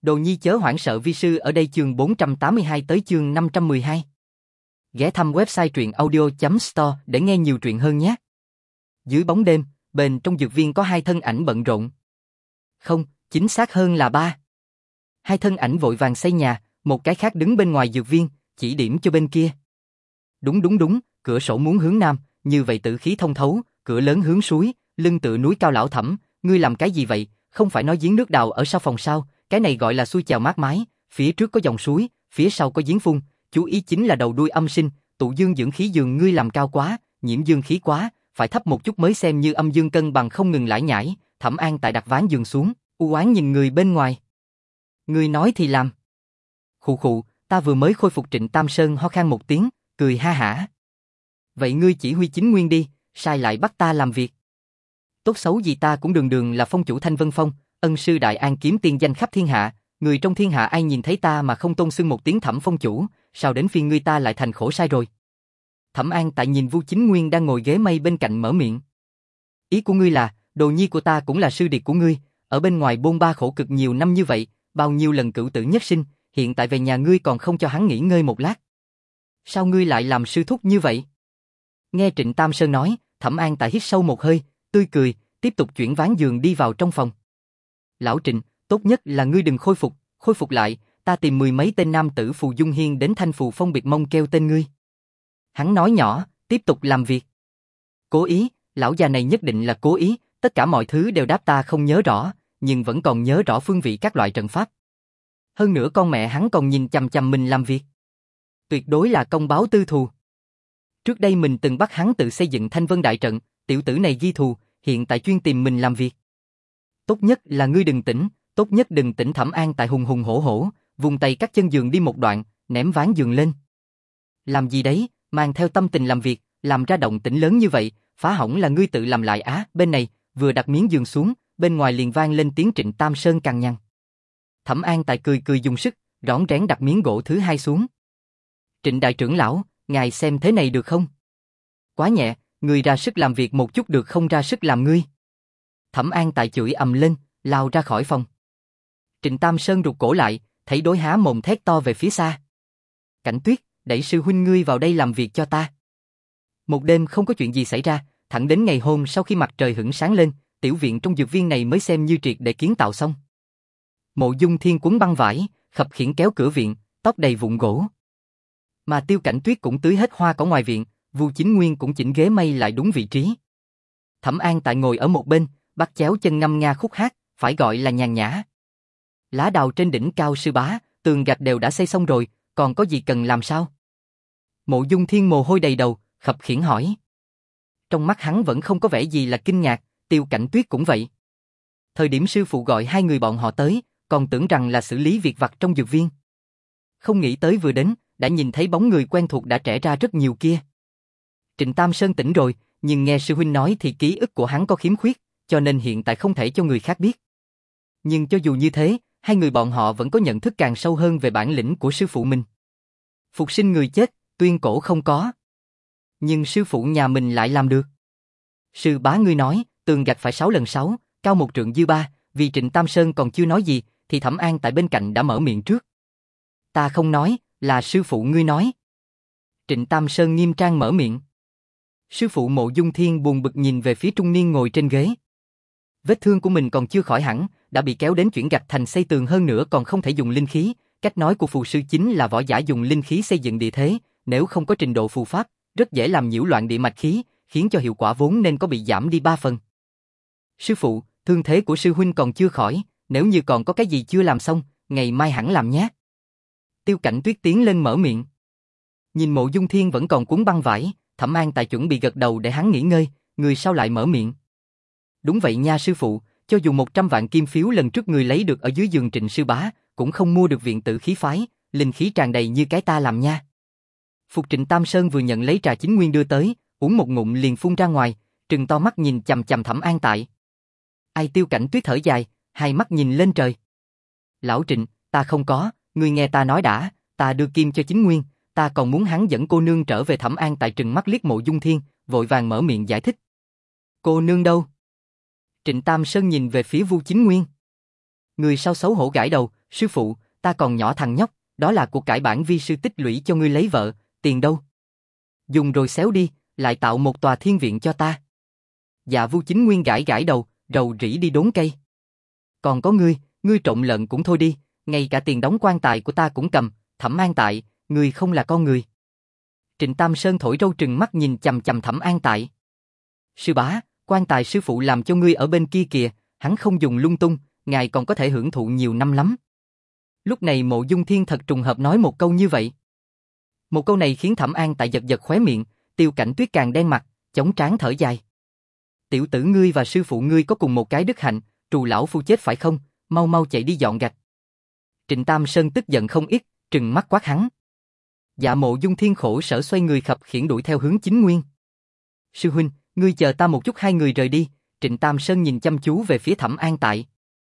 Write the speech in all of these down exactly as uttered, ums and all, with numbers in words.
Đồ nhi chớ hoảng sợ, vi sư ở đây. Chương bốn trăm tám mươi hai tới chương năm trăm mười hai. Ghé thăm website truyện audio chấm store để nghe nhiều truyện hơn nhé. Dưới bóng đêm, bên trong dược viên có hai thân ảnh bận rộn. Không, chính xác hơn là ba. Hai thân ảnh vội vàng xây nhà, một cái khác đứng bên ngoài dược viên, chỉ điểm cho bên kia. Đúng đúng đúng, cửa sổ muốn hướng nam, như vậy tử khí thông thấu, cửa lớn hướng suối, lưng tựa núi cao. Lão Thẩm, ngươi làm cái gì vậy? Không phải nói giếng nước đào ở sau phòng sao? Cái này gọi là xuôi chèo mát mái, phía trước có dòng suối, phía sau có giếng phun, chú ý chính là đầu đuôi âm sinh, tụ dương dưỡng khí. Giường ngươi làm cao quá, nhiễm dương khí quá, phải thấp một chút mới xem như âm dương cân bằng. Không ngừng lải nhải. Thẩm An tại đặt ván giường xuống, u oán nhìn người bên ngoài. Ngươi nói thì làm. Khụ khụ, ta vừa mới khôi phục. Trịnh Tam Sơn ho khan một tiếng, cười ha hả. Vậy ngươi chỉ huy chính nguyên đi, sai lại bắt ta làm việc. Tốt xấu gì ta cũng đường đường là phong chủ Thanh Vân Phong, ân sư đại an kiếm tiên danh khắp thiên hạ, người trong thiên hạ ai nhìn thấy ta mà không tôn xưng một tiếng Thẩm phong chủ, sao đến phiên ngươi ta lại thành khổ sai rồi. Thẩm An tại nhìn Vu Chính Nguyên đang ngồi ghế mây bên cạnh mở miệng. Ý của ngươi là, đồ nhi của ta cũng là sư điệt của ngươi, ở bên ngoài bôn ba khổ cực nhiều năm như vậy, bao nhiêu lần cửu tử nhất sinh, hiện tại về nhà ngươi còn không cho hắn nghỉ ngơi một lát. Sao ngươi lại làm sư thúc như vậy? Nghe Trịnh Tam Sơn nói, Thẩm An tại hít sâu một hơi, tươi cười, tiếp tục chuyển ván giường đi vào trong phòng. Lão Trịnh, tốt nhất là ngươi đừng khôi phục, khôi phục lại, ta tìm mười mấy tên nam tử Phù Dung Hiên đến Thanh Phù Phong biệt mông kêu tên ngươi. Hắn nói nhỏ, tiếp tục làm việc. Cố ý, lão già này nhất định là cố ý, tất cả mọi thứ đều đáp ta không nhớ rõ, nhưng vẫn còn nhớ rõ phương vị các loại trận pháp. Hơn nữa con mẹ hắn còn nhìn chằm chằm mình làm việc. Tuyệt đối là công báo tư thù. Trước đây mình từng bắt hắn tự xây dựng Thanh Vân Đại Trận, tiểu tử này ghi thù, hiện tại chuyên tìm mình làm việc. Tốt nhất là ngươi đừng tỉnh, tốt nhất đừng tỉnh. Thẩm An tại hùng hùng hổ hổ, vùng tay cắt chân giường đi một đoạn, ném ván giường lên. Làm gì đấy, mang theo tâm tình làm việc, làm ra động tĩnh lớn như vậy, phá hỏng là ngươi tự làm lại á. Bên này, vừa đặt miếng giường xuống, bên ngoài liền vang lên tiếng Trịnh Tam Sơn cằn nhằn. Thẩm An tại cười cười dùng sức, rón rén đặt miếng gỗ thứ hai xuống. Trịnh đại trưởng lão, ngài xem thế này được không? Quá nhẹ, ngươi ra sức làm việc một chút được không, ra sức làm ngươi. Thẩm An tại chửi ầm lên, lao ra khỏi phòng. Trịnh Tam Sơn rụt cổ lại, thấy đối há mồm thét to về phía xa. Cảnh Tuyết, đẩy sư huynh ngươi vào đây làm việc cho ta. Một đêm không có chuyện gì xảy ra, thẳng đến ngày hôm sau khi mặt trời hửng sáng lên, tiểu viện trong dược viên này mới xem như triệt để kiến tạo xong. Mộ Dung Thiên quấn băng vải, khập khiễng kéo cửa viện, tóc đầy vụn gỗ. Mà Tiêu Cảnh Tuyết cũng tưới hết hoa cỏ ngoài viện, Vu Chính Nguyên cũng chỉnh ghế mây lại đúng vị trí. Thẩm An tại ngồi ở một bên, bắt chéo chân ngâm nga khúc hát, phải gọi là nhàn nhã. Lá đào trên đỉnh cao sư bá, tường gạch đều đã xây xong rồi, còn có gì cần làm sao? Mộ Dung Thiên mồ hôi đầy đầu, khập khiễng hỏi. Trong mắt hắn vẫn không có vẻ gì là kinh ngạc, Tiêu Cảnh Tuyết cũng vậy. Thời điểm sư phụ gọi hai người bọn họ tới, còn tưởng rằng là xử lý việc vặt trong dược viên. Không nghĩ tới vừa đến, đã nhìn thấy bóng người quen thuộc đã trẻ ra rất nhiều kia. Trịnh Tam Sơn tỉnh rồi, nhưng nghe sư huynh nói thì ký ức của hắn có khiếm khuyết, cho nên hiện tại không thể cho người khác biết. Nhưng cho dù như thế, hai người bọn họ vẫn có nhận thức càng sâu hơn về bản lĩnh của sư phụ mình. Phục sinh người chết, tuyên cổ không có. Nhưng sư phụ nhà mình lại làm được. Sư bá ngươi nói, tường gạch phải sáu lần sáu, cao một trượng dư ba, vì Trịnh Tam Sơn còn chưa nói gì, thì Thẩm An tại bên cạnh đã mở miệng trước. Ta không nói, là sư phụ ngươi nói. Trịnh Tam Sơn nghiêm trang mở miệng. Sư phụ Mộ Dung Thiên buồn bực nhìn về phía trung niên ngồi trên ghế. Vết thương của mình còn chưa khỏi hẳn, đã bị kéo đến chuyển gạch thành xây tường, hơn nữa còn không thể dùng linh khí. Cách nói của phù sư chính là võ giả dùng linh khí xây dựng địa thế, nếu không có trình độ phù pháp, rất dễ làm nhiễu loạn địa mạch khí, khiến cho hiệu quả vốn nên có bị giảm đi ba phần. Sư phụ, thương thế của sư huynh còn chưa khỏi, nếu như còn có cái gì chưa làm xong, ngày mai hẳn làm nhé. Tiêu Cảnh Tuyết tiến lên mở miệng. Nhìn Mộ Dung Thiên vẫn còn cuốn băng vải, Thẩm An tại chuẩn bị gật đầu để hắn nghỉ ngơi, người sau lại mở miệng. Đúng vậy nha sư phụ, cho dù một trăm vạn kim phiếu lần trước người lấy được ở dưới giường Trịnh sư bá, cũng không mua được viện tự khí phái, linh khí tràn đầy như cái ta làm nha. Phục Trịnh Tam Sơn vừa nhận lấy trà chính nguyên đưa tới, uống một ngụm liền phun ra ngoài, trừng to mắt nhìn chằm chằm Thẩm An tại. Ai? Tiêu Cảnh Tuyết thở dài, hai mắt nhìn lên trời. Lão Trịnh, ta không có, ngươi nghe ta nói đã, ta đưa kim cho chính nguyên, ta còn muốn hắn dẫn cô nương trở về. Thẩm An tại trừng mắt liếc Mộ Dung Thiên, vội vàng mở miệng giải thích. Cô nương đâu? Trịnh Tam Sơn nhìn về phía Vu Chính Nguyên. Người sau xấu hổ gãi đầu, Sư phụ, ta còn nhỏ thằng nhóc, đó là của cải bản vi sư tích lũy cho ngươi lấy vợ, tiền đâu? Dùng rồi xéo đi, lại tạo một tòa thiên viện cho ta. Dạ Vu Chính Nguyên gãi gãi đầu, rầu rĩ đi đốn cây. Còn có ngươi, ngươi trộm lợn cũng thôi đi, ngay cả tiền đóng quan tài của ta cũng cầm, Thẩm An Tại, ngươi không là con người. Trịnh Tam Sơn thổi râu trừng mắt nhìn chằm chằm Thẩm An Tại. Sư bá, quan tài sư phụ làm cho ngươi ở bên kia kìa, hắn không dùng lung tung, ngài còn có thể hưởng thụ nhiều năm lắm. Lúc này Mộ Dung Thiên thật trùng hợp nói một câu như vậy. Một câu này khiến Thẩm An Tại giật giật khóe miệng, Tiêu Cảnh Tuyết càng đen mặt, chống trán thở dài. Tiểu tử ngươi và sư phụ ngươi có cùng một cái đức hạnh, trù lão phu chết phải không, mau mau chạy đi dọn gạch. Trịnh Tam Sơn tức giận không ít, trừng mắt quát hắn. Dạ Mộ Dung Thiên khổ sở xoay người khập khiễng đuổi theo hướng Chính Nguyên. Sư huynh, ngươi chờ ta một chút, hai người rời đi. Trịnh Tam Sơn nhìn chăm chú về phía Thẩm An Tại.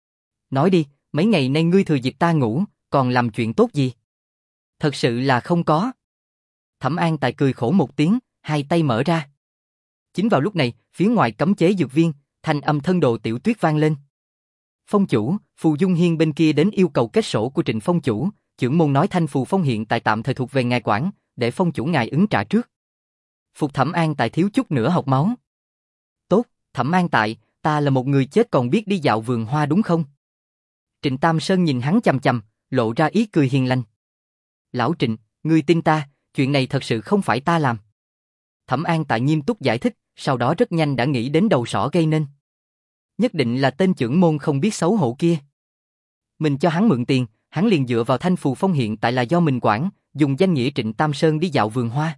Nói đi, mấy ngày nay ngươi thừa dịp ta ngủ, còn làm chuyện tốt gì? Thật sự là không có. Thẩm An Tại cười khổ một tiếng, hai tay mở ra. Chính vào lúc này, phía ngoài cấm chế dược viên, thanh âm thân đồ Tiểu Tuyết vang lên. Phong chủ, Phù Dung Hiên bên kia đến yêu cầu kết sổ của Trịnh phong chủ, trưởng môn nói thanh phù phong hiện tại tạm thời thuộc về ngài quản, để phong chủ ngài ứng trả trước. Phục Thẩm An Tại thiếu chút nữa học máu. Tốt, Thẩm An Tại, ta là một người chết còn biết đi dạo vườn hoa đúng không? Trịnh Tam Sơn nhìn hắn chằm chằm, lộ ra ý cười hiền lành. Lão Trịnh, ngươi tin ta, chuyện này thật sự không phải ta làm. Thẩm An Tại nghiêm túc giải thích, sau đó rất nhanh đã nghĩ đến đầu sỏ gây nên. Nhất định là tên trưởng môn không biết xấu hổ kia. Mình cho hắn mượn tiền, hắn liền dựa vào thanh phù phong hiện tại là do mình quản, dùng danh nghĩa Trịnh Tam Sơn đi dạo vườn hoa.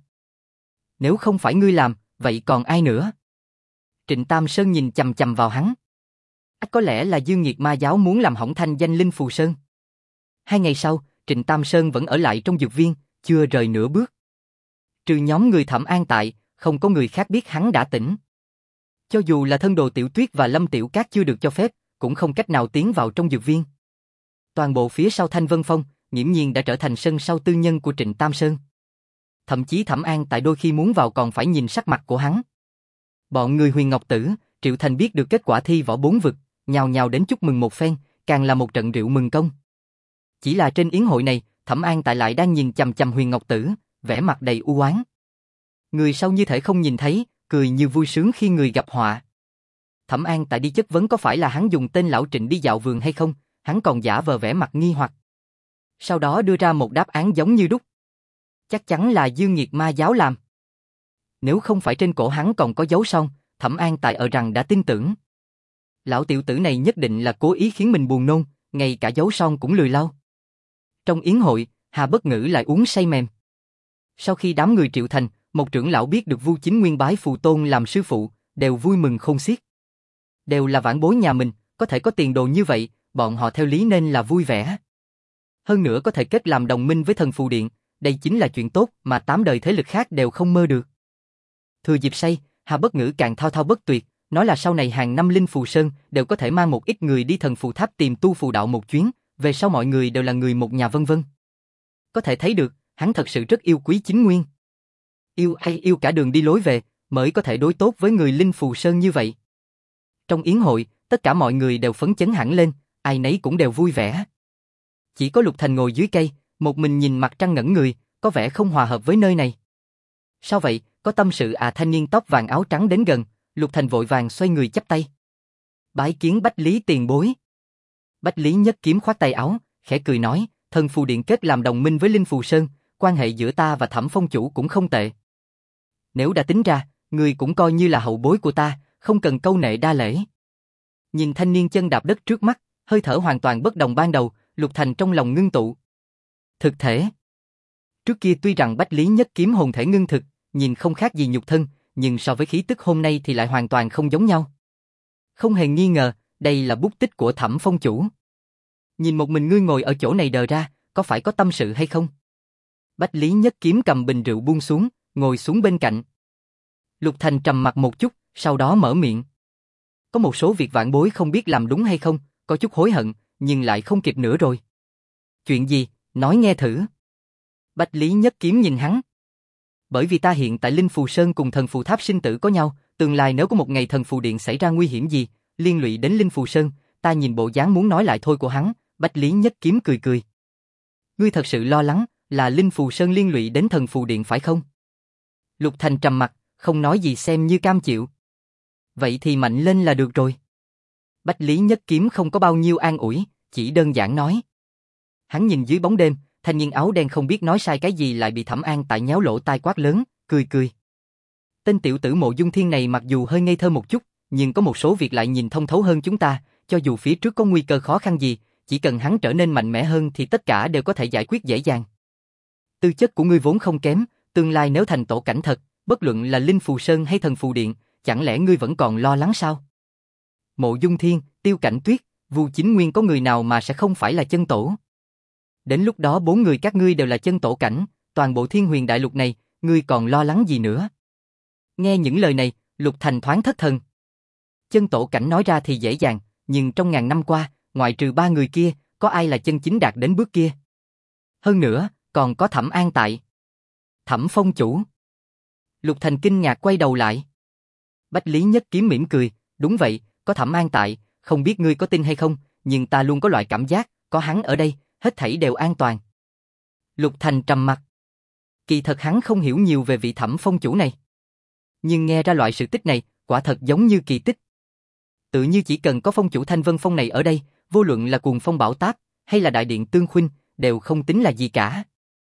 Nếu không phải ngươi làm, vậy còn ai nữa? Trịnh Tam Sơn nhìn chằm chằm vào hắn. Ách có lẽ là Dương Nghiệt Ma giáo muốn làm hỏng thanh danh Linh Phù Sơn. Hai ngày sau, Trịnh Tam Sơn vẫn ở lại trong dược viên, chưa rời nửa bước. Trừ nhóm người Thẩm An Tại, không có người khác biết hắn đã tỉnh. Cho dù là thân đồ Tiểu Tuyết và Lâm Tiểu Cát chưa được cho phép, cũng không cách nào tiến vào trong dược viên. Toàn bộ phía sau Thanh Vân Phong, nghiễm nhiên đã trở thành sân sau tư nhân của Trịnh Tam Sơn. Thậm chí Thẩm An Tại đôi khi muốn vào còn phải nhìn sắc mặt của hắn. Bọn người Huyền Ngọc Tử, Triệu Thành biết được kết quả thi võ bốn vực, nhào nhào đến chúc mừng một phen, càng là một trận rượu mừng công. Chỉ là trên yến hội này, Thẩm An Tại lại đang nhìn chằm chằm Huyền Ngọc Tử, vẻ mặt đầy u oán. Người sau như thể không nhìn thấy, cười như vui sướng khi người gặp họa. Thẩm An Tại đi chất vấn có phải là hắn dùng tên lão Trịnh đi dạo vườn hay không, hắn còn giả vờ vẻ mặt nghi hoặc. Sau đó đưa ra một đáp án giống như đúc. Chắc chắn là Dương Nghiệt Ma giáo làm. Nếu không phải trên cổ hắn còn có dấu son, Thẩm An Tại ở rằng đã tin tưởng. Lão tiểu tử này nhất định là cố ý khiến mình buồn nôn, ngay cả dấu son cũng lười lau. Trong yến hội, Hà Bất Ngữ lại uống say mềm. Sau khi đám người Triệu Thành, một trưởng lão biết được Vu Chính Nguyên bái Phù Tôn làm sư phụ, đều vui mừng khôn xiết. Đều là vãn bối nhà mình, có thể có tiền đồ như vậy, bọn họ theo lý nên là vui vẻ. Hơn nữa có thể kết làm đồng minh với Thần Phù Điện, đây chính là chuyện tốt mà tám đời thế lực khác đều không mơ được. Thừa dịp say, Hà Bất Ngữ càng thao thao bất tuyệt, nói là sau này hàng năm Linh Phù Sơn đều có thể mang một ít người đi Thần Phù Tháp tìm tu phù đạo một chuyến, về sau mọi người đều là người một nhà vân vân. Có thể thấy được, hắn thật sự rất yêu quý Chính Nguyên. Yêu ai yêu cả đường đi lối về, mới có thể đối tốt với người Linh Phù Sơn như vậy. Trong yến hội, tất cả mọi người đều phấn chấn hẳn lên, ai nấy cũng đều vui vẻ. Chỉ có Lục Thành ngồi dưới cây, một mình nhìn mặt trăng ngẩn người, có vẻ không hòa hợp với nơi này. Sao vậy, có tâm sự à? Thanh niên tóc vàng áo trắng đến gần, Lục Thành vội vàng xoay người chắp tay. Bái kiến Bách Lý tiền bối. Bách Lý nhất kiếm khoát tay áo, khẽ cười nói, Thần Phù Điện kết làm đồng minh với Linh Phù Sơn, quan hệ giữa ta và Thẩm phong chủ cũng không tệ. Nếu đã tính ra, người cũng coi như là hậu bối của ta, không cần câu nệ đa lễ. Nhìn thanh niên chân đạp đất trước mắt, hơi thở hoàn toàn bất đồng ban đầu, Lục Thành trong lòng ngưng tụ. Thực thể. Trước kia tuy rằng Bách Lý nhất kiếm hồn thể ngưng thực, nhìn không khác gì nhục thân, nhưng so với khí tức hôm nay thì lại hoàn toàn không giống nhau. Không hề nghi ngờ, đây là bút tích của Thẩm phong chủ. Nhìn một mình ngươi ngồi ở chỗ này đờ ra, có phải có tâm sự hay không? Bách Lý nhất kiếm cầm bình rượu buông xuống, ngồi xuống bên cạnh. Lục Thành trầm mặt một chút, sau đó mở miệng. Có một số việc vãn bối không biết làm đúng hay không, có chút hối hận, nhưng lại không kịp nữa rồi. Chuyện gì, nói nghe thử. Bách Lý nhất kiếm nhìn hắn. Bởi vì ta hiện tại Linh Phù Sơn cùng Thần Phù Tháp sinh tử có nhau, tương lai nếu có một ngày Thần Phù Điện xảy ra nguy hiểm gì, liên lụy đến Linh Phù Sơn, ta nhìn bộ dáng muốn nói lại thôi của hắn, Bách Lý Nhất Kiếm cười cười. Ngươi thật sự lo lắng, là Linh Phù Sơn liên lụy đến Thần Phù Điện phải không? Lục Thành trầm mặt, không nói gì xem như cam chịu. Vậy thì mạnh lên là được rồi. Bách Lý Nhất Kiếm không có bao nhiêu an ủi, chỉ đơn giản nói. Hắn nhìn dưới bóng đêm, thanh niên áo đen không biết nói sai cái gì lại bị Thẩm An Tại nhéo lỗ tai quát lớn, cười cười. Tên tiểu tử Mộ Dung Thiên này mặc dù hơi ngây thơ một chút, nhưng có một số việc lại nhìn thông thấu hơn chúng ta, cho dù phía trước có nguy cơ khó khăn gì, chỉ cần hắn trở nên mạnh mẽ hơn thì tất cả đều có thể giải quyết dễ dàng. Tư chất của ngươi vốn không kém, tương lai nếu thành tổ cảnh thật, bất luận là Linh Phù Sơn hay Thần Phù Điện, chẳng lẽ ngươi vẫn còn lo lắng sao? Mộ Dung Thiên, Tiêu Cảnh Tuyết, Vu Chính Nguyên có người nào mà sẽ không phải là chân tổ? Đến lúc đó bốn người các ngươi đều là chân tổ cảnh, toàn bộ Thiên Huyền Đại Lục này, ngươi còn lo lắng gì nữa? Nghe những lời này, Lục Thành thoáng thất thần. Chân tổ cảnh nói ra thì dễ dàng, nhưng trong ngàn năm qua, ngoại trừ ba người kia, có ai là chân chính đạt đến bước kia? Hơn nữa, còn có Thẩm An Tại. Thẩm Phong chủ. Lục Thành kinh ngạc quay đầu lại. Bách Lý Nhất Kiếm mỉm cười, đúng vậy, có Thẩm An Tại, không biết ngươi có tin hay không, nhưng ta luôn có loại cảm giác, có hắn ở đây, hết thảy đều an toàn. Lục Thành trầm mặt. Kỳ thật hắn không hiểu nhiều về vị Thẩm Phong chủ này. Nhưng nghe ra loại sự tích này, quả thật giống như kỳ tích. Tự như chỉ cần có phong chủ Thanh Vân Phong này ở đây, vô luận là cuồng phong bão táp, hay là đại điện tương khuynh, đều không tính là gì cả.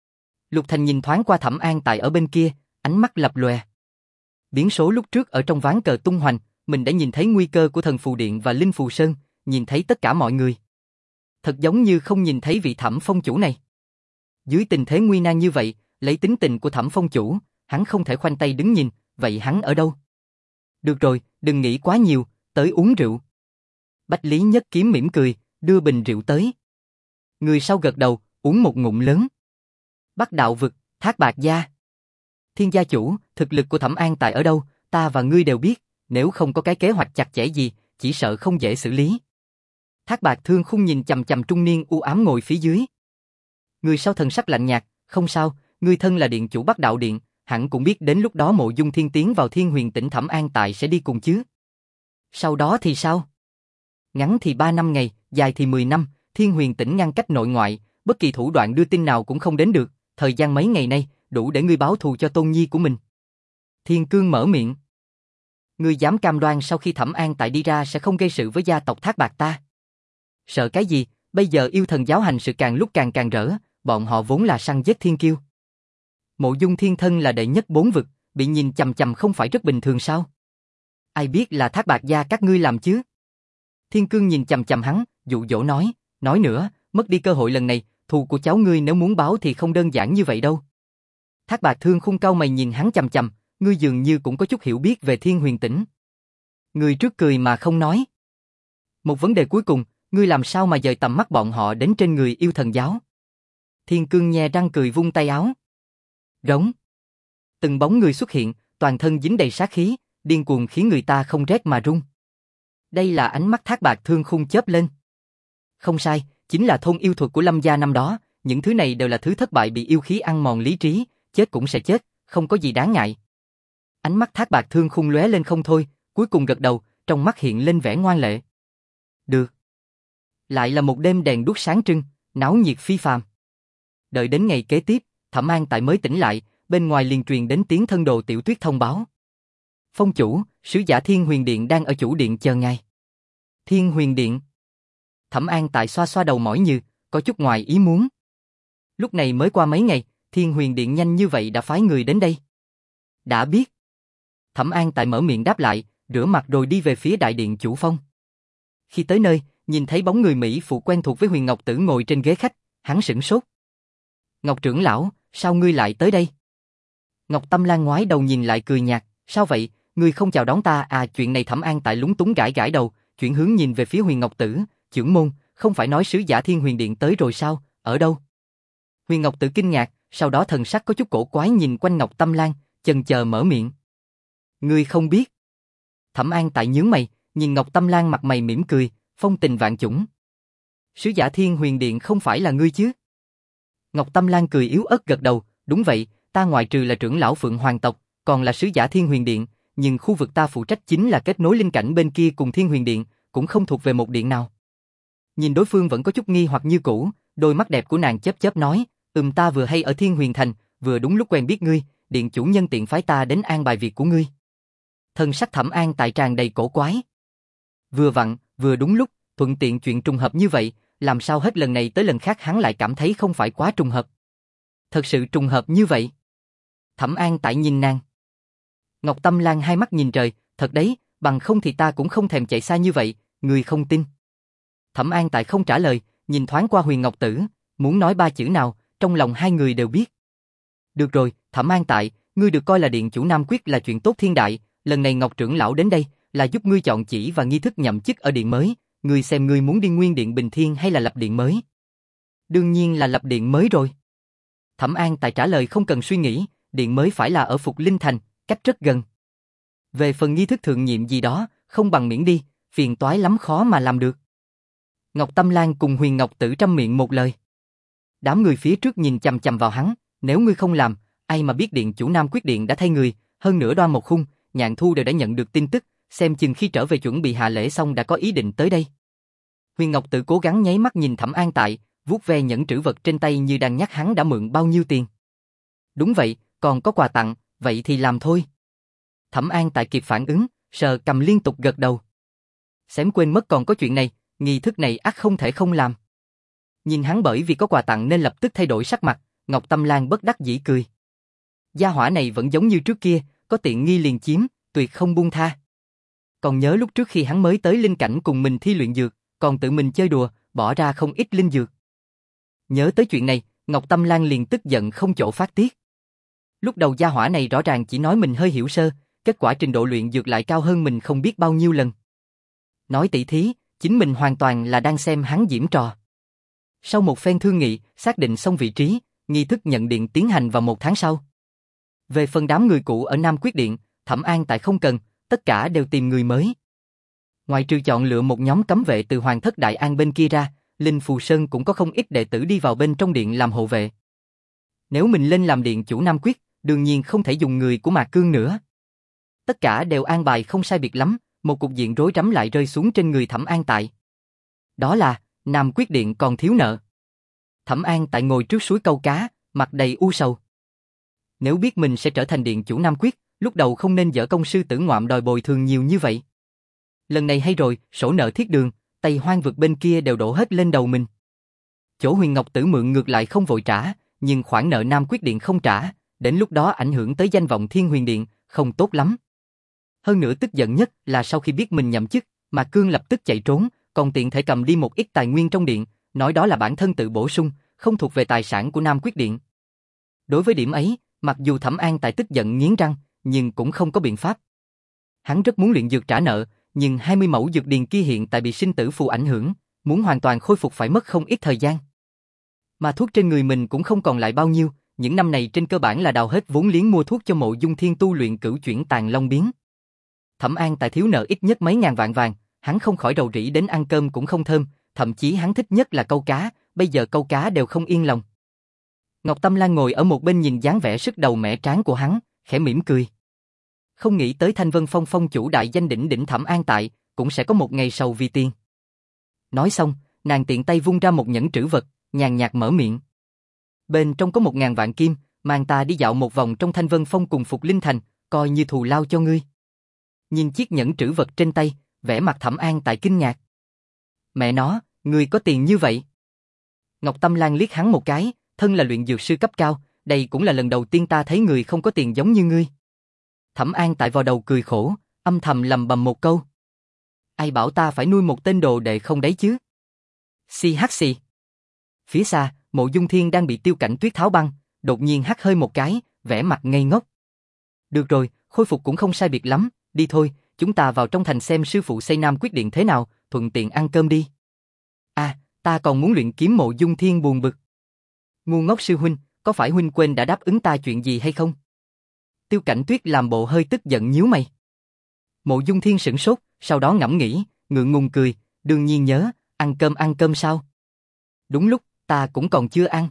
Lục Thành nhìn thoáng qua Thẩm An Tại ở bên kia, ánh mắt lập lòe. Biến số lúc trước ở trong ván cờ tung hoành, mình đã nhìn thấy nguy cơ của Thần Phù Điện và Linh Phù Sơn, nhìn thấy tất cả mọi người. Thật giống như không nhìn thấy vị Thẩm Phong chủ này. Dưới tình thế nguy nan như vậy, lấy tính tình của Thẩm Phong chủ, hắn không thể khoanh tay đứng nhìn, vậy hắn ở đâu? Được rồi, đừng nghĩ quá nhiều, tới uống rượu. Bách Lý Nhất Kiếm mỉm cười, đưa bình rượu tới. Người sau gật đầu, uống một ngụm lớn. Bắc Đạo Vực, Thác Bạt Gia. Thiên gia chủ, thực lực của Thẩm An Tại ở đâu, ta và ngươi đều biết, nếu không có cái kế hoạch chặt chẽ gì, chỉ sợ không dễ xử lý. Thác Bạt Thương Khung nhìn chằm chằm trung niên u ám ngồi phía dưới. Người sau thần sắc lạnh nhạt, không sao, ngươi thân là điện chủ Bắc Đạo Điện, hẳn cũng biết đến lúc đó Mộ Dung Thiên tiến vào Thiên Huyền Tỉnh Thẩm An Tại sẽ đi cùng chứ. Sau đó thì sao? Ngắn thì ba năm ngày, dài thì mười năm, Thiên Huyền Tỉnh ngăn cách nội ngoại, bất kỳ thủ đoạn đưa tin nào cũng không đến được, thời gian mấy ngày nay, đủ để ngươi báo thù cho tôn nhi của mình. Thiên Cương mở miệng. Ngươi dám cam đoan sau khi Thẩm An Tại đi ra sẽ không gây sự với gia tộc Thác Bạt ta? Sợ cái gì, bây giờ yêu thần giáo hành sự càng lúc càng càng rỡ, bọn họ vốn là săn giết thiên kiêu. Mộ Dung Thiên thân là đệ nhất bốn vực, bị nhìn chằm chằm không phải rất bình thường sao? Ai biết là Thác Bạt gia các ngươi làm chứ? Thiên Cương nhìn chằm chằm hắn, dụ dỗ nói, nói nữa, mất đi cơ hội lần này, thù của cháu ngươi nếu muốn báo thì không đơn giản như vậy đâu. Thác Bạt Thương Khung cau mày nhìn hắn chằm chằm, ngươi dường như cũng có chút hiểu biết về Thiên Huyền Tỉnh. Ngươi trước cười mà không nói. Một vấn đề cuối cùng, ngươi làm sao mà dời tầm mắt bọn họ đến trên người yêu thần giáo? Thiên Cương nhe răng cười vung tay áo. Rống. Từng bóng người xuất hiện, toàn thân dính đầy sát khí, điên cuồng khiến người ta không rét mà run. Đây là ánh mắt Thác Bạt Thương Khung chớp lên. Không sai, chính là thôn yêu thuật của Lâm gia năm đó, những thứ này đều là thứ thất bại bị yêu khí ăn mòn lý trí, chết cũng sẽ chết, không có gì đáng ngại. Ánh mắt Thác Bạt Thương Khung lóe lên không thôi, cuối cùng gật đầu, trong mắt hiện lên vẻ ngoan lệ. Được. Lại là một đêm đèn đuốc sáng trưng, náo nhiệt phi phàm. Đợi đến ngày kế tiếp, Thẩm An Tại mới tỉnh lại, bên ngoài liền truyền đến tiếng thân đồ Tiểu Tuyết thông báo. Phong chủ, sứ giả Thiên Huyền Điện đang ở chủ điện chờ ngài. Thiên Huyền Điện. Thẩm An Tại xoa xoa đầu mỏi như, có chút ngoài ý muốn. Lúc này mới qua mấy ngày, Thiên Huyền Điện nhanh như vậy đã phái người đến đây. Đã biết. Thẩm An Tại mở miệng đáp lại, rửa mặt rồi đi về phía đại điện chủ phong. Khi tới nơi, nhìn thấy bóng người Mỹ phụ quen thuộc với Huyền Ngọc Tử ngồi trên ghế khách, hắn sửng sốt. Ngọc trưởng lão, sao ngươi lại tới đây? Ngọc Tâm Lan ngoái đầu nhìn lại cười nhạt, sao vậy, ngươi không chào đón ta à? Chuyện này Thẩm An Tại lúng túng gãi gãi đầu, chuyển hướng nhìn về phía Huyền Ngọc Tử, trưởng môn, không phải nói sứ giả Thiên Huyền Điện tới rồi sao, ở đâu? Huyền Ngọc Tử kinh ngạc, sau đó thần sắc có chút cổ quái nhìn quanh Ngọc Tâm Lan, chần chờ mở miệng. Ngươi không biết. Thẩm An Tại nhướng mày, nhìn Ngọc Tâm Lan mặt mày mỉm cười, phong tình vạn chủng. Sứ giả Thiên Huyền Điện không phải là ngươi chứ? Ngọc Tâm Lan cười yếu ớt gật đầu, đúng vậy, ta ngoại trừ là trưởng lão Phượng Hoàng tộc, còn là sứ giả Thiên Huyền Điện, nhưng khu vực ta phụ trách chính là kết nối linh cảnh bên kia cùng Thiên Huyền Điện, cũng không thuộc về một điện nào. Nhìn đối phương vẫn có chút nghi hoặc như cũ, đôi mắt đẹp của nàng chớp chớp nói, ừm ta vừa hay ở Thiên Huyền Thành, vừa đúng lúc quen biết ngươi, điện chủ nhân tiện phái ta đến an bài việc của ngươi. Thân sắc Thẩm An tại tràn đầy cổ quái. Vừa vặn, vừa đúng lúc, thuận tiện chuyện trùng hợp như vậy, làm sao hết lần này tới lần khác hắn lại cảm thấy không phải quá trùng hợp. Thật sự trùng hợp như vậy. Thẩm An tại nhìn nàng. Ngọc Tâm Lan hai mắt nhìn trời, thật đấy, bằng không thì ta cũng không thèm chạy xa như vậy, người không tin. Thẩm An tại không trả lời, nhìn thoáng qua Huyền Ngọc Tử, muốn nói ba chữ nào, trong lòng hai người đều biết. Được rồi, Thẩm An tại, ngươi được coi là điện chủ Nam Quyết là chuyện tốt thiên đại, lần này Ngọc trưởng lão đến đây, là giúp ngươi chọn chỉ và nghi thức nhậm chức ở điện mới, ngươi xem ngươi muốn đi nguyên điện Bình Thiên hay là lập điện mới. Đương nhiên là lập điện mới rồi. Thẩm An tại trả lời không cần suy nghĩ, điện mới phải là ở Phục Linh Thành, cách rất gần. Về phần nghi thức thượng nhiệm gì đó, không bằng miễn đi, phiền toái lắm khó mà làm được. Ngọc Tâm Lan cùng Huyền Ngọc Tử trăm miệng một lời. Đám người phía trước nhìn chằm chằm vào hắn, nếu ngươi không làm, ai mà biết điện chủ Nam Quyết điện đã thay người, hơn nữa Đoan Mộc Khung, Nhạn Thu đều đã nhận được tin tức, xem chừng khi trở về chuẩn bị hạ lễ xong đã có ý định tới đây. Huyền Ngọc Tử cố gắng nháy mắt nhìn Thẩm An tại, vuốt ve nhẫn trữ vật trên tay như đang nhắc hắn đã mượn bao nhiêu tiền. Đúng vậy, còn có quà tặng, vậy thì làm thôi. Thẩm An tại kịp phản ứng, sờ cầm liên tục gật đầu. Xém quên mất còn có chuyện này, nghi thức này ắt không thể không làm. Nhìn hắn bởi vì có quà tặng nên lập tức thay đổi sắc mặt, Ngọc Tâm Lan bất đắc dĩ cười. Gia hỏa này vẫn giống như trước kia, có tiện nghi liền chiếm, tuyệt không buông tha. Còn nhớ lúc trước khi hắn mới tới linh cảnh cùng mình thi luyện dược, còn tự mình chơi đùa, bỏ ra không ít linh dược. Nhớ tới chuyện này, Ngọc Tâm Lan liền tức giận không chỗ phát tiết. Lúc đầu gia hỏa này rõ ràng chỉ nói mình hơi hiểu sơ, kết quả trình độ luyện dược lại cao hơn mình không biết bao nhiêu lần. Nói tỉ thí, chính mình hoàn toàn là đang xem hắn giễm trò. Sau một phen thương nghị, xác định xong vị trí, nghi thức nhận điện tiến hành vào một tháng sau. Về phần đám người cũ ở Nam Quyết điện, Thẩm An tại không cần, tất cả đều tìm người mới. Ngoài trừ chọn lựa một nhóm cấm vệ từ Hoàng thất Đại An bên kia ra, Linh Phù Sơn cũng có không ít đệ tử đi vào bên trong điện làm hộ vệ. Nếu mình lên làm điện chủ Nam Quyết, đương nhiên không thể dùng người của Mạc Cương nữa. Tất cả đều an bài không sai biệt lắm, một cục diện rối rắm lại rơi xuống trên người Thẩm An tại. Đó là, Nam Quyết điện còn thiếu nợ. Thẩm An tại ngồi trước suối câu cá, mặt đầy u sầu. Nếu biết mình sẽ trở thành điện chủ Nam Quyết, lúc đầu không nên dở công sư tử ngoạm đòi bồi thường nhiều như vậy. Lần này hay rồi, sổ nợ thiết đường, Tây Hoang vực bên kia đều đổ hết lên đầu mình. Chỗ Huyền Ngọc Tử mượn ngược lại không vội trả, nhưng khoản nợ Nam Quyết điện không trả, đến lúc đó ảnh hưởng tới danh vọng Thiên Huyền điện, không tốt lắm. Hơn nữa tức giận nhất là sau khi biết mình nhậm chức, Mạc Cương lập tức chạy trốn, còn tiện thể cầm đi một ít tài nguyên trong điện, nói đó là bản thân tự bổ sung, không thuộc về tài sản của Nam Quyết điện. Đối với điểm ấy, mặc dù Thẩm An tại tức giận nghiến răng, nhưng cũng không có biện pháp. Hắn rất muốn luyện dược trả nợ, nhưng hai mươi mẫu dược điền kia hiện tại bị sinh tử phù ảnh hưởng, muốn hoàn toàn khôi phục phải mất không ít thời gian. Mà thuốc trên người mình cũng không còn lại bao nhiêu, những năm này trên cơ bản là đào hết vốn liếng mua thuốc cho Mộ Dung Thiên tu luyện cửu chuyển tàn long biến. Thẩm An tại thiếu nợ ít nhất mấy ngàn vạn vàng, hắn không khỏi rầu rĩ đến ăn cơm cũng không thơm, thậm chí hắn thích nhất là câu cá, bây giờ câu cá đều không yên lòng. Ngọc Tâm Lan ngồi ở một bên nhìn dáng vẻ sức đầu mẻ trán của hắn, khẽ mỉm cười. Không nghĩ tới Thanh Vân Phong phong chủ đại danh đỉnh đỉnh Thẩm An tại, cũng sẽ có một ngày sầu vì tiền. Nói xong, nàng tiện tay vung ra một nhẫn trữ vật, nhàn nhạt mở miệng. Bên trong có một ngàn vạn kim, mang ta đi dạo một vòng trong Thanh Vân Phong cùng Phục Linh Thành, coi như thù lao cho ngươi. Nhìn chiếc nhẫn trữ vật trên tay, vẻ mặt Thẩm An tại kinh ngạc. Mẹ nó, ngươi có tiền như vậy? Ngọc Tâm Lan liếc hắn một cái, thân là luyện dược sư cấp cao, đây cũng là lần đầu tiên ta thấy người không có tiền giống như ngươi. Thẩm An tại vào đầu cười khổ, âm thầm lầm bầm một câu. Ai bảo ta phải nuôi một tên đồ đệ không đấy chứ? Xì hắc xì. Phía xa, Mộ Dung Thiên đang bị Tiêu Cảnh Tuyết tháo băng, đột nhiên hắt hơi một cái, vẻ mặt ngây ngốc. Được rồi, khôi phục cũng không sai biệt lắm, đi thôi, chúng ta vào trong thành xem sư phụ xây Nam Quyết điện thế nào, thuận tiện ăn cơm đi. À, ta còn muốn luyện kiếm. Mộ Dung Thiên buồn bực. Ngu ngốc sư huynh, có phải huynh quên đã đáp ứng ta chuyện gì hay không? Tiêu Cảnh Tuyết làm bộ hơi tức giận nhíu mày. Mộ Dung Thiên sửng sốt, sau đó ngẫm nghĩ, ngượng ngùng cười, đương nhiên nhớ, ăn cơm ăn cơm sao? Đúng lúc, ta cũng còn chưa ăn.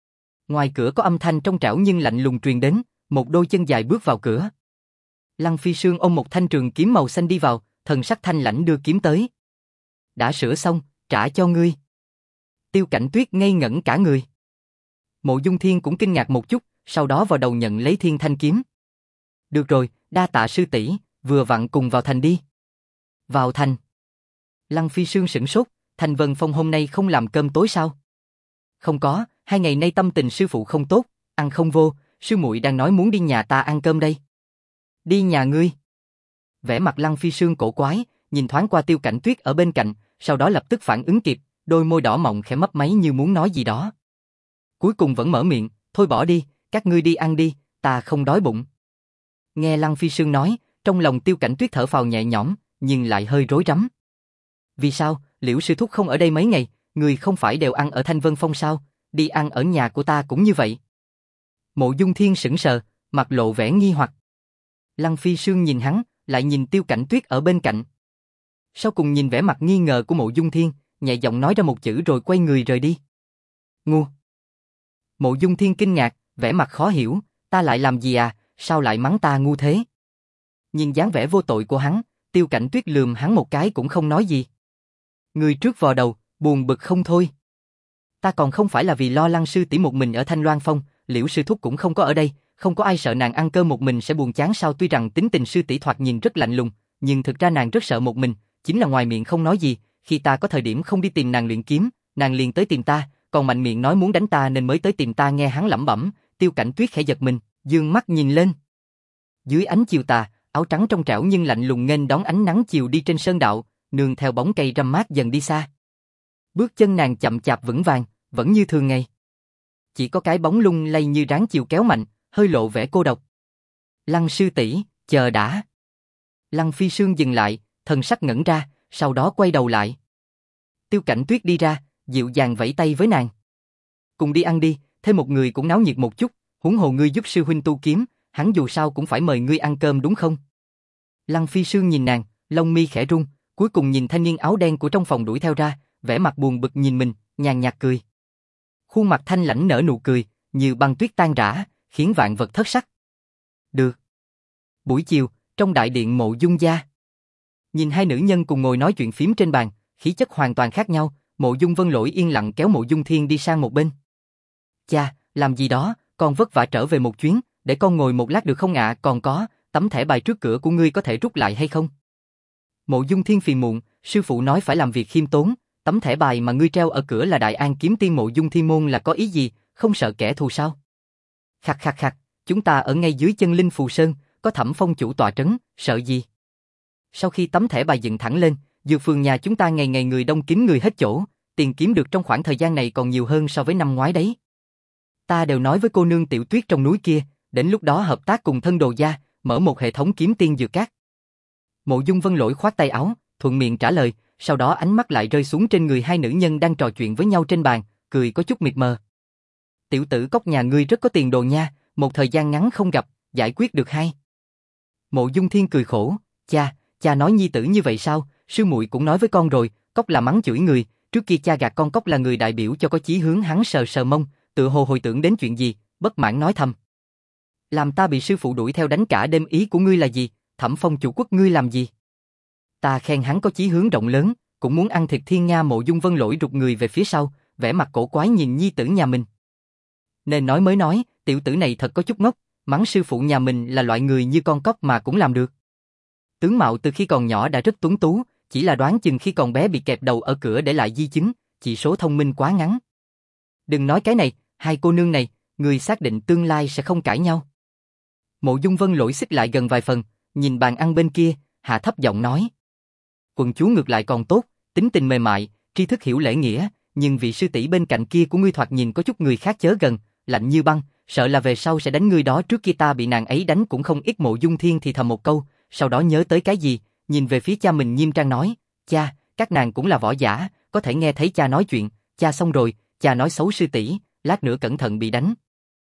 Ngoài cửa có âm thanh trong trẻo nhưng lạnh lùng truyền đến, một đôi chân dài bước vào cửa. Lăng Phi Sương ôm một thanh trường kiếm màu xanh đi vào, thần sắc thanh lãnh đưa kiếm tới. Đã sửa xong, trả cho ngươi. Tiêu Cảnh Tuyết ngây ngẩn cả người. Mộ Dung Thiên cũng kinh ngạc một chút, sau đó vào đầu nhận lấy thiên thanh kiếm. Được rồi, đa tạ sư tỷ, vừa vặn cùng vào thành đi. Vào thành. Lăng Phi Sương sửng sốt, Thành Vân Phong hôm nay không làm cơm tối sao? Không có, hai ngày nay tâm tình sư phụ không tốt, ăn không vô, sư muội đang nói muốn đi nhà ta ăn cơm đây. Đi nhà ngươi. Vẻ mặt Lăng Phi Sương cổ quái, nhìn thoáng qua Tiêu Cảnh Tuyết ở bên cạnh, sau đó lập tức phản ứng kịp, đôi môi đỏ mọng khẽ mấp máy như muốn nói gì đó. Cuối cùng vẫn mở miệng, thôi bỏ đi, các ngươi đi ăn đi, ta không đói bụng. Nghe Lăng Phi Sương nói, trong lòng Tiêu Cảnh Tuyết thở phào nhẹ nhõm, nhưng lại hơi rối rắm. Vì sao, Liễu sư thúc không ở đây mấy ngày, người không phải đều ăn ở Thanh Vân Phong sao, đi ăn ở nhà của ta cũng như vậy. Mộ Dung Thiên sững sờ, mặt lộ vẻ nghi hoặc. Lăng Phi Sương nhìn hắn, lại nhìn Tiêu Cảnh Tuyết ở bên cạnh. Sau cùng nhìn vẻ mặt nghi ngờ của Mộ Dung Thiên, nhẹ giọng nói ra một chữ rồi quay người rời đi. Ngu. Mộ Dung Thiên kinh ngạc, vẻ mặt khó hiểu, ta lại làm gì à, sao lại mắng ta ngu thế? Nhìn dáng vẻ vô tội của hắn, Tiêu Cảnh Tuyết lườm hắn một cái cũng không nói gì. Người trước vò đầu, buồn bực không thôi. Ta còn không phải là vì lo Lăng sư tỷ một mình ở Thanh Loan Phong, Liễu sư thúc cũng không có ở đây, không có ai sợ nàng ăn cơm một mình sẽ buồn chán sao? Tuy rằng tính tình sư tỷ thoạt nhìn rất lạnh lùng, nhưng thực ra nàng rất sợ một mình, chính là ngoài miệng không nói gì, khi ta có thời điểm không đi tìm nàng luyện kiếm, nàng liền tới tìm ta, còn mạnh miệng nói muốn đánh ta nên mới tới tìm ta. Nghe hắn lẩm bẩm, Tiêu Cảnh Tuyết khẽ giật mình, dương mắt nhìn lên. Dưới ánh chiều tà, áo trắng trong trẻo nhưng lạnh lùng nghênh đón ánh nắng chiều đi trên sơn đạo, nương theo bóng cây râm mát dần đi xa. Bước chân nàng chậm chạp vững vàng, vẫn như thường ngày. Chỉ có cái bóng lung lay như ráng chiều kéo mạnh, hơi lộ vẻ cô độc. Lăng sư tỷ, chờ đã. Lăng Phi Sương dừng lại, thần sắc ngẩn ra, sau đó quay đầu lại. Tiêu Cảnh Tuyết đi ra, dịu dàng vẫy tay với nàng. Cùng đi ăn đi, thêm một người cũng náo nhiệt một chút, huống hồ ngươi giúp sư huynh tu kiếm, hắn dù sao cũng phải mời ngươi ăn cơm đúng không? Lăng Phi Sương nhìn nàng, lông mi khẽ rung, cuối cùng nhìn thanh niên áo đen của trong phòng đuổi theo ra, vẻ mặt buồn bực nhìn mình, nhàn nhạt cười. Khuôn mặt thanh lãnh nở nụ cười, như băng tuyết tan rã, khiến vạn vật thất sắc. Được. Buổi chiều, trong đại điện Mộ Dung gia. Nhìn hai nữ nhân cùng ngồi nói chuyện phím trên bàn, khí chất hoàn toàn khác nhau, Mộ Dung Vân Lỗi yên lặng kéo Mộ Dung Thiên đi sang một bên. Cha, làm gì đó, con vất vả trở về một chuyến, để con ngồi một lát được không ạ? Còn có, tấm thẻ bài trước cửa của ngươi có thể rút lại hay không? Mộ Dung Thiên phiền muộn, sư phụ nói phải làm việc khiêm tốn, tấm thẻ bài mà ngươi treo ở cửa là Đại An Kiếm Tiên Mộ Dung Thiên Môn là có ý gì, không sợ kẻ thù sao? Khặt khặt khặt, chúng ta ở ngay dưới chân Linh Phù Sơn, có Thẩm Phong chủ tọa trấn, sợ gì? Sau khi tấm thẻ bài dựng thẳng lên, dược phường nhà chúng ta ngày ngày người đông kín người hết chỗ, tiền kiếm được trong khoảng thời gian này còn nhiều hơn so với năm ngoái đấy. Ta đều nói với cô nương Tiểu Tuyết trong núi kia, đến lúc đó hợp tác cùng thân đồ gia, mở một hệ thống kiếm tiên dược cát. Mộ Dung Vân Lỗi khoát tay áo, thuận miệng trả lời, sau đó ánh mắt lại rơi xuống trên người hai nữ nhân đang trò chuyện với nhau trên bàn, cười có chút mịt mờ. Tiểu tử cốc nhà ngươi rất có tiền đồ nha, một thời gian ngắn không gặp, giải quyết được hay. Mộ Dung Thiên cười khổ, cha, cha nói nhi tử như vậy sao, sư muội cũng nói với con rồi, cốc là mắng chửi người, trước kia cha gạt con cốc là người đại biểu cho có chí hướng. Hắn sờ sờ mông, tự hồ hồi tưởng đến chuyện gì, bất mãn nói thầm. Làm ta bị sư phụ đuổi theo đánh cả đêm, ý của ngươi là gì, Thẩm Phong chủ quốc ngươi làm gì? Ta khen hắn có chí hướng rộng lớn, cũng muốn ăn thịt thiên nga. Mộ Dung Vân Lỗi rụt người về phía sau, vẻ mặt cổ quái nhìn nhi tử nhà mình. Nên nói mới nói, tiểu tử này thật có chút ngốc, mắng sư phụ nhà mình là loại người như con cóc mà cũng làm được. Tướng mạo từ khi còn nhỏ đã rất tuấn tú, chỉ là đoán chừng khi còn bé bị kẹp đầu ở cửa để lại di chứng, chỉ số thông minh quá ngắn. Đừng nói cái này, hai cô nương này, người xác định tương lai sẽ không cãi nhau. Mộ Dung Vân Lỗi xích lại gần vài phần, nhìn bàn ăn bên kia, hạ thấp giọng nói. Quần chúa ngược lại còn tốt, tính tình mềm mại, tri thức hiểu lễ nghĩa, nhưng vị sư tỷ bên cạnh kia của ngươi thoạt nhìn có chút người khác chớ gần, lạnh như băng, sợ là về sau sẽ đánh ngươi đó. Trước kia ta bị nàng ấy đánh cũng không ít. Mộ Dung Thiên thì thầm một câu, sau đó nhớ tới cái gì, nhìn về phía cha mình nghiêm trang nói, cha, các nàng cũng là võ giả, có thể nghe thấy cha nói chuyện, cha xong rồi, cha nói xấu sư tỷ, lát nữa cẩn thận bị đánh.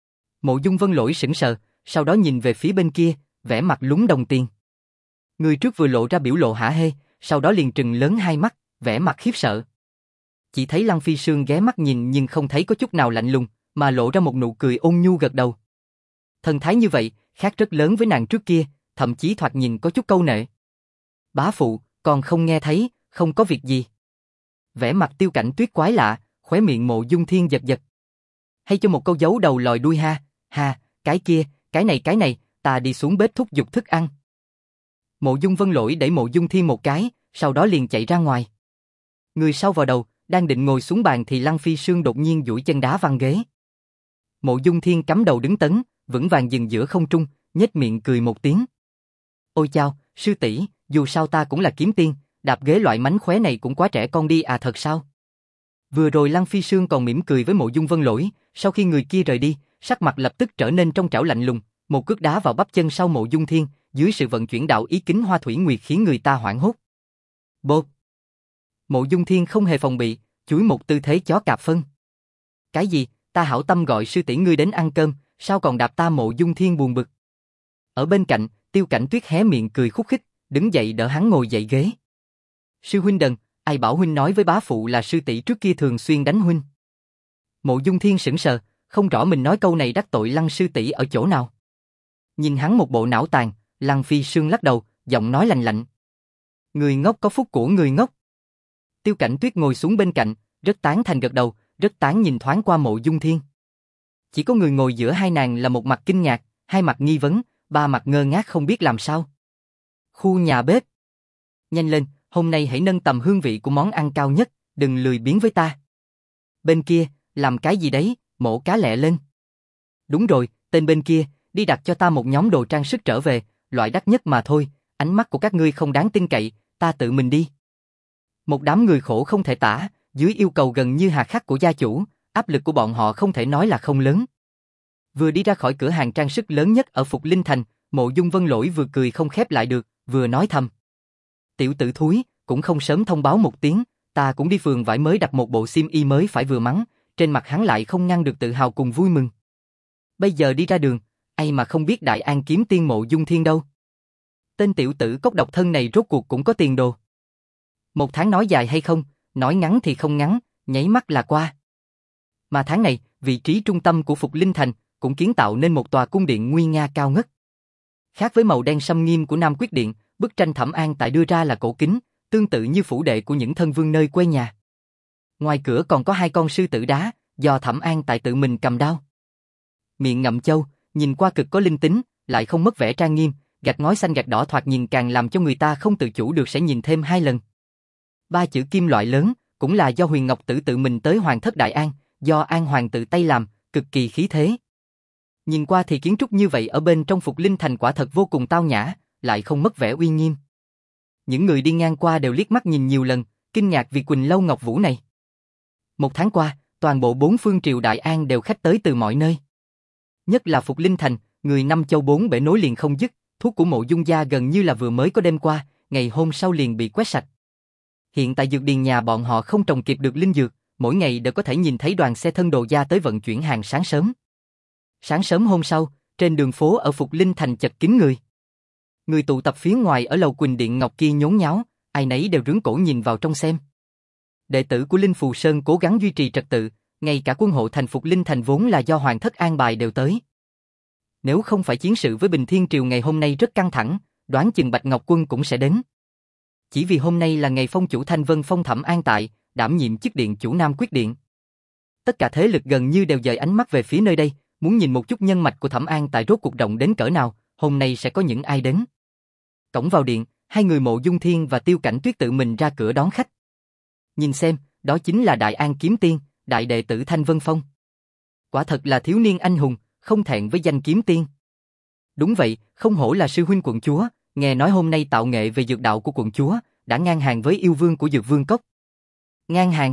Mộ Dung Vân Lỗi sững sờ, sau đó nhìn về phía bên kia, vẻ mặt lúng đồng tiền. Người trước vừa lộ ra biểu lộ hả hê, sau đó liền trừng lớn hai mắt, vẻ mặt khiếp sợ. Chỉ thấy Lăng Phi Sương ghé mắt nhìn nhưng không thấy có chút nào lạnh lùng, mà lộ ra một nụ cười ôn nhu gật đầu. Thần thái như vậy, khác rất lớn với nàng trước kia, thậm chí thoạt nhìn có chút câu nệ. Bá phụ, còn không nghe thấy, không có việc gì. vẻ mặt Tiêu Cảnh Tuyết quái lạ, khóe miệng Mộ Dung Thiên giật giật. Hay cho một câu giấu đầu lòi đuôi ha, ha, cái kia, cái này cái này, ta đi xuống bếp thúc giục thức ăn. Mộ Dung Vân Lỗi đẩy Mộ Dung Thiên một cái, sau đó liền chạy ra ngoài. Người sau vào đầu, đang định ngồi xuống bàn thì Lăng Phi Sương đột nhiên duỗi chân đá văng ghế. Mộ Dung Thiên cắm đầu đứng tấn, vững vàng dừng giữa không trung, nhếch miệng cười một tiếng. Ôi chao, sư tỷ, dù sao ta cũng là kiếm tiên, đạp ghế loại mánh khóe này cũng quá trẻ con đi à thật sao? Vừa rồi Lăng Phi Sương còn mỉm cười với Mộ Dung Vân Lỗi, sau khi người kia rời đi, sắc mặt lập tức trở nên trong trẻo lạnh lùng, một cước đá vào bắp chân sau Mộ Dung Thiên, dưới sự vận chuyển đạo ý kính hoa thủy nguyệt khiến người ta hoảng hốt. Bộp! Mộ Dung Thiên không hề phòng bị, chúi một tư thế chó cạp phân. Cái gì? Ta hảo tâm gọi sư tỷ ngươi đến ăn cơm, sao còn đạp ta? Mộ Dung Thiên buồn bực. Ở bên cạnh, Tiêu Cảnh Tuyết hé miệng cười khúc khích, đứng dậy đỡ hắn ngồi dậy ghế. Sư huynh đần, ai bảo huynh nói với bá phụ là sư tỷ trước kia thường xuyên đánh huynh. Mộ Dung Thiên sững sờ, không rõ mình nói câu này đắc tội Lăng sư tỷ ở chỗ nào. Nhìn hắn một bộ não tàn, Lăng Phi Sương lắc đầu, giọng nói lạnh lạnh. Người ngốc có phúc của người ngốc. Tiêu Cảnh Tuyết ngồi xuống bên cạnh, rất tán thành gật đầu, rất tán nhìn thoáng qua Mộ Dung Thiên. Chỉ có người ngồi giữa hai nàng là một mặt kinh ngạc, hai mặt nghi vấn, ba mặt ngơ ngác không biết làm sao. Khu nhà bếp. Nhanh lên, hôm nay hãy nâng tầm hương vị của món ăn cao nhất, đừng lười biếng với ta. Bên kia, làm cái gì đấy, mổ cá lẹ lên. Đúng rồi, tên bên kia, đi đặt cho ta một nhóm đồ trang sức trở về, loại đắt nhất mà thôi, ánh mắt của các ngươi không đáng tin cậy, ta tự mình đi. Một đám người khổ không thể tả, dưới yêu cầu gần như hà khắc của gia chủ, áp lực của bọn họ không thể nói là không lớn. Vừa đi ra khỏi cửa hàng trang sức lớn nhất ở Phục Linh Thành, Mộ Dung Vân Lỗi vừa cười không khép lại được, vừa nói thầm. Tiểu tử thúi, cũng không sớm thông báo một tiếng, ta cũng đi phường vải mới đặt một bộ xiêm y mới phải vừa mắng, trên mặt hắn lại không ngăn được tự hào cùng vui mừng. Bây giờ đi ra đường, ai mà không biết Đại An kiếm tiên Mộ Dung Thiên đâu. Tên tiểu tử cốc độc thân này rốt cuộc cũng có tiền đồ. Một tháng nói dài hay không, nói ngắn thì không ngắn, nháy mắt là qua. Mà tháng này, vị trí trung tâm của Phục Linh Thành cũng kiến tạo nên một tòa cung điện nguy nga cao ngất. Khác với màu đen sâm nghiêm của Nam Quyết Điện, bức tranh Thẩm An Tại đưa ra là cổ kính, tương tự như phủ đệ của những thân vương nơi quê nhà. Ngoài cửa còn có hai con sư tử đá, do Thẩm An Tại tự mình cầm đao. Miệng ngậm châu, nhìn qua cực có linh tính, lại không mất vẻ trang nghiêm, gạch ngói xanh gạch đỏ thoạt nhìn càng làm cho người ta không tự chủ được sẽ nhìn thêm hai lần. Ba chữ kim loại lớn, cũng là do Huyền Ngọc Tử tự mình tới Hoàng thất Đại An, do An Hoàng tự tay làm, cực kỳ khí thế. Nhìn qua thì kiến trúc như vậy ở bên trong Phục Linh Thành quả thật vô cùng tao nhã, lại không mất vẻ uy nghiêm. Những người đi ngang qua đều liếc mắt nhìn nhiều lần, kinh ngạc vì Quỳnh Lâu Ngọc Vũ này. Một tháng qua, toàn bộ bốn phương triều Đại An đều khách tới từ mọi nơi. Nhất là Phục Linh Thành, người năm châu bốn bể nối liền không dứt, thuốc của Mộ Dung gia gần như là vừa mới có đêm qua, ngày hôm sau liền bị quét sạch. Hiện tại dược điền nhà bọn họ không trồng kịp được linh dược, mỗi ngày đều có thể nhìn thấy đoàn xe thân đồ gia tới vận chuyển hàng sáng sớm. Sáng sớm hôm sau, trên đường phố ở Phục Linh Thành chật kín người. Người tụ tập phía ngoài ở lầu Quỳnh Điện Ngọc kia nhốn nháo, ai nấy đều rướng cổ nhìn vào trong xem. Đệ tử của Linh Phù Sơn cố gắng duy trì trật tự, ngay cả quân hộ thành Phục Linh Thành vốn là do Hoàng thất an bài đều tới. Nếu không phải chiến sự với Bình Thiên Triều ngày hôm nay rất căng thẳng, đoán chừng Bạch Ngọc Quân cũng sẽ đến. Chỉ vì hôm nay là ngày phong chủ Thanh Vân phong Thẩm An Tại, đảm nhiệm chức điện chủ Nam Quyết Điện. Tất cả thế lực gần như đều dời ánh mắt về phía nơi đây, muốn nhìn một chút nhân mạch của Thẩm An Tại rốt cuộc động đến cỡ nào, hôm nay sẽ có những ai đến. Cổng vào điện, hai người Mộ Dung Thiên và Tiêu Cảnh Tuyết tự mình ra cửa đón khách. Nhìn xem, đó chính là Đại An kiếm tiên, đại đệ tử Thanh Vân Phong. Quả thật là thiếu niên anh hùng, không thẹn với danh kiếm tiên. Đúng vậy, không hổ là sư huynh quận chúa, nghe nói hôm nay tạo nghệ về dược đạo của quận chúa, đã ngang hàng với yêu vương của Dược Vương Cốc. Ngang hàng?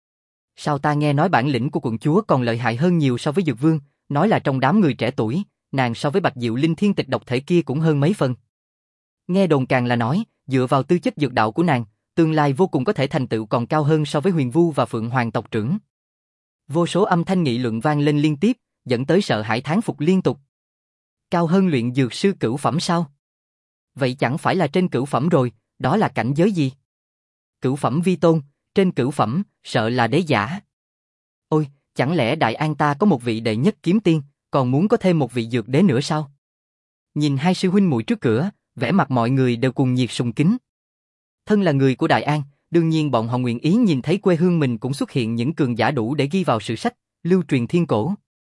Sao ta nghe nói bản lĩnh của quận chúa còn lợi hại hơn nhiều so với Dược Vương, nói là trong đám người trẻ tuổi, nàng so với Bạch Diệu Linh thiên tịch độc thể kia cũng hơn mấy phần. Nghe đồn càng là nói, dựa vào tư chất dược đạo của nàng, tương lai vô cùng có thể thành tựu còn cao hơn so với Huyền Vu và Phượng Hoàng tộc trưởng. Vô số âm thanh nghị luận vang lên liên tiếp, dẫn tới sợ hãi thán phục liên tục. Cao hơn luyện dược sư cửu phẩm sao? Vậy chẳng phải là trên cửu phẩm rồi, đó là cảnh giới gì? Cửu phẩm vi tôn, trên cửu phẩm, sợ là đế giả. Ôi, chẳng lẽ Đại An ta có một vị đệ nhất kiếm tiên, còn muốn có thêm một vị dược đế nữa sao? Nhìn hai sư huynh muội trước cửa, vẻ mặt mọi người đều cùng nhiệt sùng kính. Thân là người của Đại An, đương nhiên bọn họ nguyện ý nhìn thấy quê hương mình cũng xuất hiện những cường giả đủ để ghi vào sử sách, lưu truyền thiên cổ.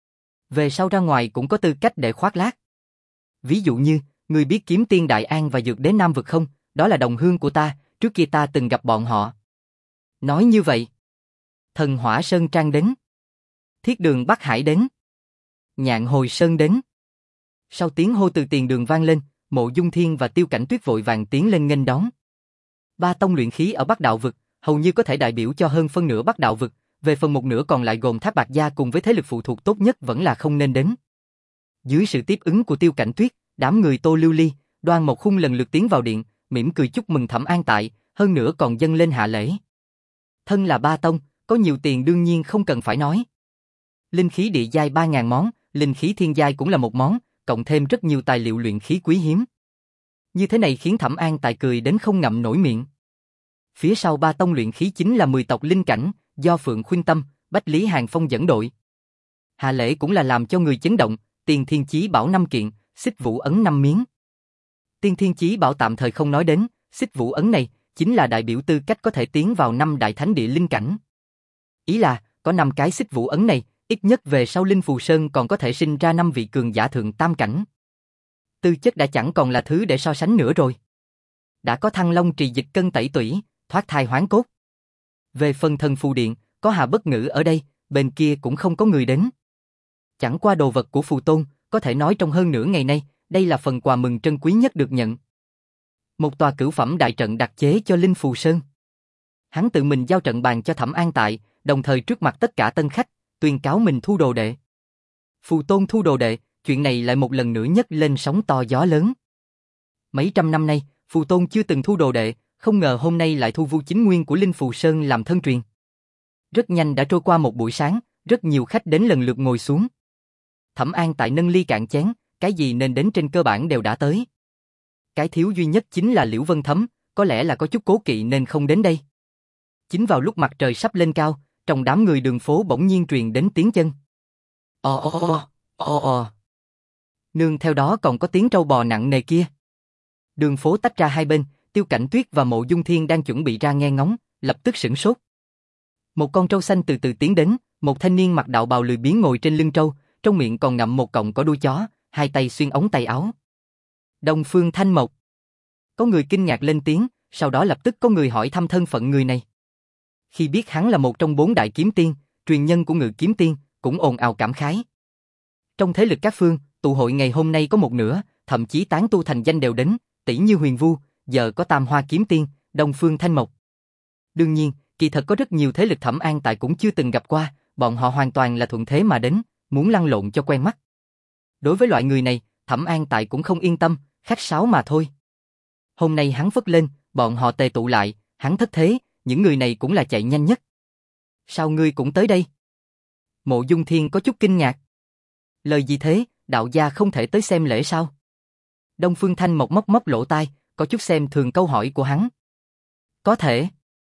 Về sau ra ngoài cũng có tư cách để khoác lác. Ví dụ như, người biết Kiếm Tiên Đại An và Dược Đế Nam Vực không? Đó là đồng hương của ta, trước kia ta từng gặp bọn họ. Nói như vậy, Thần Hỏa Sơn Trang đến, Thiết Đường Bắc Hải đến, Nhạn Hồi Sơn đến. Sau tiếng hô từ tiền đường vang lên, Mộ Dung Thiên và Tiêu Cảnh Tuyết vội vàng tiến lên nghênh đón. Ba tông luyện khí ở Bắc Đạo Vực, hầu như có thể đại biểu cho hơn phân nửa Bắc Đạo Vực, về phần một nửa còn lại gồm Tháp Bạc Gia cùng với thế lực phụ thuộc tốt nhất vẫn là không nên đến. Dưới sự tiếp ứng của Tiêu Cảnh Tuyết, đám người Tô Lưu Ly, Đoan Mộc Khung lần lượt tiến vào điện, mỉm cười chúc mừng Thẩm An Tại, hơn nữa còn dâng lên hạ lễ. Thân là ba tông, có nhiều tiền đương nhiên không cần phải nói. Linh khí địa giai ba nghìn món, linh khí thiên giai cũng là một món, cộng thêm rất nhiều tài liệu luyện khí quý hiếm. Như thế này khiến Thẩm An Tại cười đến không ngậm nổi miệng. Phía sau ba tông luyện khí chính là mười tộc linh cảnh, do Phượng Khuynh Tâm, Bách Lý Hàng Phong dẫn đội. Hạ lễ cũng là làm cho người chấn động, Tiên Thiên Chí Bảo năm kiện, Xích Vũ Ấn năm miếng. Tiên Thiên Chí Bảo tạm thời không nói đến, Xích Vũ Ấn này chính là đại biểu tư cách có thể tiến vào năm đại thánh địa linh cảnh. Ý là, có năm cái Xích Vũ Ấn này, ít nhất về sau Linh Phù Sơn còn có thể sinh ra năm vị cường giả thượng tam cảnh. Tư chất đã chẳng còn là thứ để so sánh nữa rồi. Đã có Thăng Long trì dịch cân tẩy tủy, thoát thai hoán cốt. Về phần Thần Phù Điện, có Hà Bất Ngữ ở đây, bên kia cũng không có người đến. Chẳng qua đồ vật của Phù Tôn, có thể nói trong hơn nửa ngày nay, đây là phần quà mừng trân quý nhất được nhận. Một tòa cửu phẩm đại trận đặc chế cho Linh Phù Sơn. Hắn tự mình giao trận bàn cho Thẩm An Tại, đồng thời trước mặt tất cả tân khách, tuyên cáo mình thu đồ đệ. Phù Tôn thu đồ đệ, chuyện này lại một lần nữa nhấc lên sóng to gió lớn. Mấy trăm năm nay, Phù Tôn chưa từng thu đồ đệ, không ngờ hôm nay lại thu Vu Chính Nguyên của Linh Phù Sơn làm thân truyền. Rất nhanh đã trôi qua một buổi sáng, rất nhiều khách đến lần lượt ngồi xuống. Thẩm An Tại nâng ly cạn chén, cái gì nên đến trên cơ bản đều đã tới. Cái thiếu duy nhất chính là Liễu Vân Thấm, có lẽ là có chút cố kỵ nên không đến đây. Chính vào lúc mặt trời sắp lên cao, trong đám người đường phố bỗng nhiên truyền đến tiếng chân. Ồ ồ ồ, ồ ồ. Nương theo đó còn có tiếng trâu bò nặng nề kia. Đường phố tách ra hai bên, Tiêu Cảnh Tuyết và Mộ Dung Thiên đang chuẩn bị ra nghe ngóng, lập tức sửng sốt. Một con trâu xanh từ từ tiến đến, một thanh niên mặc đạo bào lười biếng ngồi trên lưng trâu, trong miệng còn ngậm một cọng cỏ đuôi chó, hai tay xuyên ống tay áo. Đông Phương Thanh Mộc. Có người kinh ngạc lên tiếng, sau đó lập tức có người hỏi thăm thân phận người này. Khi biết hắn là một trong bốn đại kiếm tiên, truyền nhân của Ngự Kiếm Tiên, cũng ồn ào cảm khái. Trong thế lực các phương, tụ hội ngày hôm nay có một nửa, thậm chí tán tu thành danh đều đến, tỷ như Huyền Vu, giờ có Tam Hoa Kiếm Tiên, Đông Phương Thanh Mộc. Đương nhiên, kỳ thật có rất nhiều thế lực Thẩm An Tại cũng chưa từng gặp qua, bọn họ hoàn toàn là thuận thế mà đến, muốn lăn lộn cho quen mắt. Đối với loại người này, Thẩm An Tại cũng không yên tâm, khách sáo mà thôi. Hôm nay hắn phất lên, bọn họ tề tụ lại, hắn thất thế, những người này cũng là chạy nhanh nhất. Sao ngươi cũng tới đây? Mộ Dung Thiên có chút kinh ngạc. Lời gì thế, đạo gia không thể tới xem lễ sao? Đông Phương Thanh Mộc móc móc lỗ tai, có chút xem thường câu hỏi của hắn. Có thể.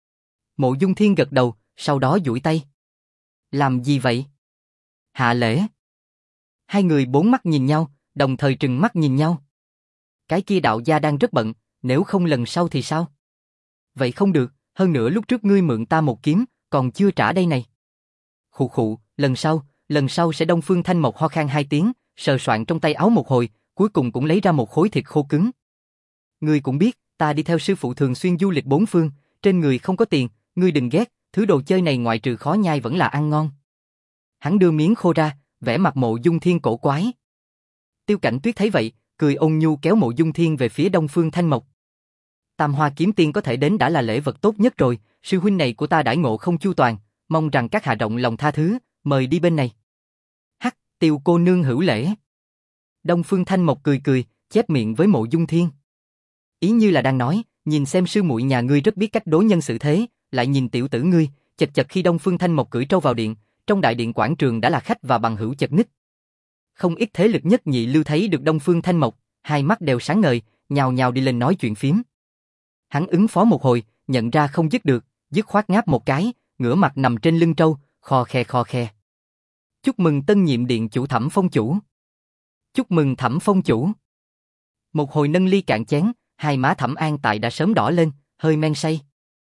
Mộ Dung Thiên gật đầu, sau đó duỗi tay. Làm gì vậy? Hạ lễ. Hai người bốn mắt nhìn nhau, đồng thời trừng mắt nhìn nhau. Cái kia đạo gia đang rất bận, nếu không lần sau thì sao? Vậy không được, hơn nữa lúc trước ngươi mượn ta một kiếm, còn chưa trả đây này. Khụ khụ, lần sau, lần sau sẽ. Đông Phương Thanh Mộc ho khan hai tiếng, sờ soạn trong tay áo một hồi, cuối cùng cũng lấy ra một khối thịt khô cứng. Ngươi cũng biết, ta đi theo sư phụ thường xuyên du lịch bốn phương, trên người không có tiền, ngươi đừng ghét, thứ đồ chơi này ngoại trừ khó nhai vẫn là ăn ngon. Hắn đưa miếng khô ra, vẻ mặt Mộ Dung Thiên cổ quái. Tiêu Cảnh Tuyết thấy vậy, cười ôn nhu kéo Mộ Dung Thiên về phía Đông Phương Thanh Mộc. Tam Hoa Kiếm Tiên có thể đến đã là lễ vật tốt nhất rồi, sư huynh này của ta đãi ngộ không chu toàn, mong rằng các hạ rộng lòng tha thứ, mời đi bên này. Hắc, Tiêu cô nương hữu lễ. Đông Phương Thanh Mộc cười cười, chép miệng với Mộ Dung Thiên. Ý như là đang nói, nhìn xem sư muội nhà ngươi rất biết cách đối nhân xử thế, lại nhìn tiểu tử ngươi, chật chật. Khi Đông Phương Thanh Mộc cưỡi trâu vào điện, trong đại điện quảng trường đã là khách và bằng hữu chật ních. Không ít thế lực nhất nhị lưu thấy được Đông Phương Thanh Mộc, hai mắt đều sáng ngời, nhào nhào đi lên nói chuyện phím. Hắn ứng phó một hồi, nhận ra không dứt được, dứt khoát ngáp một cái, ngửa mặt nằm trên lưng trâu, khò khe khò khe. Chúc mừng tân nhiệm điện chủ Thẩm Phong chủ. Chúc mừng Thẩm Phong chủ. Một hồi nâng ly cạn chén, hai má Thẩm An Tại đã sớm đỏ lên, hơi men say.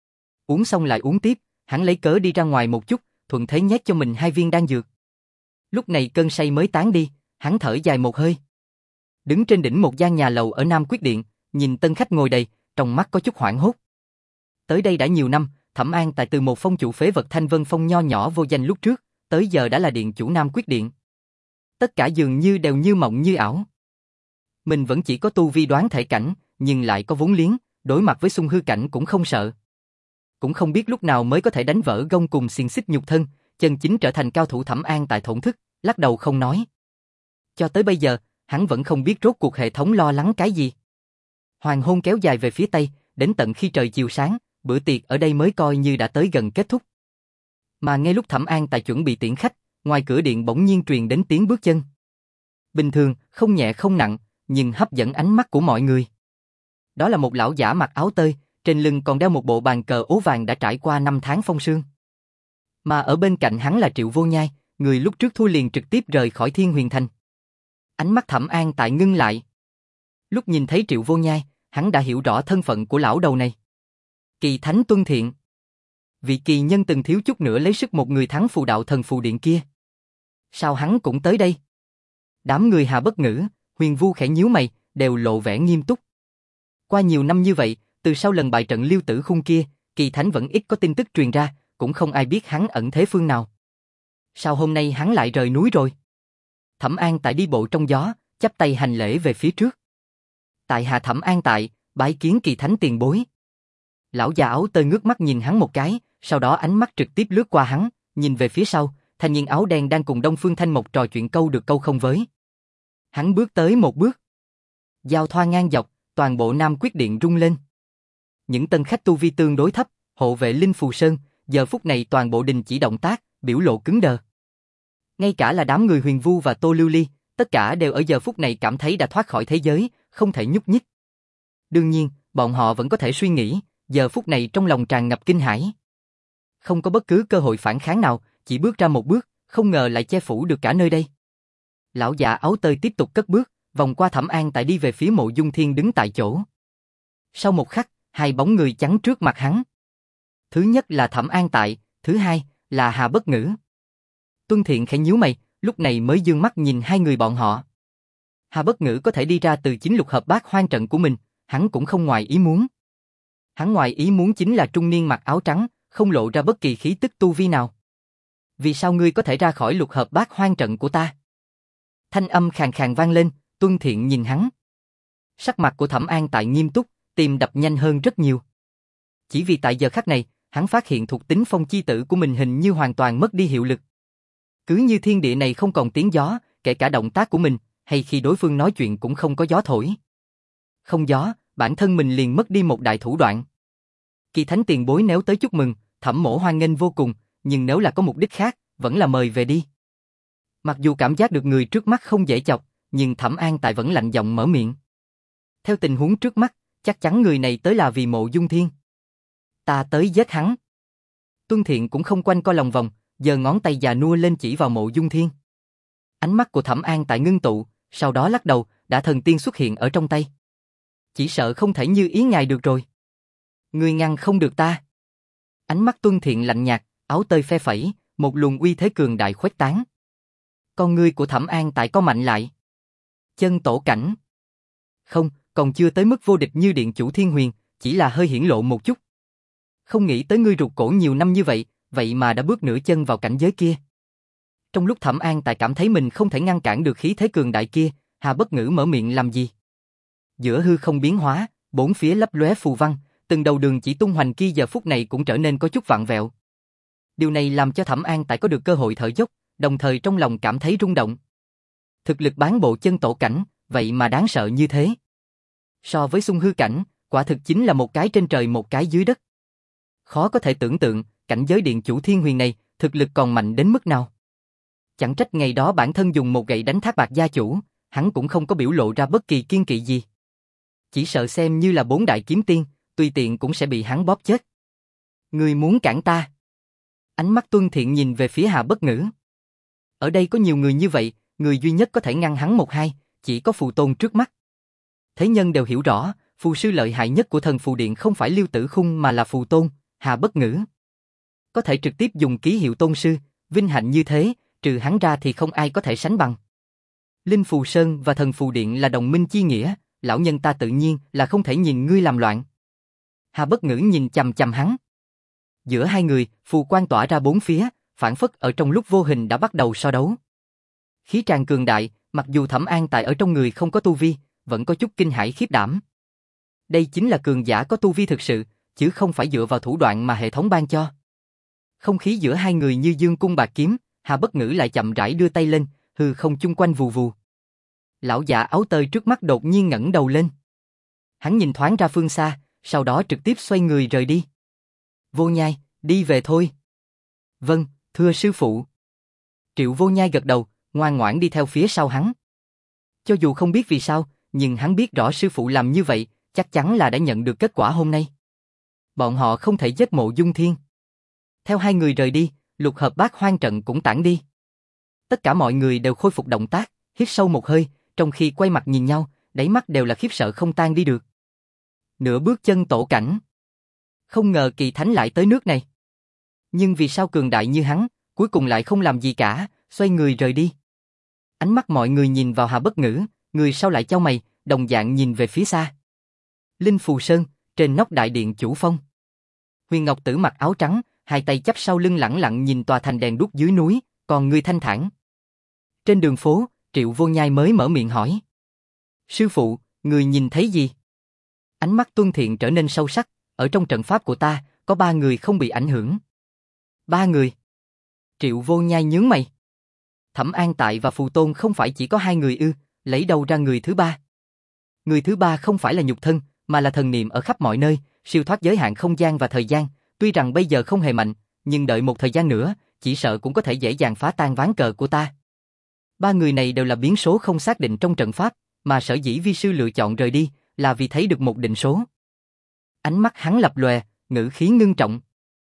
Uống xong lại uống tiếp, hắn lấy cớ đi ra ngoài một chút, thuận thế nhét cho mình hai viên đan dược. Lúc này cơn say mới tán đi, hắn thở dài một hơi. Đứng trên đỉnh một gian nhà lầu ở Nam Quyết Điện, nhìn tân khách ngồi đầy, trong mắt có chút hoảng hốt. Tới đây đã nhiều năm, Thẩm An Tại từ một phong chủ phế vật Thanh Vân Phong nho nhỏ vô danh lúc trước, tới giờ đã là điện chủ Nam Quyết Điện. Tất cả dường như đều như mộng như ảo. Mình vẫn chỉ có tu vi đoán thể cảnh, nhưng lại có vốn liếng, đối mặt với xung hư cảnh cũng không sợ. Cũng không biết lúc nào mới có thể đánh vỡ gông cùng xiềng xích nhục thân, chân chính trở thành cao thủ. Thẩm An Tại thổn thức, lắc đầu không nói. Cho tới bây giờ, hắn vẫn không biết rốt cuộc hệ thống lo lắng cái gì. Hoàng hôn kéo dài về phía tây, đến tận khi trời chiều sáng, bữa tiệc ở đây mới coi như đã tới gần kết thúc. Mà ngay lúc Thẩm An Tại chuẩn bị tiễn khách, ngoài cửa điện bỗng nhiên truyền đến tiếng bước chân. Bình thường, không nhẹ không nặng, nhưng hấp dẫn ánh mắt của mọi người. Đó là một lão giả mặc áo tơi, trên lưng còn đeo một bộ bàn cờ ố vàng đã trải qua năm tháng phong sương. Mà ở bên cạnh hắn là Triệu Vô Nhai, người lúc trước thua liền trực tiếp rời khỏi Thiên Huyền Thành. Ánh mắt Thẩm An Tại ngưng lại. Lúc nhìn thấy Triệu Vô Nhai, hắn đã hiểu rõ thân phận của lão đầu này. Kỳ Thánh Tuân Thiện. Vị kỳ nhân từng thiếu chút nữa lấy sức một người thắng phù đạo thần phù điện kia. Sao hắn cũng tới đây? Đám người Hà Bất Ngữ, Huyền Vu khẽ nhíu mày, đều lộ vẻ nghiêm túc. Qua nhiều năm như vậy, từ sau lần bại trận Liêu Tử Khung kia, Kỳ Thánh vẫn ít có tin tức truyền ra, cũng không ai biết hắn ẩn thế phương nào. Sao hôm nay hắn lại rời núi rồi? Thẩm An Tại đi bộ trong gió, chắp tay hành lễ về phía trước. Tại hạ Thẩm An Tại, bái kiến Kỳ Thánh tiền bối. Lão già áo tơi ngước mắt nhìn hắn một cái, sau đó ánh mắt trực tiếp lướt qua hắn, nhìn về phía sau, thanh niên áo đen đang cùng Đông Phương Thanh Mộc trò chuyện câu được câu không với. Hắn bước tới một bước. Giao thoa ngang dọc, toàn bộ Nam Quyết Điện rung lên. Những tân khách tu vi tương đối thấp, hộ vệ Linh Phù Sơn, giờ phút này toàn bộ đình chỉ động tác, biểu lộ cứng đờ. Ngay cả là đám người Huyền Vu và Tô Lưu Ly, tất cả đều ở giờ phút này cảm thấy đã thoát khỏi thế giới, không thể nhúc nhích. Đương nhiên, bọn họ vẫn có thể suy nghĩ, giờ phút này trong lòng tràn ngập kinh hãi. Không có bất cứ cơ hội phản kháng nào, chỉ bước ra một bước, không ngờ lại che phủ được cả nơi đây. Lão già áo tơi tiếp tục cất bước, vòng qua Thẩm An Tại đi về phía Mộ Dung Thiên đứng tại chỗ. Sau một khắc, hai bóng người chắn trước mặt hắn. Thứ nhất là Thẩm An Tại, thứ hai là Hà Bất Ngữ. Tuân Thiện khẽ nhíu mày, lúc này mới dương mắt nhìn hai người bọn họ. Hà Bất Ngữ có thể đi ra từ chính lục hợp bát hoang trận của mình, hắn cũng không ngoài ý muốn. Hắn ngoài ý muốn chính là trung niên mặc áo trắng, không lộ ra bất kỳ khí tức tu vi nào. Vì sao ngươi có thể ra khỏi lục hợp bát hoang trận của ta? Thanh âm khàn khàn vang lên, Tuân Thiện nhìn hắn. Sắc mặt của Thẩm An Tại nghiêm túc, tim đập nhanh hơn rất nhiều. Chỉ vì tại giờ khắc này, hắn phát hiện thuộc tính phong chi tử của mình hình như hoàn toàn mất đi hiệu lực. Cứ như thiên địa này không còn tiếng gió, kể cả động tác của mình, hay khi đối phương nói chuyện cũng không có gió thổi. Không gió, bản thân mình liền mất đi một đại thủ đoạn. Kỳ Thánh tiền bối nếu tới chúc mừng, Thẩm mỗ hoan nghênh vô cùng, nhưng nếu là có mục đích khác, vẫn là mời về đi. Mặc dù cảm giác được người trước mắt không dễ chọc, nhưng Thẩm An Tại vẫn lạnh giọng mở miệng. Theo tình huống trước mắt, chắc chắn người này tới là vì Mộ Dung Thiên. Ta tới giết hắn. Tuân Thiện cũng không quanh co lòng vòng, giơ ngón tay già nua lên chỉ vào Mộ Dung Thiên. Ánh mắt của Thẩm An Tại ngưng tụ, sau đó lắc đầu, đã thần tiên xuất hiện ở trong tay. Chỉ sợ không thể như ý ngài được rồi. Ngươi ngăn không được ta. Ánh mắt Tuân Thiện lạnh nhạt, áo tơi phe phẩy, một luồng uy thế cường đại khuếch tán. Con ngươi của Thẩm An Tại co mạnh lại. Chân tổ cảnh. Không, còn chưa tới mức vô địch như điện chủ Thiên Huyền, chỉ là hơi hiển lộ một chút. Không nghĩ tới ngươi rụt cổ nhiều năm như vậy, vậy mà đã bước nửa chân vào cảnh giới kia. Trong lúc Thẩm An Tại cảm thấy mình không thể ngăn cản được khí thế cường đại kia, Hà Bất Ngữ mở miệng làm gì? Giữa hư không biến hóa, bốn phía lấp lóe phù văn, từng đầu đường chỉ tung hoành kia giờ phút này cũng trở nên có chút vặn vẹo. Điều này làm cho Thẩm An Tại có được cơ hội thở dốc, đồng thời trong lòng cảm thấy rung động. Thực lực bán bộ chân tổ cảnh, vậy mà đáng sợ như thế. So với xung hư cảnh, quả thực chính là một cái trên trời một cái dưới đất. Khó có thể tưởng tượng, cảnh giới điện chủ Thiên Huyền này, thực lực còn mạnh đến mức nào. Chẳng trách ngày đó bản thân dùng một gậy đánh Thác Bạt gia chủ, hắn cũng không có biểu lộ ra bất kỳ kiên kỵ gì. Chỉ sợ xem như là bốn đại kiếm tiên, tùy tiện cũng sẽ bị hắn bóp chết. Ngươi muốn cản ta? Ánh mắt Tuân Thiện nhìn về phía Hà Bất Ngữ. Ở đây có nhiều người như vậy, người duy nhất có thể ngăn hắn một hai, chỉ có phù tôn trước mắt. Thế nhân đều hiểu rõ, phù sư lợi hại nhất của thần phù điện không phải Liêu Tử Khung mà là phù tôn, Hà Bất Ngữ. Có thể trực tiếp dùng ký hiệu tôn sư, vinh hạnh như thế, trừ hắn ra thì không ai có thể sánh bằng. Linh Phù Sơn và Thần Phù Điện là đồng minh chi nghĩa, lão nhân ta tự nhiên là không thể nhìn ngươi làm loạn. Hà Bất Ngữ nhìn chằm chằm hắn. Giữa hai người, phù quang tỏa ra bốn phía, phản phất ở trong lúc vô hình đã bắt đầu so đấu. Khí tràn cường đại, mặc dù Thẩm An Tại ở trong người không có tu vi, vẫn có chút kinh hãi khiếp đảm. Đây chính là cường giả có tu vi thực sự, chứ không phải dựa vào thủ đoạn mà hệ thống ban cho. Không khí giữa hai người như dương cung bạc kiếm, Hà Bất Ngữ lại chậm rãi đưa tay lên, hư không chung quanh vù vù. Lão già áo tơi trước mắt đột nhiên ngẩng đầu lên. Hắn nhìn thoáng ra phương xa, sau đó trực tiếp xoay người rời đi. Vô Nhai, đi về thôi. Vâng, thưa sư phụ. Triệu Vô Nhai gật đầu, ngoan ngoãn đi theo phía sau hắn. Cho dù không biết vì sao, nhưng hắn biết rõ sư phụ làm như vậy, chắc chắn là đã nhận được kết quả hôm nay. Bọn họ không thể giết Mộ Dung Thiên. Theo hai người rời đi, lục hợp bát hoang trận cũng tản đi. Tất cả mọi người đều khôi phục động tác, hít sâu một hơi, trong khi quay mặt nhìn nhau, đáy mắt đều là khiếp sợ không tan đi được. Nửa bước chân tổ cảnh. Không ngờ kỳ thánh lại tới nước này. Nhưng vì sao cường đại như hắn, cuối cùng lại không làm gì cả, xoay người rời đi. Ánh mắt mọi người nhìn vào Hà Bất Ngữ, người sau lại chau mày, đồng dạng nhìn về phía xa. Linh Phù Sơn, trên nóc đại điện chủ phong. Huyền Ngọc Tử mặc áo trắng, hai tay chắp sau lưng lẳng lặng nhìn tòa thành đèn đuốc dưới núi, còn người thanh thản. Trên đường phố, Triệu Vô Nhai mới mở miệng hỏi. Sư phụ, người nhìn thấy gì? Ánh mắt Tuân Thiện trở nên sâu sắc, ở trong trận pháp của ta, có ba người không bị ảnh hưởng. Ba người? Triệu Vô Nhai nhướng mày. Thẩm An Tại và Phù Tôn không phải chỉ có hai người ư, lấy đâu ra người thứ ba? Người thứ ba không phải là nhục thân, mà là thần niệm ở khắp mọi nơi, siêu thoát giới hạn không gian và thời gian, tuy rằng bây giờ không hề mạnh, nhưng đợi một thời gian nữa, chỉ sợ cũng có thể dễ dàng phá tan ván cờ của ta. Ba người này đều là biến số không xác định trong trận pháp, mà sở dĩ vi sư lựa chọn rời đi, là vì thấy được một định số. Ánh mắt hắn lập lòe, ngữ khí ngưng trọng.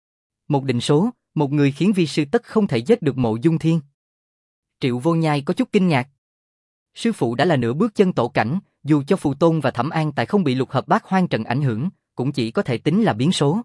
Một định số, một người khiến vi sư tất không thể giết được Mộ Dung Thiên. Triệu Vô Nhai có chút kinh ngạc. Sư phụ đã là nửa bước chân tổ cảnh, dù cho Phù Tôn và Thẩm An Tại không bị lục hợp bát hoang trận ảnh hưởng, cũng chỉ có thể tính là biến số.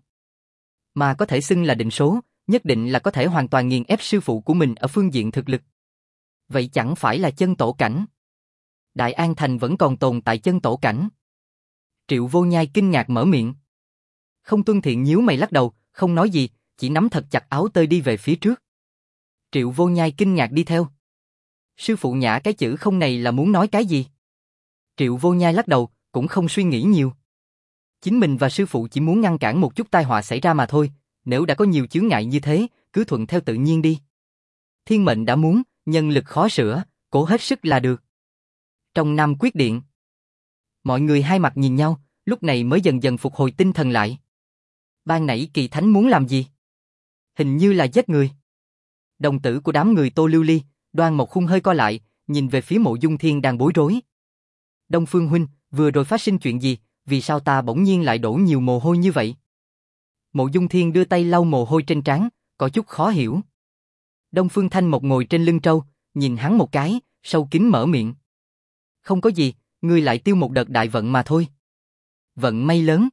Mà có thể xưng là định số, nhất định là có thể hoàn toàn nghiền ép sư phụ của mình ở phương diện thực lực. Vậy chẳng phải là chân tổ cảnh? Đại An Thành vẫn còn tồn tại chân tổ cảnh. Triệu Vô Nhai kinh ngạc mở miệng. Không Tuân Thiện nhíu mày lắc đầu, không nói gì, chỉ nắm thật chặt áo tơi đi về phía trước. Triệu Vô Nhai kinh ngạc đi theo. Sư phụ nhả cái chữ không này là muốn nói cái gì? Triệu Vô Nhai lắc đầu, cũng không suy nghĩ nhiều. Chính mình và sư phụ chỉ muốn ngăn cản một chút tai họa xảy ra mà thôi, nếu đã có nhiều chướng ngại như thế, cứ thuận theo tự nhiên đi. Thiên mệnh đã muốn, nhân lực khó sửa, cố hết sức là được. Trong Nam Quyết Điện, mọi người hai mặt nhìn nhau, lúc này mới dần dần phục hồi tinh thần lại. Ban nãy kỳ thánh muốn làm gì? Hình như là giết người. Đồng tử của đám người Tô Lưu Ly, Đoan Mộc Khung hơi co lại, nhìn về phía Mộ Dung Thiên đang bối rối. Đông Phương huynh, vừa rồi phát sinh chuyện gì, vì sao ta bỗng nhiên lại đổ nhiều mồ hôi như vậy? Mộ Dung Thiên đưa tay lau mồ hôi trên trán, có chút khó hiểu. Đông Phương Thanh Mộc ngồi trên lưng trâu, nhìn hắn một cái, sâu kín mở miệng. Không có gì, ngươi lại tiêu một đợt đại vận mà thôi. Vận may lớn.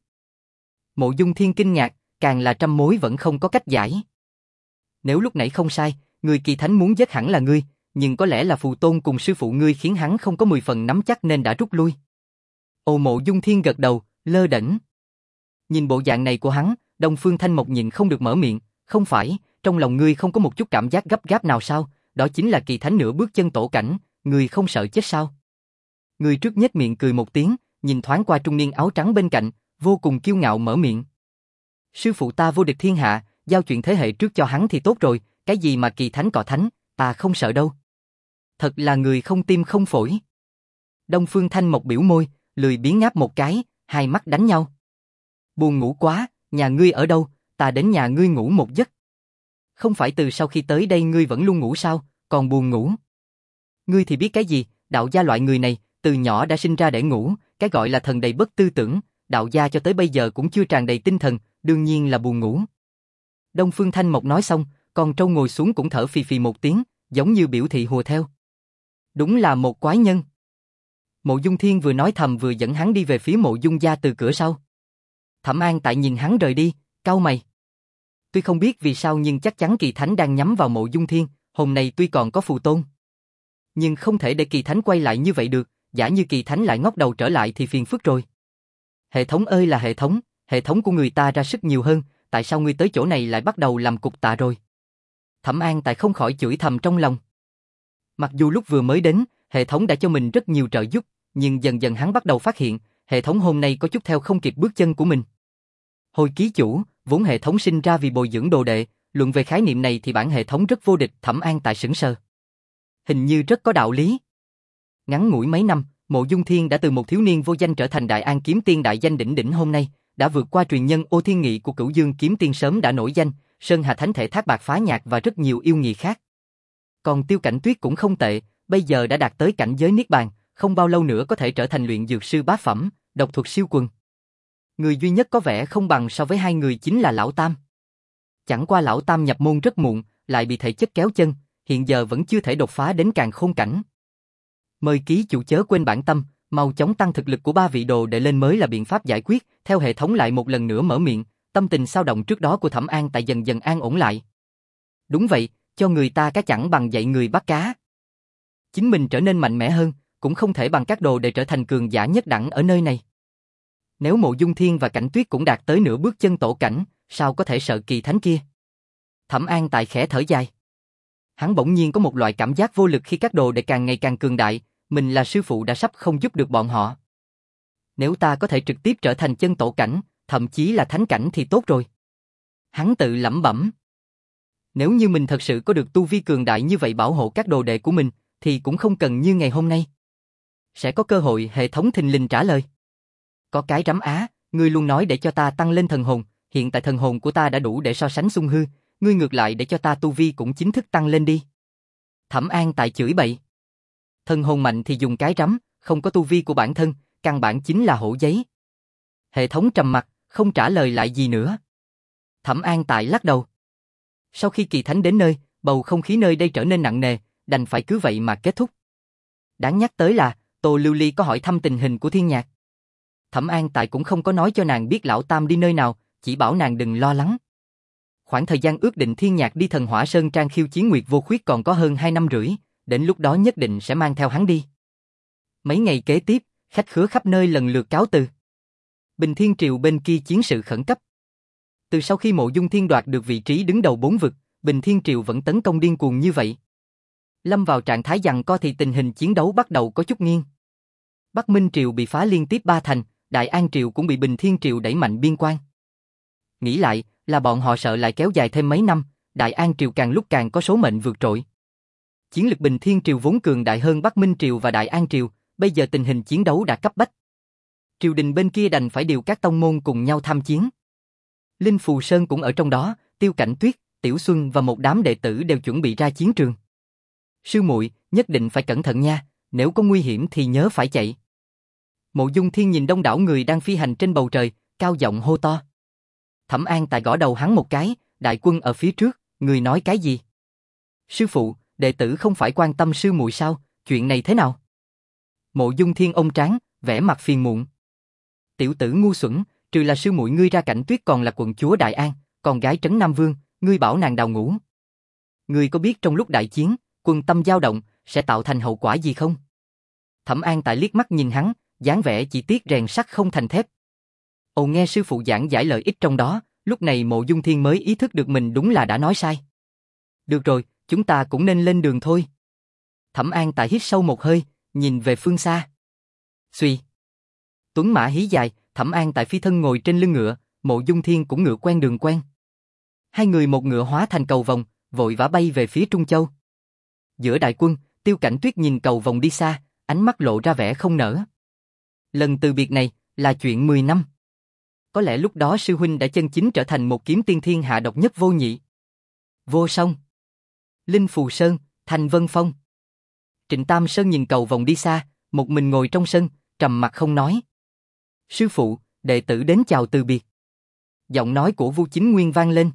Mộ Dung Thiên kinh ngạc, càng là trăm mối vẫn không có cách giải. Nếu lúc nãy không sai, người kỳ thánh muốn giết hẳn là ngươi, nhưng có lẽ là Phù Tôn cùng sư phụ ngươi khiến hắn không có mười phần nắm chắc nên đã rút lui. Ồ, Mộ Dung Thiên gật đầu, lơ đễnh. Nhìn bộ dạng này của hắn, Đông Phương Thanh Mộc nhìn không được mở miệng, không phải, trong lòng ngươi không có một chút cảm giác gấp gáp nào sao, đó chính là kỳ thánh nửa bước chân tổ cảnh, ngươi không sợ chết sao? Người trước nhếch miệng cười một tiếng, nhìn thoáng qua trung niên áo trắng bên cạnh, vô cùng kiêu ngạo mở miệng. Sư phụ ta vô địch thiên hạ, giao chuyện thế hệ trước cho hắn thì tốt rồi, cái gì mà kỳ thánh cọ thánh, ta không sợ đâu. Thật là người không tim không phổi. Đông Phương Thanh Mộc biểu môi, lười biếng ngáp một cái, hai mắt đánh nhau. Buồn ngủ quá, nhà ngươi ở đâu, ta đến nhà ngươi ngủ một giấc. Không phải từ sau khi tới đây ngươi vẫn luôn ngủ sao, còn buồn ngủ. Ngươi thì biết cái gì, đạo gia loại người này, từ nhỏ đã sinh ra để ngủ, cái gọi là thần đầy bất tư tưởng, đạo gia cho tới bây giờ cũng chưa tràn đầy tinh thần, đương nhiên là buồn ngủ. Đông Phương Thanh Mộc nói xong, con trâu ngồi xuống cũng thở phì phì một tiếng, giống như biểu thị hùa theo. Đúng là một quái nhân. Mộ Dung Thiên vừa nói thầm vừa dẫn hắn đi về phía Mộ Dung gia từ cửa sau. Thẩm An Tại nhìn hắn rời đi, cau mày. Tuy không biết vì sao nhưng chắc chắn Kỳ Thánh đang nhắm vào Mộ Dung Thiên, hôm nay tuy còn có phù tôn. Nhưng không thể để Kỳ Thánh quay lại như vậy được, giả như Kỳ Thánh lại ngóc đầu trở lại thì phiền phức rồi. Hệ thống ơi là hệ thống, hệ thống của người ta ra sức nhiều hơn, tại sao ngươi tới chỗ này lại bắt đầu làm cục tạ rồi? Thẩm An Tài không khỏi chửi thầm trong lòng. Mặc dù lúc vừa mới đến, hệ thống đã cho mình rất nhiều trợ giúp, nhưng dần dần hắn bắt đầu phát hiện, hệ thống hôm nay có chút theo không kịp bước chân của mình. Hồi ký chủ, vốn hệ thống sinh ra vì bồi dưỡng đồ đệ, luận về khái niệm này thì bản hệ thống rất vô địch. Thẩm An Tài sững sờ. Hình như rất có đạo lý. Ngắn ngủi mấy năm, Mộ Dung Thiên đã từ một thiếu niên vô danh trở thành Đại An kiếm tiên đại danh đỉnh đỉnh hôm nay, đã vượt qua truyền nhân Ô Thiên Nghị của Cửu Dương kiếm tiên sớm đã nổi danh, Sơn Hà Thánh Thể Thác Bạc Phá Nhạc và rất nhiều yêu nghiệt khác. Còn Tiêu Cảnh Tuyết cũng không tệ, bây giờ đã đạt tới cảnh giới niết bàn, không bao lâu nữa có thể trở thành luyện dược sư bá phẩm, độc thuật siêu quần. Người duy nhất có vẻ không bằng so với hai người chính là Lão Tam. Chẳng qua Lão Tam nhập môn rất muộn, lại bị thể chất kéo chân, hiện giờ vẫn chưa thể đột phá đến càn khôn cảnh. Mời ký chủ chớ quên bản tâm, mau chóng tăng thực lực của ba vị đồ đệ lên mới là biện pháp giải quyết. Theo hệ thống lại một lần nữa mở miệng, tâm tình sao động trước đó của Thẩm An Tài dần dần an ổn lại. Đúng vậy, cho người ta cá chẳng bằng dạy người bắt cá. Chính mình trở nên mạnh mẽ hơn, cũng không thể bằng các đồ để trở thành cường giả nhất đẳng ở nơi này. Nếu Mộ Dung Thiên và Cảnh Tuyết cũng đạt tới nửa bước chân tổ cảnh, sao có thể sợ Kỳ Thánh kia? Thẩm An Tài khẽ thở dài. Hắn bỗng nhiên có một loại cảm giác vô lực khi các đồ đệ càng ngày càng cường đại, mình là sư phụ đã sắp không giúp được bọn họ. Nếu ta có thể trực tiếp trở thành chân tổ cảnh, thậm chí là thánh cảnh thì tốt rồi. Hắn tự lẩm bẩm. Nếu như mình thật sự có được tu vi cường đại như vậy bảo hộ các đồ đệ của mình, thì cũng không cần như ngày hôm nay. Sẽ có cơ hội. Hệ thống thình lình trả lời. Có cái rắm á, ngươi luôn nói để cho ta tăng lên thần hồn, hiện tại thần hồn của ta đã đủ để so sánh xung hư, ngươi ngược lại để cho ta tu vi cũng chính thức tăng lên đi. Thẩm An Tài chửi bậy. Thần hồn mạnh thì dùng cái rắm, không có tu vi của bản thân, căn bản chính là hổ giấy. Hệ thống trầm mặc, không trả lời lại gì nữa. Thẩm An Tài lắc đầu. Sau khi Kỳ Thánh đến nơi, bầu không khí nơi đây trở nên nặng nề, đành phải cứ vậy mà kết thúc. Đáng nhắc tới là, Tô Lưu Ly có hỏi thăm tình hình của Thiên Nhạc. Thẩm An Tài cũng không có nói cho nàng biết Lão Tam đi nơi nào, chỉ bảo nàng đừng lo lắng. Khoảng thời gian ước định Thiên Nhạc đi Thần Hỏa Sơn Trang khiêu chiến Nguyệt Vô Khuyết còn có hơn hai năm rưỡi, đến lúc đó nhất định sẽ mang theo hắn đi. Mấy ngày kế tiếp, khách khứa khắp nơi lần lượt cáo từ. Bình Thiên Triều bên kia chiến sự khẩn cấp. Từ sau khi Mộ Dung Thiên đoạt được vị trí đứng đầu bốn vực, Bình Thiên Triều vẫn tấn công điên cuồng như vậy. Lâm vào trạng thái giằng co thì tình hình chiến đấu bắt đầu có chút nghiêng. Bắc Minh Triều bị phá liên tiếp ba thành, Đại An Triều cũng bị Bình Thiên Triều đẩy mạnh biên quan. Nghĩ lại, là bọn họ sợ lại kéo dài thêm mấy năm, Đại An Triều càng lúc càng có số mệnh vượt trội. Chiến lực Bình Thiên Triều vốn cường đại hơn Bắc Minh Triều và Đại An Triều, bây giờ tình hình chiến đấu đã cấp bách. Triều đình bên kia đành phải điều các tông môn cùng nhau tham chiến. Linh Phù Sơn cũng ở trong đó, Tiêu Cảnh Tuyết, Tiểu Xuân và một đám đệ tử đều chuẩn bị ra chiến trường. Sư muội, nhất định phải cẩn thận nha, nếu có nguy hiểm thì nhớ phải chạy. Mộ Dung Thiên nhìn đông đảo người đang phi hành trên bầu trời, cao giọng hô to. Thẩm An Tài gõ đầu hắn một cái, đại quân ở phía trước, người nói cái gì? Sư phụ, đệ tử không phải quan tâm sư muội sao, chuyện này thế nào? Mộ Dung Thiên ôm trán, vẻ mặt phiền muộn. Tiểu tử ngu xuẩn, trừ là sư muội ngươi ra Cảnh Tuyết còn là quận chúa Đại An, còn gái trấn Nam Vương, ngươi bảo nàng đào ngũ. Ngươi có biết trong lúc đại chiến, quân tâm dao động, sẽ tạo thành hậu quả gì không? Thẩm An Tài liếc mắt nhìn hắn, dáng vẻ chỉ tiếc rèn sắt không thành thép. Ồ, nghe sư phụ giảng giải lợi ích trong đó, lúc này Mộ Dung Thiên mới ý thức được mình đúng là đã nói sai. Được rồi, chúng ta cũng nên lên đường thôi. Thẩm An Tài hít sâu một hơi, nhìn về phương xa. Xuy. Tuấn mã hí dài, Thẩm An Tài phi thân ngồi trên lưng ngựa, Mộ Dung Thiên cũng ngựa quen đường quen. Hai người một ngựa hóa thành cầu vồng, vội vã bay về phía Trung Châu. Giữa đại quân, Tiêu Cảnh Tuyết nhìn cầu vồng đi xa, ánh mắt lộ ra vẻ không nỡ. Lần từ biệt này là chuyện mười năm. Có lẽ lúc đó sư huynh đã chân chính trở thành một kiếm tiên thiên hạ độc nhất vô nhị. Vô Song, Linh Phù Sơn, Thành Vân Phong. Trịnh Tam Sơn nhìn cầu vồng đi xa, một mình ngồi trong sân, trầm mặt không nói. Sư phụ, đệ tử đến chào từ biệt. Giọng nói của Vu Chính Nguyên vang lên.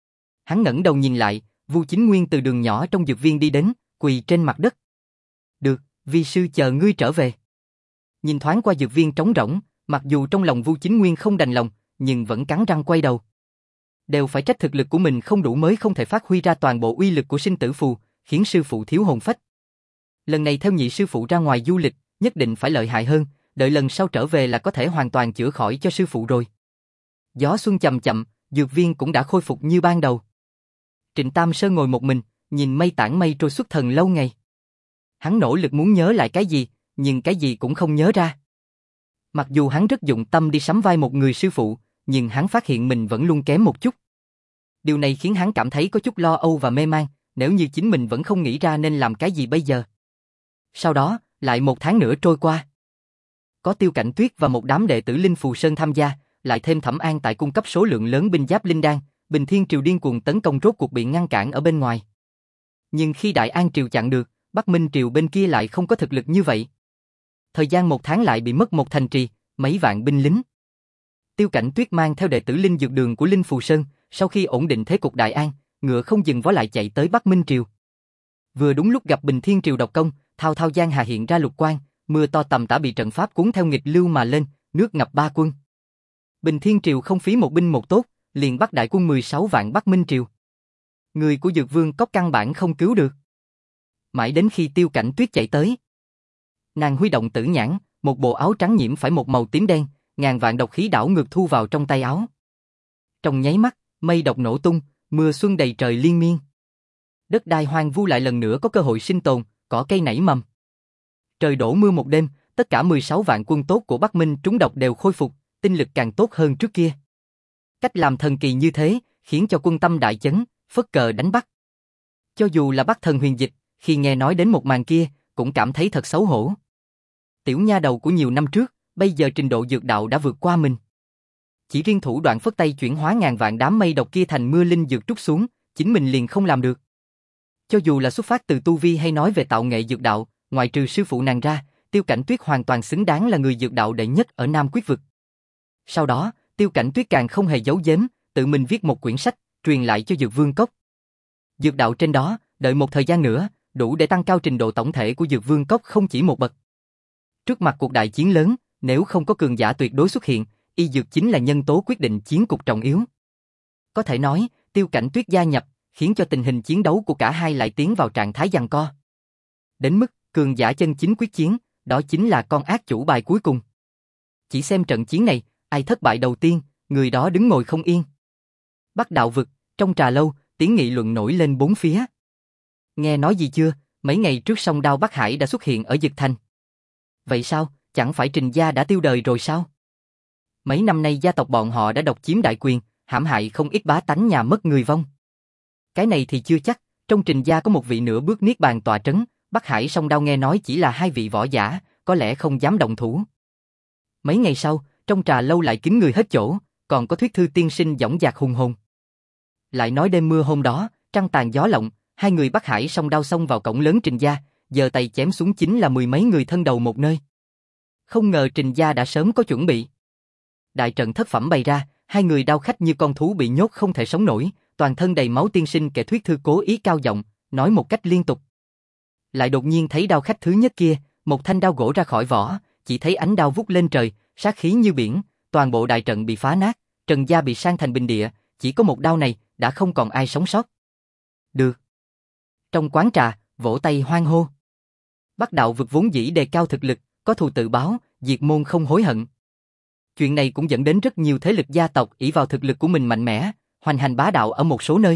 Hắn ngẩng đầu nhìn lại, Vu Chính Nguyên từ đường nhỏ trong dược viên đi đến, quỳ trên mặt đất. Được, vi sư chờ ngươi trở về. Nhìn thoáng qua dược viên trống rỗng, mặc dù trong lòng Vu Chính Nguyên không đành lòng, nhưng vẫn cắn răng quay đầu. Đều phải trách thực lực của mình không đủ mới không thể phát huy ra toàn bộ uy lực của sinh tử phù, khiến sư phụ thiếu hồn phách. Lần này theo nhị sư phụ ra ngoài du lịch, nhất định phải lợi hại hơn, đợi lần sau trở về là có thể hoàn toàn chữa khỏi cho sư phụ rồi. Gió xuân chậm chậm, dược viên cũng đã khôi phục như ban đầu. Trịnh Tam Sơn ngồi một mình, nhìn mây tản mây trôi xuất thần lâu ngày. Hắn nỗ lực muốn nhớ lại cái gì, nhưng cái gì cũng không nhớ ra. Mặc dù hắn rất dụng tâm đi sắm vai một người sư phụ, nhưng hắn phát hiện mình vẫn luôn kém một chút. Điều này khiến hắn cảm thấy có chút lo âu và mê man, nếu như chính mình vẫn không nghĩ ra nên làm cái gì bây giờ. Sau đó, lại một tháng nữa trôi qua. Có Tiêu Cảnh Tuyết và một đám đệ tử Linh Phù Sơn tham gia, lại thêm Thẩm An tại cung cấp số lượng lớn binh giáp linh đan, Bình Thiên Triều điên cuồng tấn công rốt cuộc bị ngăn cản ở bên ngoài. Nhưng khi Đại An Triều chặn được, Bắc Minh Triều bên kia lại không có thực lực như vậy. Thời gian một tháng lại bị mất một thành trì, mấy vạn binh lính. Tiêu Cảnh Tuyết mang theo đệ tử Linh Dược Đường của Linh Phù Sơn, sau khi ổn định thế cục Đại An, ngựa không dừng vó lại chạy tới Bắc Minh Triều. Vừa đúng lúc gặp Bình Thiên Triều độc công, thao thao giang hà hiện ra lục quang, mưa to tầm tã bị trận pháp cuốn theo nghịch lưu mà lên, nước ngập ba quân. Bình Thiên Triều không phí một binh một tốt, liền bắt đại quân mười sáu vạn Bắc Minh Triều. Người của Dược Vương Cốc căn bản không cứu được. Mãi đến khi Tiêu Cảnh Tuyết chạy tới, nàng huy động tử nhãn, một bộ áo trắng nhiễm phải một màu tím đen, ngàn vạn độc khí đảo ngược thu vào trong tay áo. Trong nháy mắt, mây độc nổ tung, mưa xuân đầy trời liên miên. Đất đai hoang vu lại lần nữa có cơ hội sinh tồn, cỏ cây nảy mầm. Trời đổ mưa một đêm, tất cả mười sáu vạn quân tốt của Bắc Minh trúng độc đều khôi phục, tinh lực càng tốt hơn trước kia. Cách làm thần kỳ như thế, khiến cho quân tâm đại chấn, phất cờ đánh Bắc. Cho dù là Bắc Thần Huyền Dịch, khi nghe nói đến một màn kia, cũng cảm thấy thật xấu hổ. Tiểu nha đầu của nhiều năm trước, bây giờ trình độ dược đạo đã vượt qua mình. Chỉ riêng thủ đoạn phất tay chuyển hóa ngàn vạn đám mây độc kia thành mưa linh dược trút xuống, chính mình liền không làm được. Cho dù là xuất phát từ tu vi hay nói về tạo nghệ dược đạo, ngoại trừ sư phụ nàng ra, Tiêu Cảnh Tuyết hoàn toàn xứng đáng là người dược đạo đệ nhất ở Nam Quyết vực. Sau đó, Tiêu Cảnh Tuyết càng không hề giấu giếm, tự mình viết một quyển sách, truyền lại cho Dược Vương Cốc. Dược đạo trên đó, đợi một thời gian nữa, đủ để tăng cao trình độ tổng thể của Dược Vương Cốc không chỉ một bậc. Trước mặt cuộc đại chiến lớn, nếu không có cường giả tuyệt đối xuất hiện, y dược chính là nhân tố quyết định chiến cục trọng yếu. Có thể nói, Tiêu Cảnh Tuyết gia nhập, khiến cho tình hình chiến đấu của cả hai lại tiến vào trạng thái giằng co. Đến mức, cường giả chân chính quyết chiến, đó chính là con ác chủ bài cuối cùng. Chỉ xem trận chiến này, ai thất bại đầu tiên, người đó đứng ngồi không yên. Bắc Đạo vực, trong trà lâu, tiếng nghị luận nổi lên bốn phía. Nghe nói gì chưa, mấy ngày trước song đao Bắc Hải đã xuất hiện ở Dực Thành. Vậy sao, chẳng phải Trình gia đã tiêu đời rồi sao? Mấy năm nay gia tộc bọn họ đã độc chiếm đại quyền, hãm hại không ít bá tánh nhà mất người vong. Cái này thì chưa chắc, trong Trình gia có một vị nửa bước niết bàn tọa trấn, Bắc Hải song đao nghe nói chỉ là hai vị võ giả, có lẽ không dám động thủ. Mấy ngày sau, trong trà lâu lại kín người hết chỗ, còn có Thuyết Thư tiên sinh dõng dạc hùng hồn. Lại nói đêm mưa hôm đó, trăng tàn gió lộng, hai người Bắc Hải song đao xông vào cổng lớn Trình gia, giờ tay chém xuống chính là mười mấy người thân đầu một nơi. Không ngờ Trình gia đã sớm có chuẩn bị. Đại trận thất phẩm bày ra, hai người đao khách như con thú bị nhốt không thể sống nổi, toàn thân đầy máu tiên sinh kẻ Thuyết Thư cố ý cao giọng, nói một cách liên tục. Lại đột nhiên thấy đao khách thứ nhất kia, một thanh đao gỗ ra khỏi vỏ, chỉ thấy ánh đao vút lên trời, sát khí như biển, toàn bộ đại trận bị phá nát, Trần gia bị san thành bình địa, chỉ có một đao này, đã không còn ai sống sót. Được. Trong quán trà, vỗ tay hoan hô. Bắc Đạo vực vốn dĩ đề cao thực lực, có thù tự báo, diệt môn không hối hận. Chuyện này cũng dẫn đến rất nhiều thế lực gia tộc ỷ vào thực lực của mình mạnh mẽ, hoành hành bá đạo ở một số nơi.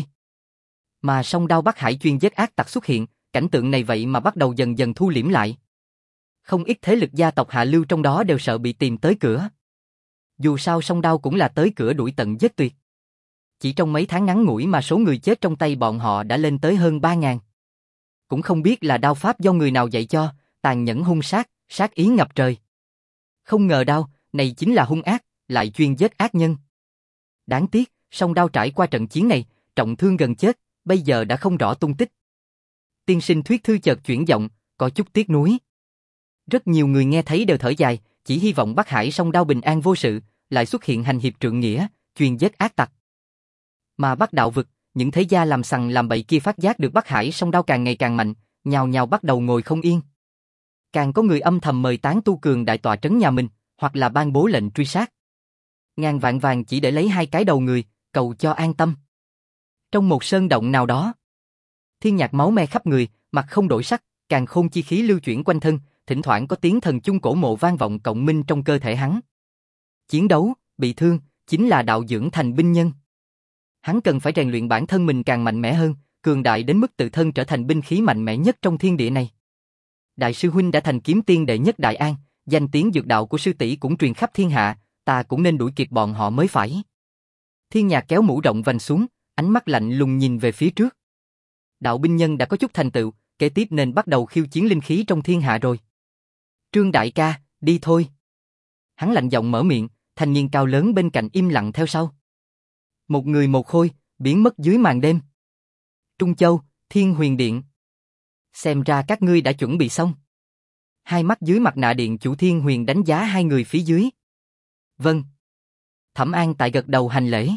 Mà song đao Bắc Hải chuyên giết ác tặc xuất hiện, cảnh tượng này vậy mà bắt đầu dần dần thu liễm lại. Không ít thế lực gia tộc hạ lưu trong đó đều sợ bị tìm tới cửa. Dù sao song đao cũng là tới cửa đuổi tận giết tuyệt. Chỉ trong mấy tháng ngắn ngủi mà số người chết trong tay bọn họ đã lên tới hơn ba ngàn. Cũng không biết là đao pháp do người nào dạy cho, tàn nhẫn hung sát, sát ý ngập trời. Không ngờ đao, này chính là hung ác, lại chuyên giết ác nhân. Đáng tiếc, song đao trải qua trận chiến này, trọng thương gần chết, bây giờ đã không rõ tung tích. Tiên sinh Thuyết Thư chợt chuyển giọng, có chút tiếc nuối. Rất nhiều người nghe thấy đều thở dài, chỉ hy vọng Bắc Hải song đao bình an vô sự, lại xuất hiện hành hiệp trượng nghĩa, chuyên giết ác tặc. Mà Bắc Đạo vực, những thế gia làm sằng làm bậy kia phát giác được Bắc Hải song đao càng ngày càng mạnh, nhào nhào bắt đầu ngồi không yên. Càng có người âm thầm mời tán tu cường đại tọa trấn nhà mình, hoặc là ban bố lệnh truy sát. Ngàn vạn vàng chỉ để lấy hai cái đầu người, cầu cho an tâm. Trong một sơn động nào đó, Thiên Nhạc máu me khắp người, mặt không đổi sắc, càn khôn chi khí lưu chuyển quanh thân, thỉnh thoảng có tiếng thần chung cổ mộ vang vọng cộng minh trong cơ thể hắn. Chiến đấu, bị thương, chính là đạo dưỡng thành binh nhân. Hắn cần phải rèn luyện bản thân mình càng mạnh mẽ hơn, cường đại đến mức tự thân trở thành binh khí mạnh mẽ nhất trong thiên địa này. Đại sư huynh đã thành kiếm tiên đệ nhất Đại An, danh tiếng dược đạo của sư tỷ cũng truyền khắp thiên hạ, ta cũng nên đuổi kịp bọn họ mới phải. Thiên Nhạc kéo mũ rộng vành xuống, ánh mắt lạnh lùng nhìn về phía trước. Đạo binh nhân đã có chút thành tựu, kế tiếp nên bắt đầu khiêu chiến linh khí trong thiên hạ rồi. Trương đại ca, đi thôi. Hắn lạnh giọng mở miệng, thanh niên cao lớn bên cạnh im lặng theo sau. Một người một khôi, biến mất dưới màn đêm. Trung Châu, Thiên Huyền Điện. Xem ra các ngươi đã chuẩn bị xong. Hai mắt dưới mặt nạ điện chủ Thiên Huyền đánh giá hai người phía dưới. Vâng. Thẩm An tại gật đầu hành lễ.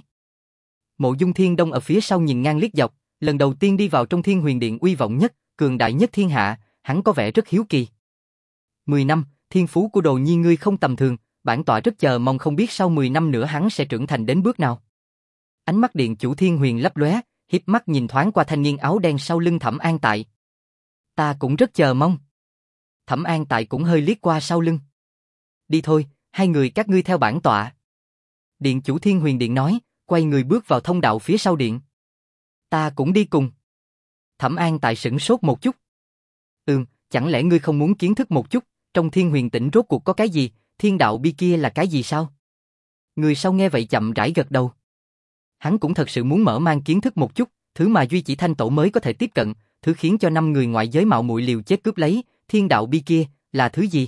Mộ Dung Thiên Đông ở phía sau nhìn ngang liếc dọc, lần đầu tiên đi vào trong Thiên Huyền Điện uy vọng nhất, cường đại nhất thiên hạ, hắn có vẻ rất hiếu kỳ. Mười năm, thiên phú của Đồ Nhi ngươi không tầm thường, bản tọa rất chờ mong không biết sau mười năm nữa hắn sẽ trưởng thành đến bước nào. Ánh mắt điện chủ Thiên Huyền lấp lóe, híp mắt nhìn thoáng qua thanh niên áo đen sau lưng Thẩm An tại. Ta cũng rất chờ mong. Thẩm An tại cũng hơi liếc qua sau lưng. Đi thôi, hai người các ngươi theo bản tọa. Điện chủ Thiên Huyền Điện nói, quay người bước vào thông đạo phía sau điện. Ta cũng đi cùng. Thẩm An tại sửng sốt một chút. Ừm, chẳng lẽ ngươi không muốn kiến thức một chút, trong Thiên Huyền Tỉnh rốt cuộc có cái gì, thiên đạo bi kia là cái gì sao? Người sau nghe vậy chậm rãi gật đầu. Hắn cũng thật sự muốn mở mang kiến thức một chút, thứ mà Duy Chỉ Thanh Tổ mới có thể tiếp cận, thứ khiến cho năm người ngoại giới mạo muội liều chết cướp lấy, thiên đạo bi kia, là thứ gì?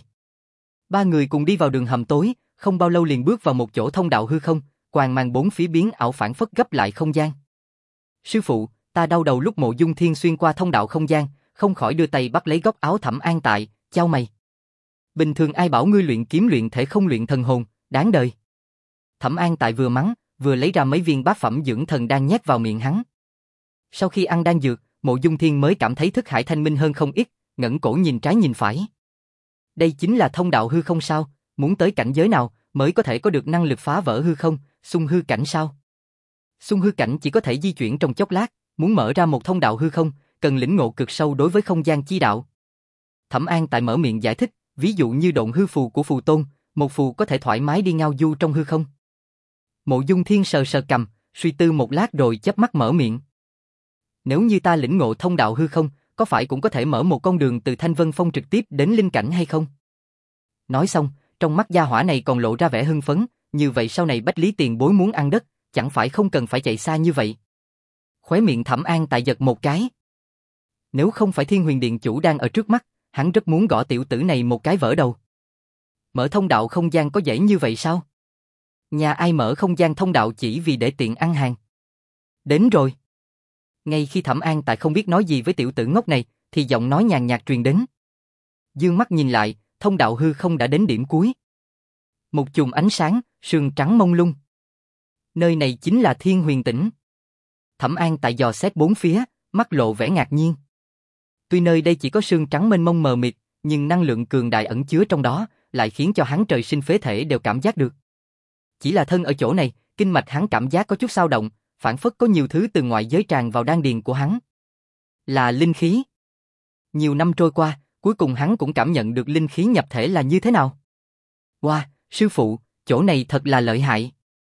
Ba người cùng đi vào đường hầm tối, không bao lâu liền bước vào một chỗ thông đạo hư không, quàng mang bốn phía biến ảo phản phất gấp lại không gian. Sư phụ, ta đau đầu lúc Mộ Dung Thiên xuyên qua thông đạo không gian, không khỏi đưa tay bắt lấy góc áo Thẩm An tại, chau mày. Bình thường ai bảo ngươi luyện kiếm luyện thể không luyện thần hồn, đáng đời. Thẩm An tại vừa mắng, vừa lấy ra mấy viên bát phẩm dưỡng thần đan nhét vào miệng hắn. Sau khi ăn đan dược, Mộ Dung Thiên mới cảm thấy thức hải thanh minh hơn không ít, ngẩng cổ nhìn trái nhìn phải. Đây chính là thông đạo hư không sao? Muốn tới cảnh giới nào mới có thể có được năng lực phá vỡ hư không, xung hư cảnh sao? Xung hư cảnh chỉ có thể di chuyển trong chốc lát, muốn mở ra một thông đạo hư không, cần lĩnh ngộ cực sâu đối với không gian chi đạo. Thẩm An tại mở miệng giải thích, ví dụ như độn hư phù của phù tôn, một phù có thể thoải mái đi ngao du trong hư không. Mộ Dung Thiên sờ sờ cầm, suy tư một lát rồi chớp mắt mở miệng. Nếu như ta lĩnh ngộ thông đạo hư không, có phải cũng có thể mở một con đường từ Thanh Vân Phong trực tiếp đến linh cảnh hay không? Nói xong, trong mắt gia hỏa này còn lộ ra vẻ hưng phấn, như vậy sau này Bách Lý Tiền Bối muốn ăn đất, chẳng phải không cần phải chạy xa như vậy. Khóe miệng Thẩm An tại giật một cái. Nếu không phải Thiên Huyền Điện chủ đang ở trước mắt, hắn rất muốn gõ tiểu tử này một cái vỡ đầu. Mở thông đạo không gian có dễ như vậy sao? Nhà ai mở không gian thông đạo chỉ vì để tiện ăn hàng? Đến rồi. Ngay khi Thẩm An tại không biết nói gì với tiểu tử ngốc này, thì giọng nói nhàn nhạt truyền đến. Dương mắt nhìn lại, thông đạo hư không đã đến điểm cuối. Một chùm ánh sáng, sương trắng mông lung. Nơi này chính là Thiên Huyền Tỉnh. Thẩm An tại dò xét bốn phía, mắt lộ vẻ ngạc nhiên. Tuy nơi đây chỉ có sương trắng mênh mông mờ mịt, nhưng năng lượng cường đại ẩn chứa trong đó, lại khiến cho hắn trời sinh phế thể đều cảm giác được. Chỉ là thân ở chỗ này, kinh mạch hắn cảm giác có chút dao động, phản phất có nhiều thứ từ ngoại giới tràn vào đan điền của hắn. Là linh khí. Nhiều năm trôi qua, cuối cùng hắn cũng cảm nhận được linh khí nhập thể là như thế nào. Wow, sư phụ, chỗ này thật là lợi hại.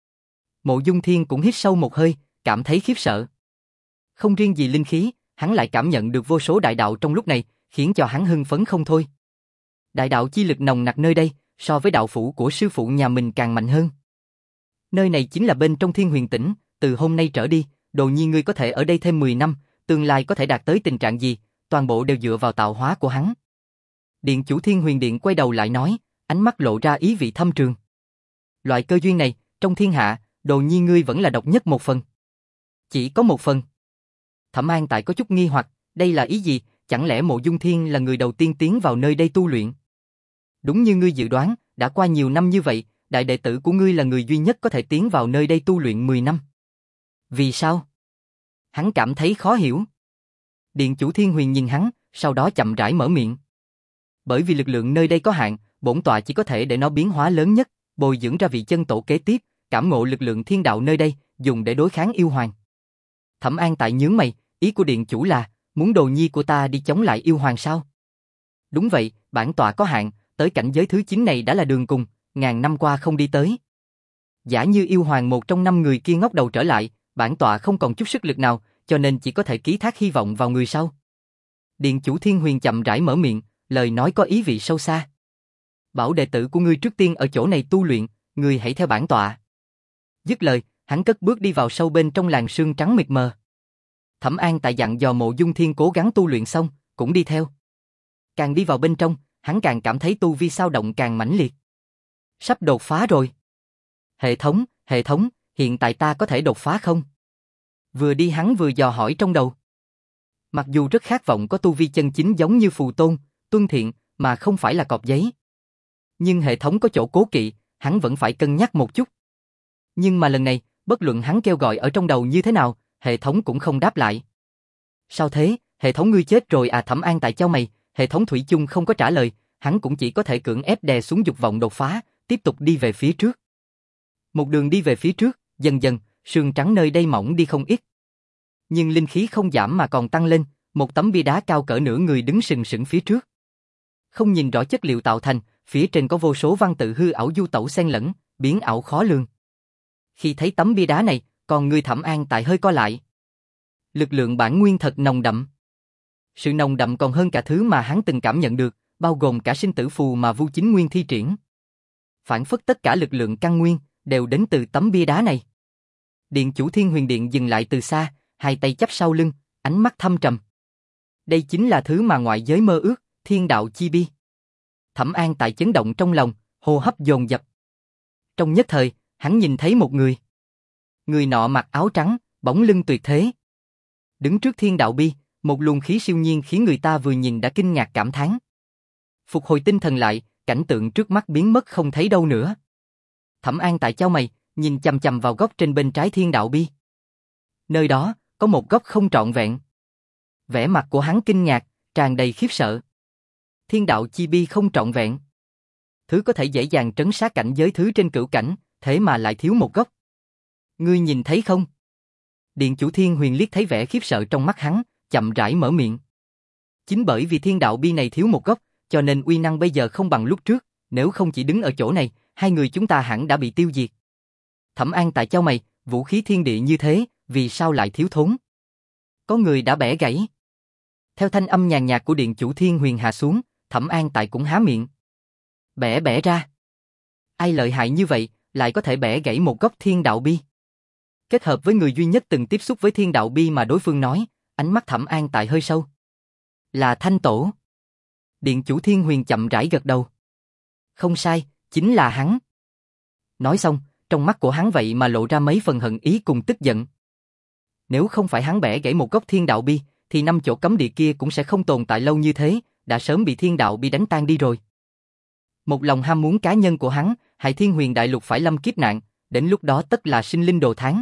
Mộ Dung Thiên cũng hít sâu một hơi, cảm thấy khiếp sợ. Không riêng gì linh khí, hắn lại cảm nhận được vô số đại đạo trong lúc này, khiến cho hắn hưng phấn không thôi. Đại đạo chi lực nồng nặc nơi đây, so với đạo phủ của sư phụ nhà mình càng mạnh hơn. Nơi này chính là bên trong Thiên Huyền Tỉnh, từ hôm nay trở đi, Đồ Nhi ngươi có thể ở đây thêm mười năm, tương lai có thể đạt tới tình trạng gì, toàn bộ đều dựa vào tạo hóa của hắn. Điện chủ Thiên Huyền Điện quay đầu lại nói, ánh mắt lộ ra ý vị thâm trường. Loại cơ duyên này, trong thiên hạ, Đồ Nhi ngươi vẫn là độc nhất một phần. Chỉ có một phần. Thẩm An tại có chút nghi hoặc, đây là ý gì, chẳng lẽ Mộ Dung Thiên là người đầu tiên tiến vào nơi đây tu luyện? Đúng như ngươi dự đoán, đã qua nhiều năm như vậy, đại đệ tử của ngươi là người duy nhất có thể tiến vào nơi đây tu luyện mười năm. Vì sao? Hắn cảm thấy khó hiểu. Điện chủ Thiên Huyền nhìn hắn, sau đó chậm rãi mở miệng. Bởi vì lực lượng nơi đây có hạn, bổn tọa chỉ có thể để nó biến hóa lớn nhất, bồi dưỡng ra vị chân tổ kế tiếp, cảm ngộ lực lượng thiên đạo nơi đây, dùng để đối kháng yêu hoàng. Thẩm An Tại nhướng mày, ý của điện chủ là, muốn đồ nhi của ta đi chống lại yêu hoàng sao? Đúng vậy, bản tọa có hạn, tới cảnh giới thứ chín này đã là đường cùng, ngàn năm qua không đi tới. Giả như yêu hoàng một trong năm người kia ngóc đầu trở lại, bản tọa không còn chút sức lực nào, cho nên chỉ có thể ký thác hy vọng vào người sau. Điện chủ Thiên Huyền chậm rãi mở miệng, lời nói có ý vị sâu xa. Bảo đệ tử của ngươi trước tiên ở chỗ này tu luyện, ngươi hãy theo bản tọa. Dứt lời, hắn cất bước đi vào sâu bên trong làn sương trắng mịt mờ. Thẩm An Tại dặn dò Mộ Dung Thiên cố gắng tu luyện xong, cũng đi theo. Càng đi vào bên trong, hắn càng cảm thấy tu vi sao động càng mãnh liệt. Sắp đột phá rồi. Hệ thống, hệ thống, hiện tại ta có thể đột phá không? Vừa đi hắn vừa dò hỏi trong đầu. Mặc dù rất khát vọng có tu vi chân chính giống như Phù Tôn, Tuân Thiện, mà không phải là cọp giấy. Nhưng hệ thống có chỗ cố kỵ, hắn vẫn phải cân nhắc một chút. Nhưng mà lần này, bất luận hắn kêu gọi ở trong đầu như thế nào, hệ thống cũng không đáp lại. Sao thế, hệ thống ngươi chết rồi à? Thẩm An Tại chau mày, hệ thống thủy chung không có trả lời, hắn cũng chỉ có thể cưỡng ép đè xuống dục vọng đột phá, tiếp tục đi về phía trước. Một đường đi về phía trước, dần dần, sương trắng nơi đây mỏng đi không ít. Nhưng linh khí không giảm mà còn tăng lên, một tấm bia đá cao cỡ nửa người đứng sừng sững phía trước. Không nhìn rõ chất liệu tạo thành, phía trên có vô số văn tự hư ảo du tẩu xen lẫn, biến ảo khó lường. Khi thấy tấm bia đá này, còn người Thẩm An Tại hơi co lại. Lực lượng bản nguyên thật nồng đậm. Sự nồng đậm còn hơn cả thứ mà hắn từng cảm nhận được, bao gồm cả sinh tử phù mà Vu Chính Nguyên thi triển. Phản phất tất cả lực lượng căn nguyên đều đến từ tấm bia đá này. Điện chủ Thiên Huyền Điện dừng lại từ xa, hai tay chắp sau lưng, ánh mắt thâm trầm. Đây chính là thứ mà ngoại giới mơ ước, thiên đạo chi bi. Thẩm An Tại chấn động trong lòng, hô hấp dồn dập. Trong nhất thời, hắn nhìn thấy một người. Người nọ mặc áo trắng, bóng lưng tuyệt thế. Đứng trước thiên đạo bi, một luồng khí siêu nhiên khiến người ta vừa nhìn đã kinh ngạc cảm thán. Phục hồi tinh thần lại, cảnh tượng trước mắt biến mất không thấy đâu nữa. Thẩm An Tại chau mày, nhìn chằm chằm vào góc trên bên trái thiên đạo bi. Nơi đó, có một góc không trọn vẹn. Vẻ mặt của hắn kinh ngạc, tràn đầy khiếp sợ. Thiên đạo chi bi không trọn vẹn. Thứ có thể dễ dàng trấn sát cảnh giới thứ trên cửu cảnh, thế mà lại thiếu một góc. Ngươi nhìn thấy không? Điện chủ Thiên Huyền liếc thấy vẻ khiếp sợ trong mắt hắn, chậm rãi mở miệng. Chính bởi vì thiên đạo bi này thiếu một góc, cho nên uy năng bây giờ không bằng lúc trước, nếu không chỉ đứng ở chỗ này, hai người chúng ta hẳn đã bị tiêu diệt. Thẩm An Tại chau mày, vũ khí thiên địa như thế, vì sao lại thiếu thốn? Có người đã bẻ gãy. Theo thanh âm nhàn nhạt của điện chủ Thiên Huyền hạ xuống, Thẩm An Tại cũng há miệng. Bẻ bẻ ra. Ai lợi hại như vậy, lại có thể bẻ gãy một góc thiên đạo bi? Kết hợp với người duy nhất từng tiếp xúc với thiên đạo bi mà đối phương nói, ánh mắt Thẩm An Tại hơi sâu. Là Thanh Tổ. Điện chủ Thiên Huyền chậm rãi gật đầu. Không sai, chính là hắn. Nói xong, trong mắt của hắn vậy mà lộ ra mấy phần hận ý cùng tức giận. Nếu không phải hắn bẻ gãy một góc thiên đạo bi, thì năm chỗ cấm địa kia cũng sẽ không tồn tại lâu như thế, đã sớm bị thiên đạo bi đánh tan đi rồi. Một lòng ham muốn cá nhân của hắn, hại Thiên Huyền Đại Lục phải lâm kiếp nạn, đến lúc đó tất là sinh linh đồ thán.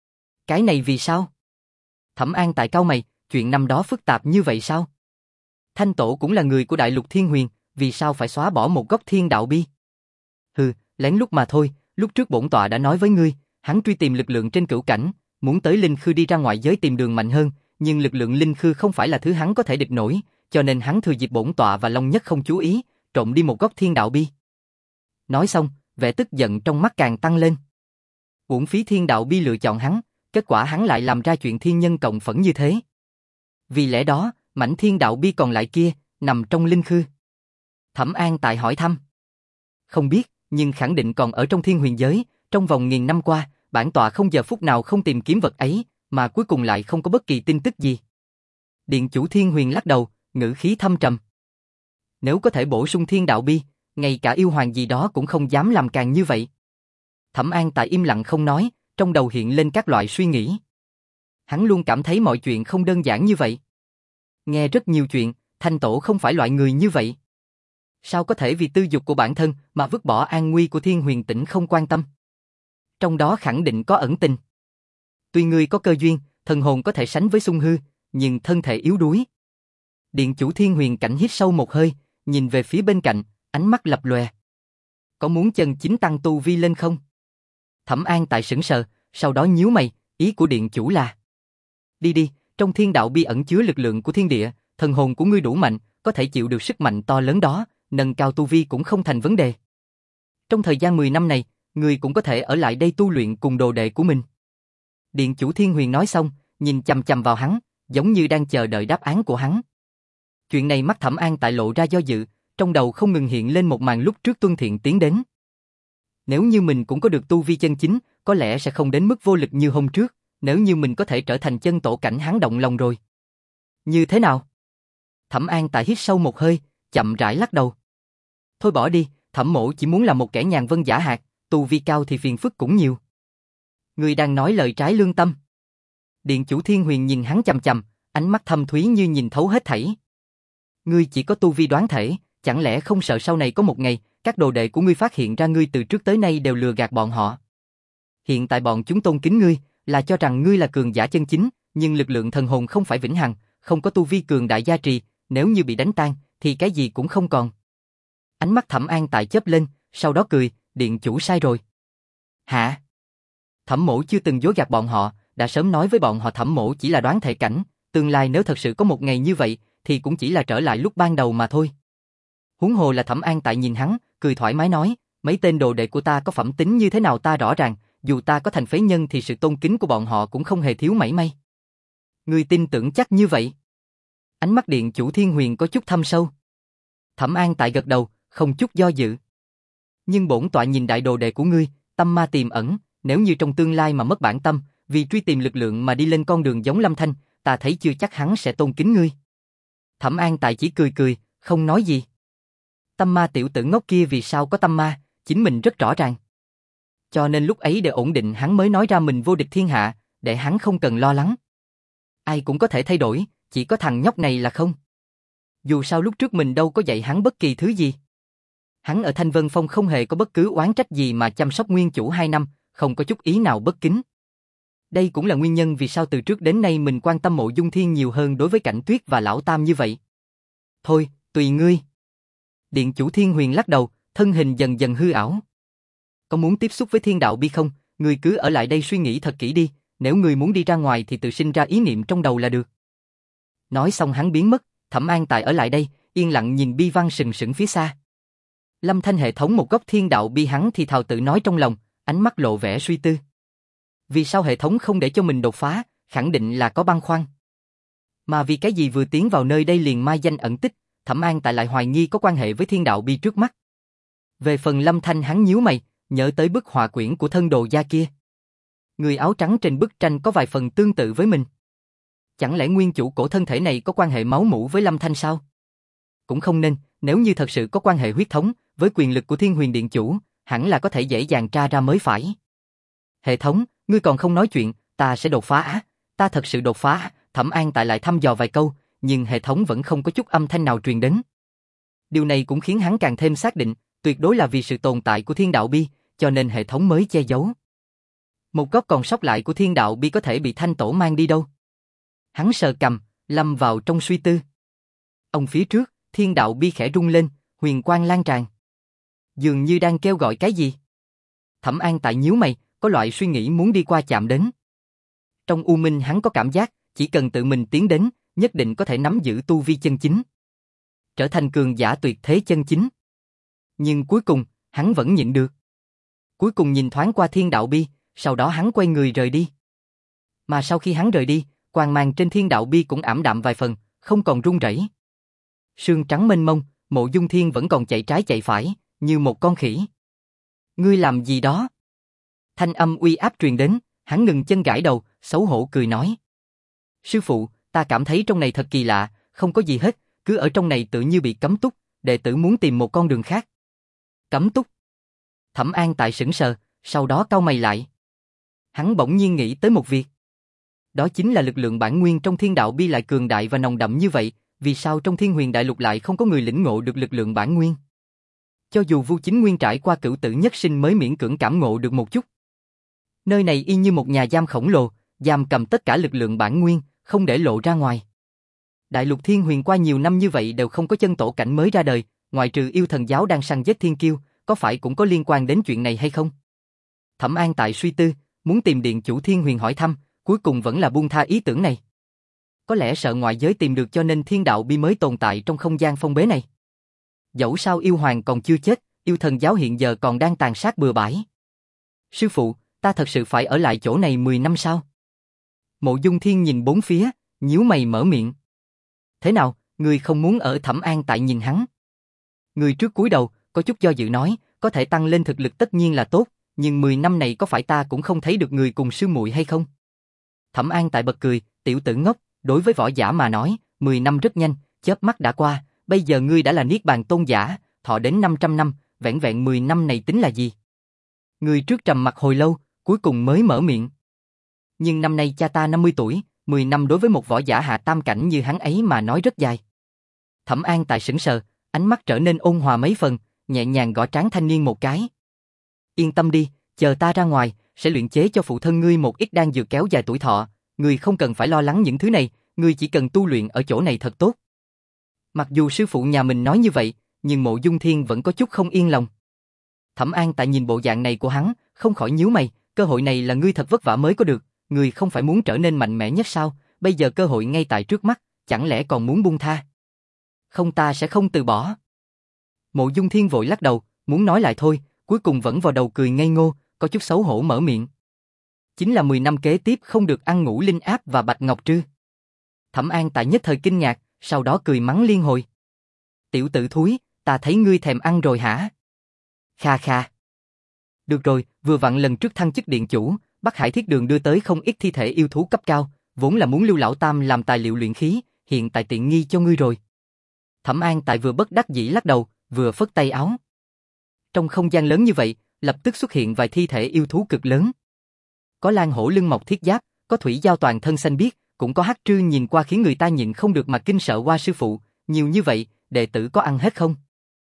Cái này vì sao? Thẩm An Tại cau mày, chuyện năm đó phức tạp như vậy sao? Thanh Tổ cũng là người của Đại Lục Thiên Huyền, vì sao phải xóa bỏ một góc thiên đạo bi? Hừ, lén lút mà thôi, lúc trước bổn tọa đã nói với ngươi, hắn truy tìm lực lượng trên cửu cảnh, muốn tới linh khư đi ra ngoại giới tìm đường mạnh hơn, nhưng lực lượng linh khư không phải là thứ hắn có thể địch nổi, cho nên hắn thừa dịp bổn tọa và Long Nhất không chú ý, trộm đi một góc thiên đạo bi. Nói xong, vẻ tức giận trong mắt càng tăng lên. Uổng phí thiên đạo bi lựa chọn hắn, kết quả hắn lại làm ra chuyện thiên nhân cộng phẫn như thế. Vì lẽ đó, mảnh thiên đạo bi còn lại kia, nằm trong linh khư. Thẩm An Tại hỏi thăm. Không biết, nhưng khẳng định còn ở trong thiên huyền giới, trong vòng nghìn năm qua, bản tọa không giờ phút nào không tìm kiếm vật ấy, mà cuối cùng lại không có bất kỳ tin tức gì. Điện chủ Thiên Huyền lắc đầu, ngữ khí thâm trầm. Nếu có thể bổ sung thiên đạo bi, ngay cả yêu hoàng gì đó cũng không dám làm càng như vậy. Thẩm An Tại im lặng không nói, trong đầu hiện lên các loại suy nghĩ. Hắn luôn cảm thấy mọi chuyện không đơn giản như vậy. Nghe rất nhiều chuyện, Thanh Tổ không phải loại người như vậy. Sao có thể vì tư dục của bản thân mà vứt bỏ an nguy của Thiên Huyền Tỉnh không quan tâm? Trong đó khẳng định có ẩn tình. Tuy ngươi có cơ duyên, thần hồn có thể sánh với Xung Hư, nhưng thân thể yếu đuối. Điện chủ Thiên Huyền Cảnh hít sâu một hơi, nhìn về phía bên cạnh, ánh mắt lập lòe. Có muốn chân chính tăng tu vi lên không? Thẩm An Tại sững sờ, sau đó nhíu mày, ý của điện chủ là: Đi đi, trong thiên đạo bi ẩn chứa lực lượng của thiên địa, thần hồn của ngươi đủ mạnh, có thể chịu được sức mạnh to lớn đó, nâng cao tu vi cũng không thành vấn đề. Trong thời gian mười năm này, ngươi cũng có thể ở lại đây tu luyện cùng đồ đệ của mình. Điện chủ Thiên Huyền nói xong, nhìn chằm chằm vào hắn, giống như đang chờ đợi đáp án của hắn. Chuyện này mắt Thẩm An Tại lộ ra do dự, trong đầu không ngừng hiện lên một màn lúc trước Tuân Thiện tiến đến. Nếu như mình cũng có được tu vi chân chính, có lẽ sẽ không đến mức vô lực như hôm trước, nếu như mình có thể trở thành chân tổ cảnh hắn động lòng rồi. Như thế nào? Thẩm An Tại hít sâu một hơi, chậm rãi lắc đầu. Thôi bỏ đi, Thẩm mỗ chỉ muốn là một kẻ nhàn vân giả hạt, tu vi cao thì phiền phức cũng nhiều. Ngươi đang nói lời trái lương tâm. Điện chủ Thiên Huyền nhìn hắn chằm chằm, ánh mắt thâm thúy như nhìn thấu hết thảy. Ngươi chỉ có tu vi đoán thể, chẳng lẽ không sợ sau này có một ngày, các đồ đệ của ngươi phát hiện ra ngươi từ trước tới nay đều lừa gạt bọn họ. Hiện tại bọn chúng tôn kính ngươi, là cho rằng ngươi là cường giả chân chính, nhưng lực lượng thần hồn không phải vĩnh hằng, không có tu vi cường đại gia trì, nếu như bị đánh tan, thì cái gì cũng không còn. Ánh mắt Thẩm An Tại chớp lên, sau đó cười, điện chủ sai rồi. Hả? Thẩm mỗ chưa từng dối gạt bọn họ, đã sớm nói với bọn họ Thẩm mỗ chỉ là đoán thể cảnh, tương lai nếu thật sự có một ngày như vậy, thì cũng chỉ là trở lại lúc ban đầu mà thôi. Huống hồ là Thẩm An Tại nhìn hắn, cười thoải mái nói, mấy tên đồ đệ của ta có phẩm tính như thế nào ta rõ ràng, dù ta có thành phế nhân thì sự tôn kính của bọn họ cũng không hề thiếu mảy may. Ngươi tin tưởng chắc như vậy? Ánh mắt điện chủ Thiên Huyền có chút thâm sâu. Thẩm An Tại gật đầu, không chút do dự. Nhưng bổn tọa nhìn đại đồ đệ của ngươi, tâm ma tiềm ẩn, nếu như trong tương lai mà mất bản tâm, vì truy tìm lực lượng mà đi lên con đường giống Lâm Thanh, ta thấy chưa chắc hắn sẽ tôn kính ngươi. Thẩm An Tại chỉ cười cười, không nói gì. Tâm ma tiểu tử ngốc kia vì sao có tâm ma, chính mình rất rõ ràng. Cho nên lúc ấy để ổn định hắn mới nói ra mình vô địch thiên hạ, để hắn không cần lo lắng. Ai cũng có thể thay đổi, chỉ có thằng nhóc này là không. Dù sao lúc trước mình đâu có dạy hắn bất kỳ thứ gì. Hắn ở Thanh Vân Phong không hề có bất cứ oán trách gì mà chăm sóc nguyên chủ hai năm, không có chút ý nào bất kính. Đây cũng là nguyên nhân vì sao từ trước đến nay mình quan tâm Mộ Dung Thiên nhiều hơn đối với Cảnh Tuyết và Lão Tam như vậy. Thôi, tùy ngươi. Điện chủ Thiên Huyền lắc đầu, thân hình dần dần hư ảo. Có muốn tiếp xúc với thiên đạo bi không? Ngươi cứ ở lại đây suy nghĩ thật kỹ đi, nếu ngươi muốn đi ra ngoài thì tự sinh ra ý niệm trong đầu là được. Nói xong hắn biến mất, Thẩm An Tại ở lại đây, yên lặng nhìn bi văn sừng sững phía xa. Lâm Thanh hệ thống một góc thiên đạo bi hắn thì thào tự nói trong lòng, ánh mắt lộ vẻ suy tư. Vì sao hệ thống không để cho mình đột phá, khẳng định là có băn khoăn. Mà vì cái gì vừa tiến vào nơi đây liền mai danh ẩn tích, Thẩm An Tại lại hoài nghi có quan hệ với thiên đạo bi trước mắt. Về phần Lâm Thanh hắn nhíu mày, nhớ tới bức họa quyển của thân đồ gia kia. Người áo trắng trên bức tranh có vài phần tương tự với mình. Chẳng lẽ nguyên chủ cổ thân thể này có quan hệ máu mủ với Lâm Thanh sao? Cũng không nên, nếu như thật sự có quan hệ huyết thống, với quyền lực của Thiên Huyền Điện Chủ, hẳn là có thể dễ dàng tra ra mới phải. Hệ thống, ngươi còn không nói chuyện, ta sẽ đột phá, ta thật sự đột phá. Thẩm An Tại lại thăm dò vài câu, nhưng hệ thống vẫn không có chút âm thanh nào truyền đến. Điều này cũng khiến hắn càng thêm xác định, tuyệt đối là vì sự tồn tại của thiên đạo bi, cho nên hệ thống mới che giấu. Một góc còn sót lại của thiên đạo bi có thể bị Thanh Tổ mang đi đâu? Hắn sờ cằm, lâm vào trong suy tư. Ông phía trước, thiên đạo bi khẽ rung lên, huyền quang lan tràn. Dường như đang kêu gọi cái gì. Thẩm An Tại nhíu mày, có loại suy nghĩ muốn đi qua chạm đến. Trong u minh hắn có cảm giác, chỉ cần tự mình tiến đến, nhất định có thể nắm giữ tu vi chân chính. Trở thành cường giả tuyệt thế chân chính. Nhưng cuối cùng, hắn vẫn nhịn được. Cuối cùng nhìn thoáng qua thiên đạo bi, sau đó hắn quay người rời đi. Mà sau khi hắn rời đi, quang mang trên thiên đạo bi cũng ảm đạm vài phần, không còn rung rẩy. Sương trắng mênh mông, Mộ Dung Thiên vẫn còn chạy trái chạy phải, như một con khỉ. Ngươi làm gì đó? Thanh âm uy áp truyền đến, hắn ngừng chân gãi đầu, xấu hổ cười nói. Sư phụ, ta cảm thấy trong này thật kỳ lạ, không có gì hết, cứ ở trong này tự như bị cấm túc, đệ tử muốn tìm một con đường khác. Cấm túc? Thẩm An Tại sững sờ, sau đó cau mày lại. Hắn bỗng nhiên nghĩ tới một việc. Đó chính là lực lượng bản nguyên trong thiên đạo bi lại cường đại và nồng đậm như vậy, vì sao trong Thiên Huyền Đại Lục lại không có người lĩnh ngộ được lực lượng bản nguyên? Cho dù Vu Chính Nguyên trải qua cửu tử nhất sinh mới miễn cưỡng cảm ngộ được một chút. Nơi này y như một nhà giam khổng lồ, giam cầm tất cả lực lượng bản nguyên, không để lộ ra ngoài. Đại lục Thiên Huyền qua nhiều năm như vậy đều không có chân tổ cảnh mới ra đời, ngoại trừ yêu thần giáo đang săn giết thiên kiêu, có phải cũng có liên quan đến chuyện này hay không? Thẩm An Tại suy tư, muốn tìm điện chủ Thiên Huyền hỏi thăm, cuối cùng vẫn là buông tha ý tưởng này. Có lẽ sợ ngoại giới tìm được cho nên thiên đạo bi mới tồn tại trong không gian phong bế này. Dẫu sao yêu hoàng còn chưa chết, yêu thần giáo hiện giờ còn đang tàn sát bừa bãi. Sư phụ, ta thật sự phải ở lại chỗ này mười năm sao? Mộ Dung Thiên nhìn bốn phía, nhíu mày mở miệng. Thế nào, ngươi không muốn ở Thẩm An Tại nhìn hắn? Người trước cúi đầu, có chút do dự nói, có thể tăng lên thực lực tất nhiên là tốt, nhưng mười năm này có phải ta cũng không thấy được người cùng sư muội hay không? Thẩm An Tại bật cười, tiểu tử ngốc, đối với võ giả mà nói, mười năm rất nhanh, chớp mắt đã qua, bây giờ ngươi đã là Niết Bàn tôn giả, thọ đến năm trăm năm, vẹn vẹn mười năm này tính là gì? Người trước trầm mặc hồi lâu, cuối cùng mới mở miệng. Nhưng năm nay cha ta năm mươi tuổi, mười năm đối với một võ giả hạ tam cảnh như hắn ấy mà nói rất dài. Thẩm An Tại sững sờ, ánh mắt trở nên ôn hòa mấy phần, nhẹ nhàng gõ trán thanh niên một cái. Yên tâm đi, chờ ta ra ngoài, sẽ luyện chế cho phụ thân ngươi một ít đan dược kéo dài tuổi thọ, ngươi không cần phải lo lắng những thứ này, ngươi chỉ cần tu luyện ở chỗ này thật tốt. Mặc dù sư phụ nhà mình nói như vậy, nhưng Mộ Dung Thiên vẫn có chút không yên lòng. Thẩm An Tại nhìn bộ dạng này của hắn, không khỏi nhíu mày, cơ hội này là ngươi thật vất vả mới có được, ngươi không phải muốn trở nên mạnh mẽ nhất sao, bây giờ cơ hội ngay tại trước mắt, chẳng lẽ còn muốn buông tha? Không, ta sẽ không từ bỏ. Mộ Dung Thiên vội lắc đầu, muốn nói lại thôi, cuối cùng vẫn vào đầu cười ngây ngô, có chút xấu hổ mở miệng. Chính là mười năm kế tiếp không được ăn ngũ linh áp và bạch ngọc trư. Thẩm An Tại nhất thời kinh ngạc, sau đó cười mắng liên hồi. Tiểu tử thúi, ta thấy ngươi thèm ăn rồi hả? Kha kha. Được rồi, vừa vặn lần trước thăng chức điện chủ, Bắc Hải Thiết Đường đưa tới không ít thi thể yêu thú cấp cao, vốn là muốn lưu lão tam làm tài liệu luyện khí, hiện tại tiện nghi cho ngươi rồi. Thẩm An Tại vừa bất đắc dĩ lắc đầu, vừa phất tay áo. Trong không gian lớn như vậy, lập tức xuất hiện vài thi thể yêu thú cực lớn. Có lang hổ lưng mọc thiết giáp, có thủy giao toàn thân xanh biếc, cũng có hắc trư nhìn qua khiến người ta nhịn không được mà kinh sợ qua sư phụ, nhiều như vậy, đệ tử có ăn hết không?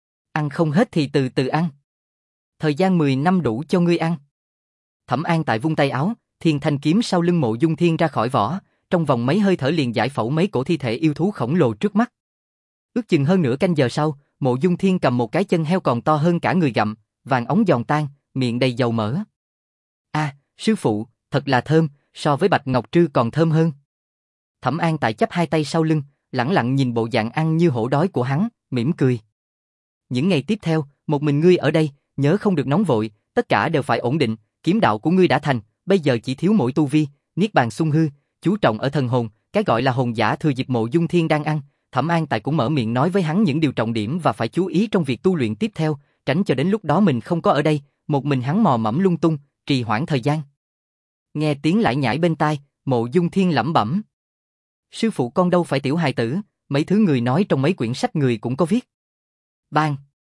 Ăn không hết thì từ từ ăn. Thời gian mười năm đủ cho ngươi ăn. Thẩm An Tại vung tay áo, thiên thanh kiếm sau lưng Mộ Dung Thiên ra khỏi vỏ, trong vòng mấy hơi thở liền giải phẫu mấy cổ thi thể yêu thú khổng lồ trước mắt. Ước chừng hơn nửa canh giờ sau, Mộ Dung Thiên cầm một cái chân heo còn to hơn cả người gặm, vàng óng giòn tan, miệng đầy dầu mỡ. A, à, sư phụ, thật là thơm, so với bạch ngọc trư còn thơm hơn. Thẩm An Tại chắp hai tay sau lưng, lẳng lặng nhìn bộ dạng ăn như hổ đói của hắn, mỉm cười. Những ngày tiếp theo, một mình ngươi ở đây, nhớ không được nóng vội, tất cả đều phải ổn định, kiếm đạo của ngươi đã thành, bây giờ chỉ thiếu mỗi tu vi, niết bàn xung hư, chú trọng ở thần hồn, cái gọi là hồn giả thừa dịp Mộ Dung Thiên đang ăn. Thẩm An Tại cũng mở miệng nói với hắn những điều trọng điểm và phải chú ý trong việc tu luyện tiếp theo, tránh cho đến lúc đó mình không có ở đây, một mình hắn mò mẫm lung tung, trì hoãn thời gian. Nghe tiếng lải nhải bên tai, Mộ Dung Thiên lẩm bẩm. Sư phụ con đâu phải tiểu hài tử, mấy thứ người nói trong mấy quyển sách người cũng có viết. Bang!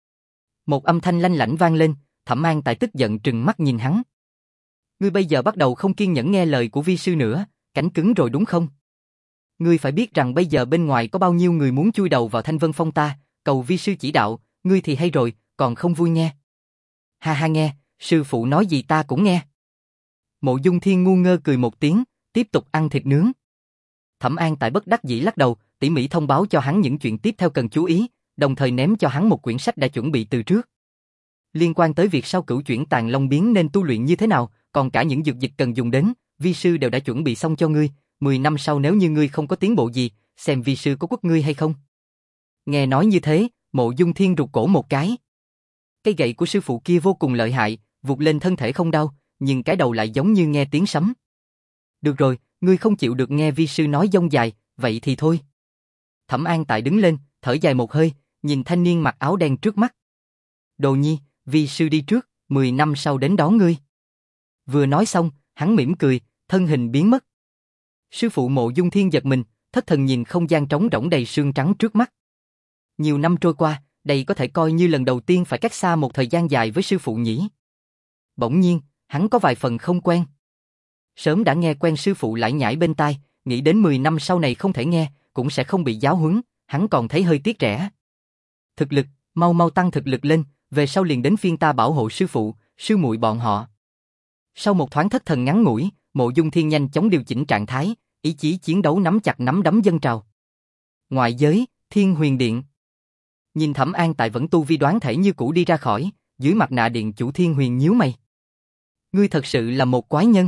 Một âm thanh lanh lảnh vang lên, Thẩm An Tại tức giận trừng mắt nhìn hắn. Ngươi bây giờ bắt đầu không kiên nhẫn nghe lời của vi sư nữa, cánh cứng rồi đúng không? Ngươi phải biết rằng bây giờ bên ngoài có bao nhiêu người muốn chui đầu vào Thanh Vân Phong ta, cầu vi sư chỉ đạo, ngươi thì hay rồi, còn không vui nghe. Ha ha nghe, sư phụ nói gì ta cũng nghe. Mộ Dung Thiên ngu ngơ cười một tiếng, tiếp tục ăn thịt nướng. Thẩm An Tại bất đắc dĩ lắc đầu, tỉ mỉ thông báo cho hắn những chuyện tiếp theo cần chú ý, đồng thời ném cho hắn một quyển sách đã chuẩn bị từ trước. Liên quan tới việc sau cửu chuyển tàn long biến nên tu luyện như thế nào, còn cả những dược dịch cần dùng đến, vi sư đều đã chuẩn bị xong cho ngươi, mười năm sau nếu như ngươi không có tiến bộ gì, xem vi sư có quất ngươi hay không. Nghe nói như thế, Mộ Dung Thiên rụt cổ một cái. Cây gậy của sư phụ kia vô cùng lợi hại, vụt lên thân thể không đau, nhưng cái đầu lại giống như nghe tiếng sấm. Được rồi, ngươi không chịu được nghe vi sư nói dông dài, vậy thì thôi. Thẩm An Tại đứng lên, thở dài một hơi, nhìn thanh niên mặc áo đen trước mắt. Đồ nhi, vi sư đi trước, mười năm sau đến đón ngươi. Vừa nói xong, hắn mỉm cười, thân hình biến mất. Sư phụ Mộ Dung Thiên giật mình, thất thần nhìn không gian trống rỗng đầy sương trắng trước mắt. Nhiều năm trôi qua, đây có thể coi như lần đầu tiên phải cách xa một thời gian dài với sư phụ nhỉ. Bỗng nhiên, hắn có vài phần không quen. Sớm đã nghe quen sư phụ lải nhải bên tai, nghĩ đến mười năm sau này không thể nghe, cũng sẽ không bị giáo huấn, hắn còn thấy hơi tiếc rẻ. Thực lực, mau mau tăng thực lực lên, về sau liền đến phiên ta bảo hộ sư phụ, sư muội bọn họ. Sau một thoáng thất thần ngắn ngủi, Mộ Dung Thiên nhanh chóng điều chỉnh trạng thái, ý chí chiến đấu nắm chặt nắm đấm dâng trào. Ngoại giới, Thiên Huyền Điện. Nhìn Thẩm An Tại vẫn tu vi đoán thể như cũ đi ra khỏi, dưới mặt nạ điện chủ Thiên Huyền nhíu mày. Ngươi thật sự là một quái nhân.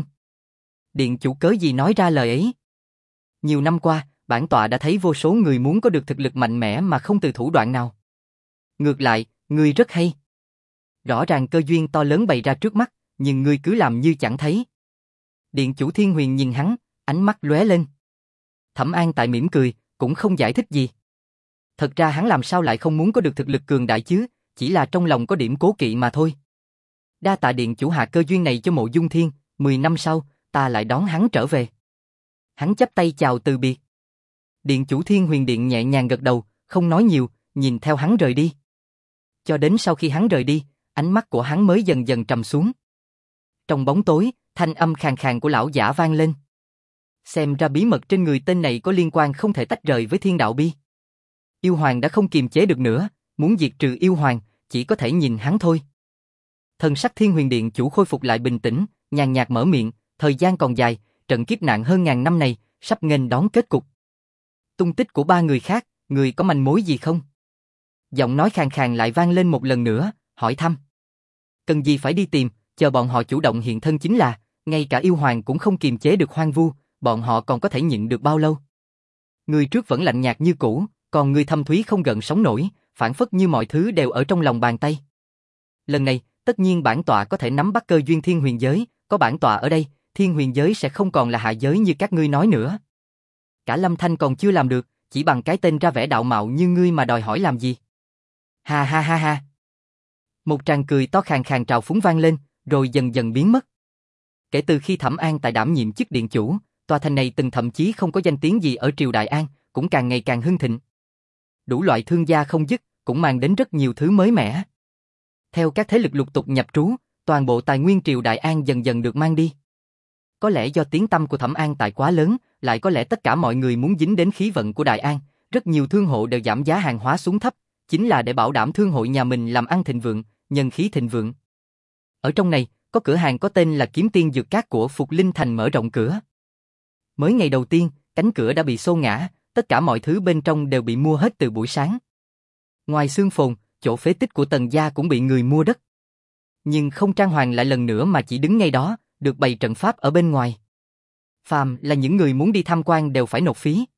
Điện chủ cớ gì nói ra lời ấy? Nhiều năm qua, bản tọa đã thấy vô số người muốn có được thực lực mạnh mẽ mà không từ thủ đoạn nào. Ngược lại, ngươi rất hay. Rõ ràng cơ duyên to lớn bày ra trước mắt, nhưng ngươi cứ làm như chẳng thấy. Điện chủ Thiên Huyền nhìn hắn, ánh mắt lóe lên. Thẩm An Tại mỉm cười, cũng không giải thích gì. Thật ra hắn làm sao lại không muốn có được thực lực cường đại chứ, chỉ là trong lòng có điểm cố kỵ mà thôi. Đa tạ điện chủ hạ cơ duyên này cho Mộ Dung Thiên, mười năm sau, ta lại đón hắn trở về. Hắn chắp tay chào từ biệt. Điện chủ Thiên Huyền Điện nhẹ nhàng gật đầu, không nói nhiều, nhìn theo hắn rời đi. Cho đến sau khi hắn rời đi, ánh mắt của hắn mới dần dần trầm xuống. Trong bóng tối, thanh âm khàn khàn của lão giả vang lên. Xem ra bí mật trên người tên này có liên quan không thể tách rời với Thiên Đạo Bi. Yêu Hoàng đã không kiềm chế được nữa, muốn diệt trừ Yêu Hoàng, chỉ có thể nhìn hắn thôi. Thần sắc Thiên Huyền Điện chủ khôi phục lại bình tĩnh, nhàn nhạt mở miệng, thời gian còn dài, trận kiếp nạn hơn ngàn năm này, sắp nghênh đón kết cục. Tung tích của ba người khác, người có manh mối gì không? Giọng nói khàn khàn lại vang lên một lần nữa, hỏi thăm. Cần gì phải đi tìm, chờ bọn họ chủ động hiện thân chính là, ngay cả Yêu Hoàng cũng không kiềm chế được hoang vu, bọn họ còn có thể nhịn được bao lâu? Người trước vẫn lạnh nhạt như cũ, còn người thâm thúy không gợn sóng nổi, phản phất như mọi thứ đều ở trong lòng bàn tay. Lần này, tất nhiên bản tọa có thể nắm bắt cơ duyên Thiên Huyền giới, có bản tọa ở đây, Thiên Huyền giới sẽ không còn là hạ giới như các ngươi nói nữa. Cả Lâm Thanh còn chưa làm được, chỉ bằng cái tên ra vẻ đạo mạo như ngươi mà đòi hỏi làm gì? Ha ha ha ha. Một tràng cười to khàn khàn trào phúng vang lên, rồi dần dần biến mất. Kể từ khi Thẩm An Tại đảm nhiệm chức điện chủ, tòa thành này từng thậm chí không có danh tiếng gì ở triều Đại An, cũng càng ngày càng hưng thịnh. Đủ loại thương gia không dứt, cũng mang đến rất nhiều thứ mới mẻ. Theo các thế lực lục tục nhập trú, toàn bộ tài nguyên triều Đại An dần dần được mang đi. Có lẽ do tiếng tăm của Thẩm An Tại quá lớn, lại có lẽ tất cả mọi người muốn dính đến khí vận của Đại An, rất nhiều thương hộ đều giảm giá hàng hóa xuống thấp, chính là để bảo đảm thương hội nhà mình làm ăn thịnh vượng, nhân khí thịnh vượng. Ở trong này, có cửa hàng có tên là Kiếm Tiên Dược Cát của Phục Linh Thành mở rộng cửa. Mới ngày đầu tiên, cánh cửa đã bị xô ngã, tất cả mọi thứ bên trong đều bị mua hết từ buổi sáng. Ngoài xương phồn, chỗ phế tích của Tần gia cũng bị người mua đất. Nhưng không trang hoàng lại lần nữa mà chỉ đứng ngay đó, được bày trận pháp ở bên ngoài. Phàm là những người muốn đi tham quan đều phải nộp phí.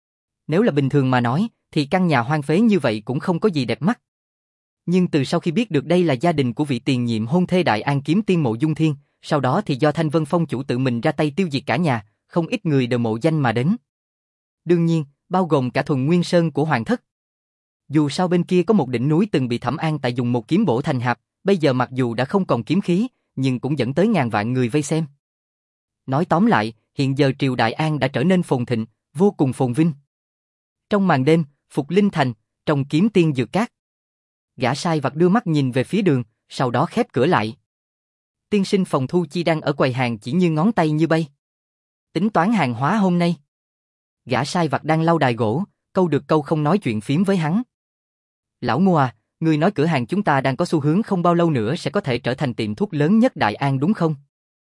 Nếu là bình thường mà nói, thì căn nhà hoang phế như vậy cũng không có gì đẹp mắt. Nhưng từ sau khi biết được đây là gia đình của vị tiền nhiệm hôn thê Đại An kiếm tiên Mộ Dung Thiên, sau đó thì do Thanh Vân Phong chủ tự mình ra tay tiêu diệt cả nhà, không ít người đều mộ danh mà đến. Đương nhiên, bao gồm cả Thuần Nguyên Sơn của Hoàng thất. Dù sao bên kia có một đỉnh núi từng bị Thẩm An Tại dùng một kiếm bổ thành hạp, bây giờ mặc dù đã không còn kiếm khí, nhưng cũng dẫn tới ngàn vạn người vây xem. Nói tóm lại, hiện giờ triều Đại An đã trở nên phồn thịnh, vô cùng phồn vinh. Trong màn đêm, Phục Linh Thành, trong Kiếm Tiên Dược Cát. Gã sai vặt đưa mắt nhìn về phía đường, sau đó khép cửa lại. Tiên sinh Phòng Thu Chi đang ở quầy hàng chỉ như ngón tay như bay. Tính toán hàng hóa hôm nay. Gã sai vặt đang lau đài gỗ, câu được câu không nói chuyện phím với hắn. Lão Ngô à, người nói cửa hàng chúng ta đang có xu hướng không bao lâu nữa sẽ có thể trở thành tiệm thuốc lớn nhất Đại An đúng không?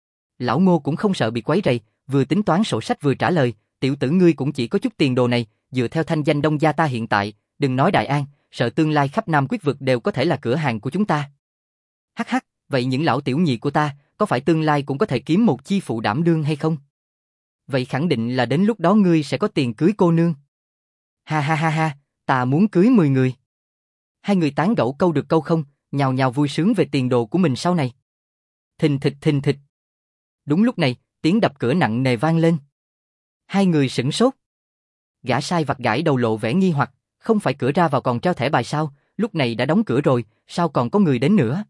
Lão Ngô cũng không sợ bị quấy rầy, vừa tính toán sổ sách vừa trả lời, tiểu tử ngươi cũng chỉ có chút tiền đồ này, dựa theo thanh danh Đông gia ta hiện tại, đừng nói Đại An, sợ tương lai khắp Nam Quyết vực đều có thể là cửa hàng của chúng ta. Hắc hắc, vậy những lão tiểu nhị của ta, có phải tương lai cũng có thể kiếm một chi phụ đảm đương hay không? Vậy khẳng định là đến lúc đó ngươi sẽ có tiền cưới cô nương. Ha ha ha ha, ta muốn cưới mười người. Hai người tán gẫu câu được câu không, nhào nhào vui sướng về tiền đồ của mình sau này. Thình thịch thình thịch. Đúng lúc này, tiếng đập cửa nặng nề vang lên. Hai người sửng sốt. Gã sai vặt gãi đầu lộ vẻ nghi hoặc, không phải cửa ra vào còn treo thẻ bài sao, lúc này đã đóng cửa rồi, sao còn có người đến nữa?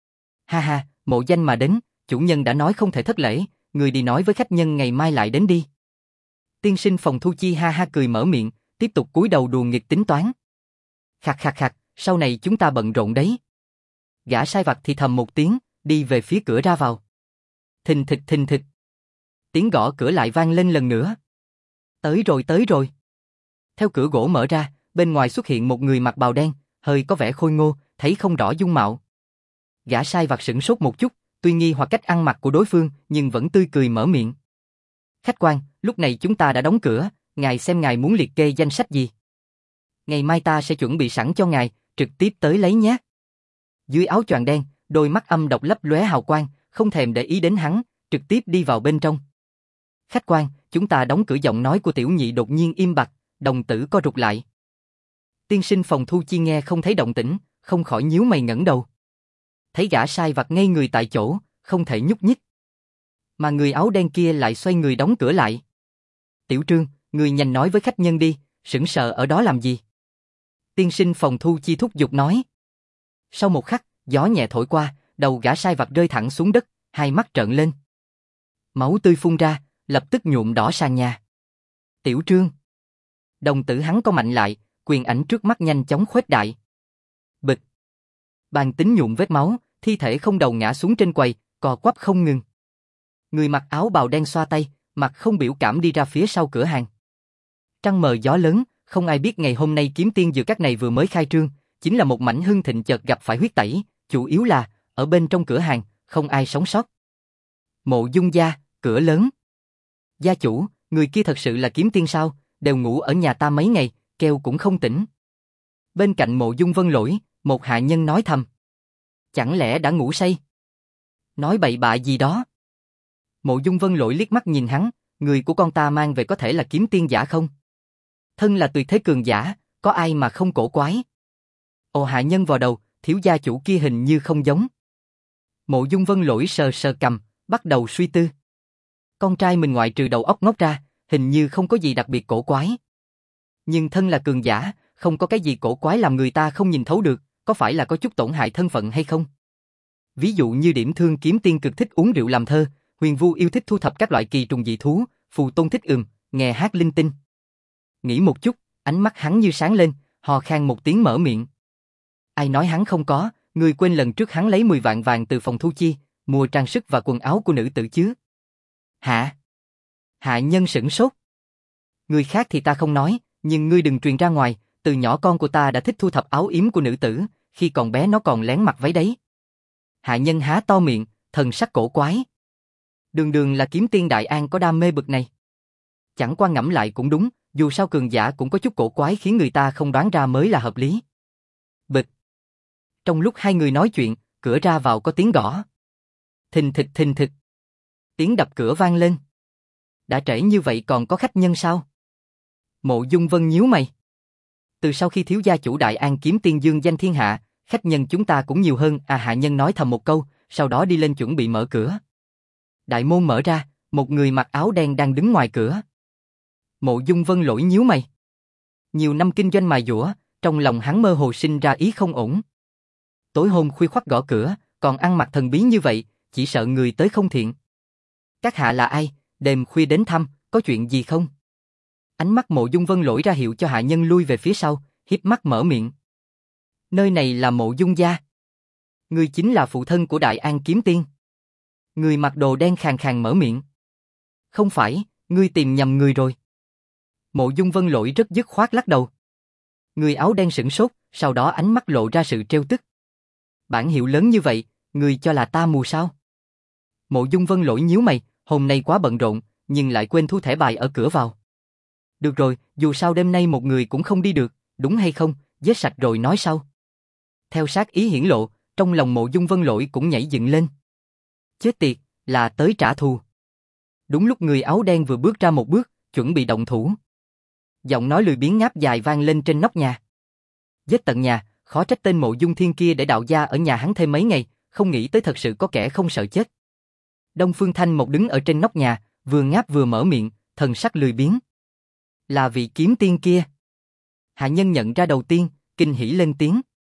Ha ha, mộ danh mà đến, chủ nhân đã nói không thể thất lễ, người đi nói với khách nhân ngày mai lại đến đi. Tiên sinh Phòng Thu Chi ha ha cười mở miệng, tiếp tục cúi đầu đùa nghịch tính toán. Khạc khạc khạc, sau này chúng ta bận rộn đấy. Gã sai vặt thì thầm một tiếng, đi về phía cửa ra vào. Thình thịch thình thịch. Tiếng gõ cửa lại vang lên lần nữa. Tới rồi tới rồi. Theo cửa gỗ mở ra, bên ngoài xuất hiện một người mặc bào đen, hơi có vẻ khôi ngô, thấy không rõ dung mạo. Gã sai vặt sửng sốt một chút, tuy nghi hoặc cách ăn mặc của đối phương, nhưng vẫn tươi cười mở miệng. Khách quan, lúc này chúng ta đã đóng cửa, ngài xem ngài muốn liệt kê danh sách gì. Ngày mai ta sẽ chuẩn bị sẵn cho ngài, trực tiếp tới lấy nhé. Dưới áo choàng đen, đôi mắt âm độc lấp lóe hào quang, không thèm để ý đến hắn, trực tiếp đi vào bên trong. Khách quan, chúng ta đóng cửa. Giọng nói của tiểu nhị đột nhiên im bặt, đồng tử co rụt lại. Tiên sinh Phòng Thu Chi nghe không thấy động tĩnh, không khỏi nhíu mày ngẩng đầu. Thấy gã sai vặt ngây người tại chỗ, không thể nhúc nhích. Mà người áo đen kia lại xoay người đóng cửa lại. Tiểu Trương, người nhanh nói với khách nhân đi, sững sờ ở đó làm gì? Tiên sinh Phòng Thu Chi thúc giục nói. Sau một khắc, gió nhẹ thổi qua, đầu gã sai vặt rơi thẳng xuống đất, hai mắt trợn lên. Máu tươi phun ra, lập tức nhuộm đỏ sàn nhà. Tiểu Trương. Đồng tử hắn co mạnh lại, quyền ảnh trước mắt nhanh chóng khuếch đại. Bịch. Bàn tính nhuộm vết máu, thi thể không đầu ngã xuống trên quầy, cò quắp không ngừng. Người mặc áo bào đen xoa tay, mặt không biểu cảm đi ra phía sau cửa hàng. Trăng mờ gió lớn, không ai biết ngày hôm nay Kiếm Tiên Dược Các này vừa mới khai trương, chính là một mảnh hưng thịnh chợt gặp phải huyết tẩy, chủ yếu là, ở bên trong cửa hàng, không ai sống sót. Mộ Dung gia, cửa lớn. Gia chủ, người kia thật sự là Kiếm Tiên sao, đều ngủ ở nhà ta mấy ngày, kêu cũng không tỉnh. Bên cạnh Mộ Dung Vân Lỗi, một hạ nhân nói thầm. Chẳng lẽ đã ngủ say? Nói bậy bạ gì đó? Mộ Dung Vân Lỗi liếc mắt nhìn hắn, người của con ta mang về có thể là kiếm tiên giả không? Thân là tuyệt thế cường giả, có ai mà không cổ quái? Ồ, hạ nhân vào đầu, thiếu gia chủ kia hình như không giống. Mộ Dung Vân Lỗi sờ sờ cằm, bắt đầu suy tư. Con trai mình ngoại trừ đầu óc ngốc ra, hình như không có gì đặc biệt cổ quái. Nhưng thân là cường giả, không có cái gì cổ quái làm người ta không nhìn thấu được, có phải là có chút tổn hại thân phận hay không? Ví dụ như Điểm Thương kiếm tiên cực thích uống rượu làm thơ, Huyền Vu yêu thích thu thập các loại kỳ trùng dị thú, Phù Tôn thích ừm, nghe hát linh tinh. Nghĩ một chút, ánh mắt hắn như sáng lên, hò khan một tiếng mở miệng. Ai nói hắn không có, người quên lần trước hắn lấy mười vạn vàng từ Phòng Thu Chi, mua trang sức và quần áo của nữ tử chứ? Hả? Hạ nhân sửng sốt. Người khác thì ta không nói, nhưng ngươi đừng truyền ra ngoài, từ nhỏ con của ta đã thích thu thập áo yếm của nữ tử, khi còn bé nó còn lén mặc váy đấy. Hạ nhân há to miệng, thần sắc cổ quái. Đường đường là kiếm tiên Đại An có đam mê bực này. Chẳng qua ngẫm lại cũng đúng, dù sao cường giả cũng có chút cổ quái khiến người ta không đoán ra mới là hợp lý. Bịch. Trong lúc hai người nói chuyện, cửa ra vào có tiếng gõ. Thình thịch thình thịch. Tiếng đập cửa vang lên. Đã trễ như vậy còn có khách nhân sao? Mộ Dung Vân nhíu mày. Từ sau khi thiếu gia chủ Đại An kiếm tiên dương danh thiên hạ, khách nhân chúng ta cũng nhiều hơn. À, hạ nhân nói thầm một câu, sau đó đi lên chuẩn bị mở cửa. Đại môn mở ra, một người mặc áo đen đang đứng ngoài cửa. Mộ Dung Vân Lỗi nhíu mày. Nhiều năm kinh doanh mài dũa, trong lòng hắn mơ hồ sinh ra ý không ổn. Tối hôm khuya khoắt gõ cửa, còn ăn mặc thần bí như vậy, chỉ sợ người tới không thiện. Các hạ là ai, đêm khuya đến thăm, có chuyện gì không? Ánh mắt Mộ Dung Vân Lỗi ra hiệu cho hạ nhân lui về phía sau, híp mắt mở miệng. Nơi này là Mộ Dung gia. Người chính là phụ thân của Đại An kiếm tiên. Người mặc đồ đen khàn khàn mở miệng. Không phải, ngươi tìm nhầm người rồi. Mộ Dung Vân Lỗi rất dứt khoát lắc đầu. Người áo đen sửng sốt, sau đó ánh mắt lộ ra sự trêu tức. Bản hiệu lớn như vậy, người cho là ta mù sao? Mộ Dung Vân Lỗi nhíu mày, hôm nay quá bận rộn, nhưng lại quên thu thẻ bài ở cửa vào. Được rồi, dù sao đêm nay một người cũng không đi được, đúng hay không, giết sạch rồi nói sau. Theo sát ý hiển lộ, trong lòng Mộ Dung Vân Lỗi cũng nhảy dựng lên. Chết tiệt, là tới trả thù. Đúng lúc người áo đen vừa bước ra một bước, chuẩn bị động thủ. Giọng nói lười biếng ngáp dài vang lên trên nóc nhà. Giết tận nhà, khó trách tên Mộ Dung Thiên kia để đạo gia ở nhà hắn thêm mấy ngày, không nghĩ tới thật sự có kẻ không sợ chết. Đông Phương Thanh Mộc đứng ở trên nóc nhà, vừa ngáp vừa mở miệng, thần sắc lười biếng. Là vị kiếm tiên kia. Hạ nhân nhận ra đầu tiên, kinh hỉ lên tiếng.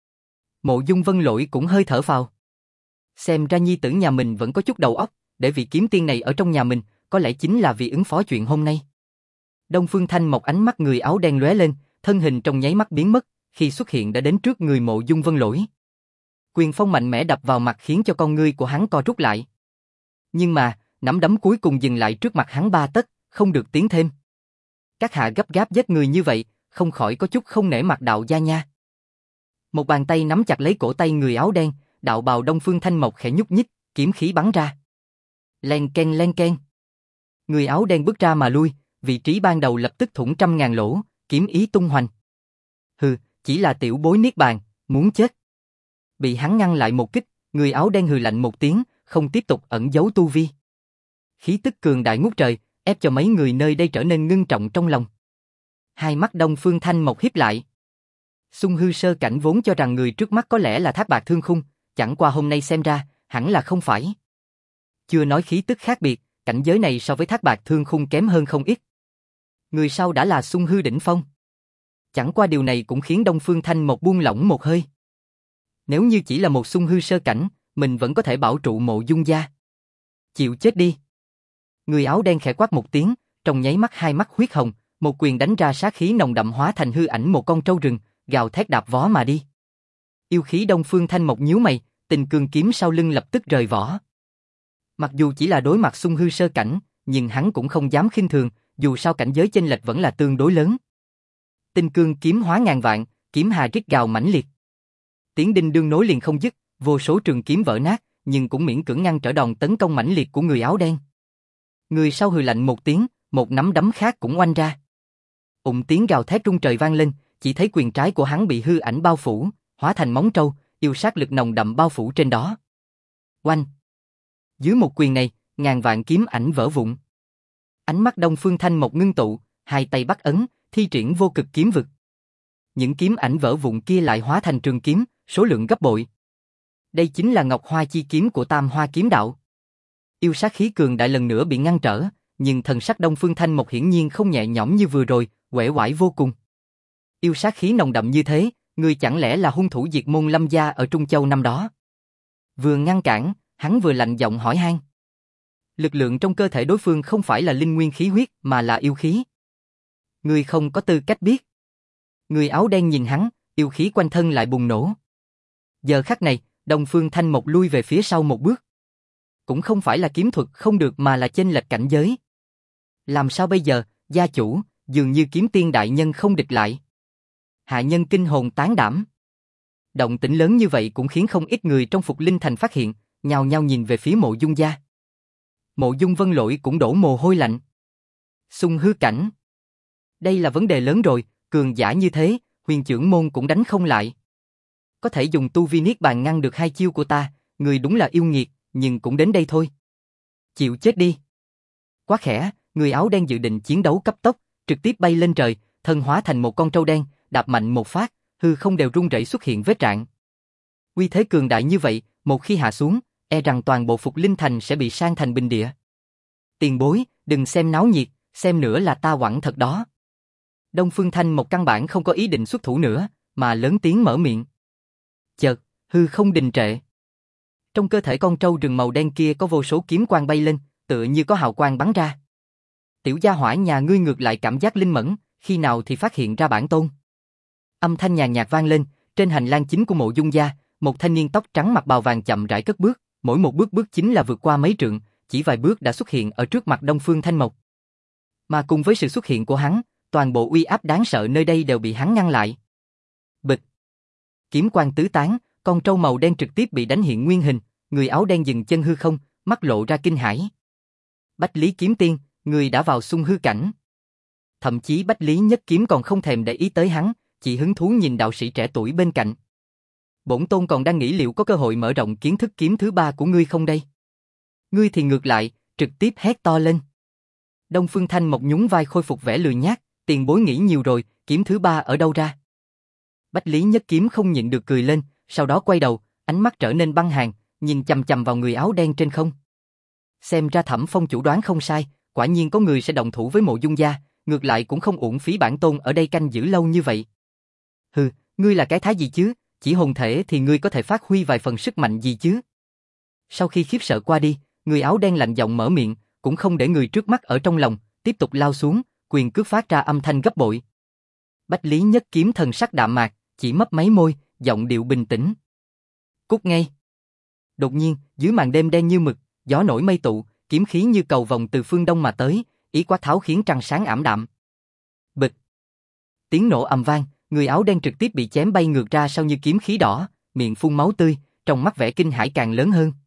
Mộ Dung Vân Lỗi cũng hơi thở phào. Xem ra nhi tử nhà mình vẫn có chút đầu óc, để vị kiếm tiên này ở trong nhà mình, có lẽ chính là vì ứng phó chuyện hôm nay. Đông Phương Thanh Mộc ánh mắt người áo đen lóe lên, thân hình trong nháy mắt biến mất, khi xuất hiện đã đến trước người Mộ Dung Vân Lỗi. Quyền phong mạnh mẽ đập vào mặt khiến cho con ngươi của hắn co rút lại. Nhưng mà, nắm đấm cuối cùng dừng lại trước mặt hắn ba tấc, không được tiến thêm. Các hạ gấp gáp giết người như vậy, không khỏi có chút không nể mặt đạo gia nha. Một bàn tay nắm chặt lấy cổ tay người áo đen, đạo bào Đông Phương Thanh Mộc khẽ nhúc nhích, kiếm khí bắn ra. Len ken len ken. Người áo đen bước ra mà lui, vị trí ban đầu lập tức thủng trăm ngàn lỗ, kiếm ý tung hoành. Hừ, chỉ là tiểu bối niết bàn, muốn chết. Bị hắn ngăn lại một kích, người áo đen hừ lạnh một tiếng, không tiếp tục ẩn giấu tu vi. Khí tức cường đại ngút trời, ép cho mấy người nơi đây trở nên ngưng trọng trong lòng. Hai mắt Đông Phương Thanh Mộc híp lại. Xung hư sơ cảnh vốn cho rằng người trước mắt có lẽ là Thác Bạt Thương Khung, chẳng qua hôm nay xem ra, hẳn là không phải. Chưa nói khí tức khác biệt, cảnh giới này so với Thác Bạt Thương Khung kém hơn không ít. Người sau đã là Xung hư đỉnh phong. Chẳng qua điều này cũng khiến Đông Phương Thanh Mộc buông lỏng một hơi. Nếu như chỉ là một Xung hư sơ cảnh, mình vẫn có thể bảo trụ Mộ Dung gia. Chịu chết đi. Người áo đen khẽ quát một tiếng, trong nháy mắt hai mắt huyết hồng, một quyền đánh ra sát khí nồng đậm hóa thành hư ảnh một con trâu rừng, gào thét đạp vó mà đi. Yêu khí Đông Phương Thanh Mộc nhíu mày, tình cương kiếm sau lưng lập tức rời vỏ. Mặc dù chỉ là đối mặt Xung hư sơ cảnh, nhưng hắn cũng không dám khinh thường, dù sao cảnh giới chênh lệch vẫn là tương đối lớn. Tinh cương kiếm hóa ngàn vạn, kiếm hà rít gào mãnh liệt. Tiếng đinh đương nối liền không dứt, vô số trường kiếm vỡ nát, nhưng cũng miễn cưỡng ngăn trở đòn tấn công mãnh liệt của người áo đen. Người sau hừ lạnh một tiếng, một nắm đấm khác cũng oanh ra. Ụng tiếng gào thét rung trời vang lên, chỉ thấy quyền trái của hắn bị hư ảnh bao phủ, hóa thành móng trâu, yêu sát lực nồng đậm bao phủ trên đó. Oanh! Dưới một quyền này, ngàn vạn kiếm ảnh vỡ vụn. Ánh mắt Đông Phương Thanh Mộc ngưng tụ, hai tay bắt ấn, thi triển vô cực kiếm vực. Những kiếm ảnh vỡ vụn kia lại hóa thành trường kiếm, số lượng gấp bội. Đây chính là Ngọc Hoa chi kiếm của Tam Hoa kiếm đạo. Yêu sát khí cường đại lần nữa bị ngăn trở, nhưng thần sắc Đông Phương Thanh Mộc hiển nhiên không nhẹ nhõm như vừa rồi, uể oải vô cùng. Yêu sát khí nồng đậm như thế, người chẳng lẽ là hung thủ diệt môn Lâm gia ở Trung Châu năm đó? Vừa ngăn cản, hắn vừa lạnh giọng hỏi han. Lực lượng trong cơ thể đối phương không phải là linh nguyên khí huyết mà là yêu khí. Người không có tư cách biết. Người áo đen nhìn hắn, yêu khí quanh thân lại bùng nổ. Giờ khắc này, Đông Phương Thanh Mộc lui về phía sau một bước. Cũng không phải là kiếm thuật không được mà là chênh lệch cảnh giới. Làm sao bây giờ, gia chủ, dường như kiếm tiên đại nhân không địch lại. Hạ nhân kinh hồn tán đảm. Động tĩnh lớn như vậy cũng khiến không ít người trong Phục Linh Thành phát hiện, nhao nhao nhìn về phía Mộ Dung gia. Mộ Dung Vân Lỗi cũng đổ mồ hôi lạnh. Xung hư cảnh. Đây là vấn đề lớn rồi, cường giả như thế, huyền chưởng môn cũng đánh không lại. Có thể dùng tu vi niết bàn ngăn được hai chiêu của ta, người đúng là yêu nghiệt, nhưng cũng đến đây thôi. Chịu chết đi. Quá khẽ, người áo đen dự định chiến đấu cấp tốc, trực tiếp bay lên trời, thân hóa thành một con trâu đen, đạp mạnh một phát, hư không đều rung rẩy xuất hiện vết rạn. Uy thế cường đại như vậy, một khi hạ xuống, e rằng toàn bộ Phục Linh Thành sẽ bị san thành bình địa. Tiền bối, đừng xem náo nhiệt, xem nữa là ta quẳng thật đó. Đông Phương Thanh một căn bản không có ý định xuất thủ nữa, mà lớn tiếng mở miệng. Chợt, hư không đình trệ. Trong cơ thể con trâu rừng màu đen kia có vô số kiếm quang bay lên, tựa như có hào quang bắn ra. Tiểu gia hỏa nhà ngươi ngược lại cảm giác linh mẫn, khi nào thì phát hiện ra bản tôn. Âm thanh nhàn nhạt vang lên, trên hành lang chính của Mộ Dung gia, một thanh niên tóc trắng mặc bào vàng chậm rãi cất bước, mỗi một bước bước chính là vượt qua mấy trượng, chỉ vài bước đã xuất hiện ở trước mặt Đông Phương Thanh Mộc. Mà cùng với sự xuất hiện của hắn, toàn bộ uy áp đáng sợ nơi đây đều bị hắn ngăn lại. Bịch. Kiếm quang tứ tán, con trâu màu đen trực tiếp bị đánh hiện nguyên hình, người áo đen dừng chân hư không, mắt lộ ra kinh hãi. Bách Lý Kiếm Tiên, người đã vào xung hư cảnh. Thậm chí Bách Lý Nhất Kiếm còn không thèm để ý tới hắn, chỉ hứng thú nhìn đạo sĩ trẻ tuổi bên cạnh. Bổn tôn còn đang nghĩ liệu có cơ hội mở rộng kiến thức kiếm thứ ba của ngươi không đây. Ngươi thì ngược lại, trực tiếp hét to lên. Đông Phương Thanh Mộc nhún vai khôi phục vẻ lười nhác, tiền bối nghĩ nhiều rồi, kiếm thứ ba ở đâu ra? Bách Lý Nhất Kiếm không nhịn được cười lên, sau đó quay đầu, ánh mắt trở nên băng hàn, nhìn chằm chằm vào người áo đen trên không. Xem ra Thẩm Phong chủ đoán không sai, quả nhiên có người sẽ động thủ với Mộ Dung gia, ngược lại cũng không uổng phí bản tôn ở đây canh giữ lâu như vậy. Hừ, ngươi là cái thái gì chứ, chỉ hồn thể thì ngươi có thể phát huy vài phần sức mạnh gì chứ? Sau khi khiếp sợ qua đi, người áo đen lạnh giọng mở miệng, cũng không để người trước mắt ở trong lòng, tiếp tục lao xuống, quyền cước phát ra âm thanh gấp bội. Bách Lý Nhất Kiếm thần sắc đạm mạc, chỉ mấp máy môi, giọng điệu bình tĩnh. Cút ngay. Đột nhiên, dưới màn đêm đen như mực, gió nổi mây tụ, kiếm khí như cầu vồng từ phương đông mà tới, ý quát tháo khiến trăng sáng ảm đạm. Bịch. Tiếng nổ ầm vang, người áo đen trực tiếp bị chém bay ngược ra sau như kiếm khí đỏ, miệng phun máu tươi, trong mắt vẻ kinh hãi càng lớn hơn.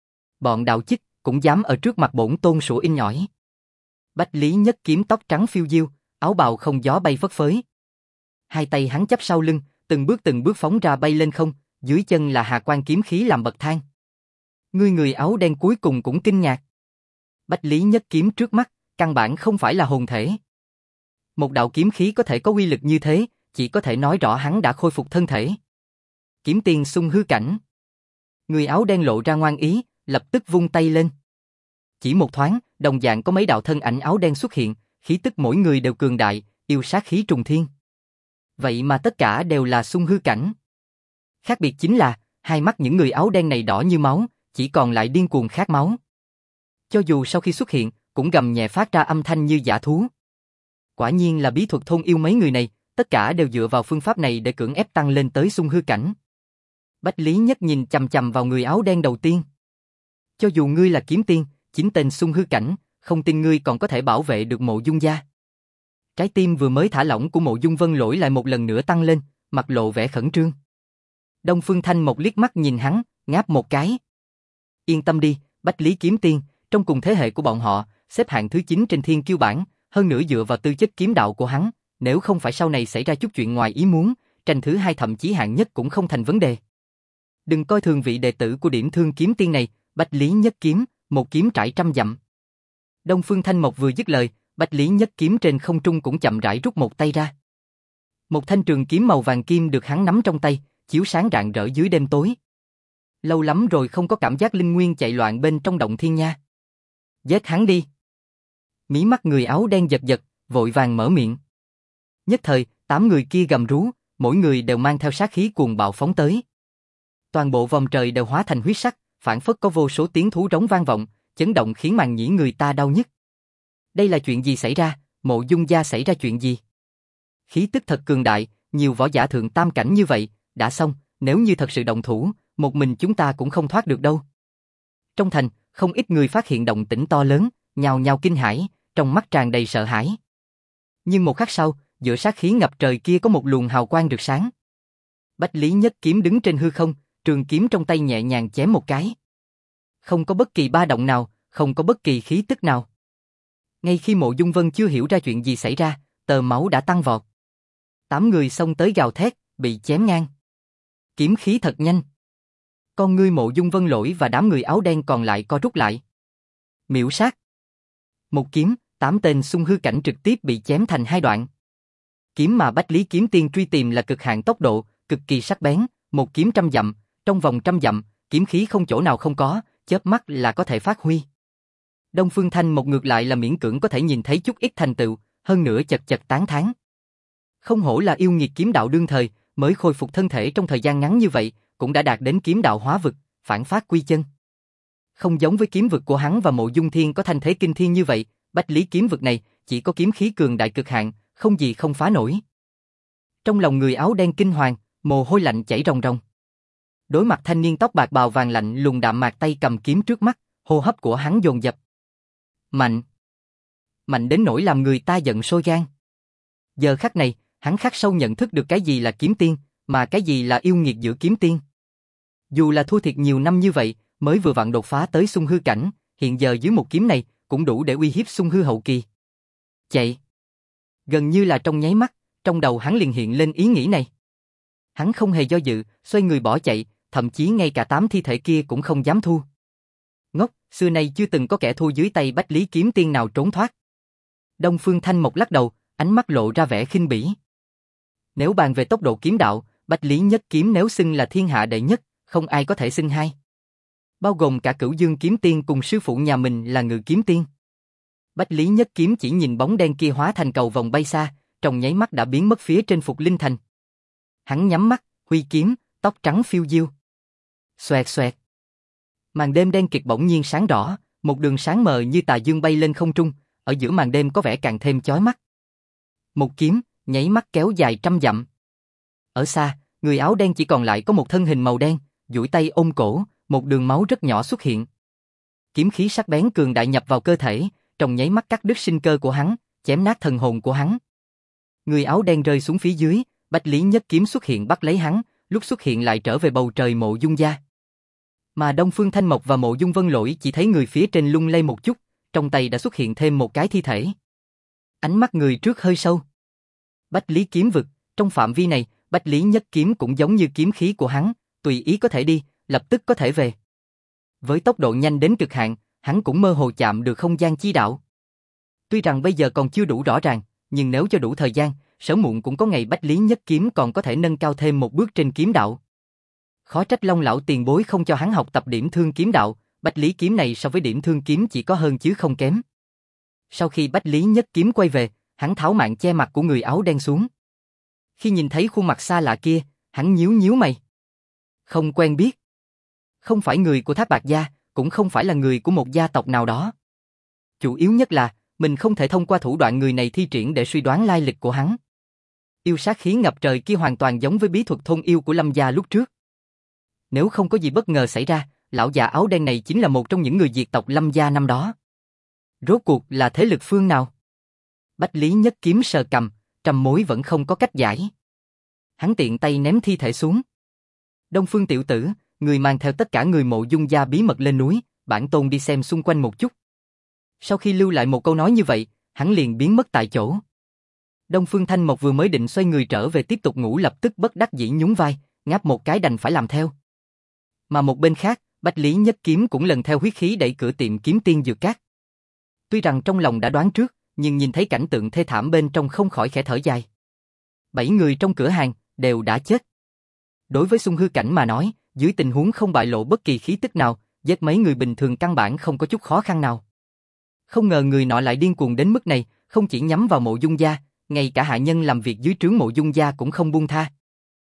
Bọn đạo chích cũng dám ở trước mặt bổn tôn sủa in nhỏi. Bách Lý Nhất Kiếm tóc trắng phiêu diêu, áo bào không gió bay phất phới. Hai tay hắn chắp sau lưng, từng bước từng bước phóng ra bay lên không, dưới chân là hà quang kiếm khí làm bậc thang. Ngươi người áo đen cuối cùng cũng kinh ngạc. Bách Lý Nhất Kiếm trước mắt, căn bản không phải là hồn thể. Một đạo kiếm khí có thể có uy lực như thế, chỉ có thể nói rõ hắn đã khôi phục thân thể. Kiếm tiên xung hư cảnh. Người áo đen lộ ra ngoan ý, lập tức vung tay lên. Chỉ một thoáng, đồng dạng có mấy đạo thân ảnh áo đen xuất hiện, khí tức mỗi người đều cường đại, yêu sát khí trùng thiên. Vậy mà tất cả đều là xung hư cảnh. Khác biệt chính là, hai mắt những người áo đen này đỏ như máu, chỉ còn lại điên cuồng khát máu. Cho dù sau khi xuất hiện, cũng gầm nhẹ phát ra âm thanh như dã thú. Quả nhiên là bí thuật thôn yêu mấy người này, tất cả đều dựa vào phương pháp này để cưỡng ép tăng lên tới xung hư cảnh. Bách Lý Nhất nhìn chằm chằm vào người áo đen đầu tiên. Cho dù ngươi là kiếm tiên, chính tên xung hư cảnh, không tin ngươi còn có thể bảo vệ được Mộ Dung gia. Trái tim vừa mới thả lỏng của Mộ Dung Vân Lỗi lại một lần nữa tăng lên, mặt lộ vẻ khẩn trương. Đông Phương Thanh một liếc mắt nhìn hắn, ngáp một cái. Yên tâm đi, Bách Lý kiếm tiên, trong cùng thế hệ của bọn họ, xếp hạng thứ chín trên thiên kiêu bảng, hơn nữa dựa vào tư chất kiếm đạo của hắn, nếu không phải sau này xảy ra chút chuyện ngoài ý muốn, tranh thứ hai thậm chí hạng nhất cũng không thành vấn đề. Đừng coi thường vị đệ tử của Điểm Thương kiếm tiên này, Bách Lý Nhất Kiếm, một kiếm trải trăm dặm. Đông Phương Thanh Mộc vừa dứt lời, Bách Lý Nhất Kiếm trên không trung cũng chậm rãi rút một tay ra. Một thanh trường kiếm màu vàng kim được hắn nắm trong tay, chiếu sáng rạng rỡ dưới đêm tối. Lâu lắm rồi không có cảm giác linh nguyên chạy loạn bên trong động thiên nha. Giết hắn đi. Mí mắt người áo đen giật giật, vội vàng mở miệng. Nhất thời, tám người kia gầm rú, mỗi người đều mang theo sát khí cuồng bạo phóng tới. Toàn bộ vòng trời đều hóa thành huyết sắc, phản phất có vô số tiếng thú rống vang vọng, chấn động khiến màng nhĩ người ta đau nhức. Đây là chuyện gì xảy ra? Mộ Dung gia xảy ra chuyện gì? Khí tức thật cường đại, nhiều võ giả thượng tam cảnh như vậy, đã xong, nếu như thật sự động thủ, một mình chúng ta cũng không thoát được đâu. Trong thành, không ít người phát hiện động tĩnh to lớn, nhào nhào kinh hãi, trong mắt tràn đầy sợ hãi. Nhưng một khắc sau, giữa sát khí ngập trời kia có một luồng hào quang rực sáng. Bách Lý Nhất Kiếm đứng trên hư không, trường kiếm trong tay nhẹ nhàng chém một cái. Không có bất kỳ ba động nào, không có bất kỳ khí tức nào. Ngay khi Mộ Dung Vân chưa hiểu ra chuyện gì xảy ra, tờ máu đã tăng vọt. Tám người xông tới gào thét, bị chém ngang. Kiếm khí thật nhanh. Con ngươi Mộ Dung Vân Lỗi và đám người áo đen còn lại co rút lại. Miểu sát. Một kiếm, tám tên xung hư cảnh trực tiếp bị chém thành hai đoạn. Kiếm mà Bách Lý kiếm tiên truy tìm là cực hạn tốc độ, cực kỳ sắc bén, một kiếm trăm dặm, trong vòng trăm dặm, kiếm khí không chỗ nào không có, chớp mắt là có thể phát huy. Đông Phương Thanh một ngược lại là miễn cưỡng có thể nhìn thấy chút ít thành tựu, hơn nữa chật chật tán thán. Không hổ là yêu nghiệt kiếm đạo đương thời, mới khôi phục thân thể trong thời gian ngắn như vậy, cũng đã đạt đến kiếm đạo hóa vực, phản phát quy chân. Không giống với kiếm vực của hắn và Mộ Dung Thiên có thanh thế kinh thiên như vậy, Bách Lý kiếm vực này chỉ có kiếm khí cường đại cực hạn, không gì không phá nổi. Trong lòng người áo đen kinh hoàng, mồ hôi lạnh chảy ròng ròng. Đối mặt thanh niên tóc bạc bào vàng lạnh lùng đạm mạc tay cầm kiếm trước mắt, hô hấp của hắn dồn dập. Mạnh. Mạnh đến nỗi làm người ta giận sôi gan. Giờ khắc này, hắn khắc sâu nhận thức được cái gì là kiếm tiên, mà cái gì là yêu nghiệt giữa kiếm tiên. Dù là thua thiệt nhiều năm như vậy, mới vừa vặn đột phá tới xung hư cảnh, hiện giờ dưới một kiếm này, cũng đủ để uy hiếp xung hư hậu kỳ. Chạy. Gần như là trong nháy mắt, trong đầu hắn liền hiện lên ý nghĩ này. Hắn không hề do dự, xoay người bỏ chạy, thậm chí ngay cả tám thi thể kia cũng không dám thu. Ngốc, xưa nay chưa từng có kẻ thua dưới tay Bách Lý kiếm tiên nào trốn thoát. Đông Phương Thanh Mộc lắc đầu, ánh mắt lộ ra vẻ khinh bỉ. Nếu bàn về tốc độ kiếm đạo, Bách Lý Nhất Kiếm nếu xưng là thiên hạ đệ nhất, không ai có thể xưng hai. Bao gồm cả Cửu Dương kiếm tiên cùng sư phụ nhà mình là Ngự kiếm tiên. Bách Lý Nhất Kiếm chỉ nhìn bóng đen kia hóa thành cầu vòng bay xa, trong nháy mắt đã biến mất phía trên Phục Linh Thành. Hắn nhắm mắt, huy kiếm, tóc trắng phiêu diêu. Xoẹt xoẹt. Màn đêm đen kịt bỗng nhiên sáng rõ, một đường sáng mờ như tà dương bay lên không trung, ở giữa màn đêm có vẻ càng thêm chói mắt. Một kiếm, nháy mắt kéo dài trăm dặm. Ở xa, người áo đen chỉ còn lại có một thân hình màu đen, duỗi tay ôm cổ, một đường máu rất nhỏ xuất hiện. Kiếm khí sắc bén cường đại nhập vào cơ thể, trong nháy mắt cắt đứt sinh cơ của hắn, chém nát thần hồn của hắn. Người áo đen rơi xuống phía dưới, Bách Lý Nhất Kiếm xuất hiện bắt lấy hắn, lúc xuất hiện lại trở về bầu trời Mộ Dung gia. Mà Đông Phương Thanh Mộc và Mộ Dung Vân Lỗi chỉ thấy người phía trên lung lay một chút, trong tay đã xuất hiện thêm một cái thi thể. Ánh mắt người trước hơi sâu. Bách Lý kiếm vực, trong phạm vi này, Bách Lý Nhất Kiếm cũng giống như kiếm khí của hắn, tùy ý có thể đi, lập tức có thể về. Với tốc độ nhanh đến cực hạn, hắn cũng mơ hồ chạm được không gian chi đạo. Tuy rằng bây giờ còn chưa đủ rõ ràng, nhưng nếu cho đủ thời gian, sớm muộn cũng có ngày Bách Lý Nhất Kiếm còn có thể nâng cao thêm một bước trên kiếm đạo. Khó trách Long lão tiền bối không cho hắn học tập điểm thương kiếm đạo, Bách Lý kiếm này so với điểm thương kiếm chỉ có hơn chứ không kém. Sau khi Bách Lý Nhất Kiếm quay về, hắn tháo mạng che mặt của người áo đen xuống. Khi nhìn thấy khuôn mặt xa lạ kia, hắn nhíu nhíu mày. Không quen biết. Không phải người của Thác Bạt gia, cũng không phải là người của một gia tộc nào đó. Chủ yếu nhất là, mình không thể thông qua thủ đoạn người này thi triển để suy đoán lai lịch của hắn. Yêu sát khí ngập trời kia hoàn toàn giống với bí thuật thôn yêu của Lâm gia lúc trước. Nếu không có gì bất ngờ xảy ra, lão già áo đen này chính là một trong những người diệt tộc Lâm gia năm đó. Rốt cuộc là thế lực phương nào? Bách Lý Nhất Kiếm sờ cầm, trăm mối vẫn không có cách giải. Hắn tiện tay ném thi thể xuống. Đông Phương tiểu tử, người mang theo tất cả người Mộ Dung gia bí mật lên núi, bản tôn đi xem xung quanh một chút. Sau khi lưu lại một câu nói như vậy, hắn liền biến mất tại chỗ. Đông Phương Thanh Mộc vừa mới định xoay người trở về tiếp tục ngủ lập tức bất đắc dĩ nhún vai, ngáp một cái đành phải làm theo. Mà một bên khác, Bách Lý Nhất Kiếm cũng lần theo huyết khí đẩy cửa tiệm kiếm tiên dược cát. Tuy rằng trong lòng đã đoán trước, nhưng nhìn thấy cảnh tượng thê thảm bên trong không khỏi khẽ thở dài. Bảy người trong cửa hàng đều đã chết. Đối với Xung Hư Cảnh mà nói, dưới tình huống không bại lộ bất kỳ khí tức nào, giết mấy người bình thường căn bản không có chút khó khăn nào. Không ngờ người nọ lại điên cuồng đến mức này, không chỉ nhắm vào Mộ Dung gia, ngay cả hạ nhân làm việc dưới trướng Mộ Dung gia cũng không buông tha.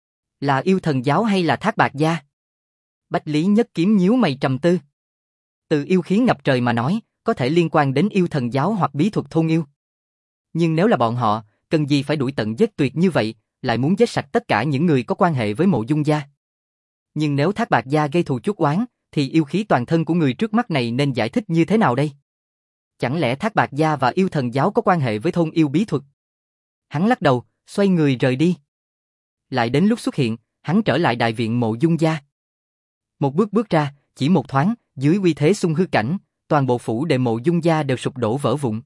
Là Yêu Thần giáo hay là Thác Bạt gia? Bách Lý Nhất Kiếm nhíu mày trầm tư. Từ yêu khí ngập trời mà nói, có thể liên quan đến Yêu Thần giáo hoặc bí thuật thôn yêu. Nhưng nếu là bọn họ, cần gì phải đuổi tận giết tuyệt như vậy, lại muốn giết sạch tất cả những người có quan hệ với Mộ Dung gia. Nhưng nếu Thác Bạt gia gây thù chuốc oán, thì yêu khí toàn thân của người trước mắt này nên giải thích như thế nào đây? Chẳng lẽ Thác Bạt gia và Yêu Thần giáo có quan hệ với thôn yêu bí thuật? Hắn lắc đầu, xoay người rời đi. Lại đến lúc xuất hiện, hắn trở lại đại viện Mộ Dung gia. Một bước bước ra, chỉ một thoáng, dưới uy thế Xung Hư Cảnh, toàn bộ phủ đệ Mộ Dung gia đều sụp đổ vỡ vụn.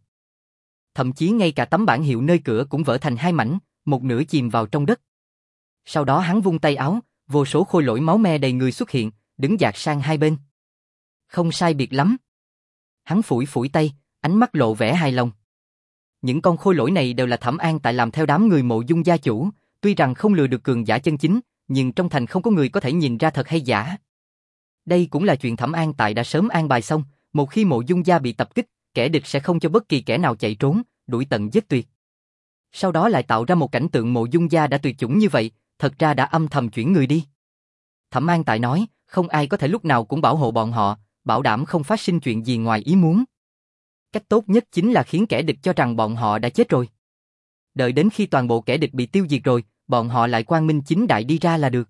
Thậm chí ngay cả tấm bảng hiệu nơi cửa cũng vỡ thành hai mảnh, một nửa chìm vào trong đất. Sau đó hắn vung tay áo, vô số khôi lỗi máu me đầy người xuất hiện, đứng dạt sang hai bên. Không sai biệt lắm. Hắn phủi phủi tay, ánh mắt lộ vẻ hài lòng. Những con khôi lỗi này đều là Thẩm An Tại làm theo đám người Mộ Dung gia chủ, tuy rằng không lừa được cường giả chân chính, nhưng trong thành không có người có thể nhìn ra thật hay giả. Đây cũng là chuyện Thẩm An Tại đã sớm an bài xong, một khi Mộ Dung gia bị tập kích, kẻ địch sẽ không cho bất kỳ kẻ nào chạy trốn, đuổi tận giết tuyệt. Sau đó lại tạo ra một cảnh tượng Mộ Dung gia đã tuyệt chủng như vậy, thật ra đã âm thầm chuyển người đi. Thẩm An Tại nói, không ai có thể lúc nào cũng bảo hộ bọn họ, bảo đảm không phát sinh chuyện gì ngoài ý muốn. Cách tốt nhất chính là khiến kẻ địch cho rằng bọn họ đã chết rồi. Đợi đến khi toàn bộ kẻ địch bị tiêu diệt rồi, bọn họ lại quang minh chính đại đi ra là được.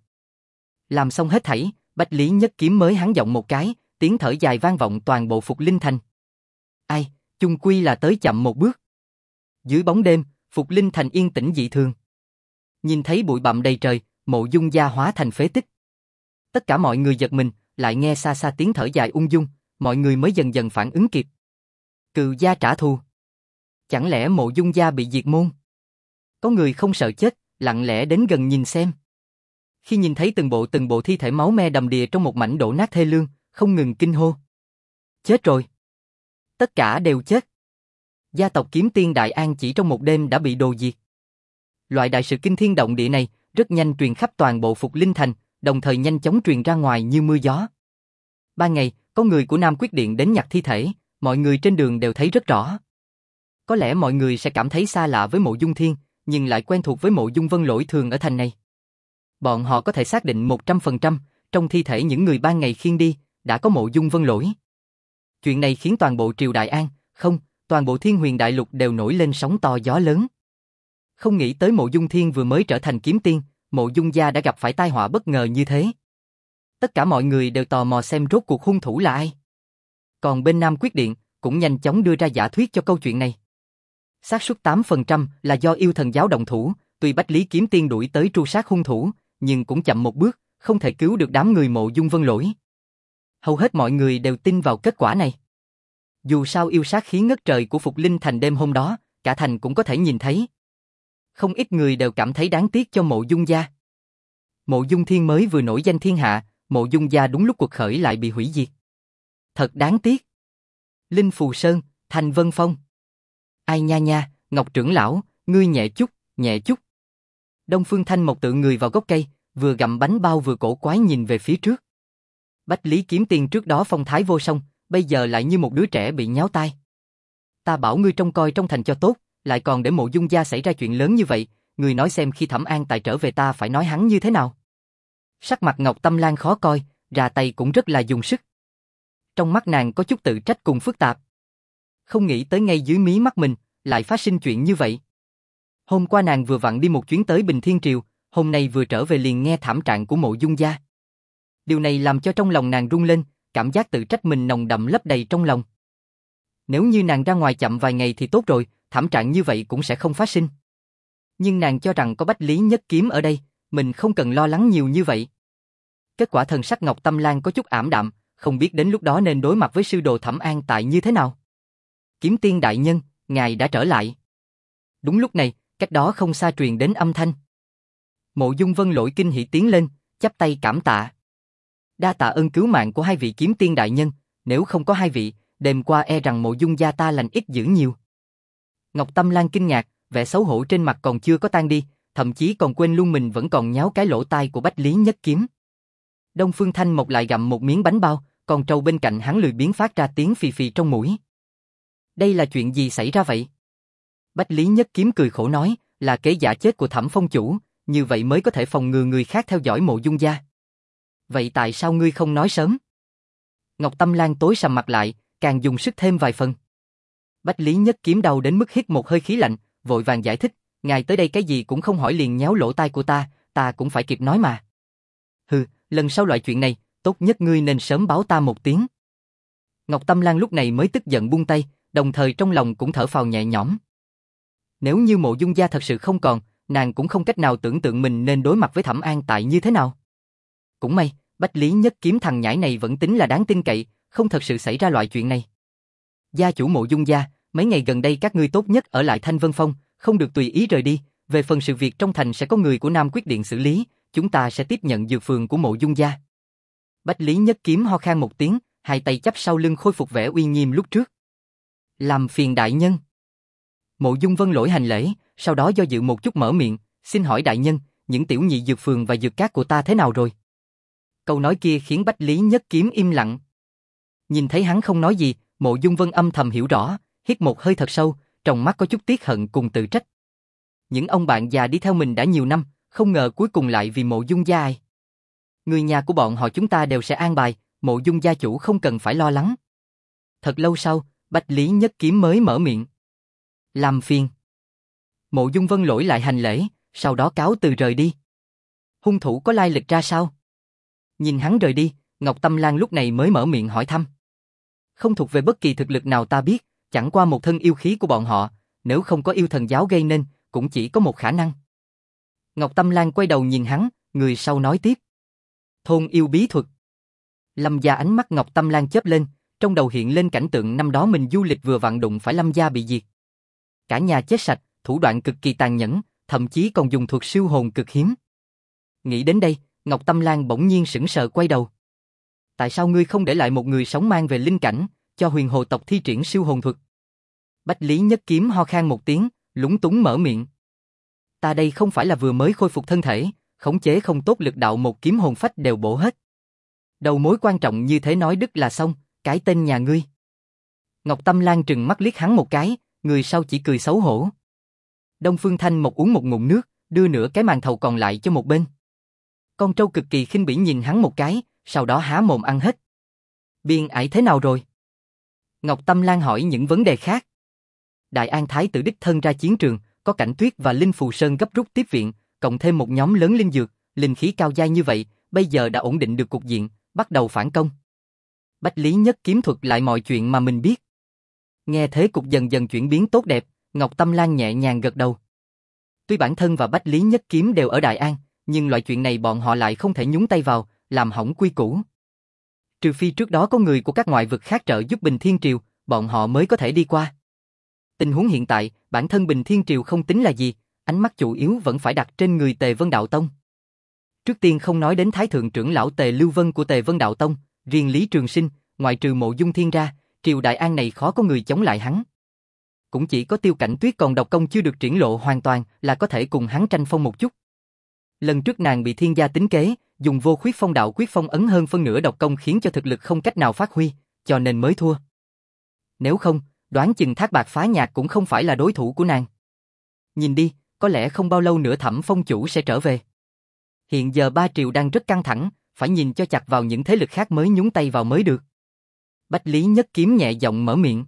Làm xong hết thảy, Bách Lý Nhất Kiếm mới hắn giọng một cái, tiếng thở dài vang vọng toàn bộ Phục Linh Thành. Ai, chung quy là tới chậm một bước. Dưới bóng đêm, Phục Linh Thành yên tĩnh dị thường. Nhìn thấy bụi bặm đầy trời, Mộ Dung gia hóa thành phế tích. Tất cả mọi người giật mình, lại nghe xa xa tiếng thở dài ung dung, mọi người mới dần dần phản ứng kịp. Cừu gia trả thù. Chẳng lẽ Mộ Dung gia bị diệt môn? Có người không sợ chết, lặng lẽ đến gần nhìn xem. Khi nhìn thấy từng bộ từng bộ thi thể máu me đầm đìa trong một mảnh đổ nát thê lương, không ngừng kinh hô. Chết rồi. Tất cả đều chết. Gia tộc Kiếm Tiên Đại An chỉ trong một đêm đã bị đồ diệt. Loại đại sự kinh thiên động địa này rất nhanh truyền khắp toàn bộ Phục Linh Thành, đồng thời nhanh chóng truyền ra ngoài như mưa gió. Ban ngày, có người của Nam Quyết Điện đến nhặt thi thể, mọi người trên đường đều thấy rất rõ. Có lẽ mọi người sẽ cảm thấy xa lạ với Mộ Dung Thiên, nhưng lại quen thuộc với Mộ Dung Vân Lỗi thường ở thành này. Bọn họ có thể xác định một trăm phần trăm, trong thi thể những người ban ngày khiêng đi, đã có Mộ Dung Vân Lỗi. Chuyện này khiến toàn bộ triều Đại An, không, toàn bộ Thiên Huyền Đại Lục đều nổi lên sóng to gió lớn. Không nghĩ tới Mộ Dung Thiên vừa mới trở thành kiếm tiên, Mộ Dung gia đã gặp phải tai họa bất ngờ như thế. Tất cả mọi người đều tò mò xem rốt cuộc hung thủ là ai. Còn bên Nam Quyết Điện cũng nhanh chóng đưa ra giả thuyết cho câu chuyện này. Xác suất tám phần trăm là do Yêu Thần giáo động thủ, tuy Bách Lý kiếm tiên đuổi tới tru sát hung thủ, nhưng cũng chậm một bước, không thể cứu được đám người Mộ Dung Vân Lỗi. Hầu hết mọi người đều tin vào kết quả này. Dù sao yêu sát khí ngất trời của Phục Linh Thành đêm hôm đó, cả thành cũng có thể nhìn thấy. Không ít người đều cảm thấy đáng tiếc cho Mộ Dung gia. Mộ Dung Thiên mới vừa nổi danh thiên hạ, Mộ Dung gia đúng lúc cuộc khởi lại bị hủy diệt. Thật đáng tiếc. Linh Phù Sơn, Thành Vân Phong. Ai nha nha, Ngọc trưởng lão, ngươi nhẹ chút, nhẹ chút. Đông Phương Thanh Mộc tự người vào gốc cây, vừa gặm bánh bao vừa cổ quái nhìn về phía trước. Bách Lý Kiếm Tiên trước đó phong thái vô song, bây giờ lại như một đứa trẻ bị nháo tai. Ta bảo ngươi trông coi trong thành cho tốt, lại còn để Mộ Dung gia xảy ra chuyện lớn như vậy, ngươi nói xem khi Thẩm An Tài trở về ta phải nói hắn như thế nào. Sắc mặt Ngọc Tâm Lan khó coi, ra tay cũng rất là dùng sức. Trong mắt nàng có chút tự trách cùng phức tạp. Không nghĩ tới ngay dưới mí mắt mình, lại phát sinh chuyện như vậy. Hôm qua nàng vừa vặn đi một chuyến tới Bình Thiên Triều, hôm nay vừa trở về liền nghe thảm trạng của Mộ Dung gia. Điều này làm cho trong lòng nàng rung lên, cảm giác tự trách mình nồng đậm lấp đầy trong lòng. Nếu như nàng ra ngoài chậm vài ngày thì tốt rồi, thảm trạng như vậy cũng sẽ không phát sinh. Nhưng nàng cho rằng có Bách Lý Nhất Kiếm ở đây, mình không cần lo lắng nhiều như vậy. Kết quả thần sắc Ngọc Tâm Lan có chút ảm đạm, không biết đến lúc đó nên đối mặt với sư đồ Thẩm An Tại như thế nào. Kiếm Tiên đại nhân, ngài đã trở lại. Đúng lúc này, cách đó không xa truyền đến âm thanh. Mộ Dung Vân Lỗi kinh hỉ tiến lên, chắp tay cảm tạ. Đa tạ ơn cứu mạng của hai vị kiếm tiên đại nhân, nếu không có hai vị, đêm qua e rằng Mộ Dung gia ta lành ít dữ nhiều. Ngọc Tâm Lan kinh ngạc, vẻ xấu hổ trên mặt còn chưa có tan đi, thậm chí còn quên luôn mình vẫn còn nháo cái lỗ tai của Bách Lý Nhất Kiếm. Đông Phương Thanh Mộc lại gặm một miếng bánh bao, còn trâu bên cạnh hắn lười biếng phát ra tiếng phì phì trong mũi. Đây là chuyện gì xảy ra vậy? Bách Lý Nhất Kiếm cười khổ nói, là kế giả chết của Thẩm Phong chủ, như vậy mới có thể phòng ngừa người khác theo dõi Mộ Dung gia. Vậy tại sao ngươi không nói sớm? Ngọc Tâm Lan tối sầm mặt lại, càng dùng sức thêm vài phần. Bách Lý Nhất Kiếm đau đến mức hít một hơi khí lạnh, vội vàng giải thích, ngài tới đây cái gì cũng không hỏi liền nhéo lỗ tai của ta, ta cũng phải kịp nói mà. Hừ, lần sau loại chuyện này, tốt nhất ngươi nên sớm báo ta một tiếng. Ngọc Tâm Lan lúc này mới tức giận buông tay, đồng thời trong lòng cũng thở phào nhẹ nhõm. Nếu như Mộ Dung gia thật sự không còn, nàng cũng không cách nào tưởng tượng mình nên đối mặt với Thẩm An Tại như thế nào. Cũng may, Bách Lý Nhất Kiếm thằng nhãi này vẫn tính là đáng tin cậy, không thật sự xảy ra loại chuyện này. Gia chủ Mộ Dung gia, mấy ngày gần đây các ngươi tốt nhất ở lại Thanh Vân Phong, không được tùy ý rời đi, về phần sự việc trong thành sẽ có người của Nam Quyết Điện xử lý, chúng ta sẽ tiếp nhận dược phường của Mộ Dung gia. Bách Lý Nhất Kiếm ho khan một tiếng, hai tay chắp sau lưng khôi phục vẻ uy nghiêm lúc trước. Làm phiền đại nhân. Mộ Dung Vân Lỗi hành lễ, sau đó do dự một chút mở miệng, xin hỏi đại nhân, những tiểu nhị dược phường và dược cát của ta thế nào rồi? Câu nói kia khiến Bách Lý Nhất Kiếm im lặng. Nhìn thấy hắn không nói gì, Mộ Dung Vân âm thầm hiểu rõ, hít một hơi thật sâu, trong mắt có chút tiếc hận cùng tự trách. Những ông bạn già đi theo mình đã nhiều năm, không ngờ cuối cùng lại vì Mộ Dung gia ai. Người nhà của bọn họ chúng ta đều sẽ an bài, Mộ Dung gia chủ không cần phải lo lắng. Thật lâu sau, Bách Lý Nhất Kiếm mới mở miệng. Làm phiền. Mộ Dung Vân Lỗi lại hành lễ, sau đó cáo từ rời đi. Hung thủ có lai lịch ra sao? Nhìn hắn rời đi, Ngọc Tâm Lan lúc này mới mở miệng hỏi thăm. Không thuộc về bất kỳ thực lực nào ta biết, chẳng qua một thân yêu khí của bọn họ, nếu không có yêu thần giáo gây nên, cũng chỉ có một khả năng. Ngọc Tâm Lan quay đầu nhìn hắn, người sau nói tiếp. Thôn yêu bí thuật. Lâm gia ánh mắt Ngọc Tâm Lan chớp lên, trong đầu hiện lên cảnh tượng năm đó mình du lịch vừa vặn đụng phải Lâm gia bị diệt. Cả nhà chết sạch, thủ đoạn cực kỳ tàn nhẫn, thậm chí còn dùng thuật siêu hồn cực hiếm. Nghĩ đến đây, Ngọc Tâm Lan bỗng nhiên sững sờ quay đầu. Tại sao ngươi không để lại một người sống mang về linh cảnh, cho huyền hồ tộc thi triển siêu hồn thuật? Bách Lý Nhất Kiếm ho khan một tiếng, lúng túng mở miệng. Ta đây không phải là vừa mới khôi phục thân thể, khống chế không tốt lực đạo một kiếm hồn phách đều bổ hết. Đầu mối quan trọng như thế nói đứt là xong, cái tên nhà ngươi. Ngọc Tâm Lan trừng mắt liếc hắn một cái, người sau chỉ cười xấu hổ. Đông Phương Thanh Mộc uống một ngụm nước, đưa nửa cái màn thầu còn lại cho một bên. Con trâu cực kỳ khinh bỉ nhìn hắn một cái, sau đó há mồm ăn hết. Biên ải thế nào rồi? Ngọc Tâm Lan hỏi những vấn đề khác. Đại An Thái tử đích thân ra chiến trường, có Cảnh Tuyết và Linh Phù Sơn gấp rút tiếp viện, cộng thêm một nhóm lớn linh dược, linh khí cao giai như vậy, bây giờ đã ổn định được cục diện, bắt đầu phản công. Bách Lý Nhất Kiếm thuật lại mọi chuyện mà mình biết. Nghe thế cục dần dần chuyển biến tốt đẹp, Ngọc Tâm Lan nhẹ nhàng gật đầu. Tuy bản thân và Bách Lý Nhất Kiếm đều ở Đại An, nhưng loại chuyện này bọn họ lại không thể nhúng tay vào, làm hỏng quy củ. Trừ phi trước đó có người của các ngoại vực khác trợ giúp Bình Thiên Triều, bọn họ mới có thể đi qua. Tình huống hiện tại, bản thân Bình Thiên Triều không tính là gì, ánh mắt chủ yếu vẫn phải đặt trên người Tề Vân Đạo Tông. Trước tiên không nói đến Thái thượng trưởng lão Tề Lưu Vân của Tề Vân Đạo Tông, riêng Lý Trường Sinh, ngoại trừ Mộ Dung Thiên ra, triều Đại An này khó có người chống lại hắn. Cũng chỉ có Tiêu Cảnh Tuyết còn độc công chưa được triển lộ hoàn toàn là có thể cùng hắn tranh phong một chút. Lần trước nàng bị thiên gia tính kế, dùng vô khuyết phong đạo quyết phong ấn hơn phân nửa độc công khiến cho thực lực không cách nào phát huy, cho nên mới thua. Nếu không, đoán chừng Thác Bạt Phá Nhạc cũng không phải là đối thủ của nàng. Nhìn đi, có lẽ không bao lâu nữa Thẩm Phong chủ sẽ trở về. Hiện giờ ba triều đang rất căng thẳng, phải nhìn cho chặt vào những thế lực khác mới nhúng tay vào mới được. Bách Lý Nhất Kiếm nhẹ giọng mở miệng.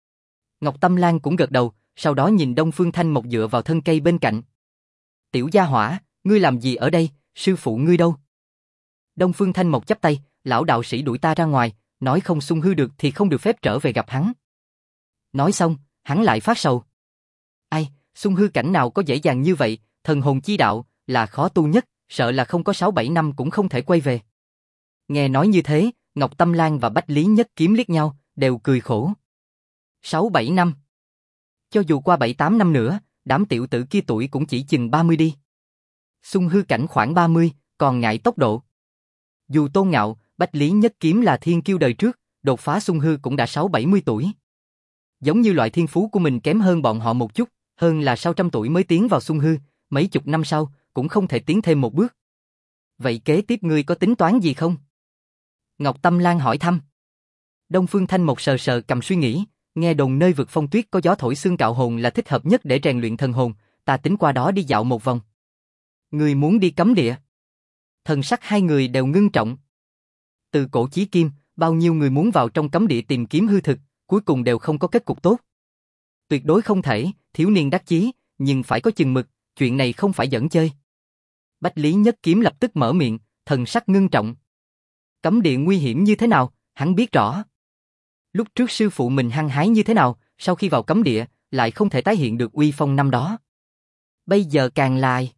Ngọc Tâm Lan cũng gật đầu, sau đó nhìn Đông Phương Thanh Mộc dựa vào thân cây bên cạnh. Tiểu gia hỏa, ngươi làm gì ở đây, sư phụ ngươi đâu? Đông Phương Thanh Mộc chắp tay, lão đạo sĩ đuổi ta ra ngoài, nói không xung hư được thì không được phép trở về gặp hắn. Nói xong, hắn lại phát sầu. Ai, xung hư cảnh nào có dễ dàng như vậy, thần hồn chi đạo là khó tu nhất, sợ là không có sáu bảy năm cũng không thể quay về. Nghe nói như thế, Ngọc Tâm Lan và Bách Lý Nhất Kiếm liếc nhau, đều cười khổ. sáu bảy năm. Cho dù qua bảy tám năm nữa, đám tiểu tử kia tuổi cũng chỉ chừng ba mươi đi. Xung hư cảnh khoảng ba mươi, còn ngại tốc độ. Dù Tôn Ngạo, Bách Lý Nhất Kiếm là thiên kiêu đời trước, đột phá xung hư cũng đã sáu bảy mươi tuổi. Giống như loại thiên phú của mình kém hơn bọn họ một chút, hơn là sau trăm tuổi mới tiến vào xung hư, mấy chục năm sau, cũng không thể tiến thêm một bước. Vậy kế tiếp ngươi có tính toán gì không? Ngọc Tâm Lan hỏi thăm. Đông Phương Thanh Mộc sờ sờ cầm suy nghĩ, nghe đồn nơi vực phong tuyết có gió thổi xương cạo hồn là thích hợp nhất để rèn luyện thần hồn, ta tính qua đó đi dạo một vòng. Ngươi muốn đi cấm địa? Thần sắc hai người đều ngưng trọng. Từ cổ chí kim, bao nhiêu người muốn vào trong cấm địa tìm kiếm hư thực, cuối cùng đều không có kết cục tốt. Tuyệt đối không thể, thiếu niên đắc chí, nhưng phải có chừng mực, chuyện này không phải giỡn chơi. Bách Lý Nhất Kiếm lập tức mở miệng, thần sắc ngưng trọng. Cấm địa nguy hiểm như thế nào, hắn biết rõ. Lúc trước sư phụ mình hăng hái như thế nào, sau khi vào cấm địa, lại không thể tái hiện được uy phong năm đó. Bây giờ càng lai.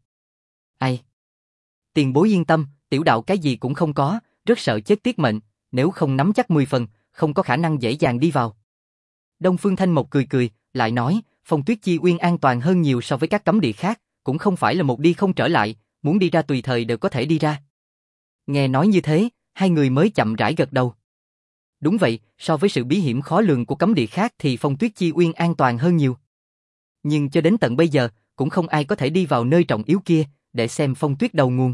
Ai? Tiền bối yên tâm, tiểu đạo cái gì cũng không có, rất sợ chết tiết mệnh, nếu không nắm chắc mười phần, không có khả năng dễ dàng đi vào. Đông Phương Thanh Mộc cười cười, lại nói, Phong Tuyết Chi Uyên an toàn hơn nhiều so với các cấm địa khác, cũng không phải là một đi không trở lại, muốn đi ra tùy thời đều có thể đi ra. Nghe nói như thế, hai người mới chậm rãi gật đầu. Đúng vậy, so với sự bí hiểm khó lường của cấm địa khác thì Phong Tuyết Chi Uyên an toàn hơn nhiều. Nhưng cho đến tận bây giờ, cũng không ai có thể đi vào nơi trọng yếu kia, để xem phong tuyết đầu nguồn.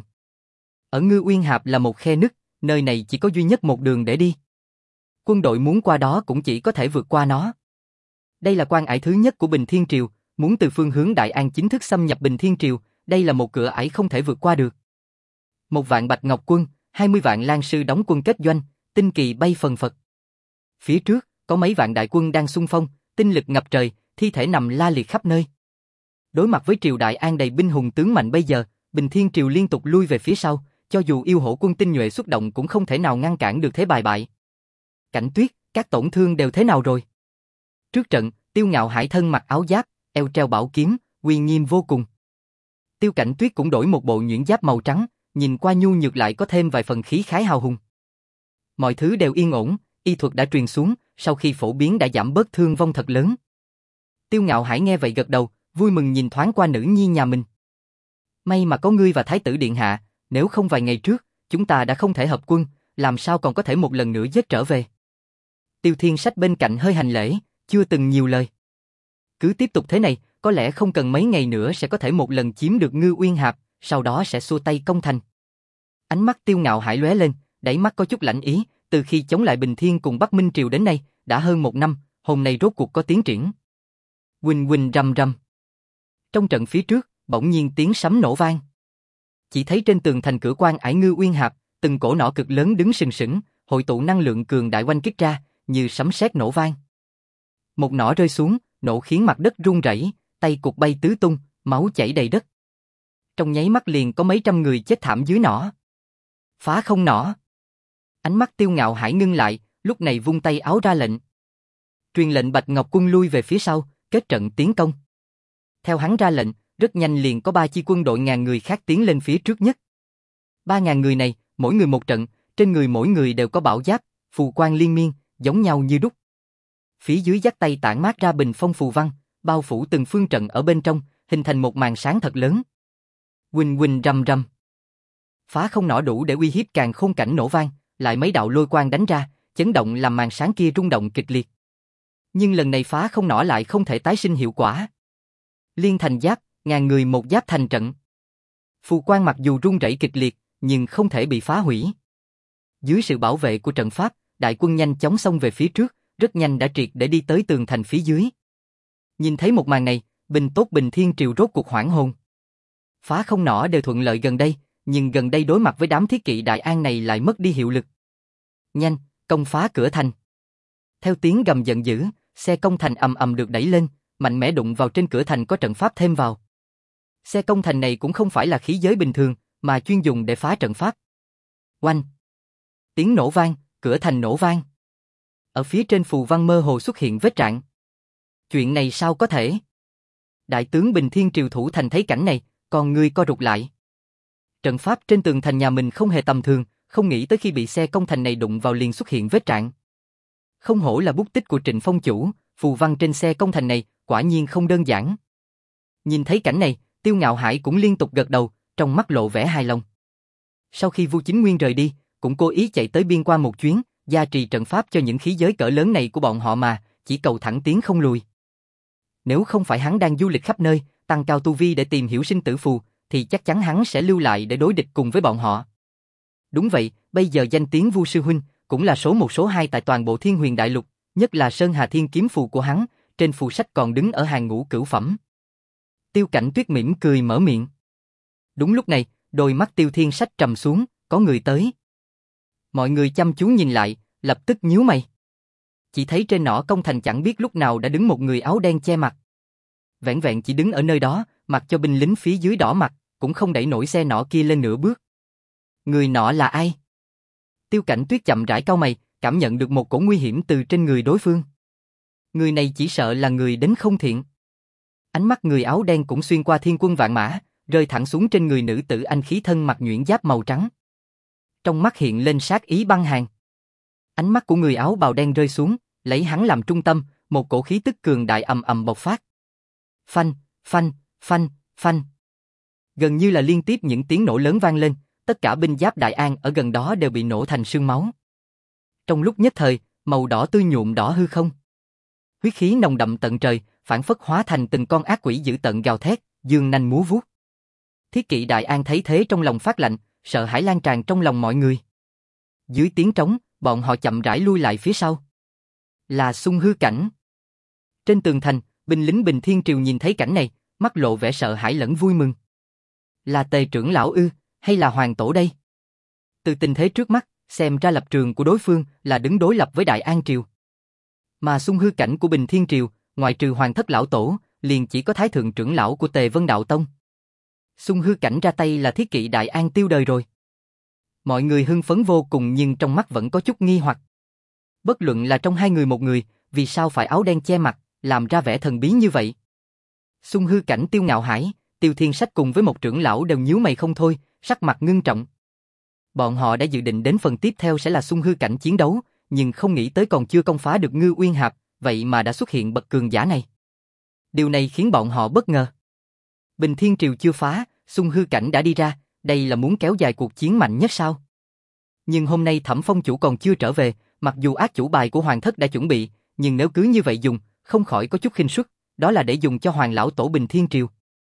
Ở Ngư Uyên Hạp là một khe nứt, nơi này chỉ có duy nhất một đường để đi. Quân đội muốn qua đó cũng chỉ có thể vượt qua nó. Đây là quan ải thứ nhất của Bình Thiên Triều, muốn từ phương hướng Đại An chính thức xâm nhập Bình Thiên Triều, đây là một cửa ải không thể vượt qua được. Một vạn Bạch Ngọc quân, hai mươi vạn Lan sư đóng quân kết doanh, tinh kỳ bay phần phật. Phía trước, có mấy vạn đại quân đang xung phong, tinh lực ngập trời, thi thể nằm la liệt khắp nơi. Đối mặt với triều Đại An đầy binh hùng tướng mạnh bây giờ, Bình Thiên Triều liên tục lui về phía sau, cho dù yêu hổ quân tinh nhuệ xuất động cũng không thể nào ngăn cản được thế bài bại. Cảnh Tuyết, các tổn thương đều thế nào rồi? Trước trận, Tiêu Ngạo Hải thân mặc áo giáp, eo treo bảo kiếm, uy nghiêm vô cùng. Tiêu Cảnh Tuyết cũng đổi một bộ nhuyễn giáp màu trắng, nhìn qua nhu nhược lại có thêm vài phần khí khái hào hùng. Mọi thứ đều yên ổn, y thuật đã truyền xuống, sau khi phổ biến đã giảm bớt thương vong thật lớn. Tiêu Ngạo Hải nghe vậy gật đầu, vui mừng nhìn thoáng qua nữ nhi nhà mình. May mà có ngươi và Thái tử điện hạ, nếu không vài ngày trước, chúng ta đã không thể hợp quân, làm sao còn có thể một lần nữa giết trở về. Tiêu Thiên Sách bên cạnh hơi hành lễ, chưa từng nhiều lời. Cứ tiếp tục thế này, có lẽ không cần mấy ngày nữa sẽ có thể một lần chiếm được Ngư Uyên Hạp, sau đó sẽ xua tay công thành. Ánh mắt Tiêu Ngạo Hải lóe lên, đáy mắt có chút lạnh ý, từ khi chống lại Bình Thiên cùng Bắc Minh Triều đến nay, đã hơn một năm, hôm nay rốt cuộc có tiến triển. Huỳnh huỳnh rầm rầm. Trong trận phía trước, bỗng nhiên tiếng sấm nổ vang. Chỉ thấy trên tường thành cửa quan ải Ngư Uyên Hạp, từng cổ nỏ cực lớn đứng sừng sững, hội tụ năng lượng cường đại oanh kích ra, như sấm sét nổ vang. Một nỏ rơi xuống, nổ khiến mặt đất rung rẩy, tay cục bay tứ tung, máu chảy đầy đất. Trong nháy mắt liền có mấy trăm người chết thảm dưới nỏ. Phá không nỏ. Ánh mắt Tiêu Ngạo Hải ngưng lại, lúc này vung tay áo ra lệnh. Truyền lệnh Bạch Ngọc quân lui về phía sau, kết trận tiến công. Theo hắn ra lệnh, rất nhanh liền có ba chi quân đội ngàn người khác tiến lên phía trước nhất. Ba ngàn người này, mỗi người một trận, trên người mỗi người đều có bảo giáp, phù quang liên miên, giống nhau như đúc. Phía dưới dắt tay tản mát ra bình phong phù văn, bao phủ từng phương trận ở bên trong, hình thành một màn sáng thật lớn. Huỳnh huỳnh rầm rầm. Phá không nỏ đủ để uy hiếp càn khôn cảnh nổ vang, lại mấy đạo lôi quang đánh ra, chấn động làm màn sáng kia rung động kịch liệt. Nhưng lần này phá không nỏ lại không thể tái sinh hiệu quả. Liên thành giáp, ngàn người một giáp thành trận. Phù quan mặc dù rung rẩy kịch liệt, nhưng không thể bị phá hủy. Dưới sự bảo vệ của trận pháp, đại quân nhanh chóng xông về phía trước, rất nhanh đã triệt để đi tới tường thành phía dưới. Nhìn thấy một màn này, binh tốt Bình Thiên Triều rốt cuộc hoảng hồn. Phá không nỏ đều thuận lợi gần đây, nhưng gần đây đối mặt với đám thiết kỵ Đại An này lại mất đi hiệu lực. Nhanh, công phá cửa thành. Theo tiếng gầm giận dữ, xe công thành ầm ầm được đẩy lên, mạnh mẽ đụng vào trên cửa thành có trận pháp thêm vào. Xe công thành này cũng không phải là khí giới bình thường, mà chuyên dùng để phá trận pháp. Oanh! Tiếng nổ vang, cửa thành nổ vang. Ở phía trên phù văn mơ hồ xuất hiện vết rạn. Chuyện này sao có thể? Đại tướng Bình Thiên Triều thủ thành thấy cảnh này, còn người co rụt lại. Trận pháp trên tường thành nhà mình không hề tầm thường, không nghĩ tới khi bị xe công thành này đụng vào liền xuất hiện vết rạn. Không hổ là bút tích của Trịnh Phong chủ, phù văn trên xe công thành này quả nhiên không đơn giản. Nhìn thấy cảnh này, Tiêu Ngạo Hải cũng liên tục gật đầu, trong mắt lộ vẻ hài lòng. Sau khi Vu Chính Nguyên rời đi, cũng cố ý chạy tới biên quan một chuyến, gia trì trận pháp cho những khí giới cỡ lớn này của bọn họ mà, chỉ cầu thẳng tiến không lùi. Nếu không phải hắn đang du lịch khắp nơi, tăng cao tu vi để tìm hiểu sinh tử phù, thì chắc chắn hắn sẽ lưu lại để đối địch cùng với bọn họ. Đúng vậy, bây giờ danh tiếng Vu sư huynh cũng là số một số hai tại toàn bộ Thiên Huyền Đại Lục, nhất là Sơn Hà Thiên kiếm phù của hắn, trên phù sách còn đứng ở hàng ngũ cửu phẩm. Tiêu Cảnh Tuyết mỉm cười mở miệng. Đúng lúc này, đôi mắt Tiêu Thiên Sách trầm xuống, có người tới. Mọi người chăm chú nhìn lại, lập tức nhíu mày. Chỉ thấy trên nỏ công thành chẳng biết lúc nào đã đứng một người áo đen che mặt. Vẻn vẹn chỉ đứng ở nơi đó, mặc cho binh lính phía dưới đỏ mặt, cũng không đẩy nổi xe nỏ kia lên nửa bước. Người nọ là ai? Tiêu Cảnh Tuyết chậm rãi cau mày, cảm nhận được một cổ nguy hiểm từ trên người đối phương. Người này chỉ sợ là người đến không thiện. Ánh mắt người áo đen cũng xuyên qua thiên quân vạn mã, rơi thẳng xuống trên người nữ tử anh khí thân mặc nhuyễn giáp màu trắng. Trong mắt hiện lên sát ý băng hàn. Ánh mắt của người áo bào đen rơi xuống, lấy hắn làm trung tâm, một cổ khí tức cường đại ầm ầm bộc phát. Phanh, phanh, phanh, phanh. Gần như là liên tiếp những tiếng nổ lớn vang lên, tất cả binh giáp Đại An ở gần đó đều bị nổ thành sương máu. Trong lúc nhất thời, màu đỏ tươi nhuộm đỏ hư không. Huyết khí nồng đậm tận trời, phản phất hóa thành từng con ác quỷ dữ tợn gào thét, dương nanh múa vuốt. Thiết kỵ Đại An thấy thế trong lòng phát lạnh, sợ hãi lan tràn trong lòng mọi người. Dưới tiếng trống, bọn họ chậm rãi lui lại phía sau. Là Xung Hư Cảnh. Trên tường thành, binh lính Bình Thiên Triều nhìn thấy cảnh này, mắt lộ vẻ sợ hãi lẫn vui mừng. Là Tề trưởng lão ư, hay là hoàng tổ đây? Từ tình thế trước mắt, xem ra lập trường của đối phương là đứng đối lập với Đại An Triều. Mà Xung Hư Cảnh của Bình Thiên Triều, ngoại trừ hoàng thất lão tổ, liền chỉ có thái thượng trưởng lão của Tề Vân Đạo Tông. Xung Hư Cảnh ra tay là thiết kỵ Đại An tiêu đời rồi. Mọi người hưng phấn vô cùng nhưng trong mắt vẫn có chút nghi hoặc. Bất luận là trong hai người một người, vì sao phải áo đen che mặt, làm ra vẻ thần bí như vậy? Xung Hư Cảnh, Tiêu Ngạo Hải, Tiêu Thiên Sách cùng với một trưởng lão đều nhíu mày không thôi, sắc mặt ngưng trọng. Bọn họ đã dự định đến phần tiếp theo sẽ là Xung Hư Cảnh chiến đấu, nhưng không nghĩ tới còn chưa công phá được Ngư Uyên Hạp, vậy mà đã xuất hiện bậc cường giả này. Điều này khiến bọn họ bất ngờ. Bình Thiên Triều chưa phá, Xung Hư Cảnh đã đi ra, đây là muốn kéo dài cuộc chiến mạnh nhất sao? Nhưng hôm nay Thẩm Phong chủ còn chưa trở về, mặc dù ác chủ bài của hoàng thất đã chuẩn bị, nhưng nếu cứ như vậy dùng, không khỏi có chút khinh suất, đó là để dùng cho hoàng lão tổ Bình Thiên Triều.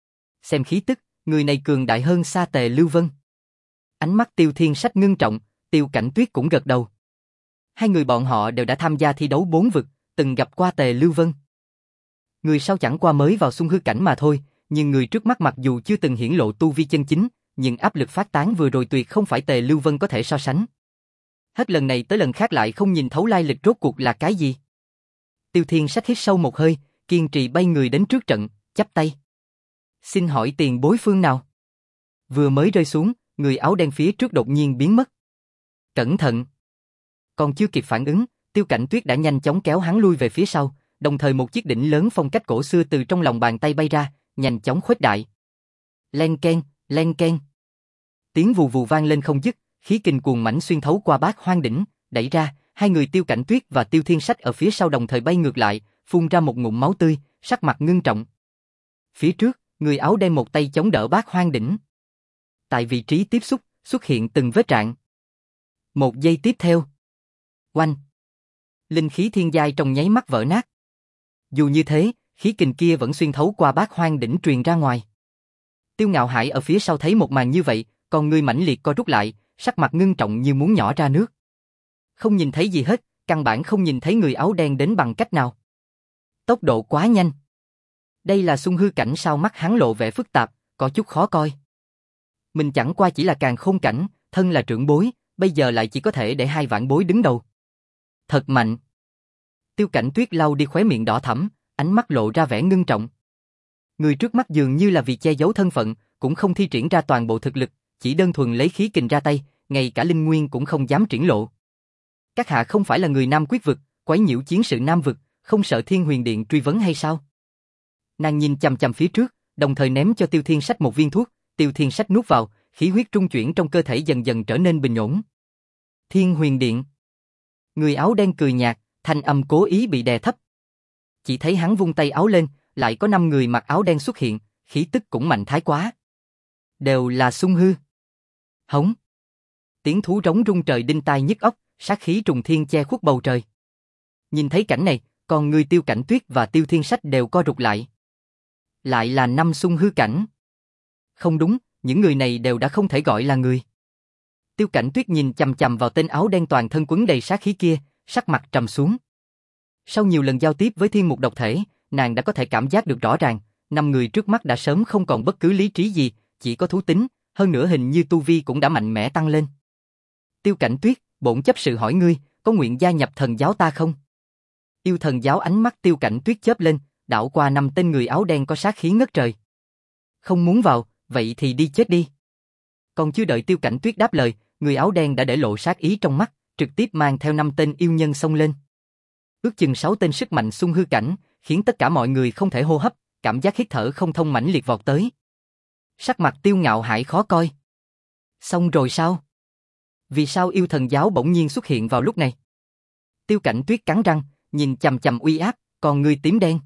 Xem khí tức, người này cường đại hơn xa Tề Lưu Vân. Ánh mắt Tiêu Thiên Sách ngưng trọng, Tiêu Cảnh Tuyết cũng gật đầu. Hai người bọn họ đều đã tham gia thi đấu bốn vực, từng gặp qua Tề Lưu Vân. Người sau chẳng qua mới vào Xung Hư Cảnh mà thôi, nhưng người trước mắt mặc dù chưa từng hiển lộ tu vi chân chính, nhưng áp lực phát tán vừa rồi tuyệt không phải Tề Lưu Vân có thể so sánh. Hết lần này tới lần khác lại không nhìn thấu lai lịch rốt cuộc là cái gì. Tiêu Thiên Sách hít sâu một hơi, kiên trì bay người đến trước trận, chắp tay. Xin hỏi tiền bối phương nào? Vừa mới rơi xuống, người áo đen phía trước đột nhiên biến mất. Cẩn thận! Còn chưa kịp phản ứng, Tiêu Cảnh Tuyết đã nhanh chóng kéo hắn lui về phía sau, đồng thời một chiếc đỉnh lớn phong cách cổ xưa từ trong lòng bàn tay bay ra, nhanh chóng khuếch đại. Len keng, len keng. Tiếng vù vù vang lên không dứt, khí kình cuồng mãnh xuyên thấu qua bát hoang đỉnh, đẩy ra, hai người Tiêu Cảnh Tuyết và Tiêu Thiên Sách ở phía sau đồng thời bay ngược lại, phun ra một ngụm máu tươi, sắc mặt ngưng trọng. Phía trước, người áo đen một tay chống đỡ bát hoang đỉnh. Tại vị trí tiếp xúc, xuất hiện từng vết rạn. Một giây tiếp theo. Oanh, Linh khí thiên giai trong nháy mắt vỡ nát. Dù như thế, khí kình kia vẫn xuyên thấu qua Bát Hoang đỉnh truyền ra ngoài. Tiêu Ngạo Hải ở phía sau thấy một màn như vậy, còn người mãnh liệt co rút lại, sắc mặt ngưng trọng như muốn nhỏ ra nước. Không nhìn thấy gì hết, căn bản không nhìn thấy người áo đen đến bằng cách nào. Tốc độ quá nhanh. Đây là xung hư cảnh sao? Mắt hắn lộ vẻ phức tạp, có chút khó coi. Mình chẳng qua chỉ là càn khôn cảnh, thân là trưởng bối, bây giờ lại chỉ có thể để hai vạn bối đứng đầu. Thật mạnh. Tiêu Cảnh Tuyết lau đi khóe miệng đỏ thẫm, ánh mắt lộ ra vẻ ngưng trọng. Người trước mắt dường như là vì che giấu thân phận, cũng không thi triển ra toàn bộ thực lực, chỉ đơn thuần lấy khí kình ra tay, ngay cả linh nguyên cũng không dám triển lộ. Các hạ không phải là người Nam Quyết vực, quấy nhiễu chiến sự Nam vực, không sợ Thiên Huyền Điện truy vấn hay sao? Nàng nhìn chằm chằm phía trước, đồng thời ném cho Tiêu Thiên Sách một viên thuốc, Tiêu Thiên Sách nuốt vào, khí huyết trung chuyển trong cơ thể dần dần trở nên bình ổn. Thiên Huyền Điện. Người áo đen cười nhạt, thanh âm cố ý bị đè thấp. Chỉ thấy hắn vung tay áo lên, lại có năm người mặc áo đen xuất hiện, khí tức cũng mạnh thái quá. Đều là xung hư. Hống. Tiếng thú rống rung trời đinh tai nhức óc, sát khí trùng thiên che khuất bầu trời. Nhìn thấy cảnh này, còn người Tiêu Cảnh Tuyết và Tiêu Thiên Sách đều co rụt lại. Lại là năm xung hư cảnh. Không đúng, những người này đều đã không thể gọi là người. Tiêu Cảnh Tuyết nhìn chằm chằm vào tên áo đen toàn thân quấn đầy sát khí kia, sắc mặt trầm xuống. Sau nhiều lần giao tiếp với thiên mục độc thể, nàng đã có thể cảm giác được rõ ràng, năm người trước mắt đã sớm không còn bất cứ lý trí gì, chỉ có thú tính, hơn nữa hình như tu vi cũng đã mạnh mẽ tăng lên. Tiêu Cảnh Tuyết, bổn chấp sự hỏi ngươi, có nguyện gia nhập thần giáo ta không? Yêu thần giáo. Ánh mắt Tiêu Cảnh Tuyết chớp lên, đảo qua năm tên người áo đen có sát khí ngất trời. Không muốn vào, vậy thì đi chết đi. Còn chưa đợi Tiêu Cảnh Tuyết đáp lời, người áo đen đã để lộ sát ý trong mắt, trực tiếp mang theo năm tên yêu nhân xông lên. Ước chừng sáu tên sức mạnh xung hư cảnh, khiến tất cả mọi người không thể hô hấp, cảm giác hít thở không thông mãnh liệt vọt tới. Sắc mặt Tiêu Ngạo Hải khó coi. Xong rồi sao? Vì sao yêu thần giáo bỗng nhiên xuất hiện vào lúc này? Tiêu Cảnh Tuyết cắn răng, nhìn chằm chằm uy áp, còn người tím đen.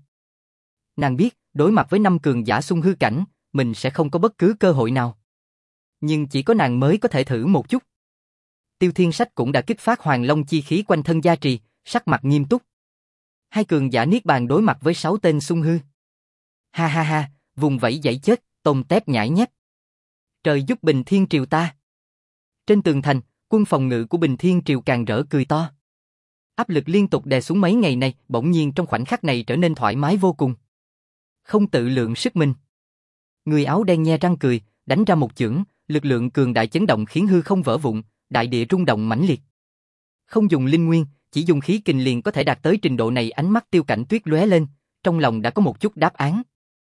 Nàng biết, đối mặt với năm cường giả xung hư cảnh, mình sẽ không có bất cứ cơ hội nào. Nhưng chỉ có nàng mới có thể thử một chút. Tiêu Thiên Sách cũng đã kích phát Hoàng Long chi khí quanh thân gia trì, sắc mặt nghiêm túc. Hai cường giả niết bàn đối mặt với sáu tên xung hư. Ha ha ha, vùng vẫy dãy chết, tôm tép nhãi nhép. Trời giúp Bình Thiên Triều ta. Trên tường thành, quân phòng ngự của Bình Thiên Triều càng rỡ cười to. Áp lực liên tục đè xuống mấy ngày này, bỗng nhiên trong khoảnh khắc này trở nên thoải mái vô cùng. Không tự lượng sức mình. Người áo đen nhe răng cười, đánh ra một chưởng, lực lượng cường đại chấn động khiến hư không vỡ vụn, đại địa rung động mãnh liệt. Không dùng linh nguyên, chỉ dùng khí kình liền có thể đạt tới trình độ này. Ánh mắt Tiêu Cảnh Tuyết lóe lên, trong lòng đã có một chút đáp án.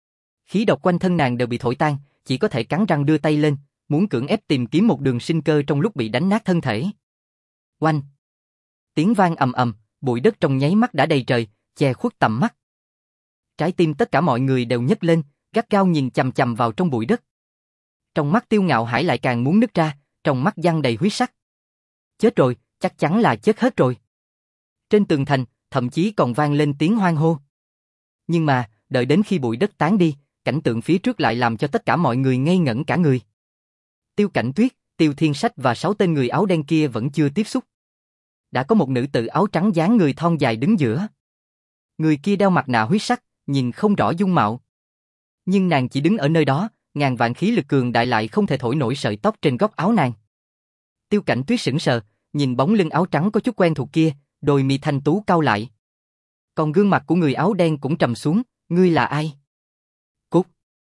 Khí độc quanh thân nàng đều bị thổi tan, chỉ có thể cắn răng đưa tay lên, muốn cưỡng ép tìm kiếm một đường sinh cơ trong lúc bị đánh nát thân thể. Oanh! Tiếng vang ầm ầm, bụi đất trong nháy mắt đã đầy trời, che khuất tầm mắt. Trái tim tất cả mọi người đều nhấc lên, gắt gao nhìn chằm chằm vào trong bụi đất. Trong mắt Tiêu Ngạo Hải lại càng muốn nứt ra, trong mắt giăng đầy huyết sắc. Chết rồi, chắc chắn là chết hết rồi. Trên tường thành, thậm chí còn vang lên tiếng hoan hô. Nhưng mà, đợi đến khi bụi đất tán đi, cảnh tượng phía trước lại làm cho tất cả mọi người ngây ngẩn cả người. Tiêu Cảnh Tuyết, Tiêu Thiên Sách và sáu tên người áo đen kia vẫn chưa tiếp xúc. Đã có một nữ tử áo trắng dáng người thon dài đứng giữa. Người kia đeo mặt nạ huyết sắc, nhìn không rõ dung mạo. Nhưng nàng chỉ đứng ở nơi đó, ngàn vạn khí lực cường đại lại không thể thổi nổi sợi tóc trên góc áo nàng. Tiêu Cảnh Tuyết sững sờ, nhìn bóng lưng áo trắng có chút quen thuộc kia, đôi mi thanh tú cau lại. Còn gương mặt của người áo đen cũng trầm xuống, ngươi là ai? Cút.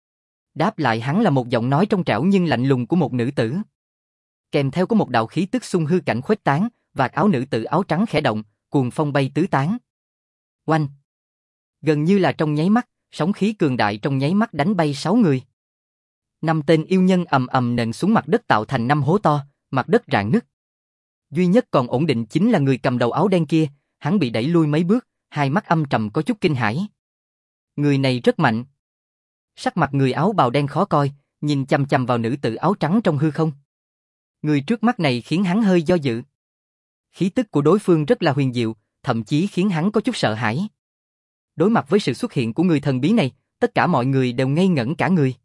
Đáp lại hắn là một giọng nói trong trẻo nhưng lạnh lùng của một nữ tử. Kèm theo có một đạo khí tức xung hư cảnh khuếch tán, vạt áo nữ tử áo trắng khẽ động, cuồng phong bay tứ tán. Oanh! Gần như là trong nháy mắt, sóng khí cường đại trong nháy mắt đánh bay sáu người. Năm tên yêu nhân ầm ầm nện xuống mặt đất tạo thành năm hố to, mặt đất rạn nứt. Duy nhất còn ổn định chính là người cầm đầu áo đen kia, hắn bị đẩy lui mấy bước, hai mắt âm trầm có chút kinh hãi. Người này rất mạnh. Sắc mặt người áo bào đen khó coi, nhìn chằm chằm vào nữ tử áo trắng trong hư không. Người trước mắt này khiến hắn hơi do dự. Khí tức của đối phương rất là huyền diệu, thậm chí khiến hắn có chút sợ hãi. Đối mặt với sự xuất hiện của người thần bí này, tất cả mọi người đều ngây ngẩn cả người.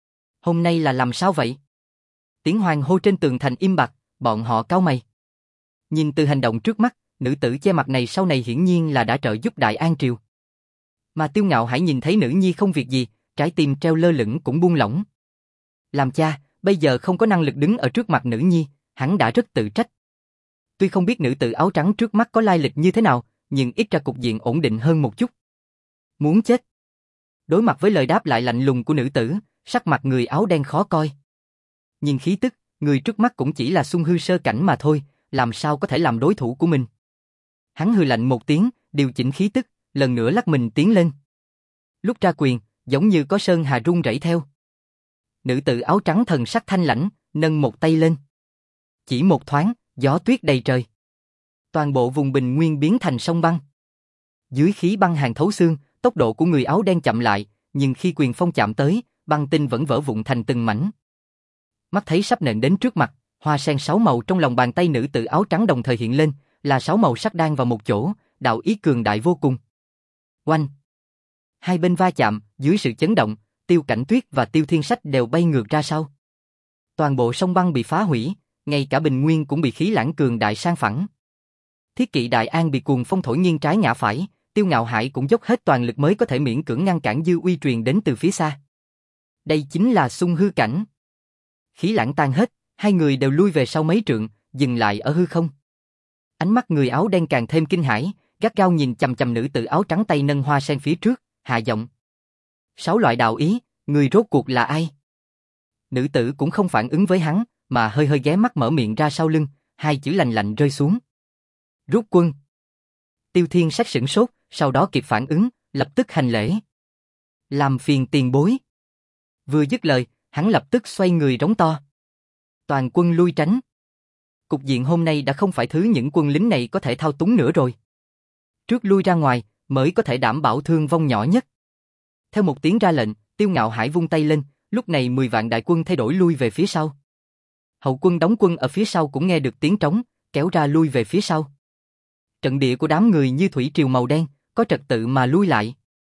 Hôm nay là làm sao vậy? Tiếng hoan hô trên tường thành im bặt, bọn họ cau mày. Nhìn từ hành động trước mắt, nữ tử che mặt này sau này hiển nhiên là đã trợ giúp Đại An Triều. Mà Tiêu Ngạo Hải nhìn thấy nữ nhi không việc gì, trái tim treo lơ lửng cũng buông lỏng. Làm cha, bây giờ không có năng lực đứng ở trước mặt nữ nhi, hắn đã rất tự trách. Tuy không biết nữ tử áo trắng trước mắt có lai lịch như thế nào, nhưng ít ra cục diện ổn định hơn một chút. Muốn chết. Đối mặt với lời đáp lại lạnh lùng của nữ tử, sắc mặt người áo đen khó coi. Nhìn khí tức, người trước mắt cũng chỉ là Xung Hư sơ cảnh mà thôi, làm sao có thể làm đối thủ của mình. Hắn hừ lạnh một tiếng, điều chỉnh khí tức, lần nữa lắc mình tiến lên. Lúc ra quyền, giống như có sơn hà rung rẩy theo. Nữ tử áo trắng thần sắc thanh lãnh, nâng một tay lên. Chỉ một thoáng, gió tuyết đầy trời. Toàn bộ vùng bình nguyên biến thành sông băng. Dưới khí băng hàn thấu xương, tốc độ của người áo đen chậm lại, nhưng khi quyền phong chạm tới, băng tinh vẫn vỡ vụn thành từng mảnh. Mắt thấy sắp nện đến trước mặt, hoa sen sáu màu trong lòng bàn tay nữ tử áo trắng đồng thời hiện lên, là sáu màu sắc đan vào một chỗ, đạo ý cường đại vô cùng. Oanh! Hai bên va chạm, dưới sự chấn động, Tiêu Cảnh Tuyết và Tiêu Thiên Sách đều bay ngược ra sau. Toàn bộ sông băng bị phá hủy, ngay cả bình nguyên cũng bị khí lãng cường đại san phẳng. Thiết kỵ Đại An bị cuồng phong thổi nghiêng trái ngã phải, Tiêu Ngạo Hải cũng dốc hết toàn lực mới có thể miễn cưỡng ngăn cản dư uy truyền đến từ phía xa. Đây chính là Xung Hư cảnh. Khí lãng tan hết, hai người đều lui về sau mấy trượng, dừng lại ở hư không. Ánh mắt người áo đen càng thêm kinh hãi, gắt gao nhìn chằm chằm nữ tử áo trắng tay nâng hoa sen phía trước, hạ giọng. Sáu loại đạo ý, người rốt cuộc là ai? Nữ tử cũng không phản ứng với hắn, mà hơi hơi ghé mắt mở miệng ra sau lưng, hai chữ lạnh lạnh rơi xuống. Rút quân. Tiêu Thiên Sách sửng sốt, sau đó kịp phản ứng, lập tức hành lễ. Làm phiền tiền bối. Vừa dứt lời, hắn lập tức xoay người rống to. Toàn quân lui tránh. Cục diện hôm nay đã không phải thứ những quân lính này có thể thao túng nữa rồi. Trước lui ra ngoài, mới có thể đảm bảo thương vong nhỏ nhất. Theo một tiếng ra lệnh, Tiêu Ngạo Hải vung tay lên, lúc này mười vạn đại quân thay đổi lui về phía sau. Hậu quân đóng quân ở phía sau cũng nghe được tiếng trống, kéo ra lui về phía sau. Trận địa của đám người như thủy triều màu đen, có trật tự mà lui lại.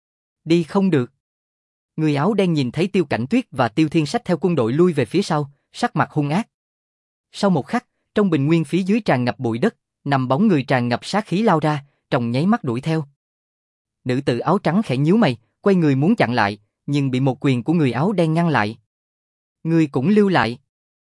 Đi không được. Người áo đen nhìn thấy Tiêu Cảnh Tuyết và Tiêu Thiên Sách theo quân đội lui về phía sau, sắc mặt hung ác. Sau một khắc, trong bình nguyên phía dưới tràn ngập bụi đất, nằm bóng người tràn ngập sát khí lao ra, trong nháy mắt đuổi theo. Nữ tử áo trắng khẽ nhíu mày, quay người muốn chặn lại, nhưng bị một quyền của người áo đen ngăn lại. Người cũng lưu lại.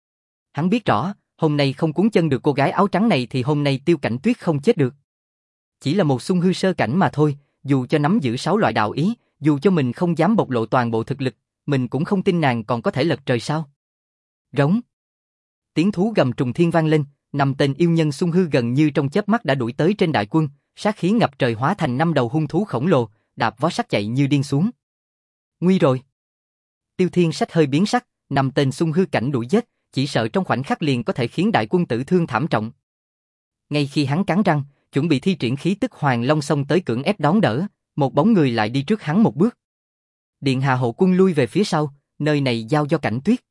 Hắn biết rõ, hôm nay không cuốn chân được cô gái áo trắng này thì hôm nay Tiêu Cảnh Tuyết không chết được. Chỉ là một Xung Hư sơ cảnh mà thôi, dù cho nắm giữ sáu loại đạo ý, dù cho mình không dám bộc lộ toàn bộ thực lực, mình cũng không tin nàng còn có thể lật trời sao. Rống. Tiếng thú gầm trùng thiên vang lên, năm tên yêu nhân Xung Hư gần như trong chớp mắt đã đuổi tới trên đại quân, sát khí ngập trời hóa thành năm đầu hung thú khổng lồ, đạp vó sắt chạy như điên xuống. Nguy rồi. Tiêu Thiên Sách hơi biến sắc, năm tên Xung Hư cảnh đuổi giết, chỉ sợ trong khoảnh khắc liền có thể khiến đại quân tử thương thảm trọng. Ngay khi hắn cắn răng, chuẩn bị thi triển khí tức Hoàng Long xông tới cưỡng ép đón đỡ, một bóng người lại đi trước hắn một bước. Điện Hà hộ quân lui về phía sau, nơi này giao cho Cảnh Tuyết.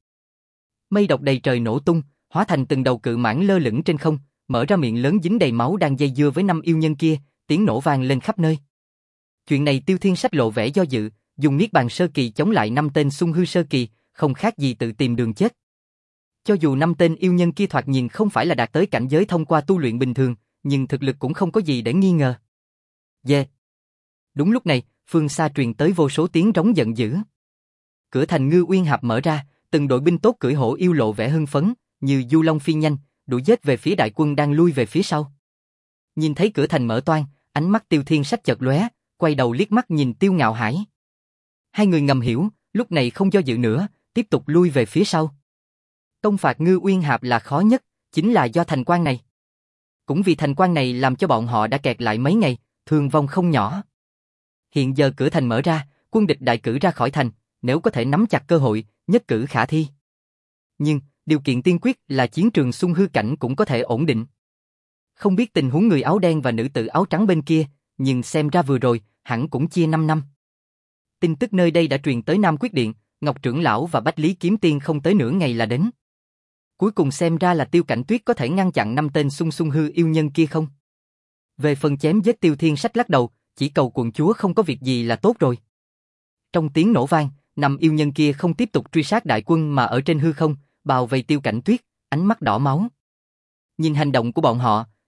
Mây độc đầy trời nổ tung, hóa thành từng đầu cự mãng lơ lửng trên không, mở ra miệng lớn dính đầy máu đang dây dưa với năm yêu nhân kia, tiếng nổ vang lên khắp nơi. Chuyện này Tiêu Thiên Sách lộ vẻ do dự, dùng Niết Bàn sơ kỳ chống lại năm tên Xung Hư sơ kỳ, không khác gì tự tìm đường chết. Cho dù năm tên yêu nhân kia thoạt nhìn không phải là đạt tới cảnh giới thông qua tu luyện bình thường, nhưng thực lực cũng không có gì để nghi ngờ. Yeah. Đúng lúc này, phương xa truyền tới vô số tiếng rống giận dữ. Cửa thành Ngư Uyên Hạp mở ra, từng đội binh tốt cưỡi hổ yêu lộ vẻ hưng phấn, như du long phi nhanh, đuổi giết về phía đại quân đang lui về phía sau. Nhìn thấy cửa thành mở toang, ánh mắt Tiêu Thiên Sách chợt lóe, quay đầu liếc mắt nhìn Tiêu Ngạo Hải. Hai người ngầm hiểu, lúc này không do dự nữa, tiếp tục lui về phía sau. Công phạt Ngư Uyên Hạp là khó nhất, chính là do thành quan này. Cũng vì thành quan này làm cho bọn họ đã kẹt lại mấy ngày, thương vong không nhỏ. Hiện giờ cửa thành mở ra, quân địch đại cử ra khỏi thành, nếu có thể nắm chặt cơ hội, nhất cử khả thi. Nhưng, điều kiện tiên quyết là chiến trường Xung Hư cảnh cũng có thể ổn định. Không biết tình huống người áo đen và nữ tử áo trắng bên kia, nhưng xem ra vừa rồi, hẳn cũng chia năm năm. Tin tức nơi đây đã truyền tới Nam Quyết Điện, Ngọc Trưởng Lão và Bách Lý Kiếm Tiên không tới nửa ngày là đến. Cuối cùng xem ra là Tiêu Cảnh Tuyết có thể ngăn chặn năm tên Xung Xung Hư yêu nhân kia không? Về phần chém giết Tiêu Thiên Sách lắc đầu, chỉ cầu quận chúa không có việc gì là tốt rồi. Trong tiếng nổ vang, năm yêu nhân kia không tiếp tục truy sát đại quân mà ở trên hư không, bao vây Tiêu Cảnh Tuyết, ánh mắt đỏ máu. Nhìn hành động của bọn họ,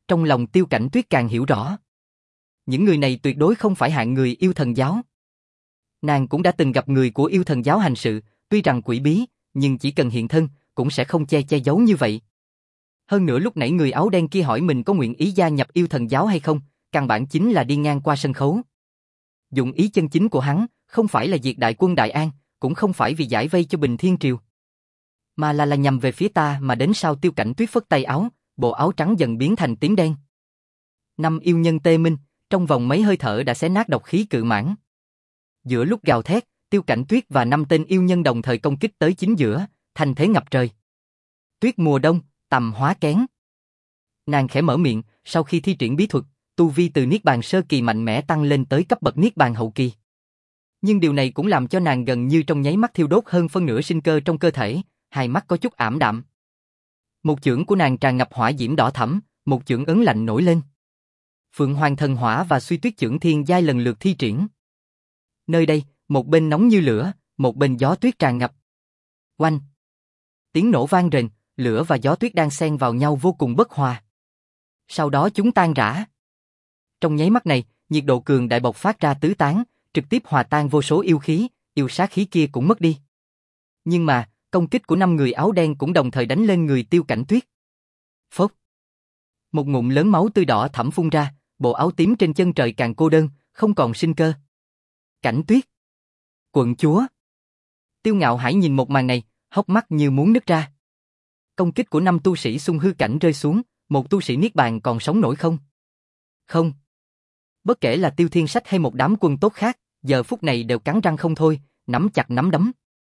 trong lòng Tiêu Cảnh Tuyết càng hiểu rõ. Những người này tuyệt đối không phải hạng người yêu thần giáo. Nàng cũng đã từng gặp người của yêu thần giáo hành sự, tuy rằng quỷ bí, nhưng chỉ cần hiện thân, cũng sẽ không che che giấu như vậy. Hơn nữa lúc nãy người áo đen kia hỏi mình có nguyện ý gia nhập yêu thần giáo hay không, căn bản chính là đi ngang qua sân khấu. Dụng ý chân chính của hắn, không phải là diệt đại quân Đại An, cũng không phải vì giải vây cho Bình Thiên Triều, mà là là nhằm về phía ta mà đến sau Tiêu Cảnh Tuyết phất tay áo, bộ áo trắng dần biến thành tím đen. Năm yêu nhân tê minh, trong vòng mấy hơi thở đã xé nát độc khí cự mãn. Giữa lúc gào thét, Tiêu Cảnh Tuyết và năm tên yêu nhân đồng thời công kích tới chính giữa, thành thế ngập trời. Tuyết mùa đông, tầm hóa kén. Nàng khẽ mở miệng, sau khi thi triển bí thuật, tu vi từ Niết Bàn sơ kỳ mạnh mẽ tăng lên tới cấp bậc Niết Bàn hậu kỳ. Nhưng điều này cũng làm cho nàng gần như trong nháy mắt thiêu đốt hơn phân nửa sinh cơ trong cơ thể, hai mắt có chút ảm đạm. Một chưởng của nàng tràn ngập hỏa diễm đỏ thẫm, một chưởng ấn lạnh nổi lên. Phượng Hoàng thần hỏa và Suy Tuyết chưởng thiên giai lần lượt thi triển. Nơi đây, một bên nóng như lửa, một bên gió tuyết tràn ngập. Oanh! Tiếng nổ vang rền, lửa và gió tuyết đang xen vào nhau vô cùng bất hòa. Sau đó chúng tan rã. Trong nháy mắt này, nhiệt độ cường đại bộc phát ra tứ tán, trực tiếp hòa tan vô số yêu khí, yêu sát khí kia cũng mất đi. Nhưng mà, công kích của năm người áo đen cũng đồng thời đánh lên người Tiêu Cảnh Tuyết. Phốc! Một ngụm lớn máu tươi đỏ thẫm phun ra, bộ áo tím trên chân trời càng cô đơn, không còn sinh cơ. Cảnh Tuyết! Quận chúa! Tiêu Ngạo Hải nhìn một màn này, hốc mắt như muốn nứt ra. Công kích của năm tu sĩ xung hư cảnh rơi xuống, một tu sĩ Niết Bàn còn sống nổi không? Không. Bất kể là Tiêu Thiên Sách hay một đám quân tốt khác, giờ phút này đều cắn răng không thôi, nắm chặt nắm đấm.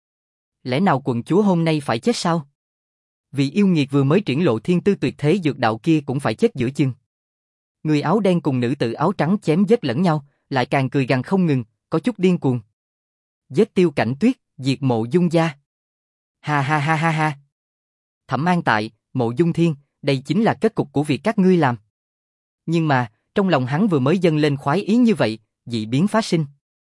Lẽ nào quận chúa hôm nay phải chết sao? Vì yêu nghiệt vừa mới triển lộ thiên tư tuyệt thế dược đạo kia cũng phải chết giữa chừng. Người áo đen cùng nữ tử áo trắng chém giết lẫn nhau, lại càng cười gằn không ngừng, có chút điên cuồng. Giết Tiêu Cảnh Tuyết, diệt Mộ Dung gia. Ha ha ha ha ha. Thẩm An Tại, Mộ Dung Thiên, đây chính là kết cục của việc các ngươi làm. Nhưng mà, trong lòng hắn vừa mới dâng lên khoái ý như vậy, dị biến phát sinh.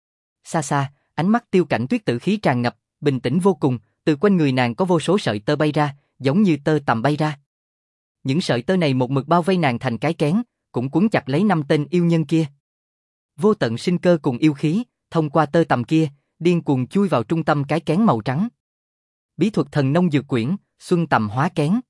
Xa xa, ánh mắt Tiêu Cảnh Tuyết tử khí tràn ngập, bình tĩnh vô cùng, từ quanh người nàng có vô số sợi tơ bay ra, giống như tơ tằm bay ra. Những sợi tơ này một mực bao vây nàng thành cái kén, cũng quấn chặt lấy năm tên yêu nhân kia. Vô tận sinh cơ cùng yêu khí, thông qua tơ tằm kia, điên cuồng chui vào trung tâm cái kén màu trắng. Bí thuật thần nông dược quyển, xuân tầm hóa kén.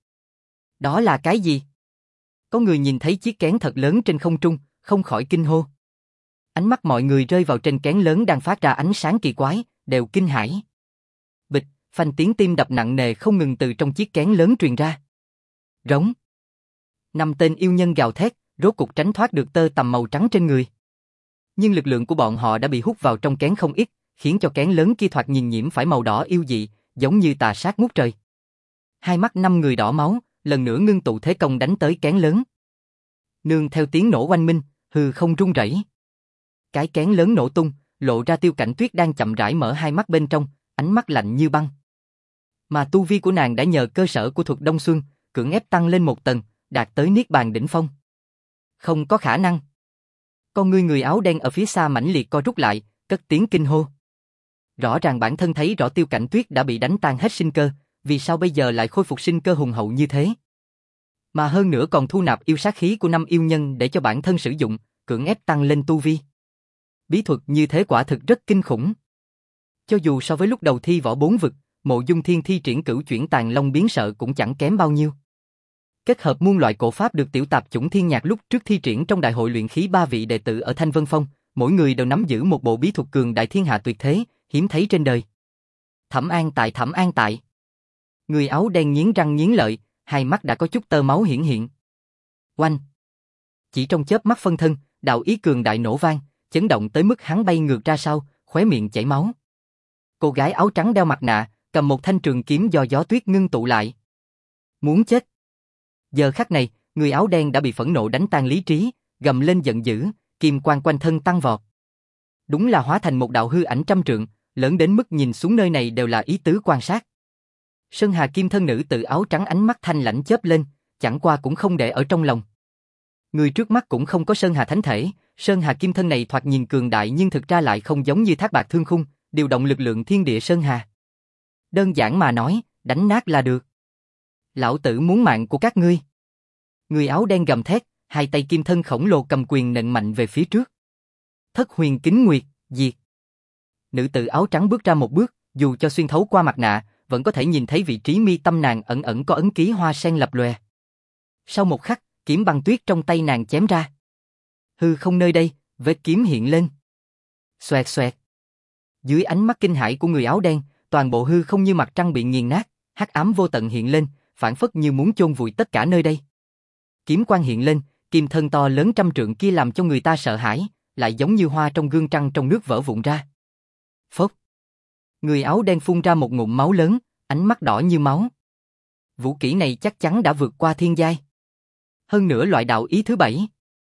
Đó là cái gì? Có người nhìn thấy chiếc kén thật lớn trên không trung, không khỏi kinh hô. Ánh mắt mọi người rơi vào trên kén lớn đang phát ra ánh sáng kỳ quái, đều kinh hãi. Bịch, phanh tiếng tim đập nặng nề không ngừng từ trong chiếc kén lớn truyền ra. Rống. Năm tên yêu nhân gào thét, rốt cục tránh thoát được tơ tằm màu trắng trên người. Nhưng lực lượng của bọn họ đã bị hút vào trong kén không ít, khiến cho kén lớn kia thoạt nhìn nhiễm phải màu đỏ yêu dị, giống như tà sát ngút trời. Hai mắt năm người đỏ máu, lần nữa ngưng tụ thế công đánh tới kén lớn. Nương theo tiếng nổ oanh minh, hư không rung rẩy. Cái kén lớn nổ tung, lộ ra Tiêu Cảnh Tuyết đang chậm rãi mở hai mắt bên trong, ánh mắt lạnh như băng. Mà tu vi của nàng đã nhờ cơ sở của thuật Đông Xuân, cưỡng ép tăng lên một tầng, đạt tới Niết Bàn đỉnh phong. Không có khả năng. Con ngươi người áo đen ở phía xa mãnh liệt co rút lại, cất tiếng kinh hô. Rõ ràng bản thân thấy rõ Tiêu Cảnh Tuyết đã bị đánh tan hết sinh cơ, vì sao bây giờ lại khôi phục sinh cơ hùng hậu như thế? Mà hơn nữa còn thu nạp yêu sát khí của năm yêu nhân để cho bản thân sử dụng, cưỡng ép tăng lên tu vi. Bí thuật như thế quả thực rất kinh khủng. Cho dù so với lúc đầu thi võ bốn vực, Mộ Dung Thiên thi triển cửu chuyển tàn long biến sợ cũng chẳng kém bao nhiêu. Kết hợp muôn loại cổ pháp được tiểu tạp chủng thiên nhạc lúc trước thi triển trong đại hội luyện khí ba vị đệ tử ở Thanh Vân Phong, mỗi người đều nắm giữ một bộ bí thuật cường đại thiên hạ tuyệt thế, hiếm thấy trên đời. Thẩm An Tại, Thẩm An Tại. Người áo đen nghiến răng nghiến lợi, hai mắt đã có chút tơ máu hiển hiện. Oanh! Chỉ trong chớp mắt phân thân, đạo ý cường đại nổ vang, chấn động tới mức hắn bay ngược ra sau, khóe miệng chảy máu. Cô gái áo trắng đeo mặt nạ, cầm một thanh trường kiếm do gió tuyết ngưng tụ lại. Muốn chết! Giờ khắc này, người áo đen đã bị phẫn nộ đánh tan lý trí, gầm lên giận dữ, kim quang quanh thân tăng vọt. Đúng là hóa thành một đạo hư ảnh trăm trượng, lớn đến mức nhìn xuống nơi này đều là ý tứ quan sát. Sơn Hà Kim thân nữ tự áo trắng ánh mắt thanh lãnh chớp lên, chẳng qua cũng không để ở trong lòng. Người trước mắt cũng không có Sơn Hà thánh thể, Sơn Hà Kim thân này thoạt nhìn cường đại nhưng thực ra lại không giống như Thác Bạc Thương Khung, điều động lực lượng thiên địa Sơn Hà. Đơn giản mà nói, đánh nát là được. Lão tử muốn mạng của các ngươi. Người áo đen gầm thét, hai tay kim thân khổng lồ cầm quyền nện mạnh về phía trước. Thất huyền kính nguyệt, diệt. Nữ tử áo trắng bước ra một bước, dù cho xuyên thấu qua mặt nạ, vẫn có thể nhìn thấy vị trí mi tâm nàng ẩn ẩn có ấn ký hoa sen lập lòe. Sau một khắc, kiếm băng tuyết trong tay nàng chém ra. Hư không nơi đây, vết kiếm hiện lên. Xoẹt xoẹt. Dưới ánh mắt kinh hãi của người áo đen, toàn bộ hư không như mặt trăng bị nghiền nát, hắc ám vô tận hiện lên, phản phất như muốn chôn vùi tất cả nơi đây. Kiếm quang hiện lên, kim thân to lớn trăm trượng kia làm cho người ta sợ hãi, lại giống như hoa trong gương trăng trong nước vỡ vụn ra. Phốc. Người áo đen phun ra một ngụm máu lớn, ánh mắt đỏ như máu. Vũ kỹ này chắc chắn đã vượt qua thiên giai. Hơn nữa loại đạo ý thứ bảy.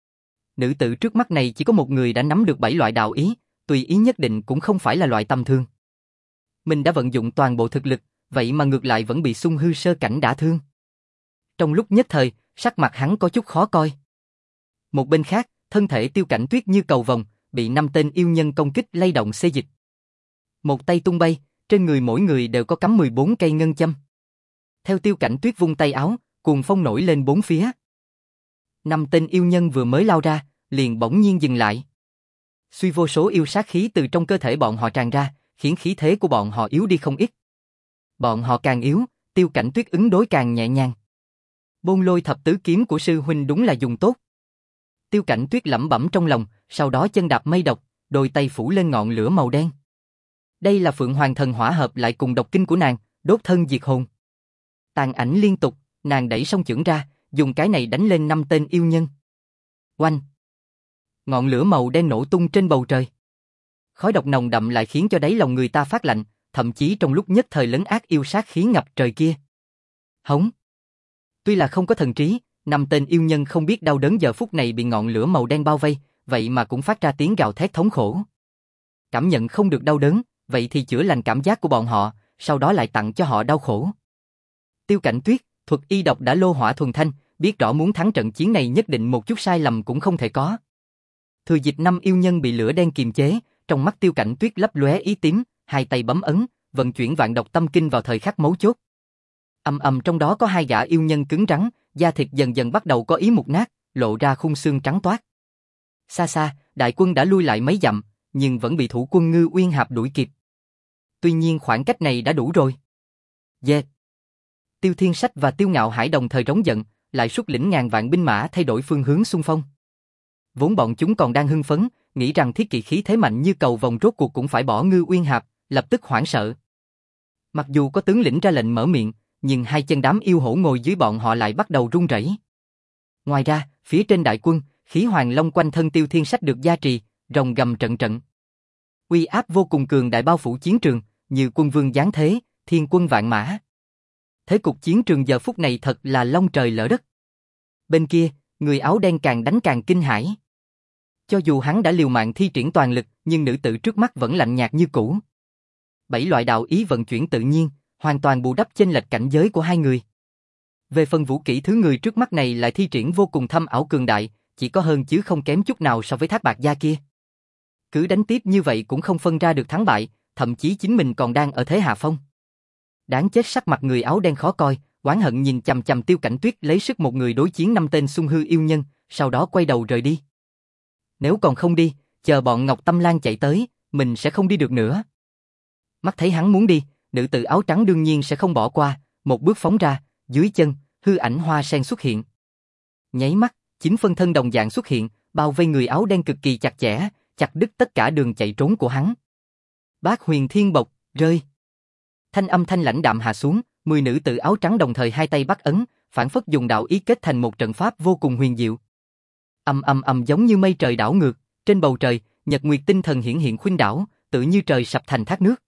Nữ tử trước mắt này chỉ có một người đã nắm được bảy loại đạo ý, tùy ý nhất định cũng không phải là loại tầm thường. Mình đã vận dụng toàn bộ thực lực, vậy mà ngược lại vẫn bị xung hư sơ cảnh đả thương. Trong lúc nhất thời, sắc mặt hắn có chút khó coi. Một bên khác, thân thể Tiêu Cảnh Tuyết như cầu vồng, bị năm tên yêu nhân công kích lay động xê dịch. Một tay tung bay, trên người mỗi người đều có cắm mười bốn cây ngân châm. Theo Tiêu Cảnh Tuyết vung tay áo, cuồng phong nổi lên bốn phía. Năm tên yêu nhân vừa mới lao ra, liền bỗng nhiên dừng lại. Suy vô số yêu sát khí từ trong cơ thể bọn họ tràn ra, khiến khí thế của bọn họ yếu đi không ít. Bọn họ càng yếu, Tiêu Cảnh Tuyết ứng đối càng nhẹ nhàng. Bôn Lôi thập tứ kiếm của sư huynh đúng là dùng tốt. Tiêu Cảnh Tuyết lẩm bẩm trong lòng, sau đó chân đạp mây độc, đôi tay phủ lên ngọn lửa màu đen. Đây là Phượng Hoàng thần hỏa hợp lại cùng độc kinh của nàng, đốt thân diệt hồn. Tàn ảnh liên tục, nàng đẩy song chưởng ra, dùng cái này đánh lên năm tên yêu nhân. Oanh! Ngọn lửa màu đen nổ tung trên bầu trời. Khói độc nồng đậm lại khiến cho đáy lòng người ta phát lạnh, thậm chí trong lúc nhất thời lấn ác yêu sát khí ngập trời kia. Hống! Tuy là không có thần trí, năm tên yêu nhân không biết đau đớn giờ phút này bị ngọn lửa màu đen bao vây, vậy mà cũng phát ra tiếng gào thét thống khổ. Cảm nhận không được đau đớn, vậy thì chữa lành cảm giác của bọn họ, sau đó lại tặng cho họ đau khổ. Tiêu Cảnh Tuyết, thuật y độc đã lô hỏa thuần thanh, biết rõ muốn thắng trận chiến này nhất định một chút sai lầm cũng không thể có. Thừa dịp năm yêu nhân bị lửa đen kiềm chế, trong mắt Tiêu Cảnh Tuyết lấp lóe ý tím, hai tay bấm ấn, vận chuyển vạn độc tâm kinh vào thời khắc mấu chốt. Ầm ầm trong đó có hai gã yêu nhân cứng rắn, da thịt dần dần bắt đầu có ý mục nát, lộ ra khung xương trắng toát. Xa xa, đại quân đã lui lại mấy dặm, nhưng vẫn bị thủ quân Ngư Uyên Hạp đuổi kịp. Tuy nhiên khoảng cách này đã đủ rồi. Yeah. Tiêu Thiên Sách và Tiêu Ngạo Hải đồng thời rống giận, lại xuất lĩnh ngàn vạn binh mã thay đổi phương hướng xung phong. Vốn bọn chúng còn đang hưng phấn, nghĩ rằng thiết kỵ khí thế mạnh như cầu vồng rốt cuộc cũng phải bỏ Ngư Uyên Hạp, lập tức hoảng sợ. Mặc dù có tướng lĩnh ra lệnh mở miệng, nhưng hai chân đám yêu hổ ngồi dưới bọn họ lại bắt đầu run rẩy. Ngoài ra, phía trên đại quân, khí hoàng long quanh thân Tiêu Thiên Sách được gia trì, rồng gầm trận trận. Uy áp vô cùng cường đại bao phủ chiến trường, như quân vương giáng thế, thiên quân vạn mã. Thế cục chiến trường giờ phút này thật là long trời lỡ đất. Bên kia, người áo đen càng đánh càng kinh hãi. Cho dù hắn đã liều mạng thi triển toàn lực, nhưng nữ tử trước mắt vẫn lạnh nhạt như cũ. Bảy loại đạo ý vận chuyển tự nhiên, hoàn toàn bù đắp chênh lệch cảnh giới của hai người. Về phần vũ kỹ thứ người trước mắt này lại thi triển vô cùng thâm ảo cường đại, chỉ có hơn chứ không kém chút nào so với Thác Bạt Gia kia. Cứ đánh tiếp như vậy cũng không phân ra được thắng bại, thậm chí chính mình còn đang ở thế hạ phong. Đáng chết, sắc mặt người áo đen khó coi, oán hận nhìn chằm chằm Tiêu Cảnh Tuyết lấy sức một người đối chiến năm tên xung hư yêu nhân, sau đó quay đầu rời đi. Nếu còn không đi, chờ bọn Ngọc Tâm Lan chạy tới, mình sẽ không đi được nữa. Mắt thấy hắn muốn đi, nữ tử áo trắng đương nhiên sẽ không bỏ qua, một bước phóng ra, dưới chân, hư ảnh hoa sen xuất hiện. Nháy mắt, chín phân thân đồng dạng xuất hiện, bao vây người áo đen cực kỳ chặt chẽ, chặt đứt tất cả đường chạy trốn của hắn. Bát Huyền Thiên Bộc, rơi. Thanh âm thanh lãnh đạm hạ xuống, mười nữ tử áo trắng đồng thời hai tay bắt ấn, phản phất dùng đạo ý kết thành một trận pháp vô cùng huyền diệu. Ầm ầm ầm giống như mây trời đảo ngược, trên bầu trời, nhật nguyệt tinh thần hiển hiện khuynh đảo, tự như trời sập thành thác nước.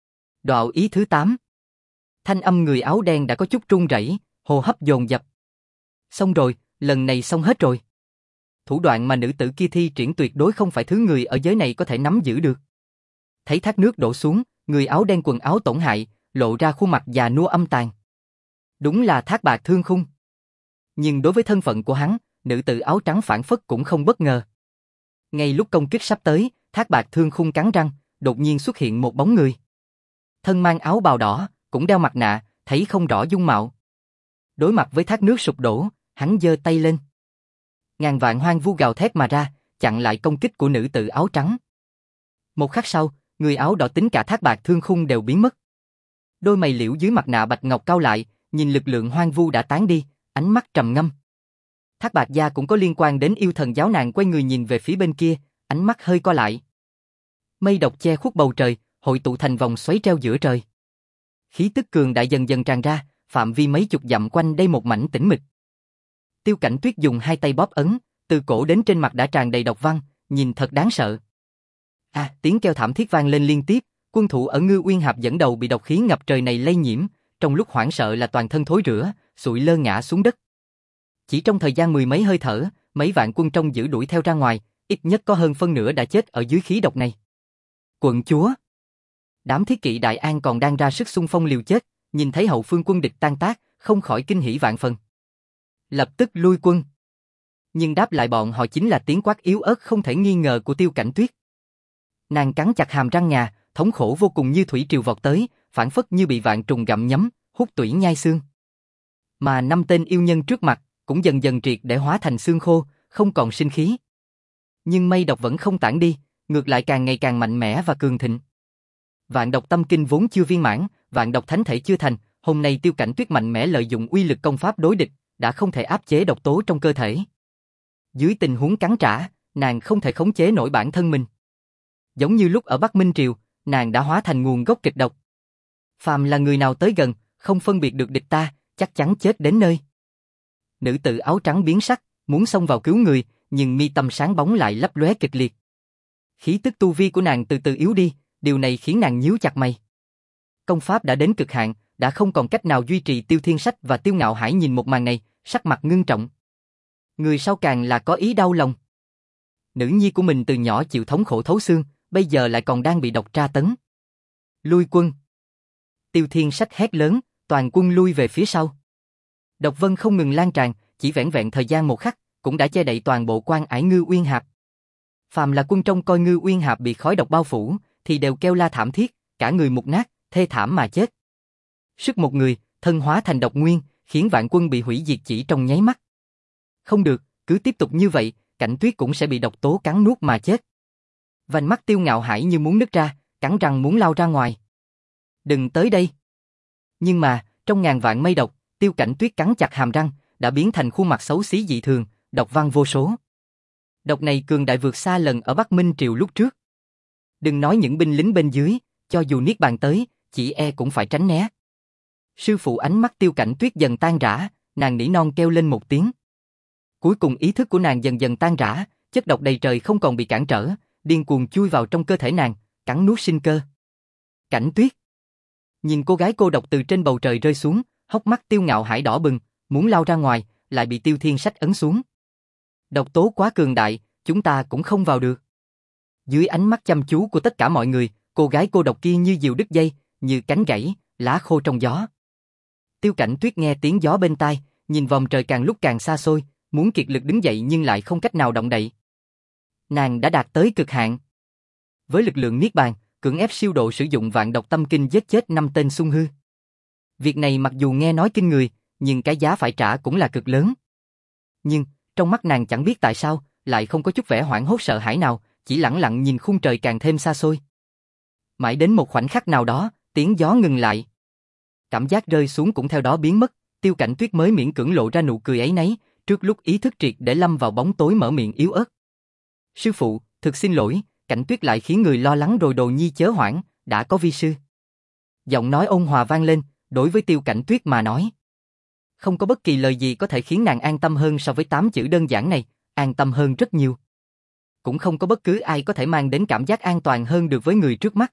Đạo ý thứ tám. Thanh âm người áo đen đã có chút run rẩy, hô hấp dồn dập. Xong rồi, lần này xong hết rồi. Thủ đoạn mà nữ tử kia thi triển tuyệt đối không phải thứ người ở giới này có thể nắm giữ được. Thấy thác nước đổ xuống, người áo đen quần áo tổn hại, lộ ra khuôn mặt già nua âm tàn. Đúng là Thác Bạt Thương Khung. Nhưng đối với thân phận của hắn, nữ tử áo trắng phản phất cũng không bất ngờ. Ngay lúc công kích sắp tới, Thác Bạt Thương Khung cắn răng, đột nhiên xuất hiện một bóng người. Thân mang áo bào đỏ, cũng đeo mặt nạ, thấy không rõ dung mạo. Đối mặt với thác nước sụp đổ, hắn giơ tay lên. Ngàn vạn hoang vu gào thét mà ra, chặn lại công kích của nữ tử áo trắng. Một khắc sau, người áo đỏ tính cả Thác Bạt Thương Khung đều biến mất. Đôi mày liễu dưới mặt nạ bạch ngọc cau lại, nhìn lực lượng hoang vu đã tán đi, ánh mắt trầm ngâm. Thác Bạt gia cũng có liên quan đến yêu thần giáo, nàng quay người nhìn về phía bên kia, ánh mắt hơi co lại. Mây độc che khuất bầu trời, hội tụ thành vòng xoáy treo giữa trời. Khí tức cường đại dần dần tràn ra, phạm vi mấy chục dặm quanh đây một mảnh tĩnh mịch. Tiêu Cảnh Tuyết dùng hai tay bóp ấn, từ cổ đến trên mặt đã tràn đầy độc văn, nhìn thật đáng sợ. À, tiếng kêu thảm thiết vang lên liên tiếp, quân thủ ở Ngư Uyên Hạp dẫn đầu bị độc khí ngập trời này lây nhiễm, trong lúc hoảng sợ là toàn thân thối rữa, sụi lơ ngã xuống đất. Chỉ trong thời gian mười mấy hơi thở, mấy vạn quân trong giữ đuổi theo ra ngoài, ít nhất có hơn phân nửa đã chết ở dưới khí độc này. Quận chúa, đám thiết kỵ Đại An còn đang ra sức xung phong liều chết, nhìn thấy hậu phương quân địch tan tác, không khỏi kinh hỉ vạn phần. Lập tức lui quân. Nhưng đáp lại bọn họ chính là tiếng quát yếu ớt không thể nghi ngờ của Tiêu Cảnh Tuyết. Nàng cắn chặt hàm răng ngà, thống khổ vô cùng như thủy triều vọt tới, phản phất như bị vạn trùng gặm nhấm, hút tủy nhai xương. Mà năm tên yêu nhân trước mặt cũng dần dần triệt để hóa thành xương khô, không còn sinh khí. Nhưng mây độc vẫn không tản đi, ngược lại càng ngày càng mạnh mẽ và cường thịnh. Vạn độc tâm kinh vốn chưa viên mãn, vạn độc thánh thể chưa thành, hôm nay Tiêu Cảnh Tuyết mạnh mẽ lợi dụng uy lực công pháp đối địch, đã không thể áp chế độc tố trong cơ thể. Dưới tình huống cắn trả, nàng không thể khống chế nổi bản thân mình. Giống như lúc ở Bắc Minh Triều, nàng đã hóa thành nguồn gốc kịch độc. Phàm là người nào tới gần, không phân biệt được địch ta, chắc chắn chết đến nơi. Nữ tử áo trắng biến sắc, muốn xông vào cứu người, nhưng mi tâm sáng bóng lại lấp lóe kịch liệt. Khí tức tu vi của nàng từ từ yếu đi, điều này khiến nàng nhíu chặt mày. Công pháp đã đến cực hạn, đã không còn cách nào duy trì. Tiêu Thiên Sách và Tiêu Ngạo Hải nhìn một màn này, sắc mặt ngưng trọng. Người sau càng là có ý đau lòng. Nữ nhi của mình từ nhỏ chịu thống khổ thấu xương, bây giờ lại còn đang bị độc tra tấn. Lui quân. Tiêu Thiên Sách hét lớn, toàn quân lui về phía sau. Độc vân không ngừng lan tràn, chỉ vẻn vẹn thời gian một khắc, cũng đã che đậy toàn bộ quan ải Ngư Uyên Hạp. Phàm là quân trong coi Ngư Uyên Hạp bị khói độc bao phủ, thì đều kêu la thảm thiết, cả người mục nát, thê thảm mà chết. Sức một người, thân hóa thành độc nguyên, khiến vạn quân bị hủy diệt chỉ trong nháy mắt. Không được, cứ tiếp tục như vậy, Cảnh Tuyết cũng sẽ bị độc tố cắn nuốt mà chết. Vành mắt Tiêu Ngạo Hải như muốn nứt ra, cắn răng muốn lao ra ngoài. Đừng tới đây. Nhưng mà, trong ngàn vạn mây độc, Tiêu Cảnh Tuyết cắn chặt hàm răng, đã biến thành khuôn mặt xấu xí dị thường, độc văn vô số. Độc này cường đại vượt xa lần ở Bắc Minh Triều lúc trước. Đừng nói những binh lính bên dưới, cho dù Niết Bàn tới, chỉ e cũng phải tránh né. Sư phụ, ánh mắt Tiêu Cảnh Tuyết dần tan rã, nàng nỉ non kêu lên một tiếng. Cuối cùng ý thức của nàng dần dần tan rã, chất độc đầy trời không còn bị cản trở, điên cuồng chui vào trong cơ thể nàng, cắn nuốt sinh cơ. Cảnh Tuyết. Nhìn cô gái cô độc từ trên bầu trời rơi xuống, hốc mắt Tiêu Ngạo Hải đỏ bừng, muốn lao ra ngoài, lại bị Tiêu Thiên Sách ấn xuống. Độc tố quá cường đại, chúng ta cũng không vào được. Dưới ánh mắt chăm chú của tất cả mọi người, cô gái cô độc kia như diều đứt dây, như cánh gãy, lá khô trong gió. Tiêu Cảnh Tuyết nghe tiếng gió bên tai, nhìn vòng trời càng lúc càng xa xôi, muốn kiệt lực đứng dậy nhưng lại không cách nào động đậy. Nàng đã đạt tới cực hạn. Với lực lượng Niết Bàn, cưỡng ép siêu độ sử dụng vạn độc tâm kinh giết chết năm tên Xung Hư. Việc này mặc dù nghe nói kinh người, nhưng cái giá phải trả cũng là cực lớn. Nhưng, trong mắt nàng chẳng biết tại sao, lại không có chút vẻ hoảng hốt sợ hãi nào, chỉ lẳng lặng nhìn khung trời càng thêm xa xôi. Mãi đến một khoảnh khắc nào đó, tiếng gió ngừng lại. Cảm giác rơi xuống cũng theo đó biến mất, Tiêu Cảnh Tuyết mới miễn cưỡng lộ ra nụ cười ấy nấy, trước lúc ý thức triệt để lâm vào bóng tối mở miệng yếu ớt. Sư phụ, thực xin lỗi, Cảnh Tuyết lại khiến người lo lắng rồi, đồ nhi chớ hoảng, đã có vi sư. Giọng nói ôn hòa vang lên, đối với Tiêu Cảnh Tuyết mà nói. Không có bất kỳ lời gì có thể khiến nàng an tâm hơn so với tám chữ đơn giản này, an tâm hơn rất nhiều. Cũng không có bất cứ ai có thể mang đến cảm giác an toàn hơn được với người trước mắt.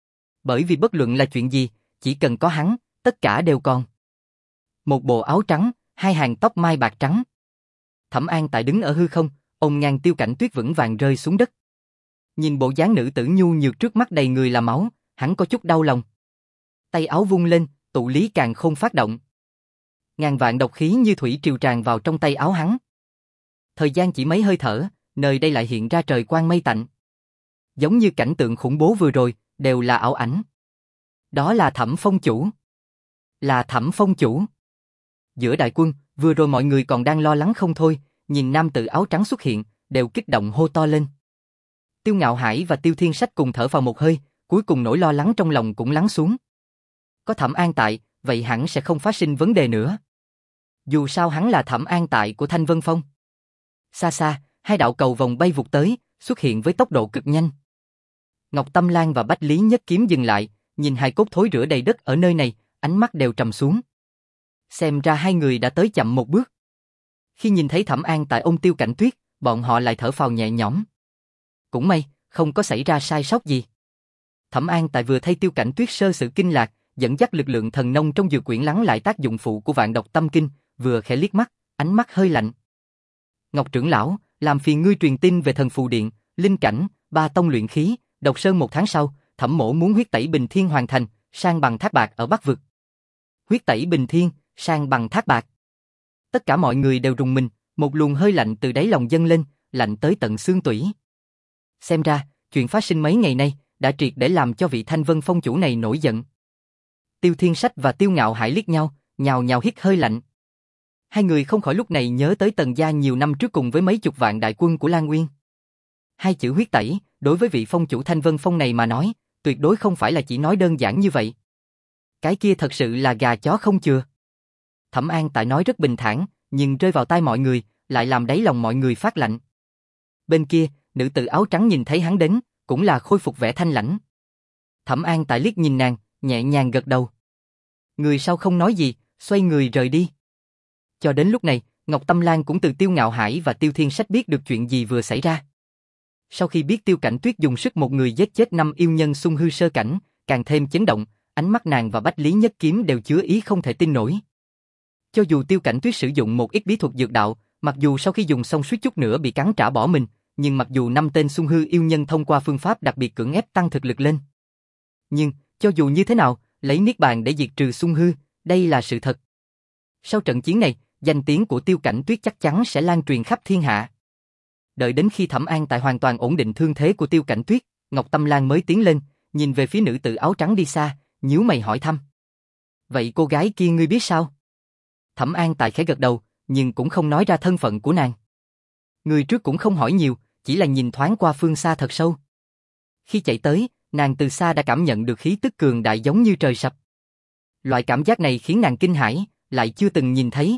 Bởi vì bất luận là chuyện gì, chỉ cần có hắn, tất cả đều còn. Một bộ áo trắng, hai hàng tóc mai bạc trắng. Thẩm An tại đứng ở hư không, ôm ngang Tiêu Cảnh Tuyết vững vàng rơi xuống đất. Nhìn bộ dáng nữ tử nhu nhược trước mắt đầy người là máu, hắn có chút đau lòng. Tay áo vung lên, tụ lý càn khôn phát động. Ngàn vạn độc khí như thủy triều tràn vào trong tay áo hắn. Thời gian chỉ mấy hơi thở, nơi đây lại hiện ra trời quang mây tạnh. Giống như cảnh tượng khủng bố vừa rồi, đều là ảo ảnh. Đó là Thẩm Phong chủ. Là Thẩm Phong chủ. Giữa đại quân, vừa rồi mọi người còn đang lo lắng không thôi, nhìn nam tử áo trắng xuất hiện, đều kích động hô to lên. Tiêu Ngạo Hải và Tiêu Thiên Sách cùng thở vào một hơi, cuối cùng nỗi lo lắng trong lòng cũng lắng xuống. Có Thẩm An tại, vậy hẳn sẽ không phát sinh vấn đề nữa. Dù sao hắn là Thẩm An tại của Thanh Vân Phong. Xa xa, hai đạo cầu vòng bay vụt tới, xuất hiện với tốc độ cực nhanh. Ngọc Tâm Lan và Bách Lý Nhất Kiếm dừng lại, nhìn hai cốt thối rữa đầy đất ở nơi này, ánh mắt đều trầm xuống. Xem ra hai người đã tới chậm một bước. Khi nhìn thấy Thẩm An tại ôm Tiêu Cảnh Tuyết, bọn họ lại thở phào nhẹ nhõm. Cũng may, không có xảy ra sai sót gì. Thẩm An tại vừa thay Tiêu Cảnh Tuyết sơ sự kinh lạc, dẫn dắt lực lượng thần nông trong dược quyển lắng lại tác dụng phụ của vạn độc tâm kinh, vừa khẽ liếc mắt, ánh mắt hơi lạnh. Ngọc trưởng lão, làm phiền ngươi truyền tin về thần phù điện, linh cảnh, ba tông luyện khí, độc sơn một tháng sau, Thẩm mỗ muốn huyết tẩy bình thiên hoàn thành, sang bằng thác bạc ở Bắc vực. Huyết tẩy bình thiên, sang bằng thác bạc. Tất cả mọi người đều rùng mình, một luồng hơi lạnh từ đáy lòng dâng lên, lạnh tới tận xương tủy. Xem ra, chuyện phát sinh mấy ngày nay, đã triệt để làm cho vị Thanh Vân Phong chủ này nổi giận. Tiêu Thiên Sách và Tiêu Ngạo Hải liếc nhau, nhào nhào hít hơi lạnh. Hai người không khỏi lúc này nhớ tới Tần gia nhiều năm trước cùng với mấy chục vạn đại quân của Lan Uyên. Hai chữ huyết tẩy, đối với vị phong chủ Thanh Vân Phong này mà nói, tuyệt đối không phải là chỉ nói đơn giản như vậy. Cái kia thật sự là gà chó không chừa. Thẩm An tại nói rất bình thản, nhưng rơi vào tai mọi người, lại làm đáy lòng mọi người phát lạnh. Bên kia, nữ tử áo trắng nhìn thấy hắn đến, cũng là khôi phục vẻ thanh lãnh. Thẩm An tại liếc nhìn nàng, nhẹ nhàng gật đầu. Người sau không nói gì, xoay người rời đi. Cho đến lúc này, Ngọc Tâm Lan cũng từ Tiêu Ngạo Hải và Tiêu Thiên Sách biết được chuyện gì vừa xảy ra. Sau khi biết Tiêu Cảnh Tuyết dùng sức một người giết chết năm yêu nhân xung hư sơ cảnh, càng thêm chấn động, ánh mắt nàng và Bách Lý Nhất Kiếm đều chứa ý không thể tin nổi. Cho dù Tiêu Cảnh Tuyết sử dụng một ít bí thuật dược đạo, mặc dù sau khi dùng xong suýt chút nữa bị cắn trả bỏ mình, nhưng mặc dù năm tên xung hư yêu nhân thông qua phương pháp đặc biệt cưỡng ép tăng thực lực lên. Nhưng, cho dù như thế nào, lấy niết bàn để diệt trừ xung hư, đây là sự thật. Sau trận chiến này, danh tiếng của Tiêu Cảnh Tuyết chắc chắn sẽ lan truyền khắp thiên hạ. Đợi đến khi Thẩm An tại hoàn toàn ổn định thương thế của Tiêu Cảnh Tuyết, Ngọc Tâm Lan mới tiến lên, nhìn về phía nữ tử áo trắng đi xa, nhíu mày hỏi thăm. Vậy cô gái kia ngươi biết sao? Thẩm An tại khẽ gật đầu, nhưng cũng không nói ra thân phận của nàng. Người trước cũng không hỏi nhiều, chỉ là nhìn thoáng qua phương xa thật sâu. Khi chạy tới, nàng từ xa đã cảm nhận được khí tức cường đại giống như trời sập. Loại cảm giác này khiến nàng kinh hãi, lại chưa từng nhìn thấy.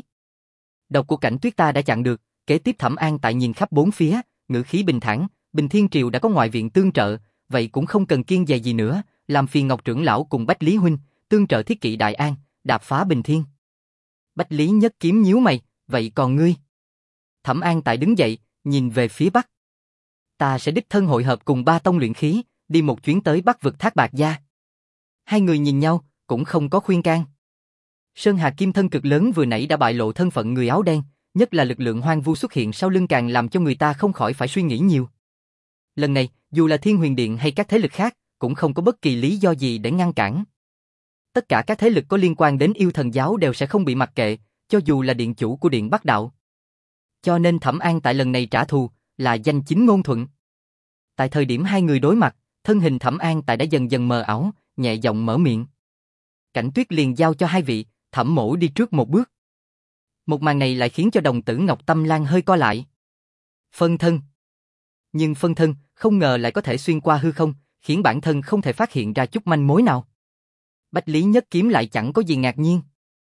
Độc của Cảnh Tuyết ta đã chặn được, kế tiếp Thẩm An tại nhìn khắp bốn phía, ngữ khí bình thản, Bình Thiên Triều đã có ngoại viện tương trợ, vậy cũng không cần kiêng dè gì nữa, làm phiền Ngọc trưởng lão cùng Bách Lý huynh, tương trợ thiết kỵ Đại An, đạp phá Bình Thiên. Bách Lý Nhất Kiếm nhíu mày, vậy còn ngươi? Thẩm An tại đứng dậy, nhìn về phía Bắc. Ta sẽ đích thân hội hợp cùng ba tông luyện khí, đi một chuyến tới Bắc vực Thác Bạc Gia. Hai người nhìn nhau, cũng không có khuyên can. Sơn Hà Kim thân cực lớn vừa nãy đã bại lộ thân phận người áo đen, nhất là lực lượng hoang vu xuất hiện sau lưng càng làm cho người ta không khỏi phải suy nghĩ nhiều. Lần này, dù là Thiên Huyền Điện hay các thế lực khác, cũng không có bất kỳ lý do gì để ngăn cản. Tất cả các thế lực có liên quan đến yêu thần giáo đều sẽ không bị mặc kệ, cho dù là điện chủ của Điện Bắc Đạo. Cho nên Thẩm An tại lần này trả thù, là danh chính ngôn thuận. Tại thời điểm hai người đối mặt, thân hình Thẩm An tại đã dần dần mờ ảo, nhẹ giọng mở miệng. Cảnh Tuyết liền giao cho hai vị, Thẩm mỗ đi trước một bước. Một màn này lại khiến cho đồng tử Ngọc Tâm Lan hơi co lại. Phân thân. Nhưng phân thân không ngờ lại có thể xuyên qua hư không, khiến bản thân không thể phát hiện ra chút manh mối nào. Bách Lý Nhất Kiếm lại chẳng có gì ngạc nhiên.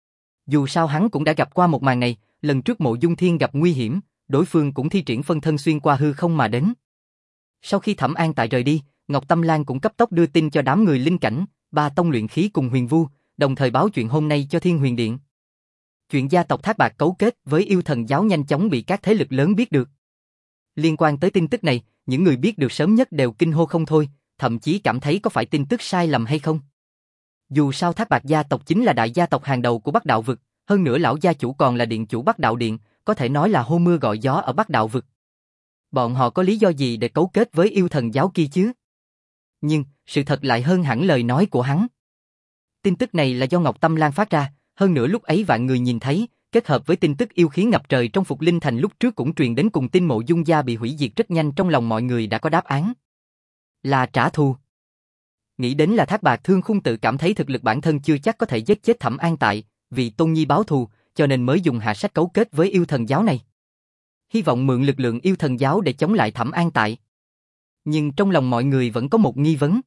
Dù sao hắn cũng đã gặp qua một màn này, lần trước Mộ Dung Thiên gặp nguy hiểm, đối phương cũng thi triển phân thân xuyên qua hư không mà đến. Sau khi Thẩm An tại rời đi, Ngọc Tâm Lan cũng cấp tốc đưa tin cho đám người linh cảnh, ba tông luyện khí cùng Huyền Vu, đồng thời báo chuyện hôm nay cho Thiên Huyền Điện. Chuyện gia tộc Thác Bạc cấu kết với yêu thần giáo nhanh chóng bị các thế lực lớn biết được. Liên quan tới tin tức này, những người biết được sớm nhất đều kinh hô không thôi, thậm chí cảm thấy có phải tin tức sai lầm hay không. Dù sao Thác Bạc gia tộc chính là đại gia tộc hàng đầu của Bắc Đạo vực, hơn nữa lão gia chủ còn là điện chủ Bắc Đạo Điện, có thể nói là hô mưa gọi gió ở Bắc Đạo vực. Bọn họ có lý do gì để cấu kết với yêu thần giáo kia chứ? Nhưng, sự thật lại hơn hẳn lời nói của hắn. Tin tức này là do Ngọc Tâm Lan phát ra, hơn nữa lúc ấy vạn người nhìn thấy, kết hợp với tin tức yêu khí ngập trời trong Phục Linh Thành lúc trước cũng truyền đến cùng tin Mộ Dung gia bị hủy diệt rất nhanh, trong lòng mọi người đã có đáp án. Là trả thù. Nghĩ đến là Thác Bạc Thương Khung tự cảm thấy thực lực bản thân chưa chắc có thể giết chết Thẩm An tại, vì Tôn Nhi báo thù, cho nên mới dùng hạ sách cấu kết với yêu thần giáo này. hy vọng mượn lực lượng yêu thần giáo để chống lại Thẩm An Tại. Nhưng trong lòng mọi người vẫn có một nghi vấn.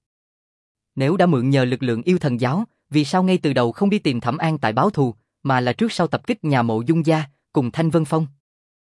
Nếu đã mượn nhờ lực lượng yêu thần giáo, vì sao ngay từ đầu không đi tìm Thẩm An Tại báo thù, mà là trước sau tập kích nhà Mộ Dung gia cùng Thanh Vân Phong?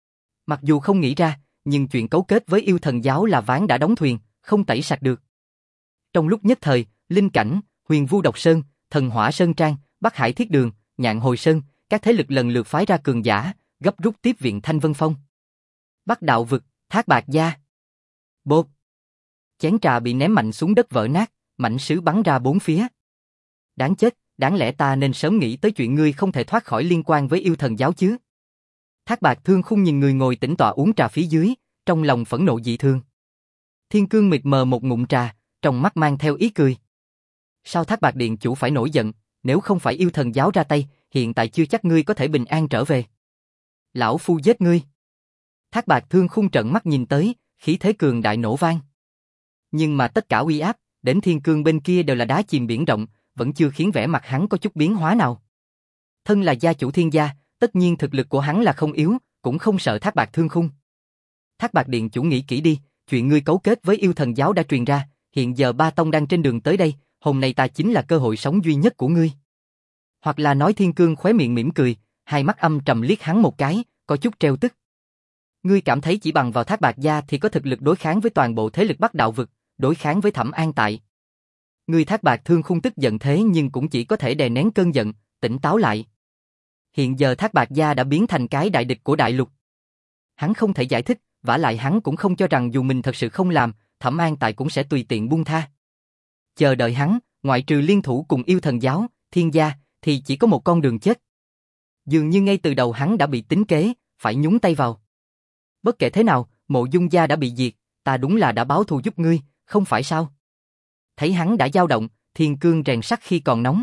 Mặc dù không nghĩ ra, nhưng chuyện cấu kết với yêu thần giáo là ván đã đóng thuyền, không tẩy sạch được. Trong lúc nhất thời, Linh Cảnh, Huyền Vu Độc Sơn, Thần Hỏa Sơn Trang, Bắc Hải Thiết Đường, Nhạn Hồi Sơn, các thế lực lần lượt phái ra cường giả, gấp rút tiếp viện Thanh Vân Phong. Bắc Đạo Vực, Thác Bạt Gia. Bột. Chén trà bị ném mạnh xuống đất vỡ nát, mảnh sứ bắn ra bốn phía. Đáng chết, đáng lẽ ta nên sớm nghĩ tới chuyện ngươi không thể thoát khỏi liên quan với yêu thần giáo chứ. Thác Bạt Thương Khung nhìn người ngồi tĩnh tọa uống trà phía dưới, trong lòng phẫn nộ dị thương. Thiên Cương mịt mờ một ngụm trà, trong mắt mang theo ý cười. Sao Thác Bạt Điện chủ phải nổi giận, nếu không phải yêu thần giáo ra tay, hiện tại chưa chắc ngươi có thể bình an trở về. Lão phu giết ngươi. Thác Bạt Thương Khung trợn mắt nhìn tới, khí thế cường đại nổ vang. Nhưng mà tất cả uy áp, đến Thiên Cương bên kia đều là đá chìm biển rộng, vẫn chưa khiến vẻ mặt hắn có chút biến hóa nào. Thân là gia chủ Thiên gia, tất nhiên thực lực của hắn là không yếu, cũng không sợ Thác Bạt Thương Khung. Thác Bạt Điện chủ nghĩ kỹ đi, chuyện ngươi cấu kết với yêu thần giáo đã truyền ra, hiện giờ ba tông đang trên đường tới đây, hôm nay ta chính là cơ hội sống duy nhất của ngươi. Hoặc là nói Thiên Cương khóe miệng mỉm cười, hai mắt âm trầm liếc hắn một cái, có chút trêu tức. Ngươi cảm thấy chỉ bằng vào Thác Bạt gia thì có thực lực đối kháng với toàn bộ thế lực Bắc Đạo vực, đối kháng với Thẩm An Tại. Ngươi Thác Bạt Thương Khung tức giận thế nhưng cũng chỉ có thể đè nén cơn giận, tỉnh táo lại. Hiện giờ Thác Bạt gia đã biến thành cái đại địch của đại lục. Hắn không thể giải thích, vả lại hắn cũng không cho rằng dù mình thật sự không làm, Thẩm An Tại cũng sẽ tùy tiện buông tha. Chờ đợi hắn, ngoại trừ liên thủ cùng yêu thần giáo, Thiên gia, thì chỉ có một con đường chết. Dường như ngay từ đầu hắn đã bị tính kế, phải nhúng tay vào. Bất kể thế nào, Mộ Dung gia đã bị diệt, ta đúng là đã báo thù giúp ngươi, không phải sao? Thấy hắn đã dao động, Thiên Cương rèn sắt khi còn nóng.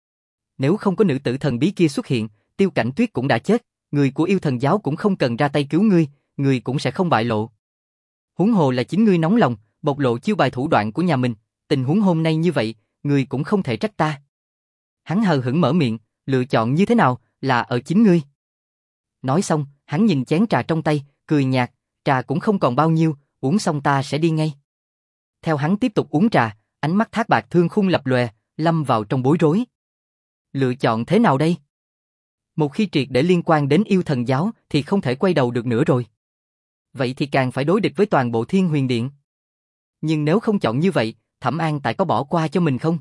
Nếu không có nữ tử thần bí kia xuất hiện, Tiêu Cảnh Tuyết cũng đã chết, người của yêu thần giáo cũng không cần ra tay cứu ngươi, ngươi cũng sẽ không bại lộ. Huống hồ là chính ngươi nóng lòng, bộc lộ chiêu bài thủ đoạn của nhà mình, tình huống hôm nay như vậy, ngươi cũng không thể trách ta. Hắn hờ hững mở miệng, lựa chọn như thế nào, là ở chính ngươi. Nói xong, hắn nhìn chén trà trong tay, cười nhạt, trà cũng không còn bao nhiêu, uống xong ta sẽ đi ngay. Theo hắn tiếp tục uống trà, ánh mắt Thác Bạt Thương Khung lập lòe, lâm vào trong bối rối. Lựa chọn thế nào đây? Một khi triệt để liên quan đến yêu thần giáo thì không thể quay đầu được nữa rồi. Vậy thì càng phải đối địch với toàn bộ Thiên Huyền Điện. Nhưng nếu không chọn như vậy, Thẩm An Tại có bỏ qua cho mình không?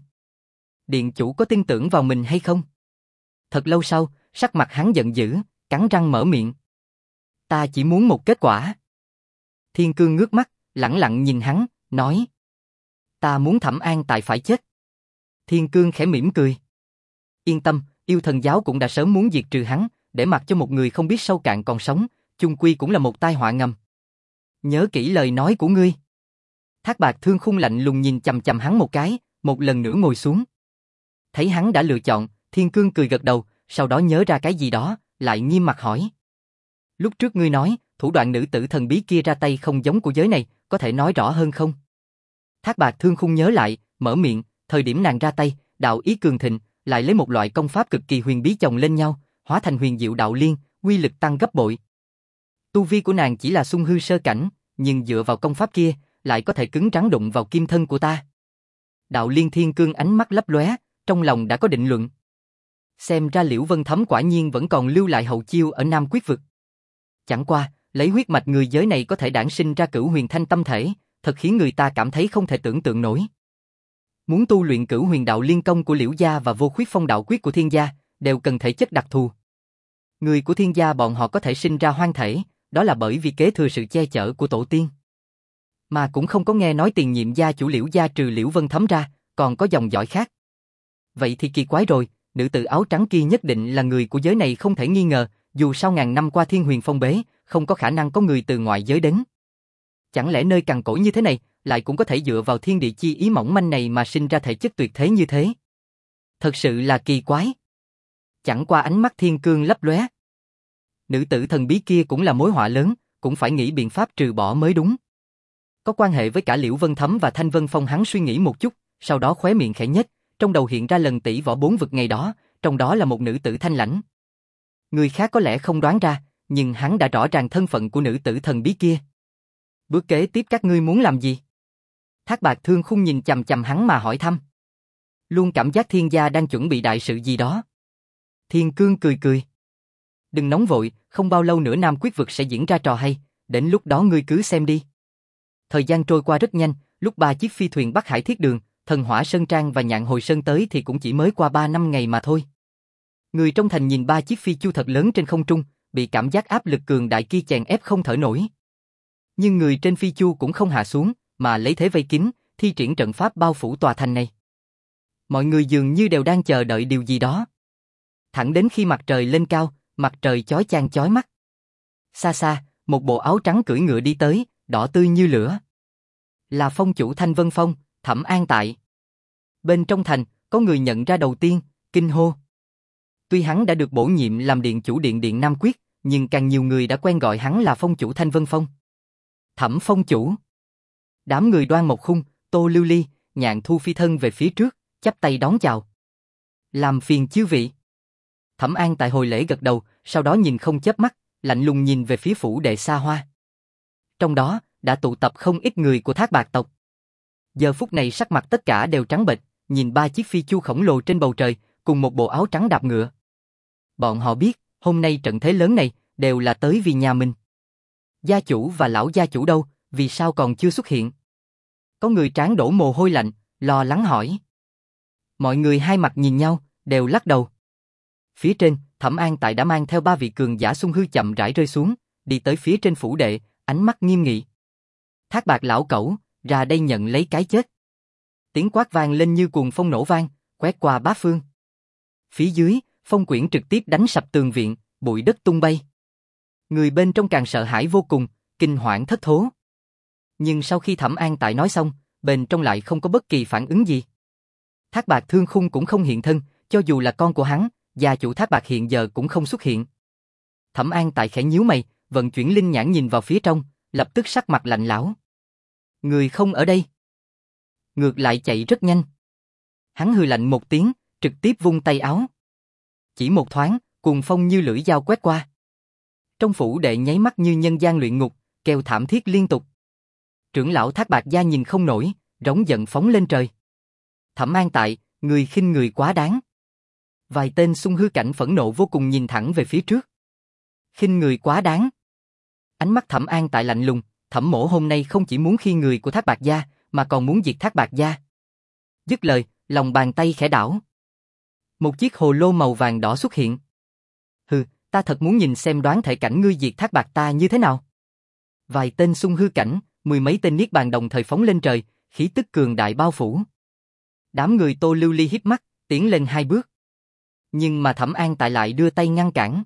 Điện chủ có tin tưởng vào mình hay không? Thật lâu sau, sắc mặt hắn giận dữ, cắn răng mở miệng. Ta chỉ muốn một kết quả. Thiên Cương ngước mắt, lẳng lặng nhìn hắn, nói. Ta muốn Thẩm An Tại phải chết. Thiên Cương khẽ mỉm cười. Yên tâm, yêu thần giáo cũng đã sớm muốn diệt trừ hắn, để mặc cho một người không biết sâu cạn còn sống, chung quy cũng là một tai họa ngầm. Nhớ kỹ lời nói của ngươi. Thác Bạt Thương Khung lạnh lùng nhìn chằm chằm hắn một cái, một lần nữa ngồi xuống. Thấy hắn đã lựa chọn, Thiên Cương cười gật đầu, sau đó nhớ ra cái gì đó, lại nghiêm mặt hỏi. Lúc trước ngươi nói, thủ đoạn nữ tử thần bí kia ra tay không giống của giới này, có thể nói rõ hơn không? Thác Bạt Thương Khung nhớ lại, mở miệng, thời điểm nàng ra tay, đạo ý cường thịnh, lại lấy một loại công pháp cực kỳ huyền bí chồng lên nhau, hóa thành huyền diệu đạo liên, uy lực tăng gấp bội. Tu vi của nàng chỉ là xung hư sơ cảnh, nhưng dựa vào công pháp kia, lại có thể cứng rắn đụng vào kim thân của ta. Đạo liên. Thiên Cương ánh mắt lấp lóe, trong lòng đã có định luận. Xem ra Liễu Vân Thấm quả nhiên vẫn còn lưu lại hậu chiêu ở Nam Quyết Vực. Chẳng qua, lấy huyết mạch người giới này có thể đản sinh ra cửu huyền thanh tâm thể, thật khiến người ta cảm thấy không thể tưởng tượng nổi. Muốn tu luyện cửu huyền đạo liên công của Liễu gia và vô khuyết phong đạo quyết của Thiên gia, đều cần thể chất đặc thù. Người của Thiên gia bọn họ có thể sinh ra hoang thể, đó là bởi vì kế thừa sự che chở của tổ tiên. Mà cũng không có nghe nói tiền nhiệm gia chủ Liễu gia trừ Liễu Vân Thấm ra, còn có dòng dõi khác. Vậy thì kỳ quái rồi, nữ tử áo trắng kia nhất định là người của giới này không thể nghi ngờ, dù sau ngàn năm qua Thiên Huyền phong bế, không có khả năng có người từ ngoại giới đến. Chẳng lẽ nơi cằn cỗi như thế này, lại cũng có thể dựa vào thiên địa chi ý mỏng manh này mà sinh ra thể chất tuyệt thế như thế? Thật sự là kỳ quái. Chẳng qua ánh mắt Thiên Cương lấp lóe. Nữ tử thần bí kia cũng là mối họa lớn, cũng phải nghĩ biện pháp trừ bỏ mới đúng. Có quan hệ với cả Liễu Vân Thấm và Thanh Vân Phong, hắn suy nghĩ một chút, sau đó khóe miệng khẽ nhếch, trong đầu hiện ra lần tỷ võ bốn vực ngày đó, trong đó là một nữ tử thanh lãnh. Người khác có lẽ không đoán ra, nhưng hắn đã rõ ràng thân phận của nữ tử thần bí kia. Bước kế tiếp các ngươi muốn làm gì? Thác Bạt Thương Khung nhìn chằm chằm hắn mà hỏi thăm. Luôn cảm giác Thiên gia đang chuẩn bị đại sự gì đó. Thiên Cương cười cười. Đừng nóng vội, không bao lâu nữa Nam Quyết vực sẽ diễn ra trò hay, đến lúc đó ngươi cứ xem đi. Thời gian trôi qua rất nhanh, lúc ba chiếc phi thuyền Bắc Hải Thiết Đường, Thần Hỏa Sơn Trang và Nhạn Hồi Sơn tới thì cũng chỉ mới qua ba năm ngày mà thôi. Người trong thành nhìn ba chiếc phi chu thật lớn trên không trung, bị cảm giác áp lực cường đại kia chèn ép không thở nổi. Nhưng người trên phi chu cũng không hạ xuống, mà lấy thế vây kín, thi triển trận pháp bao phủ tòa thành này. Mọi người dường như đều đang chờ đợi điều gì đó. Thẳng đến khi mặt trời lên cao, mặt trời chói chang chói mắt. Xa xa, một bộ áo trắng cưỡi ngựa đi tới, đỏ tươi như lửa. Là phong chủ Thanh Vân Phong, Thẩm An Tại. Bên trong thành, có người nhận ra đầu tiên, kinh hô. Tuy hắn đã được bổ nhiệm làm điện chủ điện điện Nam Quyết, nhưng càng nhiều người đã quen gọi hắn là phong chủ Thanh Vân Phong. Thẩm phong chủ. Đám người Đoan Mộc Khung, Tô Lưu Ly, Nhạn Thu phi thân về phía trước, chắp tay đón chào. Làm phiền chư vị. Thẩm An Tại hồi lễ gật đầu, sau đó nhìn không chớp mắt, lạnh lùng nhìn về phía phủ đệ xa hoa. Trong đó, đã tụ tập không ít người của Thác Bạt tộc. Giờ phút này sắc mặt tất cả đều trắng bệch, nhìn ba chiếc phi chu khổng lồ trên bầu trời, cùng một bộ áo trắng đạp ngựa. Bọn họ biết, hôm nay trận thế lớn này, đều là tới vì nhà mình. Gia chủ và lão gia chủ đâu, vì sao còn chưa xuất hiện? Có người trán đổ mồ hôi lạnh, lo lắng hỏi. Mọi người hai mặt nhìn nhau, đều lắc đầu. Phía trên, Thẩm An Tại đã mang theo ba vị cường giả xung hư chậm rãi rơi xuống, đi tới phía trên phủ đệ, ánh mắt nghiêm nghị. Thác Bạt lão cẩu, ra đây nhận lấy cái chết. Tiếng quát vang lên như cuồng phong nổ vang, quét qua bát phương. Phía dưới, phong quyển trực tiếp đánh sập tường viện, bụi đất tung bay. Người bên trong càng sợ hãi vô cùng, kinh hoảng thất thố. Nhưng sau khi Thẩm An Tại nói xong, bên trong lại không có bất kỳ phản ứng gì. Thác Bạt Thương Khung cũng không hiện thân, cho dù là con của hắn, gia chủ Thác Bạt hiện giờ cũng không xuất hiện. Thẩm An Tại khẽ nhíu mày, vận chuyển linh nhãn nhìn vào phía trong, lập tức sắc mặt lạnh lẽo. Người không ở đây. Ngược lại chạy rất nhanh. Hắn hừ lạnh một tiếng, trực tiếp vung tay áo. Chỉ một thoáng, cuồng phong như lưỡi dao quét qua. Trong phủ đệ nháy mắt như nhân gian luyện ngục, kêu thảm thiết liên tục. Trưởng lão Thác Bạt gia nhìn không nổi, rống giận phóng lên trời. Thẩm An Tại, người khinh người quá đáng. Vài tên xung hư cảnh phẫn nộ vô cùng nhìn thẳng về phía trước. Khinh người quá đáng. Ánh mắt Thẩm An Tại lạnh lùng, Thẩm mỗ hôm nay không chỉ muốn khiêng người của Thác Bạt gia, mà còn muốn diệt Thác Bạt gia. Dứt lời, lòng bàn tay khẽ đảo. Một chiếc hồ lô màu vàng đỏ xuất hiện. Hừ, ta thật muốn nhìn xem đoán thể cảnh ngươi diệt Thác Bạt ta như thế nào. Vài tên xung hư cảnh, mười mấy tên niết bàn đồng thời phóng lên trời, khí tức cường đại bao phủ. Đám người Tô Lưu Ly híp mắt, tiến lên hai bước. Nhưng mà Thẩm An Tại lại đưa tay ngăn cản.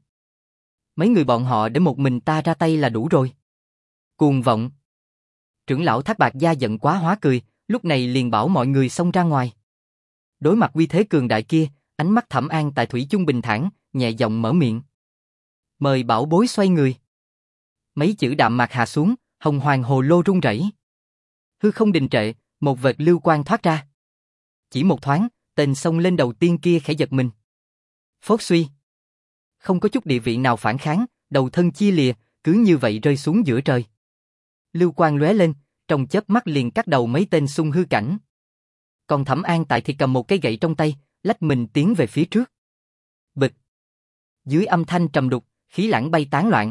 Mấy người bọn họ để một mình ta ra tay là đủ rồi. Cuồng vọng. Trưởng lão Thác Bạt gia giận quá hóa cười, lúc này liền bảo mọi người xông ra ngoài. Đối mặt uy thế cường đại kia, ánh mắt Thẩm An Tại thủy chung bình thản, nhẹ giọng mở miệng. Mời bảo bối xoay người. Mấy chữ đạm mạc hạ xuống, hồng hoàng hồ lô rung rẩy. Hư không đình trệ, một vệt lưu quang thoát ra. Chỉ một thoáng, tên xông lên đầu tiên kia khẽ giật mình. Phốt suy. Không có chút địa vị nào phản kháng, đầu thân chia lìa, cứ như vậy rơi xuống giữa trời. Lưu quang lóe lên, trong chớp mắt liền cắt đầu mấy tên xung hư cảnh. Còn Thẩm An Tại thì cầm một cây gậy trong tay, lách mình tiến về phía trước. Bịch. Dưới âm thanh trầm đục, khí lãng bay tán loạn.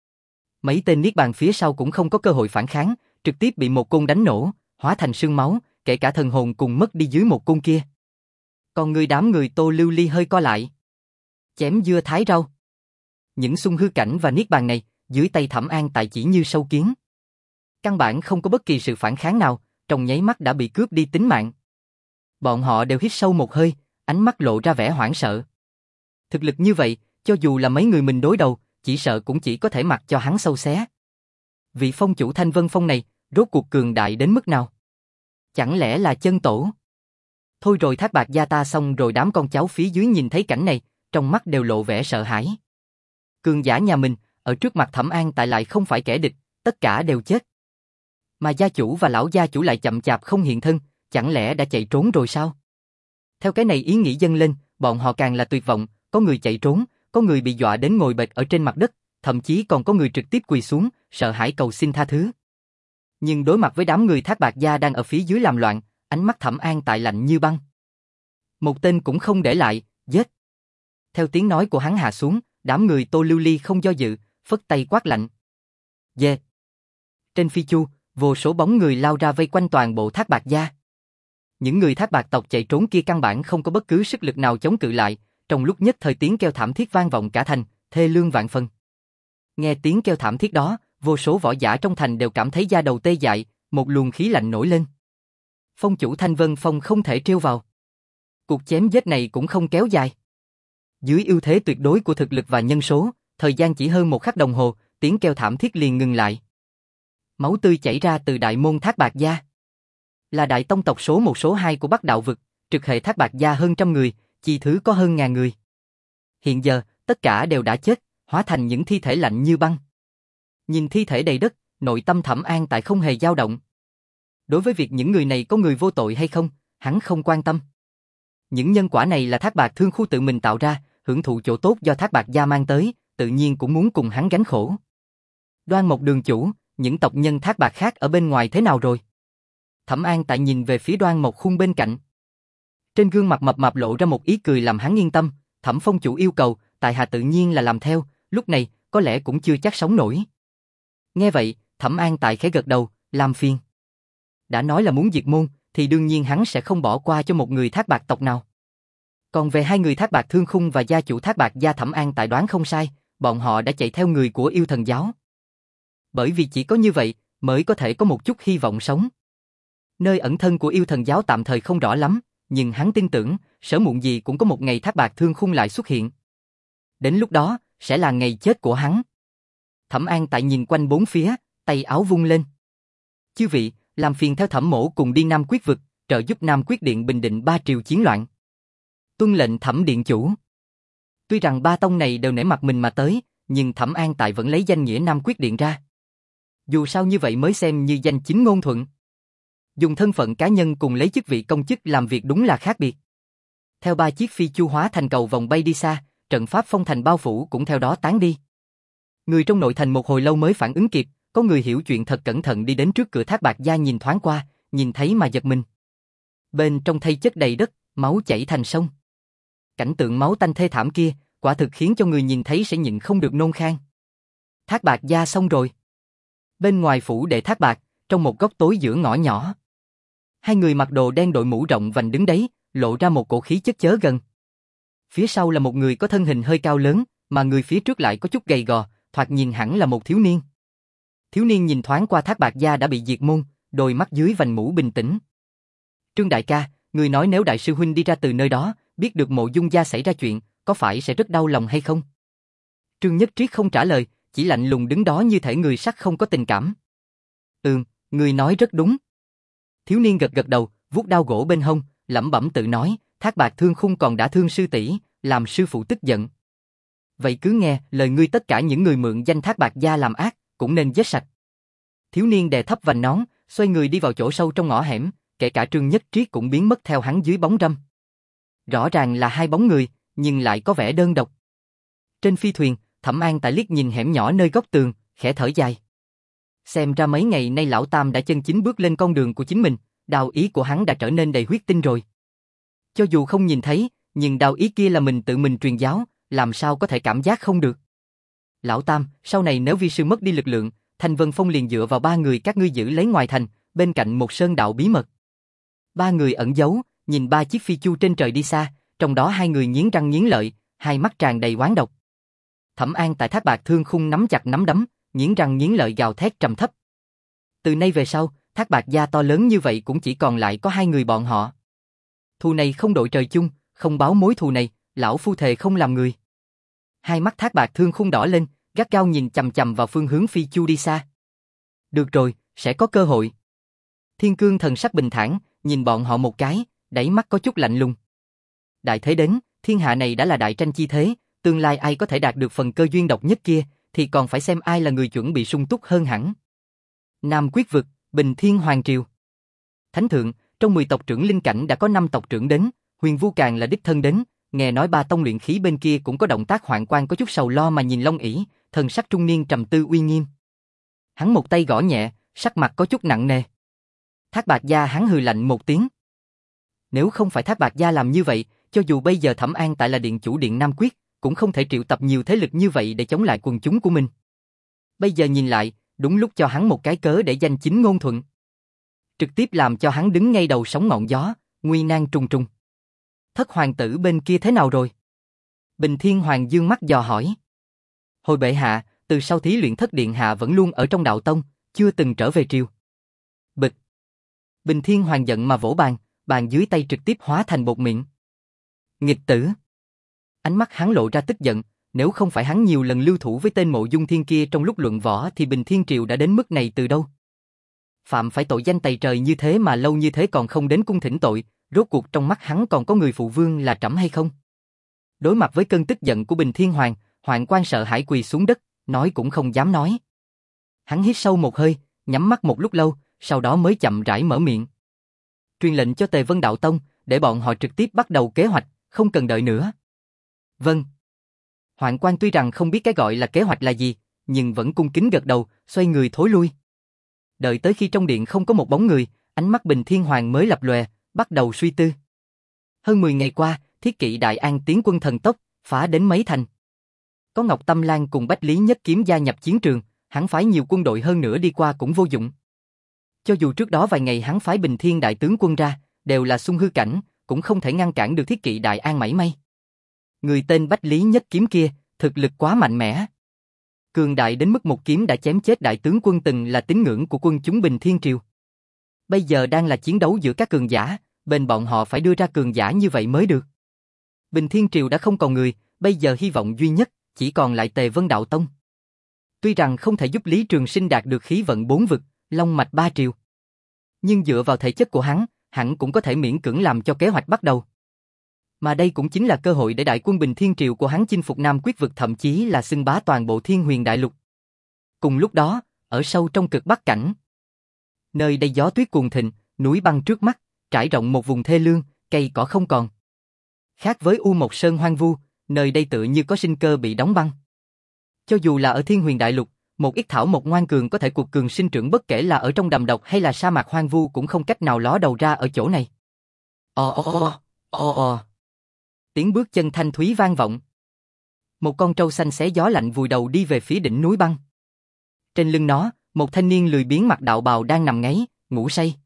Mấy tên niết bàn phía sau cũng không có cơ hội phản kháng, trực tiếp bị một côn đánh nổ, hóa thành sương máu, kể cả thần hồn cùng mất đi dưới một côn kia. Còn người đám người Tô Lưu Ly hơi co lại. Chém dưa thái rau. Những xung hư cảnh và niết bàn này, dưới tay Thẩm An Tại chỉ như sâu kiến. Căn bản không có bất kỳ sự phản kháng nào, trong nháy mắt đã bị cướp đi tính mạng. Bọn họ đều hít sâu một hơi, ánh mắt lộ ra vẻ hoảng sợ. Thực lực như vậy, cho dù là mấy người mình đối đầu, chỉ sợ cũng chỉ có thể mặc cho hắn sâu xé. Vị phong chủ Thanh Vân Phong này, rốt cuộc cường đại đến mức nào? Chẳng lẽ là chân tổ? Thôi rồi Thác Bạt gia ta xong rồi. Đám con cháu phía dưới nhìn thấy cảnh này, trong mắt đều lộ vẻ sợ hãi. Cường giả nhà mình, ở trước mặt Thẩm An Tại lại không phải kẻ địch, tất cả đều chết. Mà gia chủ và lão gia chủ lại chậm chạp không hiện thân, chẳng lẽ đã chạy trốn rồi sao? Theo cái này ý nghĩ dâng lên, bọn họ càng là tuyệt vọng, có người chạy trốn, có người bị dọa đến ngồi bệt ở trên mặt đất, thậm chí còn có người trực tiếp quỳ xuống, sợ hãi cầu xin tha thứ. Nhưng đối mặt với đám người Thác Bạt Gia đang ở phía dưới làm loạn, ánh mắt Thẩm An Tại lạnh như băng. Một tên cũng không để lại, giết. Theo tiếng nói của hắn hạ xuống, đám người Tô Lưu Ly không do dự, phất tay quát lạnh. Dê. Trên phi chu, vô số bóng người lao ra vây quanh toàn bộ Thác Bạt Gia. Những người Thác Bạt tộc chạy trốn kia căn bản không có bất cứ sức lực nào chống cự lại, trong lúc nhất thời tiếng kêu thảm thiết vang vọng cả thành, thê lương vạn phần. Nghe tiếng kêu thảm thiết đó, vô số võ giả trong thành đều cảm thấy da đầu tê dại, một luồng khí lạnh nổi lên. Phong chủ Thanh Vân Phong không thể trêu vào. Cuộc chém giết này cũng không kéo dài. Dưới ưu thế tuyệt đối của thực lực và nhân số, thời gian chỉ hơn một khắc đồng hồ, tiếng kêu thảm thiết liền ngừng lại. Máu tươi chảy ra từ đại môn Thác Bạt Gia. Là đại tông tộc số một số hai của Bắc Đạo vực, trực hệ Thác Bạt Gia hơn trăm người, chi thứ có hơn ngàn người. Hiện giờ, tất cả đều đã chết, hóa thành những thi thể lạnh như băng. Nhìn thi thể đầy đất, nội tâm Thẩm An Tại không hề dao động. Đối với việc những người này có người vô tội hay không, hắn không quan tâm. Những nhân quả này là Thác Bạt Thương Khu tự mình tạo ra, hưởng thụ chỗ tốt do Thác Bạt Gia mang tới, tự nhiên cũng muốn cùng hắn gánh khổ. Đoan Mộc đường chủ, những tộc nhân Thác Bạt khác ở bên ngoài thế nào rồi? Thẩm An Tại nhìn về phía Đoan Mộc Khung bên cạnh. Trên gương mặt mập mạp lộ ra một ý cười làm hắn yên tâm, Thẩm phong chủ yêu cầu, tại hạ tự nhiên là làm theo, lúc này có lẽ cũng chưa chắc sống nổi. Nghe vậy, Thẩm An Tại khẽ gật đầu, làm phiền. Đã nói là muốn diệt môn, thì đương nhiên hắn sẽ không bỏ qua cho một người Thác Bạt tộc nào. Còn về hai người Thác Bạt Thương Khung và gia chủ Thác Bạt Gia, Thẩm An Tại đoán không sai, bọn họ đã chạy theo người của Yêu Thần giáo. Bởi vì chỉ có như vậy, mới có thể có một chút hy vọng sống. Nơi ẩn thân của Yêu Thần giáo tạm thời không rõ lắm, nhưng hắn tin tưởng, sớm muộn gì cũng có một ngày Thác Bạt Thương Khung lại xuất hiện. Đến lúc đó, sẽ là ngày chết của hắn. Thẩm An Tại nhìn quanh bốn phía, tay áo vung lên. Chư vị, làm phiền theo Thẩm mỗ cùng đi Nam Quyết vực, trợ giúp Nam Quyết điện bình định ba triều chiến loạn. Tuân lệnh Thẩm điện chủ. Tuy rằng ba tông này đều nể mặt mình mà tới, nhưng Thẩm An Tại vẫn lấy danh nghĩa Nam Quyết điện ra. Dù sao như vậy mới xem như danh chính ngôn thuận. Dùng thân phận cá nhân cùng lấy chức vị công chức làm việc đúng là khác biệt. Theo ba chiếc phi chu hóa thành cầu vòng bay đi xa, trận pháp phong thành bao phủ cũng theo đó tán đi. Người trong nội thành một hồi lâu mới phản ứng kịp, có người hiểu chuyện thật cẩn thận đi đến trước cửa Thác Bạt Gia nhìn thoáng qua, nhìn thấy mà giật mình. Bên trong thây chất đầy đất, máu chảy thành sông. Cảnh tượng máu tanh thê thảm kia, quả thực khiến cho người nhìn thấy sẽ nhịn không được nôn khan. Thác Bạt Gia xong rồi. Bên ngoài phủ đệ Thác Bạt, trong một góc tối giữa ngõ nhỏ. Hai người mặc đồ đen đội mũ rộng vành đứng đấy, lộ ra một cổ khí chất chớ gần. Phía sau là một người có thân hình hơi cao lớn, mà người phía trước lại có chút gầy gò, thoạt nhìn hẳn là một thiếu niên. Thiếu niên nhìn thoáng qua Thác Bạt Gia đã bị diệt môn, đôi mắt dưới vành mũ bình tĩnh. Trương đại ca, người nói nếu đại sư huynh đi ra từ nơi đó, biết được Mộ Dung gia xảy ra chuyện, có phải sẽ rất đau lòng hay không? Trương Nhất Triết không trả lời, chỉ lạnh lùng đứng đó như thể người sắt không có tình cảm. Ừm, người nói rất đúng. Thiếu niên gật gật đầu, vuốt đao gỗ bên hông, lẩm bẩm tự nói, Thác Bạt Thương Khung còn đã thương sư tỷ, làm sư phụ tức giận. Vậy cứ nghe lời ngươi, tất cả những người mượn danh Thác Bạt Gia làm ác, cũng nên giết sạch. Thiếu niên đè thấp vành nón, xoay người đi vào chỗ sâu trong ngõ hẻm, kể cả Trương Nhất Triết cũng biến mất theo hắn dưới bóng râm. Rõ ràng là hai bóng người, nhưng lại có vẻ đơn độc. Trên phi thuyền, Thẩm An Tại liếc nhìn hẻm nhỏ nơi góc tường, khẽ thở dài. Xem ra mấy ngày nay lão Tam đã chân chính bước lên con đường của chính mình, đao ý của hắn đã trở nên đầy huyết tinh rồi. Cho dù không nhìn thấy, nhưng đao ý kia là mình tự mình truyền giáo, làm sao có thể cảm giác không được. Lão Tam, sau này nếu vi sư mất đi lực lượng, Thanh Vân Phong liền dựa vào ba người các ngươi giữ lấy ngoài thành, bên cạnh một sơn đạo bí mật. Ba người ẩn giấu, nhìn ba chiếc phi chu trên trời đi xa, trong đó hai người nghiến răng nghiến lợi, hai mắt tràn đầy oán độc. Thẩm An Tại Thác Bạt Thương Khung nắm chặt nắm đấm, nghiến răng nghiến lợi gào thét trầm thấp. Từ nay về sau, Thác Bạt Gia to lớn như vậy cũng chỉ còn lại có hai người bọn họ. Thù này không đội trời chung, không báo mối thù này, lão phu thề không làm người. Hai mắt Thác Bạt Thương Khung đỏ lên, gắt gao nhìn chằm chằm vào phương hướng phi chu đi xa. Được rồi, sẽ có cơ hội. Thiên Cương thần sắc bình thản, nhìn bọn họ một cái, đáy mắt có chút lạnh lùng. Đại thế đến, thiên hạ này đã là đại tranh chi thế, tương lai ai có thể đạt được phần cơ duyên độc nhất kia, thì còn phải xem ai là người chuẩn bị sung túc hơn hẳn. Nam Quyết vực, Bình Thiên Hoàng triều. Thánh thượng, trong mười tộc trưởng linh cảnh đã có năm tộc trưởng đến, Huyền Vu càng là đích thân đến, nghe nói ba tông luyện khí bên kia cũng có động tác hoạn quan, có chút sầu lo mà nhìn Long ỷ, thần sắc trung niên trầm tư uy nghiêm. Hắn một tay gõ nhẹ, sắc mặt có chút nặng nề. Thác Bạt Gia hắn hừ lạnh một tiếng. Nếu không phải Thác Bạt Gia làm như vậy, cho dù bây giờ Thẩm An tại là điện chủ điện Nam Quyết, cũng không thể triệu tập nhiều thế lực như vậy để chống lại quần chúng của mình. Bây giờ nhìn lại, đúng lúc cho hắn một cái cớ để danh chính ngôn thuận. Trực tiếp làm cho hắn đứng ngay đầu sóng ngọn gió, nguy nan trùng trùng. Thất hoàng tử bên kia thế nào rồi? Bình Thiên Hoàng dương mắt dò hỏi. Hồi bệ hạ, từ sau thí luyện Thất điện hạ vẫn luôn ở trong đạo tông, chưa từng trở về triều. Bịch. Bình Thiên Hoàng giận mà vỗ bàn, bàn dưới tay trực tiếp hóa thành bột miệng. Nghịch tử. Ánh mắt hắn lộ ra tức giận, nếu không phải hắn nhiều lần lưu thủ với tên Mộ Dung Thiên kia trong lúc luận võ thì Bình Thiên Triều đã đến mức này từ đâu. Phạm phải tội danh tày trời như thế mà lâu như thế còn không đến cung thỉnh tội, rốt cuộc trong mắt hắn còn có người phụ vương là trẫm hay không? Đối mặt với cơn tức giận của Bình Thiên Hoàng, Hoạn Quan sợ hãi quỳ xuống đất, nói cũng không dám nói. Hắn hít sâu một hơi, nhắm mắt một lúc lâu, sau đó mới chậm rãi mở miệng. Truyền lệnh cho Tề Vân Đạo Tông, để bọn họ trực tiếp bắt đầu kế hoạch, không cần đợi nữa. Vâng. Hoạn Quan tuy rằng không biết cái gọi là kế hoạch là gì, nhưng vẫn cung kính gật đầu, xoay người thối lui. Đợi tới khi trong điện không có một bóng người, ánh mắt Bình Thiên Hoàng mới lập lòe, bắt đầu suy tư. Hơn mười ngày qua, Thiết Kỵ Đại An tiến quân thần tốc, phá đến mấy thành. Có Ngọc Tâm Lan cùng Bách Lý Nhất Kiếm gia nhập chiến trường, hắn phái nhiều quân đội hơn nữa đi qua cũng vô dụng. Cho dù trước đó vài ngày hắn phái Bình Thiên đại tướng quân ra, đều là xung hư cảnh, cũng không thể ngăn cản được Thiết Kỵ Đại An mảy may. Người tên Bách Lý Nhất Kiếm kia, thực lực quá mạnh mẽ. Cường đại đến mức một kiếm đã chém chết đại tướng quân từng là tín ngưỡng của quân chúng Bình Thiên Triều. Bây giờ đang là chiến đấu giữa các cường giả, bên bọn họ phải đưa ra cường giả như vậy mới được. Bình Thiên Triều đã không còn người, bây giờ hy vọng duy nhất chỉ còn lại Tề Vân Đạo Tông. Tuy rằng không thể giúp Lý Trường Sinh đạt được khí vận bốn vực, long mạch ba triều, nhưng dựa vào thể chất của hắn, hẳn cũng có thể miễn cưỡng làm cho kế hoạch bắt đầu. Mà đây cũng chính là cơ hội để đại quân Bình Thiên Triều của hắn chinh phục Nam Quyết vực, thậm chí là xưng bá toàn bộ Thiên Huyền Đại Lục. Cùng lúc đó, ở sâu trong cực Bắc cảnh, nơi đây gió tuyết cuồn thịnh, núi băng trước mắt, trải rộng một vùng thê lương, cây cỏ không còn. Khác với U Mộc Sơn hoang vu, nơi đây tựa như có sinh cơ bị đóng băng. Cho dù là ở Thiên Huyền Đại Lục, một ít thảo mộc ngoan cường có thể cuộc cường sinh trưởng, bất kể là ở trong đầm độc hay là sa mạc hoang vu cũng không cách nào ló đầu ra ở chỗ này. Ồ ồ ồ, ồ ồ. Tiếng bước chân thanh thúy vang vọng. Một con trâu xanh xé gió lạnh vùi đầu đi về phía đỉnh núi băng. Trên lưng nó, một thanh niên lười biếng mặc đạo bào đang nằm ngáy, ngủ say.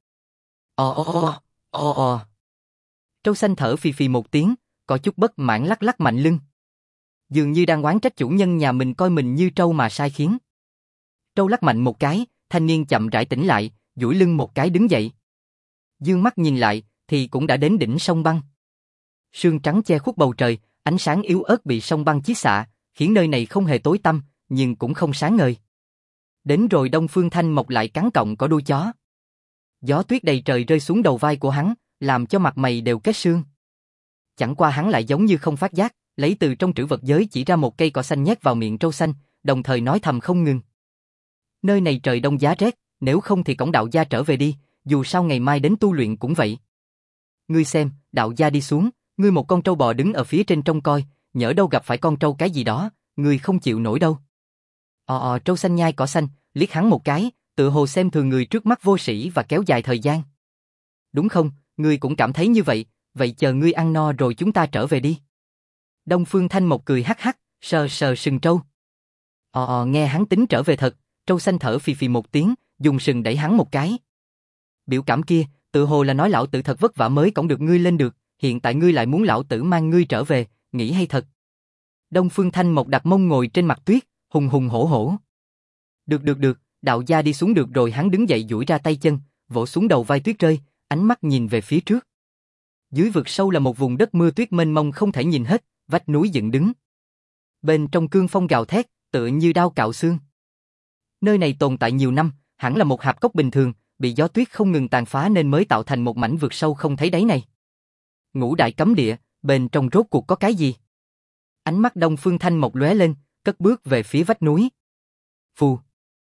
Ồ ồ ồ, ồ ồ. Trâu xanh thở phì phì một tiếng, có chút bất mãn lắc lắc mạnh lưng. Dường như đang oán trách chủ nhân nhà mình coi mình như trâu mà sai khiến. Trâu lắc mạnh một cái, thanh niên chậm rãi tỉnh lại, duỗi lưng một cái đứng dậy. Dương mắt nhìn lại, thì cũng đã đến đỉnh sông băng. Sương trắng che khuất bầu trời, ánh sáng yếu ớt bị sông băng chiết xạ, khiến nơi này không hề tối tăm, nhưng cũng không sáng ngời. Đến rồi Đông Phương Thanh Mộc lại cắn cọng có đuôi chó. Gió tuyết đầy trời rơi xuống đầu vai của hắn, làm cho mặt mày đều kết sương. Chẳng qua hắn lại giống như không phát giác, lấy từ trong trữ vật giới chỉ ra một cây cỏ xanh nhét vào miệng trâu xanh, đồng thời nói thầm không ngừng. Nơi này trời đông giá rét, nếu không thì cổng đạo gia trở về đi, dù sao ngày mai đến tu luyện cũng vậy. Ngươi xem, đạo gia đi xuống, ngươi một con trâu bò đứng ở phía trên trông coi, nhỡ đâu gặp phải con trâu cái gì đó, ngươi không chịu nổi đâu. Ò ò trâu xanh nhai cỏ xanh, liếc hắn một cái, tự hồ xem thường người trước mắt vô sĩ và kéo dài thời gian. Đúng không, ngươi cũng cảm thấy như vậy, vậy chờ ngươi ăn no rồi chúng ta trở về đi. Đông Phương Thanh Mộc cười hắc hắc, sờ sờ sừng trâu. Ò ò nghe hắn tính trở về thật, trâu xanh thở phì phì một tiếng, dùng sừng đẩy hắn một cái. Biểu cảm kia, tự hồ là nói lão tử thật vất vả mới cõng được ngươi lên được, hiện tại ngươi lại muốn lão tử mang ngươi trở về, nghĩ hay thật. Đông Phương Thanh Mộc đặt mông ngồi trên mặt tuyết, hùng hùng hổ hổ. Được được được, đạo gia đi xuống được rồi. Hắn đứng dậy duỗi ra tay chân, vỗ xuống đầu vai tuyết rơi, ánh mắt nhìn về phía trước. Dưới vực sâu là một vùng đất mưa tuyết mênh mông không thể nhìn hết, vách núi dựng đứng. Bên trong cương phong gào thét, tựa như đao cạo xương. Nơi này tồn tại nhiều năm, hẳn là một hạp cốc bình thường, bị gió tuyết không ngừng tàn phá nên mới tạo thành một mảnh vực sâu không thấy đáy này. Ngũ đại cấm địa, bên trong rốt cuộc có cái gì? Ánh mắt Đông Phương Thanh Mộc lóe lên, cất bước về phía vách núi. Phù.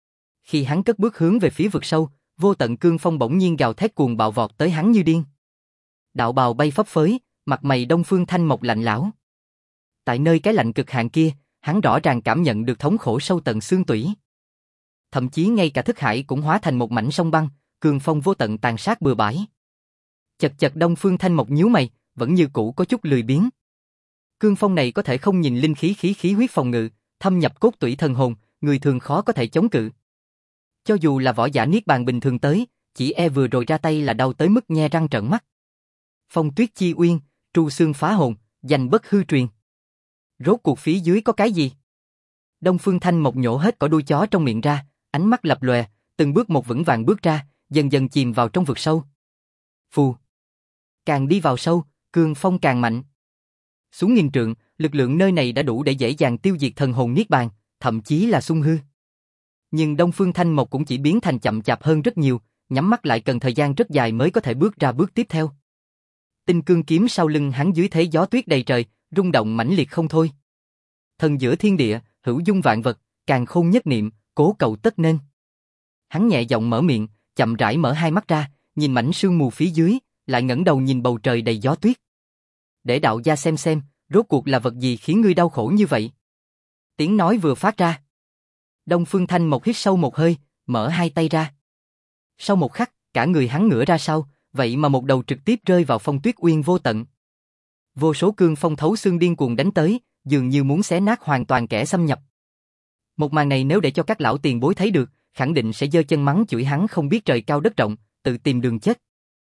Khi hắn cất bước hướng về phía vực sâu, vô tận cương phong bỗng nhiên gào thét cuồng bạo vọt tới hắn như điên. Đạo bào bay phấp phới, mặt mày Đông Phương Thanh Mộc lạnh lẽo. Tại nơi cái lạnh cực hạn kia, hắn rõ ràng cảm nhận được thống khổ sâu tận xương tủy. Thậm chí ngay cả thức hải cũng hóa thành một mảnh sông băng, cường phong vô tận tàn sát bừa bãi. Chật chật Đông Phương Thanh Mộc nhíu mày, vẫn như cũ có chút lười biếng. Cương phong này có thể không nhìn linh khí khí khí huyết phòng ngự, thâm nhập cốt tủy thần hồn, người thường khó có thể chống cự. Cho dù là võ giả niết bàn bình thường tới, chỉ e vừa rồi ra tay là đau tới mức nhe răng trợn mắt. Phong tuyết chi uyên, tru xương phá hồn, danh bất hư truyền. Rốt cuộc phía dưới có cái gì? Đông Phương Thanh Mộc nhổ hết cỏ đuôi chó trong miệng ra, ánh mắt lập lòe, từng bước một vững vàng bước ra, dần dần chìm vào trong vực sâu. Phù. Càng đi vào sâu, cương phong càng mạnh. Xuống nghìn trượng, lực lượng nơi này đã đủ để dễ dàng tiêu diệt thần hồn niết bàn, thậm chí là xung hư. Nhưng Đông Phương Thanh Mộc cũng chỉ biến thành chậm chạp hơn rất nhiều, nhắm mắt lại cần thời gian rất dài mới có thể bước ra bước tiếp theo. Tinh cương kiếm sau lưng hắn dưới thế gió tuyết đầy trời, rung động mãnh liệt không thôi. Thần giữa thiên địa, hữu dung vạn vật, càn khôn nhất niệm, cố cầu tất nên. Hắn nhẹ giọng mở miệng, chậm rãi mở hai mắt ra, nhìn mảnh sương mù phía dưới, lại ngẩng đầu nhìn bầu trời đầy gió tuyết. Để đạo gia xem xem, rốt cuộc là vật gì khiến ngươi đau khổ như vậy? Tiếng nói vừa phát ra. Đông Phương Thanh Mộc hít sâu một hơi, mở hai tay ra. Sau một khắc, cả người hắn ngửa ra sau, vậy mà một đầu trực tiếp rơi vào phong tuyết uyên vô tận. Vô số cương phong thấu xương điên cuồng đánh tới, dường như muốn xé nát hoàn toàn kẻ xâm nhập. Một màn này nếu để cho các lão tiền bối thấy được, khẳng định sẽ giơ chân mắng chửi hắn không biết trời cao đất rộng, tự tìm đường chết.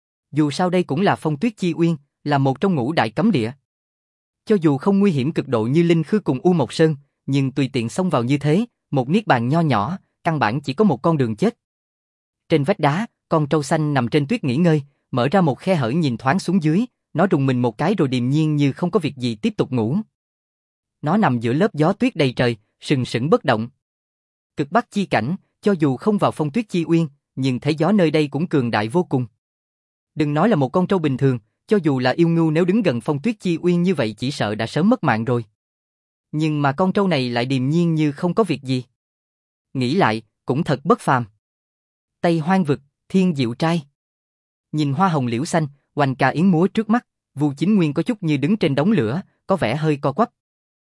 Dù sao đây cũng là phong tuyết chi uyên, là một trong ngũ đại cấm địa. Cho dù không nguy hiểm cực độ như Linh Khư cùng U Mộc Sơn, nhưng tùy tiện xông vào như thế, một niết bàn nho nhỏ, căn bản chỉ có một con đường chết. Trên vách đá, con trâu xanh nằm trên tuyết nghỉ ngơi, mở ra một khe hở nhìn thoáng xuống dưới, nó rùng mình một cái rồi điềm nhiên như không có việc gì tiếp tục ngủ. Nó nằm giữa lớp gió tuyết đầy trời, sừng sững bất động. Cực bắc chi cảnh, cho dù không vào phong tuyết chi uyên, nhưng thấy gió nơi đây cũng cường đại vô cùng. Đừng nói là một con trâu bình thường, cho dù là yêu ngưu nếu đứng gần phong tuyết chi uyên như vậy chỉ sợ đã sớm mất mạng rồi. Nhưng mà con trâu này lại điềm nhiên như không có việc gì. Nghĩ lại, cũng thật bất phàm. Tây Hoang vực, Thiên Diệu Trai. Nhìn hoa hồng liễu xanh, hoành ca yến múa trước mắt, Vu Chính Nguyên có chút như đứng trên đống lửa, có vẻ hơi co quắp.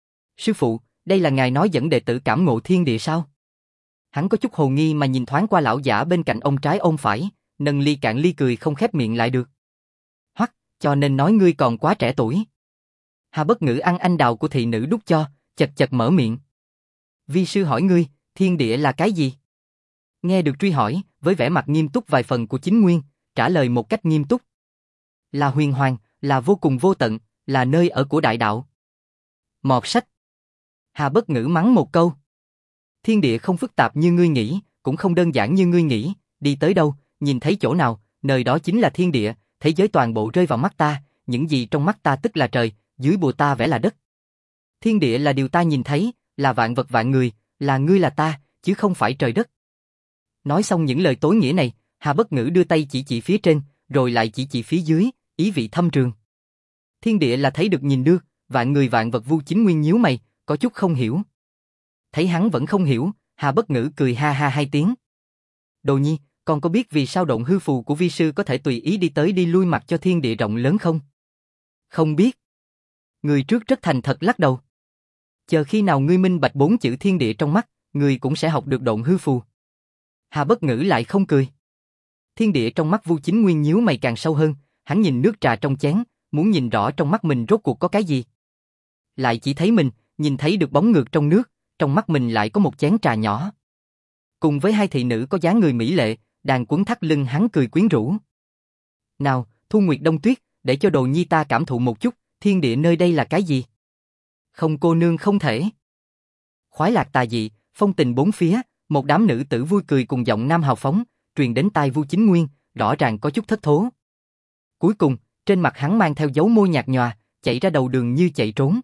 Sư phụ, đây là ngài nói dẫn đệ tử cảm ngộ thiên địa sao? Hắn có chút hồ nghi mà nhìn thoáng qua lão giả bên cạnh ông trái ông phải, nâng ly cạn ly cười không khép miệng lại được. Hoắc, cho nên nói ngươi còn quá trẻ tuổi. Hà Bất Ngữ ăn anh đào của thị nữ đút cho, chật chật mở miệng. Vi sư hỏi ngươi, thiên địa là cái gì? Nghe được truy hỏi, với vẻ mặt nghiêm túc vài phần của Chính Nguyên, trả lời một cách nghiêm túc. Là huyền hoàng, là vô cùng vô tận, là nơi ở của đại đạo. Mọt sách. Hà Bất Ngữ mắng một câu. Thiên địa không phức tạp như ngươi nghĩ, cũng không đơn giản như ngươi nghĩ, đi tới đâu, nhìn thấy chỗ nào, nơi đó chính là thiên địa, thế giới toàn bộ rơi vào mắt ta, những gì trong mắt ta tức là trời, dưới bùa ta vẽ là đất. Thiên địa là điều ta nhìn thấy, là vạn vật vạn người, là ngươi là ta, chứ không phải trời đất. Nói xong những lời tối nghĩa này, Hà Bất Ngữ đưa tay chỉ chỉ phía trên, rồi lại chỉ chỉ phía dưới, ý vị thâm trường. Thiên địa là thấy được nhìn được, vạn người vạn vật. Vu Chính Nguyên nhíu mày, có chút không hiểu. Thấy hắn vẫn không hiểu, Hà Bất Ngữ cười ha ha hai tiếng. Đồ nhi, con có biết vì sao động hư phù của vi sư có thể tùy ý đi tới đi lui mặc cho thiên địa rộng lớn không? Không biết. Người trước rất thành thật lắc đầu. Chờ khi nào ngươi minh bạch bốn chữ thiên địa trong mắt, ngươi cũng sẽ học được động hư phù. Hà Bất Ngữ lại không cười. Thiên địa trong mắt Vu Chính Nguyên nhíu mày càng sâu hơn, hắn nhìn nước trà trong chén, muốn nhìn rõ trong mắt mình rốt cuộc có cái gì. Lại chỉ thấy mình, nhìn thấy được bóng ngược trong nước, trong mắt mình lại có một chén trà nhỏ. Cùng với hai thị nữ có dáng người mỹ lệ, đang quấn thắt lưng hắn cười quyến rũ. Nào, Thu Nguyệt Đông Tuyết, để cho đồ nhi ta cảm thụ một chút, thiên địa nơi đây là cái gì? Không cô nương không thể. Khoái lạc tà dị, phong tình bốn phía, một đám nữ tử vui cười cùng giọng nam hào phóng, truyền đến tai Vu Chính Nguyên, rõ ràng có chút thất thố. Cuối cùng, trên mặt hắn mang theo dấu môi nhạt nhòa, chạy ra đầu đường như chạy trốn.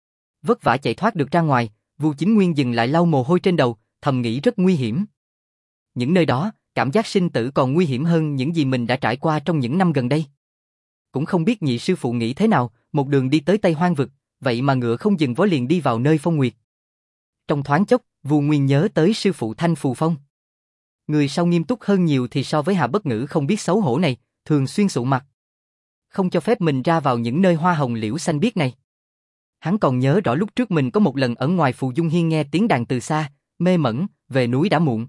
Vất vả chạy thoát được ra ngoài, Vu Chính Nguyên dừng lại lau mồ hôi trên đầu, thầm nghĩ rất nguy hiểm. Những nơi đó, cảm giác sinh tử còn nguy hiểm hơn những gì mình đã trải qua trong những năm gần đây. Cũng không biết nhị sư phụ nghĩ thế nào, một đường đi tới Tây Hoang vực, vậy mà ngựa không dừng vó liền đi vào nơi Phong Nguyệt. Trong thoáng chốc, Vu Nguyên nhớ tới sư phụ Thanh Phù Phong. Người sau nghiêm túc hơn nhiều thì so với Hà Bất Ngữ không biết xấu hổ này, thường xuyên sụ mặt. Không cho phép mình ra vào những nơi hoa hồng liễu xanh biếc này. Hắn còn nhớ rõ lúc trước mình có một lần ở ngoài Phù Dung Hiên nghe tiếng đàn từ xa, mê mẩn, về núi đã muộn.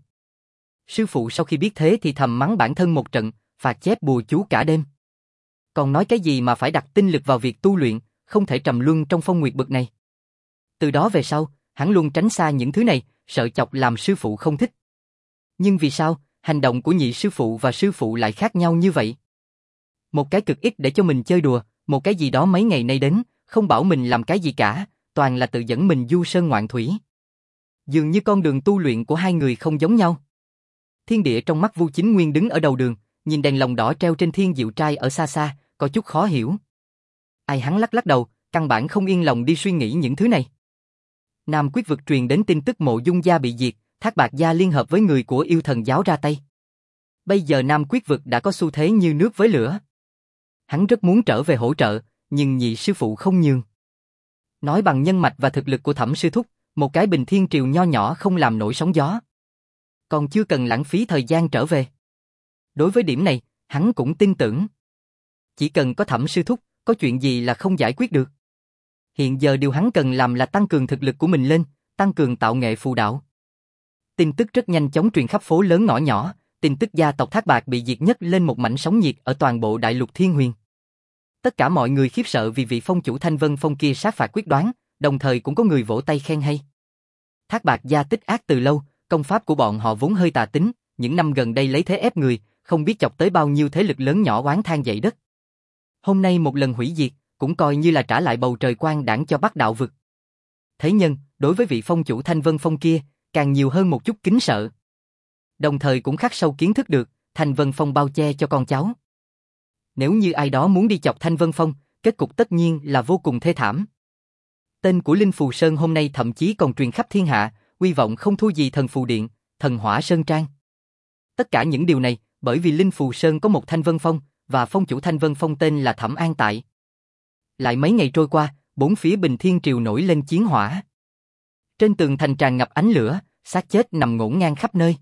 Sư phụ sau khi biết thế thì thầm mắng bản thân một trận, phạt chép bùa chú cả đêm. Còn nói cái gì mà phải đặt tinh lực vào việc tu luyện, không thể trầm luân trong phong nguyệt bực này. Từ đó về sau, hắn luôn tránh xa những thứ này, sợ chọc làm sư phụ không thích. Nhưng vì sao, hành động của nhị sư phụ và sư phụ lại khác nhau như vậy? Một cái cực ít để cho mình chơi đùa, một cái gì đó mấy ngày nay đến, không bảo mình làm cái gì cả, toàn là tự dẫn mình du sơn ngoạn thủy. Dường như con đường tu luyện của hai người không giống nhau. Thiên địa trong mắt Vu Chính Nguyên đứng ở đầu đường, nhìn đèn lồng đỏ treo trên thiên diệu trai ở xa xa, có chút khó hiểu. Ai hắn lắc lắc đầu, căn bản không yên lòng đi suy nghĩ những thứ này. Nam Quyết vực truyền đến tin tức Mộ Dung gia bị diệt, Thác Bạt gia liên hợp với người của yêu thần giáo ra tay. Bây giờ Nam Quyết vực đã có xu thế như nước với lửa. Hắn rất muốn trở về hỗ trợ, nhưng nhị sư phụ không nhường. Nói bằng nhân mạch và thực lực của Thẩm sư thúc, một cái Bình Thiên Triều nho nhỏ không làm nổi sóng gió. Còn chưa cần lãng phí thời gian trở về. Đối với điểm này, hắn cũng tin tưởng. Chỉ cần có Thẩm sư thúc, có chuyện gì là không giải quyết được. Hiện giờ điều hắn cần làm là tăng cường thực lực của mình lên, tăng cường tạo nghệ phù đạo. Tin tức rất nhanh chóng truyền khắp phố lớn ngõ nhỏ, tin tức gia tộc Thác Bạt bị diệt nhất lên một mảnh sóng nhiệt ở toàn bộ đại lục Thiên Huyền. Tất cả mọi người khiếp sợ vì vị phong chủ Thanh Vân Phong kia sát phạt quyết đoán, đồng thời cũng có người vỗ tay khen hay. Thác Bạt gia tích ác từ lâu, công pháp của bọn họ vốn hơi tà tính, những năm gần đây lấy thế ép người, không biết chọc tới bao nhiêu thế lực lớn nhỏ oán than dậy đất. Hôm nay một lần hủy diệt, cũng coi như là trả lại bầu trời quang đãng cho Bắc Đạo vực. Thế nhân, đối với vị phong chủ Thanh Vân Phong kia, càng nhiều hơn một chút kính sợ. Đồng thời cũng khắc sâu kiến thức được, Thanh Vân Phong bao che cho con cháu. Nếu như ai đó muốn đi chọc Thanh Vân Phong, kết cục tất nhiên là vô cùng thê thảm. Tên của Linh Phù Sơn hôm nay thậm chí còn truyền khắp thiên hạ, uy vọng không thua gì Thần Phù Điện, Thần Hỏa Sơn Trang. Tất cả những điều này, bởi vì Linh Phù Sơn có một Thanh Vân Phong, và phong chủ Thanh Vân Phong tên là Thẩm An Tại. Lại mấy ngày trôi qua, bốn phía Bình Thiên Triều nổi lên chiến hỏa. Trên tường thành tràn ngập ánh lửa, xác chết nằm ngổn ngang khắp nơi.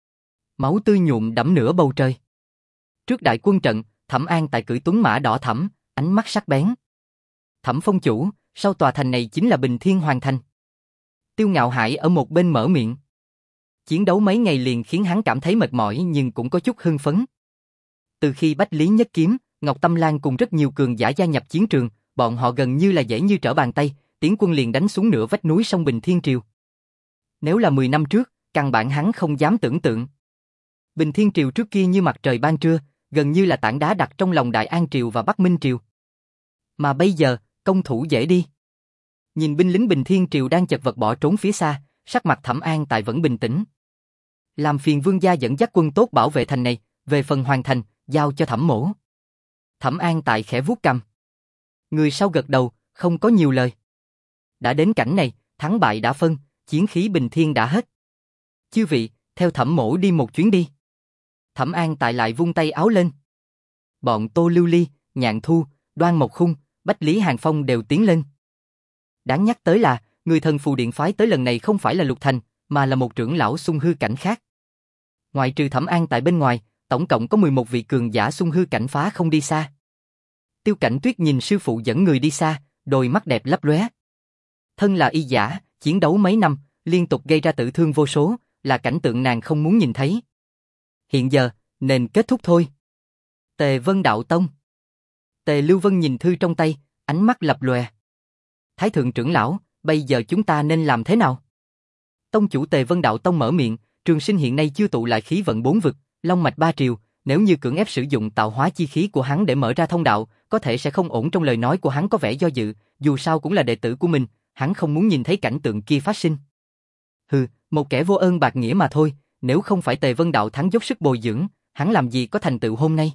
Máu tươi nhuộm đẫm nửa bầu trời. Trước đại quân trận, Thẩm An Tại cưỡi tuấn mã đỏ thẫm, ánh mắt sắc bén. Thẩm phong chủ, sau tòa thành này chính là Bình Thiên Hoàng Thành. Tiêu Ngạo Hải ở một bên mở miệng. Chiến đấu mấy ngày liền khiến hắn cảm thấy mệt mỏi nhưng cũng có chút hưng phấn. Từ khi Bách Lý Nhất Kiếm, Ngọc Tâm Lan cùng rất nhiều cường giả gia nhập chiến trường, bọn họ gần như là dễ như trở bàn tay, tiến quân liền đánh xuống nửa vách núi sông Bình Thiên Triều. Nếu là mười năm trước, căn bản hắn không dám tưởng tượng. Bình Thiên Triều trước kia như mặt trời ban trưa, gần như là tảng đá đặt trong lòng Đại An Triều và Bắc Minh Triều. Mà bây giờ, công thủ dễ đi. Nhìn binh lính Bình Thiên Triều đang chật vật bỏ trốn phía xa, sắc mặt Thẩm An Tại vẫn bình tĩnh. Làm phiền vương gia dẫn dắt quân tốt bảo vệ thành này, về phần hoàn thành, giao cho Thẩm mỗ. Thẩm An Tại khẽ vuốt cằm. Người sau gật đầu, không có nhiều lời. Đã đến cảnh này, thắng bại đã phân, chiến khí Bình Thiên đã hết. Chư vị, theo Thẩm mỗ đi một chuyến đi. Thẩm An Tại lại vung tay áo lên. Bọn Tô Lưu Ly, Nhạn Thu, Đoan Mộc Khung, Bách Lý Hàng Phong đều tiến lên. Đáng nhắc tới là, người Thần Phù Điện phái tới lần này không phải là Lục Thành, mà là một trưởng lão xung hư cảnh khác. Ngoại trừ Thẩm An Tại bên ngoài, tổng cộng có mười một vị cường giả xung hư cảnh phá không đi xa. Tiêu Cảnh Tuyết nhìn sư phụ dẫn người đi xa, đôi mắt đẹp lấp lóe. Thân là y giả, chiến đấu mấy năm, liên tục gây ra tử thương vô số, là cảnh tượng nàng không muốn nhìn thấy. Hiện giờ, nên kết thúc thôi. Tề Vân Đạo Tông. Tề Lưu Vân nhìn thư trong tay, ánh mắt lập lòe. Thái thượng trưởng lão, bây giờ chúng ta nên làm thế nào? Tông chủ Tề Vân Đạo Tông mở miệng, Trường Sinh hiện nay chưa tụ lại khí vận bốn vực, long mạch ba triều, nếu như cưỡng ép sử dụng tạo hóa chi khí của hắn để mở ra thông đạo, có thể sẽ không ổn. Trong lời nói của hắn có vẻ do dự, dù sao cũng là đệ tử của mình, hắn không muốn nhìn thấy cảnh tượng kia phát sinh. Hừ, một kẻ vô ơn bạc nghĩa mà thôi, nếu không phải Tề Vân Đạo Thắng dốc sức bồi dưỡng, hắn làm gì có thành tựu hôm nay.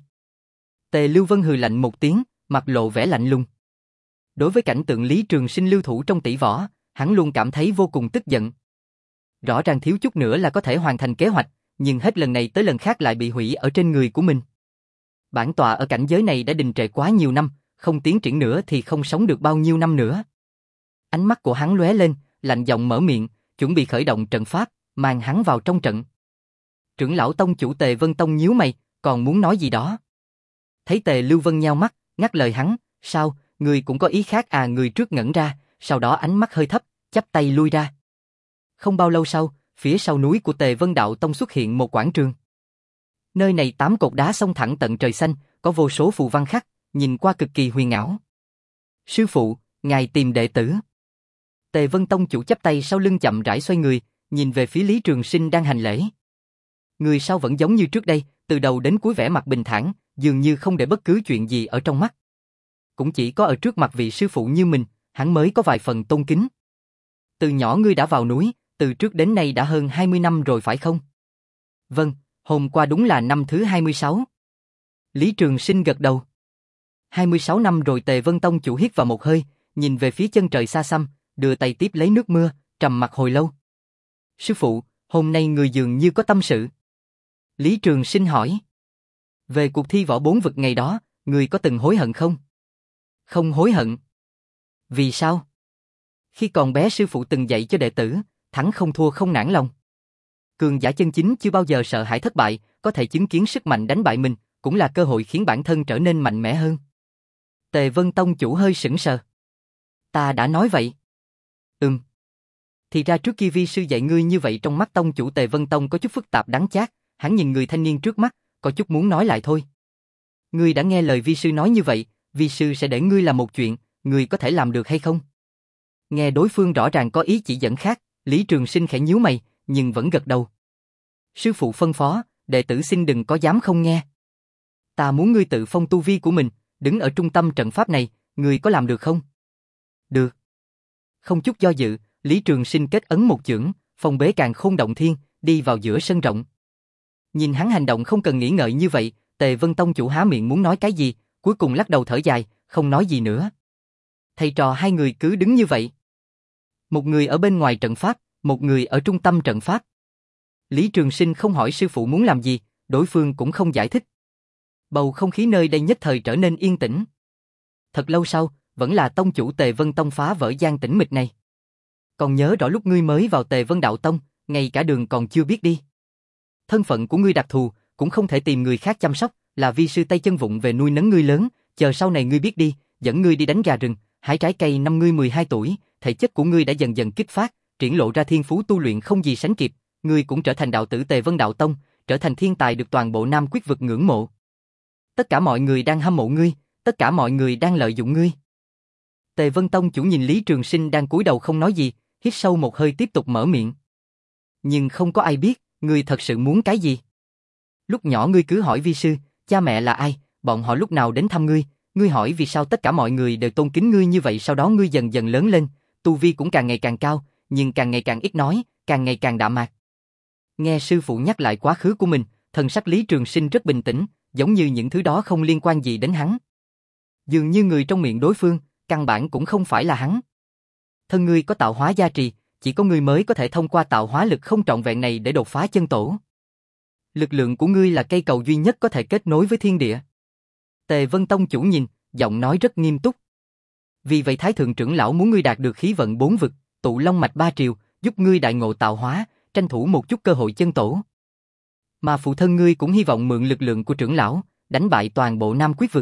Tề Lưu Vân hừ lạnh một tiếng, mặt lộ vẻ lạnh lùng. Đối với cảnh tượng Lý Trường Sinh lưu thủ trong tỷ võ, hắn luôn cảm thấy vô cùng tức giận. Rõ ràng thiếu chút nữa là có thể hoàn thành kế hoạch, nhưng hết lần này tới lần khác lại bị hủy ở trên người của mình. Bản tọa ở cảnh giới này đã đình trệ quá nhiều năm, không tiến triển nữa thì không sống được bao nhiêu năm nữa. Ánh mắt của hắn lóe lên, lạnh giọng mở miệng, chuẩn bị khởi động trận pháp, mang hắn vào trong trận. Trưởng lão tông chủ Tề Vân Tông nhíu mày, còn muốn nói gì đó. Thấy Tề Lưu Vân nhao mắt, ngắt lời hắn, sao, người cũng có ý khác à? Người trước ngẩn ra, sau đó ánh mắt hơi thấp, chắp tay lui ra. Không bao lâu sau, phía sau núi của Tề Vân Đạo Tông xuất hiện một quảng trường. Nơi này tám cột đá xông thẳng tận trời xanh, có vô số phù văn khắc, nhìn qua cực kỳ huyền ảo. Sư phụ, ngài tìm đệ tử. Tề Vân Tông chủ chắp tay sau lưng chậm rãi xoay người, nhìn về phía Lý Trường Sinh đang hành lễ. Người sau vẫn giống như trước đây, từ đầu đến cuối vẻ mặt bình thản, dường như không để bất cứ chuyện gì ở trong mắt. Cũng chỉ có ở trước mặt vị sư phụ như mình, hắn mới có vài phần tôn kính. Từ nhỏ ngươi đã vào núi, từ trước đến nay đã hơn hai mươi năm rồi phải không? Vâng, hôm qua đúng là năm thứ hai mươi sáu. Lý Trường Sinh gật đầu. hai mươi sáu năm rồi. Tề Vân Tông chủ hít vào một hơi, nhìn về phía chân trời xa xăm, đưa tay tiếp lấy nước mưa, trầm mặc hồi lâu. Sư phụ, hôm nay người dường như có tâm sự. Lý Trường Sinh hỏi. Về cuộc thi võ bốn vực ngày đó, người có từng hối hận không? Không hối hận. Vì sao? Khi còn bé sư phụ từng dạy cho đệ tử, thắng không thua không nản lòng. Cường giả chân chính chưa bao giờ sợ hãi thất bại, có thể chứng kiến sức mạnh đánh bại mình, cũng là cơ hội khiến bản thân trở nên mạnh mẽ hơn. Tề Vân Tông chủ hơi sững sờ. Ta đã nói vậy. Ừm. Thì ra trước kia vi sư dạy ngươi như vậy. Trong mắt tông chủ Tề Vân Tông có chút phức tạp đắng chát, hắn nhìn người thanh niên trước mắt, có chút muốn nói lại thôi. Ngươi đã nghe lời vi sư nói như vậy, vi sư sẽ để ngươi làm một chuyện, ngươi có thể làm được hay không? Nghe đối phương rõ ràng có ý chỉ dẫn khác, Lý Trường Sinh khẽ nhíu mày, nhưng vẫn gật đầu. Sư phụ phân phó, đệ tử xin đừng có dám không nghe. Ta muốn ngươi tự phong tu vi của mình, đứng ở trung tâm trận pháp này, ngươi có làm được không? Được. Không chút do dự, Lý Trường Sinh kết ấn một chưởng, phong bế càn khôn động thiên, đi vào giữa sân rộng. Nhìn hắn hành động không cần nghĩ ngợi như vậy, Tề Vân Tông chủ há miệng muốn nói cái gì, cuối cùng lắc đầu thở dài, không nói gì nữa. Thầy trò hai người cứ đứng như vậy. Một người ở bên ngoài trận pháp, một người ở trung tâm trận pháp. Lý Trường Sinh không hỏi sư phụ muốn làm gì, đối phương cũng không giải thích. Bầu không khí nơi đây nhất thời trở nên yên tĩnh. Thật lâu sau, vẫn là tông chủ Tề Vân Tông phá vỡ gian tĩnh mịch này. Còn nhớ rõ lúc ngươi mới vào Tề Vân Đạo Tông, ngay cả đường còn chưa biết đi. Thân phận của ngươi đặc thù, cũng không thể tìm người khác chăm sóc, là vi sư tay chân vụng về nuôi nấng ngươi lớn, chờ sau này ngươi biết đi, dẫn ngươi đi đánh gà rừng, hái trái cây. Năm ngươi mười hai tuổi, thể chất của ngươi đã dần dần kích phát, triển lộ ra thiên phú tu luyện không gì sánh kịp, ngươi cũng trở thành đạo tử Tề Vân Đạo Tông, trở thành thiên tài được toàn bộ Nam Quyết vực ngưỡng mộ. Tất cả mọi người đang hâm mộ ngươi, tất cả mọi người đang lợi dụng ngươi. Tề Vân Tông chủ nhìn Lý Trường Sinh đang cúi đầu không nói gì, hít sâu một hơi tiếp tục mở miệng. Nhưng không có ai biết, ngươi thật sự muốn cái gì. Lúc nhỏ ngươi cứ hỏi vi sư, cha mẹ là ai, bọn họ lúc nào đến thăm ngươi, ngươi hỏi vì sao tất cả mọi người đều tôn kính ngươi như vậy. Sau đó ngươi dần dần lớn lên, tu vi cũng càng ngày càng cao, nhưng càng ngày càng ít nói, càng ngày càng đạm mạc. Nghe sư phụ nhắc lại quá khứ của mình, thần sắc Lý Trường Sinh rất bình tĩnh, giống như những thứ đó không liên quan gì đến hắn. Dường như người trong miệng đối phương, căn bản cũng không phải là hắn. Thân ngươi có tạo hóa gia trì, chỉ có ngươi mới có thể thông qua tạo hóa lực không trọn vẹn này để đột phá chân tổ. Lực lượng của ngươi là cây cầu duy nhất có thể kết nối với thiên địa. Tề Vân Tông chủ nhìn, giọng nói rất nghiêm túc. Vì vậy Thái Thượng trưởng lão muốn ngươi đạt được khí vận bốn vực, tụ long mạch ba triều, giúp ngươi đại ngộ tạo hóa, tranh thủ một chút cơ hội chân tổ. Mà phụ thân ngươi cũng hy vọng mượn lực lượng của trưởng lão, đánh bại toàn bộ Nam Quyết vực.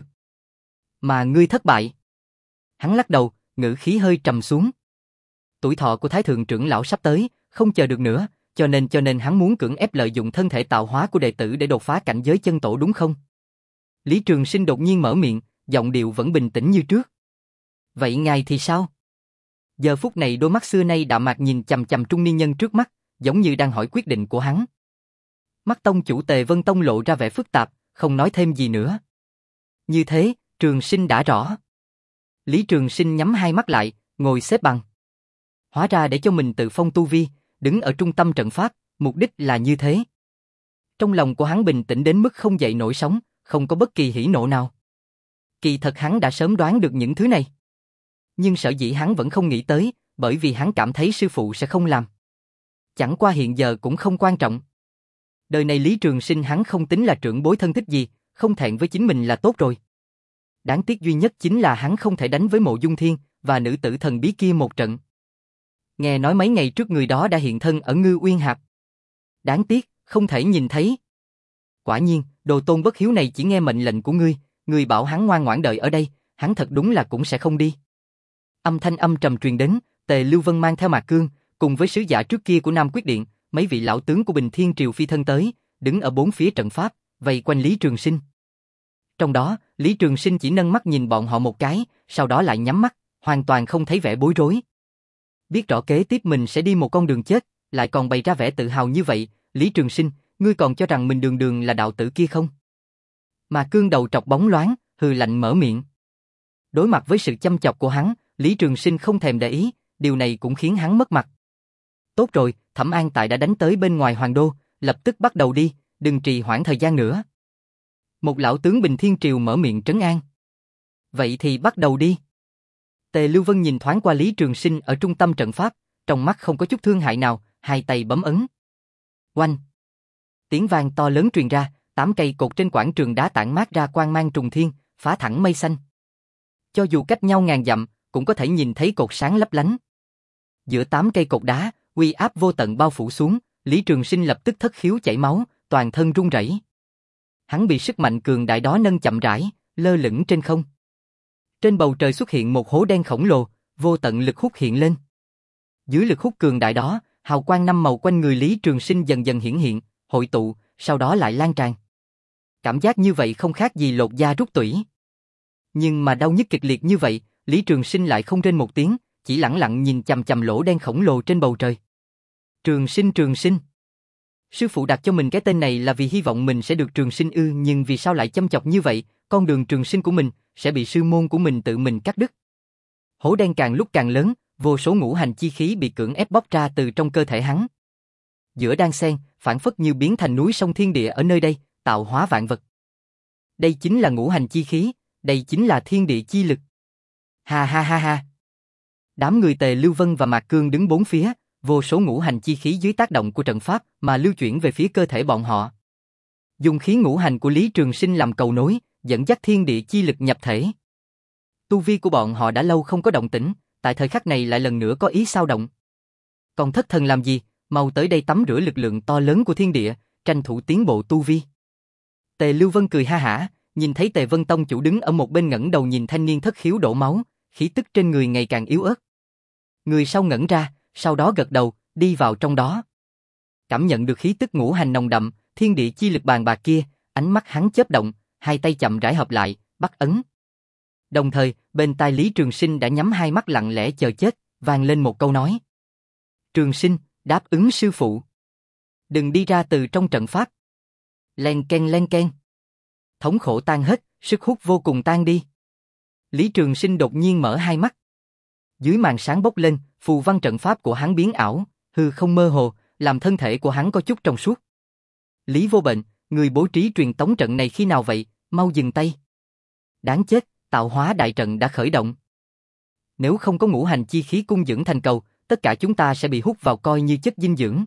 Mà ngươi thất bại. Hắn lắc đầu, ngữ khí hơi trầm xuống. Tuổi thọ của Thái Thượng trưởng lão sắp tới, không chờ được nữa, cho nên cho nên hắn muốn cưỡng ép lợi dụng thân thể tạo hóa của đệ tử để đột phá cảnh giới chân tổ đúng không? Lý Trường Sinh đột nhiên mở miệng, giọng điệu vẫn bình tĩnh như trước. Vậy ngài thì sao? Giờ phút này đôi mắt xưa nay đạm mạc nhìn chằm chằm trung niên nhân trước mắt, giống như đang hỏi quyết định của hắn. Mắt tông chủ Tề Vân Tông lộ ra vẻ phức tạp, không nói thêm gì nữa. Như thế, Trường Sinh đã rõ. Lý Trường Sinh nhắm hai mắt lại, ngồi xếp bằng. Hóa ra để cho mình tự phong tu vi, đứng ở trung tâm trận pháp, mục đích là như thế. Trong lòng của hắn bình tĩnh đến mức không dậy nổi sóng, không có bất kỳ hỉ nộ nào. Kỳ thật hắn đã sớm đoán được những thứ này. Nhưng sở dĩ hắn vẫn không nghĩ tới, bởi vì hắn cảm thấy sư phụ sẽ không làm. Chẳng qua hiện giờ cũng không quan trọng. Đời này Lý Trường Sinh hắn không tính là trưởng bối thân thích gì, không thẹn với chính mình là tốt rồi. Đáng tiếc duy nhất chính là hắn không thể đánh với Mộ Dung Thiên và nữ tử thần bí kia một trận. Nghe nói mấy ngày trước người đó đã hiện thân ở Ngư Uyên Hạp. Đáng tiếc, không thể nhìn thấy. Quả nhiên, đồ tôn bất hiếu này chỉ nghe mệnh lệnh của ngươi, ngươi bảo hắn ngoan ngoãn đợi ở đây, hắn thật đúng là cũng sẽ không đi. Âm thanh âm trầm truyền đến, Tề Lưu Vân mang theo Mạc Cương, cùng với sứ giả trước kia của Nam Quyết Điện, mấy vị lão tướng của Bình Thiên Triều phi thân tới, đứng ở bốn phía trận pháp, vây quanh Lý Trường Sinh. Trong đó, Lý Trường Sinh chỉ nâng mắt nhìn bọn họ một cái, sau đó lại nhắm mắt, hoàn toàn không thấy vẻ bối rối. Biết rõ kế tiếp mình sẽ đi một con đường chết, lại còn bày ra vẻ tự hào như vậy, Lý Trường Sinh, ngươi còn cho rằng mình đường đường là đạo tử kia không? Mà Cương đầu trọc bóng loáng, hừ lạnh mở miệng. Đối mặt với sự chăm chọc của hắn, Lý Trường Sinh không thèm để ý, điều này cũng khiến hắn mất mặt. Tốt rồi, Thẩm An Tại đã đánh tới bên ngoài Hoàng Đô, lập tức bắt đầu đi, đừng trì hoãn thời gian nữa. Một lão tướng Bình Thiên Triều mở miệng trấn an. Vậy thì bắt đầu đi. Tề Lưu Vân nhìn thoáng qua Lý Trường Sinh ở trung tâm trận pháp, trong mắt không có chút thương hại nào, hai tay bấm ấn. Oanh! Tiếng vang to lớn truyền ra, tám cây cột trên quảng trường đá tản mát ra quang mang trùng thiên, phá thẳng mây xanh. Cho dù cách nhau ngàn dặm, cũng có thể nhìn thấy cột sáng lấp lánh. Giữa tám cây cột đá, uy áp vô tận bao phủ xuống, Lý Trường Sinh lập tức thất khiếu chảy máu, toàn thân run rẩy. Hắn bị sức mạnh cường đại đó nâng chậm rãi, lơ lửng trên không. Trên bầu trời xuất hiện một hố đen khổng lồ, vô tận lực hút hiện lên. Dưới lực hút cường đại đó, hào quang năm màu quanh người Lý Trường Sinh dần dần hiển hiện, hội tụ, sau đó lại lan tràn. Cảm giác như vậy không khác gì lột da rút tủy. Nhưng mà đau nhức kịch liệt như vậy, Lý Trường Sinh lại không rên một tiếng, chỉ lẳng lặng nhìn chằm chằm lỗ đen khổng lồ trên bầu trời. Trường Sinh, Trường Sinh. Sư phụ đặt cho mình cái tên này là vì hy vọng mình sẽ được trường sinh ư, nhưng vì sao lại chăm chọc như vậy, con đường trường sinh của mình sẽ bị sư môn của mình tự mình cắt đứt. Hố đen càng lúc càng lớn, vô số ngũ hành chi khí bị cưỡng ép bóc ra từ trong cơ thể hắn. Giữa đan xen, phản phất như biến thành núi sông thiên địa ở nơi đây, tạo hóa vạn vật. Đây chính là ngũ hành chi khí, đây chính là thiên địa chi lực. Ha ha ha ha. Đám người Tề Lưu Vân và Mạc Cương đứng bốn phía, vô số ngũ hành chi khí dưới tác động của trận pháp mà lưu chuyển về phía cơ thể bọn họ. Dùng khí ngũ hành của Lý Trường Sinh làm cầu nối, dẫn dắt thiên địa chi lực nhập thể. Tu vi của bọn họ đã lâu không có động tĩnh, tại thời khắc này lại lần nữa có ý xao động. Còn thất thần làm gì, mau tới đây tắm rửa lực lượng to lớn của thiên địa, tranh thủ tiến bộ tu vi. Tề Lưu Vân cười ha hả, nhìn thấy Tề Vân Tông chủ đứng ở một bên ngẩng đầu nhìn thanh niên thất khiếu đổ máu, khí tức trên người ngày càng yếu ớt. Người sau ngẩn ra, sau đó gật đầu, đi vào trong đó. Cảm nhận được khí tức ngũ hành nồng đậm, thiên địa chi lực bàn bạc kia, ánh mắt hắn chớp động, hai tay chậm rãi hợp lại, bắt ấn. Đồng thời, bên tai Lý Trường Sinh đã nhắm hai mắt lặng lẽ chờ chết, vang lên một câu nói. Trường Sinh, đáp ứng sư phụ. Đừng đi ra từ trong trận pháp. Len ken len ken. Thống khổ tan hết, sức hút vô cùng tan đi. Lý Trường Sinh đột nhiên mở hai mắt. Dưới màn sáng bốc lên, phù văn trận pháp của hắn biến ảo, hư không mơ hồ, làm thân thể của hắn có chút trong suốt. Lý Vô Bệnh, người bố trí truyền tống trận này khi nào vậy, mau dừng tay. Đáng chết, tạo hóa đại trận đã khởi động. Nếu không có ngũ hành chi khí cung dưỡng thành cầu, tất cả chúng ta sẽ bị hút vào coi như chất dinh dưỡng.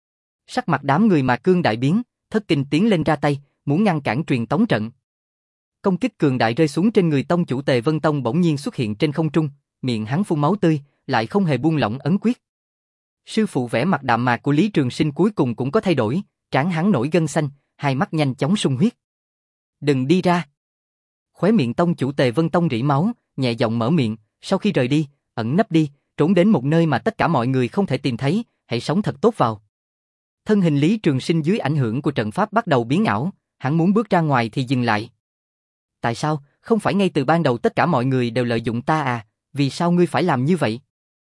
Sắc mặt đám người Mạc Cương đại biến, thất kinh tiến lên ra tay, muốn ngăn cản truyền tống trận. Công kích cường đại rơi xuống trên người tông chủ Tề Vân Tông bỗng nhiên xuất hiện trên không trung, miệng hắn phun máu tươi, lại không hề buông lỏng ấn quyết. Sư phụ vẻ mặt đạm mạc của Lý Trường Sinh cuối cùng cũng có thay đổi, trán hắn nổi gân xanh, hai mắt nhanh chóng sung huyết. Đừng đi ra. Khóe miệng tông chủ Tề Vân Tông rỉ máu, nhẹ giọng mở miệng, sau khi rời đi, ẩn nấp đi, trốn đến một nơi mà tất cả mọi người không thể tìm thấy, hãy sống thật tốt vào. Thân hình Lý Trường Sinh dưới ảnh hưởng của trận pháp bắt đầu biến ảo, hắn muốn bước ra ngoài thì dừng lại. Tại sao, không phải ngay từ ban đầu tất cả mọi người đều lợi dụng ta à, vì sao ngươi phải làm như vậy?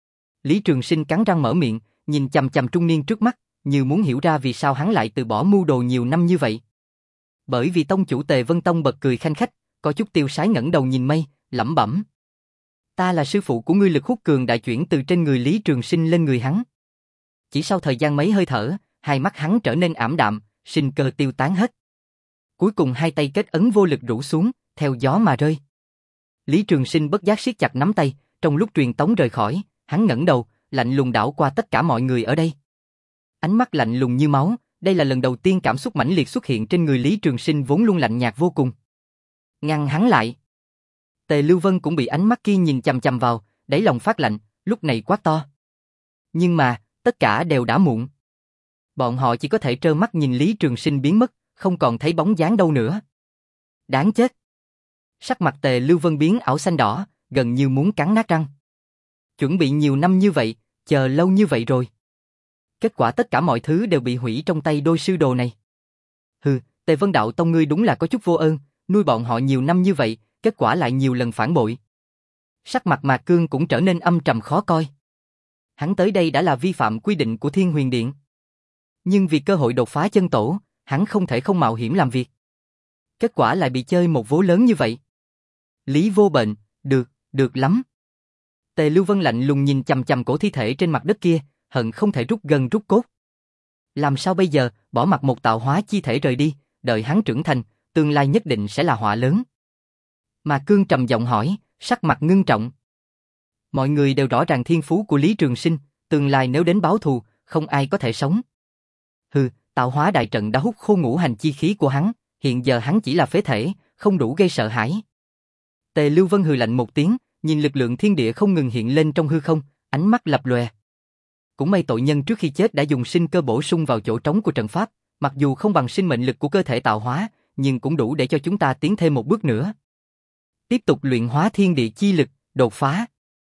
Lý Trường Sinh cắn răng mở miệng, nhìn chằm chằm trung niên trước mắt, như muốn hiểu ra vì sao hắn lại từ bỏ mưu đồ nhiều năm như vậy. Bởi vì tông chủ Tề Vân Tông bật cười khanh khách, có chút tiêu sái ngẩng đầu nhìn mây, lẩm bẩm. Ta là sư phụ của ngươi. Lực hút cường đại chuyển từ trên người Lý Trường Sinh lên người hắn. Chỉ sau thời gian mấy hơi thở, hai mắt hắn trở nên ảm đạm, sinh cơ tiêu tán hết. Cuối cùng hai tay kết ấn vô lực rũ xuống, theo gió mà rơi. Lý Trường Sinh bất giác siết chặt nắm tay, trong lúc truyền tống rời khỏi, hắn ngẩng đầu, lạnh lùng đảo qua tất cả mọi người ở đây. Ánh mắt lạnh lùng như máu, đây là lần đầu tiên cảm xúc mãnh liệt xuất hiện trên người Lý Trường Sinh vốn luôn lạnh nhạt vô cùng. Ngăn hắn lại. Tề Lưu Vân cũng bị ánh mắt kia nhìn chằm chằm vào, đáy lòng phát lạnh, lúc này quát to. Nhưng mà, tất cả đều đã muộn. Bọn họ chỉ có thể trơ mắt nhìn Lý Trường Sinh biến mất, không còn thấy bóng dáng đâu nữa. Đáng chết. Sắc mặt Tề Lưu Vân biến ảo xanh đỏ, gần như muốn cắn nát răng. Chuẩn bị nhiều năm như vậy, chờ lâu như vậy rồi. Kết quả tất cả mọi thứ đều bị hủy trong tay đôi sư đồ này. Hừ, Tề Vân Đạo Tông ngươi đúng là có chút vô ơn, nuôi bọn họ nhiều năm như vậy, kết quả lại nhiều lần phản bội. Sắc mặt Mạc Cương cũng trở nên âm trầm khó coi. Hắn tới đây đã là vi phạm quy định của Thiên Huyền Điện. Nhưng vì cơ hội đột phá chân tổ, hắn không thể không mạo hiểm làm việc. Kết quả lại bị chơi một vố lớn như vậy. Lý Vô Bệnh, được, được lắm. Tề Lưu Vân lạnh lùng nhìn chằm chằm cổ thi thể trên mặt đất kia, hận không thể rút gân rút cốt. Làm sao bây giờ, bỏ mặc một tạo hóa chi thể rời đi, đợi hắn trưởng thành, tương lai nhất định sẽ là họa lớn. Mà Cương trầm giọng hỏi, sắc mặt ngưng trọng. Mọi người đều rõ ràng thiên phú của Lý Trường Sinh, tương lai nếu đến báo thù, không ai có thể sống. Hừ, tạo hóa đại trận đã hút khô ngũ hành chi khí của hắn, hiện giờ hắn chỉ là phế thể, không đủ gây sợ hãi. Tề Lưu Vân hừ lạnh một tiếng, nhìn lực lượng thiên địa không ngừng hiện lên trong hư không, ánh mắt lập lòe. Cũng may tội nhân trước khi chết đã dùng sinh cơ bổ sung vào chỗ trống của trận pháp, mặc dù không bằng sinh mệnh lực của cơ thể tạo hóa, nhưng cũng đủ để cho chúng ta tiến thêm một bước nữa. Tiếp tục luyện hóa thiên địa chi lực, đột phá.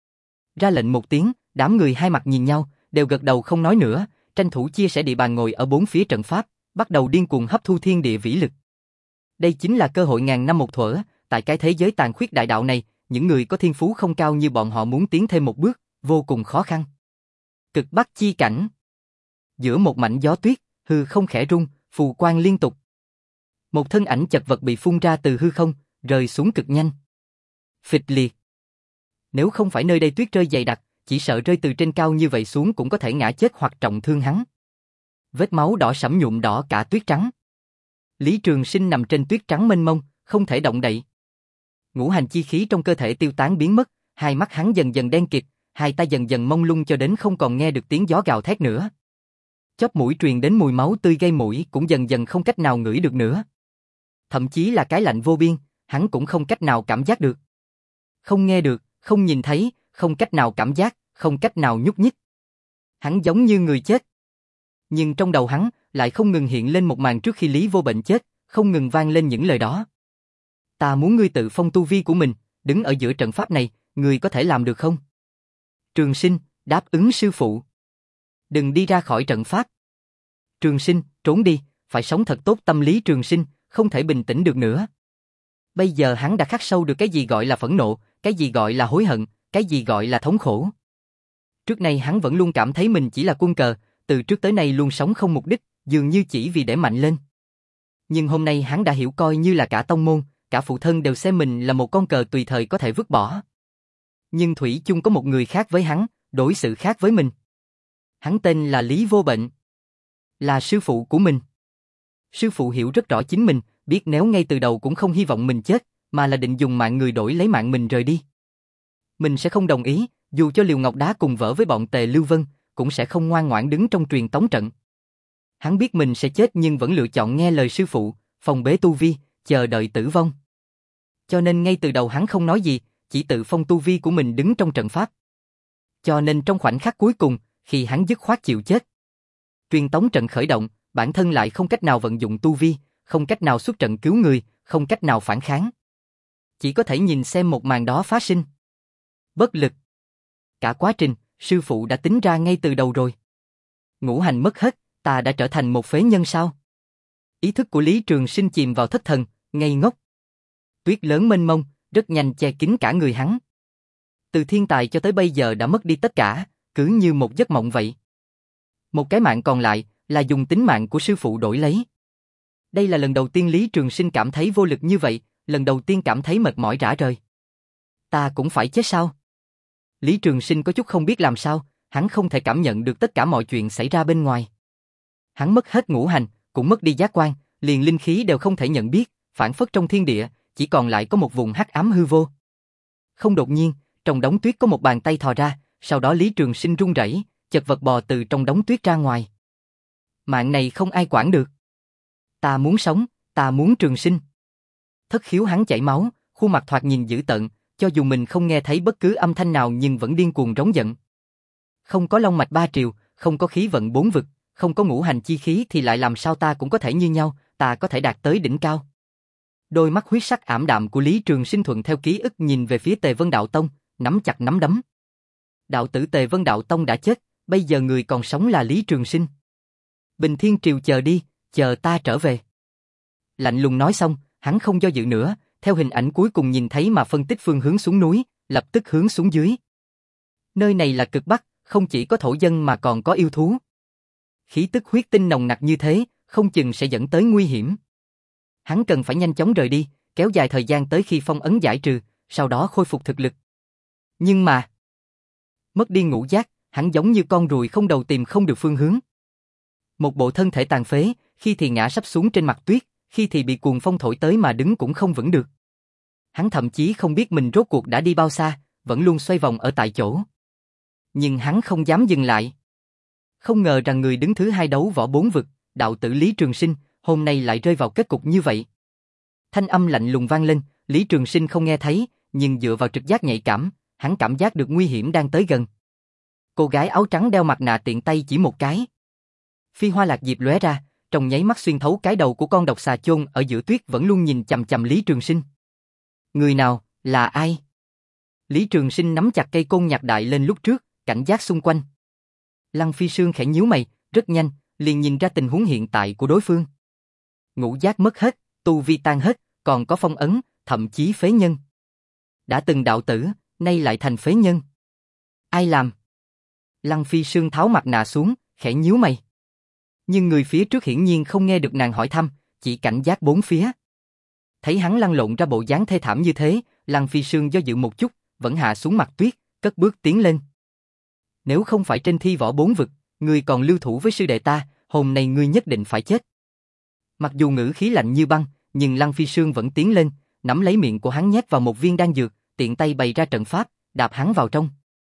Ra lệnh một tiếng, đám người hai mặt nhìn nhau, đều gật đầu không nói nữa, tranh thủ chia sẻ địa bàn ngồi ở bốn phía trận pháp, bắt đầu điên cuồng hấp thu thiên địa vĩ lực. Đây chính là cơ hội ngàn năm một thuở, tại cái thế giới tàn khuyết đại đạo này, những người có thiên phú không cao như bọn họ muốn tiến thêm một bước, vô cùng khó khăn. Cực Bắc chi cảnh. Giữa một mảnh gió tuyết, hư không khẽ rung, phù quang liên tục. Một thân ảnh chật vật bị phun ra từ hư không, rơi xuống cực nhanh. Phịch liệt. Nếu không phải nơi đây tuyết rơi dày đặc, chỉ sợ rơi từ trên cao như vậy xuống cũng có thể ngã chết hoặc trọng thương hắn. Vết máu đỏ sẫm nhuộm đỏ cả tuyết trắng. Lý Trường Sinh nằm trên tuyết trắng mênh mông, không thể động đậy. Ngũ hành chi khí trong cơ thể tiêu tán biến mất, hai mắt hắn dần dần đen kịt, hai tay dần dần mông lung cho đến không còn nghe được tiếng gió gào thét nữa. Chóp mũi truyền đến mùi máu tươi gây mũi cũng dần dần không cách nào ngửi được nữa. Thậm chí là cái lạnh vô biên, hắn cũng không cách nào cảm giác được. Không nghe được, không nhìn thấy, không cách nào cảm giác, không cách nào nhúc nhích. Hắn giống như người chết. Nhưng trong đầu hắn lại không ngừng hiện lên một màn trước khi Lý Vô Bệnh chết, không ngừng vang lên những lời đó. Ta muốn ngươi tự phong tu vi của mình, đứng ở giữa trận pháp này, ngươi có thể làm được không? Trường Sinh, đáp ứng sư phụ. Đừng đi ra khỏi trận pháp. Trường Sinh, trốn đi, phải sống thật tốt. Tâm lý Trường Sinh, không thể bình tĩnh được nữa. Bây giờ hắn đã khắc sâu được cái gì gọi là phẫn nộ, cái gì gọi là hối hận, cái gì gọi là thống khổ. Trước nay hắn vẫn luôn cảm thấy mình chỉ là quân cờ, từ trước tới nay luôn sống không mục đích, dường như chỉ vì để mạnh lên. Nhưng hôm nay hắn đã hiểu coi như là cả tông môn, cả phụ thân đều xem mình là một con cờ tùy thời có thể vứt bỏ. Nhưng thủy chung có một người khác với hắn, đối xử khác với mình. Hắn tên là Lý Vô Bệnh, là sư phụ của mình. Sư phụ hiểu rất rõ chính mình, biết nếu ngay từ đầu cũng không hy vọng mình chết, mà là định dùng mạng người đổi lấy mạng mình rời đi. Mình sẽ không đồng ý, dù cho Liều Ngọc Đá cùng vỡ với bọn Tề Lưu Vân, cũng sẽ không ngoan ngoãn đứng trong truyền tống trận. Hắn biết mình sẽ chết nhưng vẫn lựa chọn nghe lời sư phụ, phòng bế tu vi, chờ đợi tử vong. Cho nên ngay từ đầu hắn không nói gì, chỉ tự phong tu vi của mình đứng trong trận pháp. Cho nên trong khoảnh khắc cuối cùng, khi hắn dứt khoát chịu chết, truyền tống trận khởi động, bản thân lại không cách nào vận dụng tu vi, không cách nào xuất trận cứu người, không cách nào phản kháng. Chỉ có thể nhìn xem một màn đó phát sinh. Bất lực. Cả quá trình, sư phụ đã tính ra ngay từ đầu rồi. Ngũ hành mất hết, ta đã trở thành một phế nhân sao? Ý thức của Lý Trường Sinh chìm vào thất thần, ngây ngốc. Tuyết lớn mênh mông, rất nhanh che kín cả người hắn. Từ thiên tài cho tới bây giờ đã mất đi tất cả, cứ như một giấc mộng vậy. Một cái mạng còn lại, là dùng tính mạng của sư phụ đổi lấy. Đây là lần đầu tiên Lý Trường Sinh cảm thấy vô lực như vậy, lần đầu tiên cảm thấy mệt mỏi rã rời. Ta cũng phải chết sao? Lý Trường Sinh có chút không biết làm sao, hắn không thể cảm nhận được tất cả mọi chuyện xảy ra bên ngoài. Hắn mất hết ngũ hành, cũng mất đi giác quan, liền linh khí đều không thể nhận biết, phản phất trong thiên địa, chỉ còn lại có một vùng hắc ám hư vô. Không đột nhiên, trong đống tuyết có một bàn tay thò ra, sau đó Lý Trường Sinh run rẩy, chật vật bò từ trong đống tuyết ra ngoài. Mạng này không ai quản được. Ta muốn sống, ta muốn trường sinh. Thất khiếu hắn chảy máu, khuôn mặt thoạt nhìn dữ tợn, cho dù mình không nghe thấy bất cứ âm thanh nào nhưng vẫn điên cuồng rống giận. Không có long mạch ba triều, không có khí vận bốn vực, không có ngũ hành chi khí thì lại làm sao ta cũng có thể như nhau, ta có thể đạt tới đỉnh cao. Đôi mắt huyết sắc ảm đạm của Lý Trường Sinh thuận theo ký ức nhìn về phía Tề Vân Đạo Tông, nắm chặt nắm đấm. Đạo tử Tề Vân Đạo Tông đã chết, bây giờ người còn sống là Lý Trường Sinh. Bình Thiên Triều chờ đi, chờ ta trở về. Lạnh lùng nói xong, hắn không do dự nữa, theo hình ảnh cuối cùng nhìn thấy mà phân tích phương hướng xuống núi, lập tức hướng xuống dưới. Nơi này là cực Bắc, không chỉ có thổ dân mà còn có yêu thú. Khí tức huyết tinh nồng nặc như thế, không chừng sẽ dẫn tới nguy hiểm. Hắn cần phải nhanh chóng rời đi, kéo dài thời gian tới khi phong ấn giải trừ, sau đó khôi phục thực lực. Nhưng mà, mất đi ngũ giác, hắn giống như con ruồi không đầu tìm không được phương hướng. Một bộ thân thể tàn phế, khi thì ngã sắp xuống trên mặt tuyết, khi thì bị cuồng phong thổi tới mà đứng cũng không vững được. Hắn thậm chí không biết mình rốt cuộc đã đi bao xa, vẫn luôn xoay vòng ở tại chỗ. Nhưng hắn không dám dừng lại. Không ngờ rằng người đứng thứ hai đấu võ bốn vực, đạo tử Lý Trường Sinh, hôm nay lại rơi vào kết cục như vậy. Thanh âm lạnh lùng vang lên, Lý Trường Sinh không nghe thấy, nhưng dựa vào trực giác nhạy cảm, hắn cảm giác được nguy hiểm đang tới gần. Cô gái áo trắng đeo mặt nạ tiện tay chỉ một cái. Phi hoa lạc diệp lóe ra, trong nháy mắt xuyên thấu cái đầu của con độc xà chôn ở giữa tuyết vẫn luôn nhìn chằm chằm Lý Trường Sinh. Người nào, là ai? Lý Trường Sinh nắm chặt cây côn nhạc đại lên lúc trước, cảnh giác xung quanh. Lăng Phi Sương khẽ nhíu mày, rất nhanh, liền nhìn ra tình huống hiện tại của đối phương. Ngũ giác mất hết, tu vi tan hết, còn có phong ấn, thậm chí phế nhân. Đã từng đạo tử, nay lại thành phế nhân. Ai làm? Lăng Phi Sương tháo mặt nạ xuống, khẽ nhíu mày. Nhưng người phía trước hiển nhiên không nghe được nàng hỏi thăm, chỉ cảnh giác bốn phía. Thấy hắn lăn lộn ra bộ dáng thê thảm như thế, Lăng Phi Sương do dự một chút, vẫn hạ xuống mặt tuyết, cất bước tiến lên. Nếu không phải trên thi võ bốn vực, ngươi còn lưu thủ với sư đệ ta, hôm nay ngươi nhất định phải chết. Mặc dù ngữ khí lạnh như băng, nhưng Lăng Phi Sương vẫn tiến lên, nắm lấy miệng của hắn nhét vào một viên đan dược, tiện tay bày ra trận pháp, đạp hắn vào trong.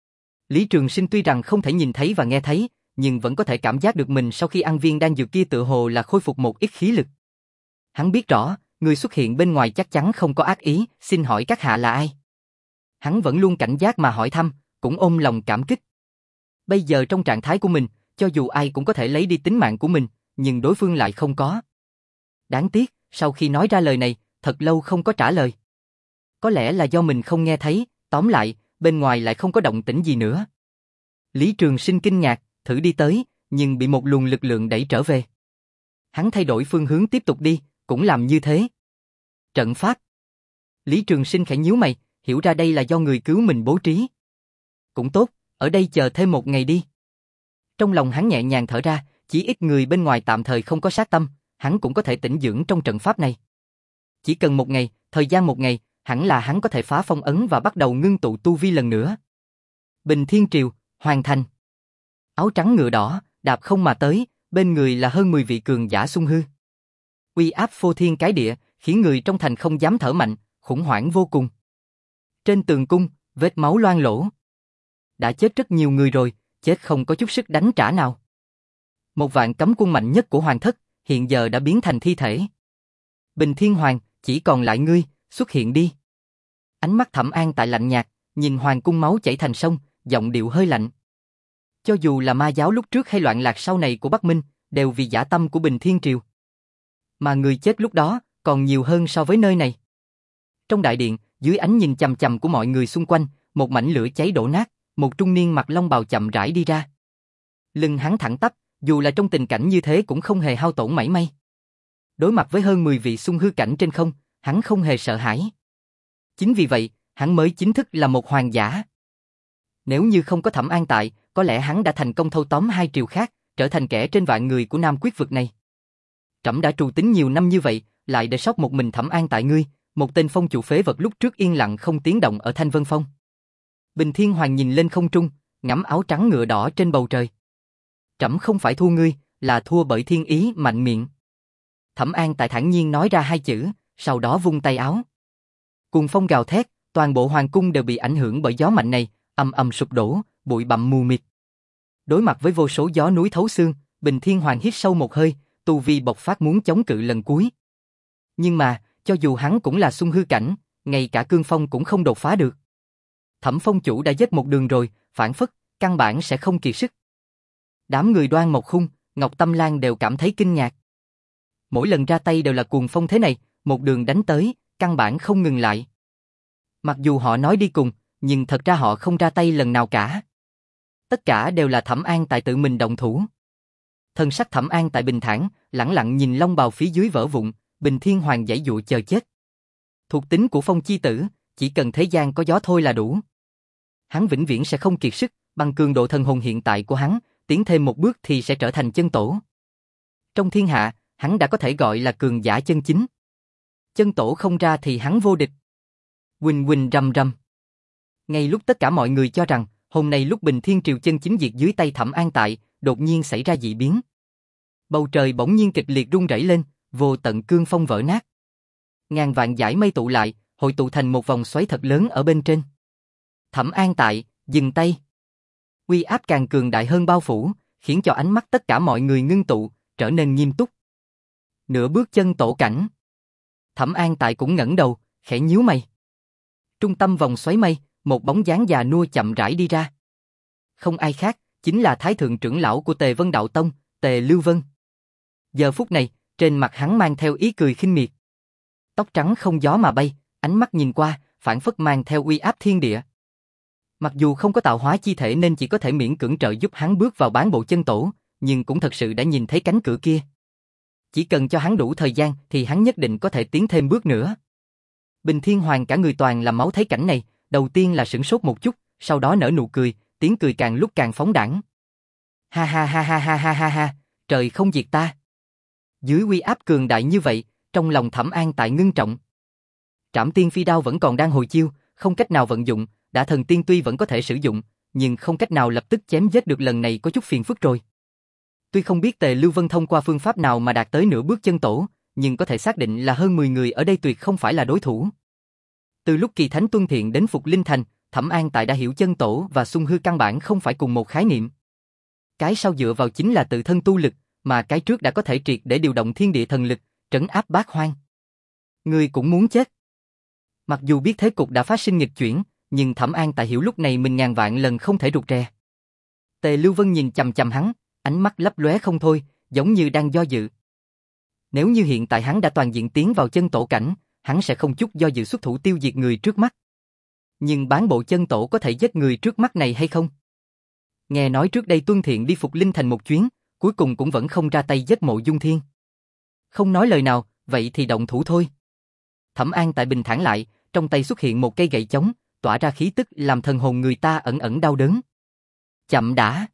Lý Trường Sinh tuy rằng không thể nhìn thấy và nghe thấy, nhưng vẫn có thể cảm giác được mình sau khi ăn viên đan dược kia tựa hồ là khôi phục một ít khí lực. Hắn biết rõ, người xuất hiện bên ngoài chắc chắn không có ác ý, xin hỏi các hạ là ai? Hắn vẫn luôn cảnh giác mà hỏi thăm, cũng ôm lòng cảm kích. Bây giờ trong trạng thái của mình, cho dù ai cũng có thể lấy đi tính mạng của mình, nhưng đối phương lại không có. Đáng tiếc, sau khi nói ra lời này, thật lâu không có trả lời. Có lẽ là do mình không nghe thấy, tóm lại, bên ngoài lại không có động tĩnh gì nữa. Lý Trường Sinh kinh ngạc, thử đi tới, nhưng bị một luồng lực lượng đẩy trở về. Hắn thay đổi phương hướng tiếp tục đi, cũng làm như thế. Trận pháp. Lý Trường Sinh khẽ nhíu mày, hiểu ra đây là do người cứu mình bố trí. Cũng tốt, ở đây chờ thêm một ngày đi. Trong lòng hắn nhẹ nhàng thở ra, chỉ ít người bên ngoài tạm thời không có sát tâm, hắn cũng có thể tĩnh dưỡng trong trận pháp này. Chỉ cần một ngày, thời gian một ngày, hẳn là hắn có thể phá phong ấn và bắt đầu ngưng tụ tu vi lần nữa. Bình Thiên Triều, hoàn thành. Áo trắng ngựa đỏ, đạp không mà tới, bên người là hơn mười vị cường giả xung hư. Uy áp phô thiên cái địa, khiến người trong thành không dám thở mạnh, khủng hoảng vô cùng. Trên tường cung, vết máu loang lổ. Đã chết rất nhiều người rồi, chết không có chút sức đánh trả nào. Một vạn cấm quân mạnh nhất của hoàng thất, hiện giờ đã biến thành thi thể. Bình Thiên Hoàng, chỉ còn lại ngươi, xuất hiện đi. Ánh mắt Thẩm An tại lạnh nhạt, nhìn hoàng cung máu chảy thành sông, giọng điệu hơi lạnh. Cho dù là ma giáo lúc trước hay loạn lạc sau này của Bắc Minh, đều vì dã tâm của Bình Thiên Triều. Mà người chết lúc đó, còn nhiều hơn so với nơi này. Trong đại điện, dưới ánh nhìn chằm chằm của mọi người xung quanh, một mảnh lửa cháy đổ nát, một trung niên mặc long bào chậm rãi đi ra. Lưng hắn thẳng tắp, dù là trong tình cảnh như thế cũng không hề hao tổn mảy may. Đối mặt với hơn mười vị xung hư cảnh trên không, hắn không hề sợ hãi. Chính vì vậy, hắn mới chính thức là một hoàng giả. Nếu như không có Thẩm An tại, có lẽ hắn đã thành công thâu tóm hai triều khác, trở thành kẻ trên vạn người của Nam Quyết vực này. Trẫm đã trù tính nhiều năm như vậy, lại để sót một mình Thẩm An tại ngươi, một tên phong chủ phế vật lúc trước yên lặng không tiếng động ở Thanh Vân Phong. Bình Thiên Hoàng nhìn lên không trung, ngắm áo trắng ngựa đỏ trên bầu trời. Trẫm không phải thua ngươi, là thua bởi thiên ý mạnh miệng. Thẩm An tại thản nhiên nói ra hai chữ, sau đó vung tay áo. Cuồng phong gào thét, toàn bộ hoàng cung đều bị ảnh hưởng bởi gió mạnh này, ầm ầm sụp đổ, bụi bặm mù mịt. Đối mặt với vô số gió núi thấu xương, Bình Thiên Hoàng hít sâu một hơi, tu vi bộc phát muốn chống cự lần cuối. Nhưng mà, cho dù hắn cũng là xung hư cảnh, ngay cả cương phong cũng không đột phá được. Thẩm phong chủ đã dứt một đường rồi, phản phất, căn bản sẽ không kiệt sức. Đám người Đoan Mộc Khung, Ngọc Tâm Lan đều cảm thấy kinh ngạc. Mỗi lần ra tay đều là cuồng phong thế này, một đường đánh tới, căn bản không ngừng lại. Mặc dù họ nói đi cùng, nhưng thật ra họ không ra tay lần nào cả. Tất cả đều là Thẩm An Tại tự mình động thủ. Thân sắc Thẩm An Tại bình thản, lẳng lặng nhìn long bào phía dưới vỡ vụn, Bình Thiên Hoàng giãy dụa chờ chết. Thuộc tính của Phong Chi Tử, chỉ cần thế gian có gió thôi là đủ. Hắn vĩnh viễn sẽ không kiệt sức, bằng cường độ thần hồn hiện tại của hắn, tiến thêm một bước thì sẽ trở thành chân tổ. Trong thiên hạ, hắn đã có thể gọi là cường giả chân chính. Chân tổ không ra thì hắn vô địch. Quỳnh quỳnh rầm rầm. Ngay lúc tất cả mọi người cho rằng, hôm nay lúc Bình Thiên Triều chân chính diệt dưới tay Thẩm An Tại, đột nhiên xảy ra dị biến. Bầu trời bỗng nhiên kịch liệt rung rẩy lên, vô tận cương phong vỡ nát. Ngàn vạn dải mây tụ lại, hội tụ thành một vòng xoáy thật lớn ở bên trên. Thẩm An Tại, dừng tay. Uy áp càng cường đại hơn bao phủ, khiến cho ánh mắt tất cả mọi người ngưng tụ, trở nên nghiêm túc. Nửa bước chân tổ cảnh. Thẩm An Tại cũng ngẩng đầu, khẽ nhíu mày. Trung tâm vòng xoáy mây, một bóng dáng già nua chậm rãi đi ra. Không ai khác, chính là Thái thượng trưởng lão của Tề Vân Đạo Tông, Tề Lưu Vân. Giờ phút này, trên mặt hắn mang theo ý cười khinh miệt. Tóc trắng không gió mà bay, ánh mắt nhìn qua, phảng phất mang theo uy áp thiên địa. Mặc dù không có tạo hóa chi thể nên chỉ có thể miễn cưỡng trợ giúp hắn bước vào bán bộ chân tổ, nhưng cũng thật sự đã nhìn thấy cánh cửa kia. Chỉ cần cho hắn đủ thời gian thì hắn nhất định có thể tiến thêm bước nữa. Bình Thiên Hoàng cả người toàn là máu thấy cảnh này, đầu tiên là sửng sốt một chút, sau đó nở nụ cười, tiếng cười càng lúc càng phóng đãng. Ha ha ha ha ha ha ha ha, trời không diệt ta. Dưới uy áp cường đại như vậy, trong lòng Thẩm An Tại ngưng trọng. Trảm Tiên Phi Đao vẫn còn đang hồi chiêu, không cách nào vận dụng, Đả Thần Tiên tuy vẫn có thể sử dụng, nhưng không cách nào lập tức chém giết được, lần này có chút phiền phức rồi. Tuy không biết Tề Lưu Vân thông qua phương pháp nào mà đạt tới nửa bước chân tổ, nhưng có thể xác định là hơn mười người ở đây tuyệt không phải là đối thủ. Từ lúc Kỳ Thánh Tuân Thiện đến Phục Linh Thành, Thẩm An Tại đã hiểu chân tổ và xung hư căn bản không phải cùng một khái niệm. Cái sau dựa vào chính là tự thân tu lực, mà cái trước đã có thể triệt để điều động thiên địa thần lực, trấn áp bát hoang. Người cũng muốn chết. Mặc dù biết thế cục đã phát sinh nghịch chuyển, nhưng Thẩm An Tại hiểu lúc này mình ngàn vạn lần không thể rụt rè. Tề Lưu Vân nhìn chằm chằm hắn, ánh mắt lấp lóe không thôi, giống như đang do dự. Nếu như hiện tại hắn đã toàn diện tiến vào chân tổ cảnh, hắn sẽ không chút do dự xuất thủ tiêu diệt người trước mắt. Nhưng bán bộ chân tổ có thể giết người trước mắt này hay không? Nghe nói trước đây Tuân Thiện đi Phục Linh Thành một chuyến, cuối cùng cũng vẫn không ra tay giết Mộ Dung Thiên. Không nói lời nào, vậy thì động thủ thôi. Thẩm An Tại bình thản lại, trong tay xuất hiện một cây gậy chống, tỏa ra khí tức làm thần hồn người ta ẩn ẩn đau đớn. Chậm đã.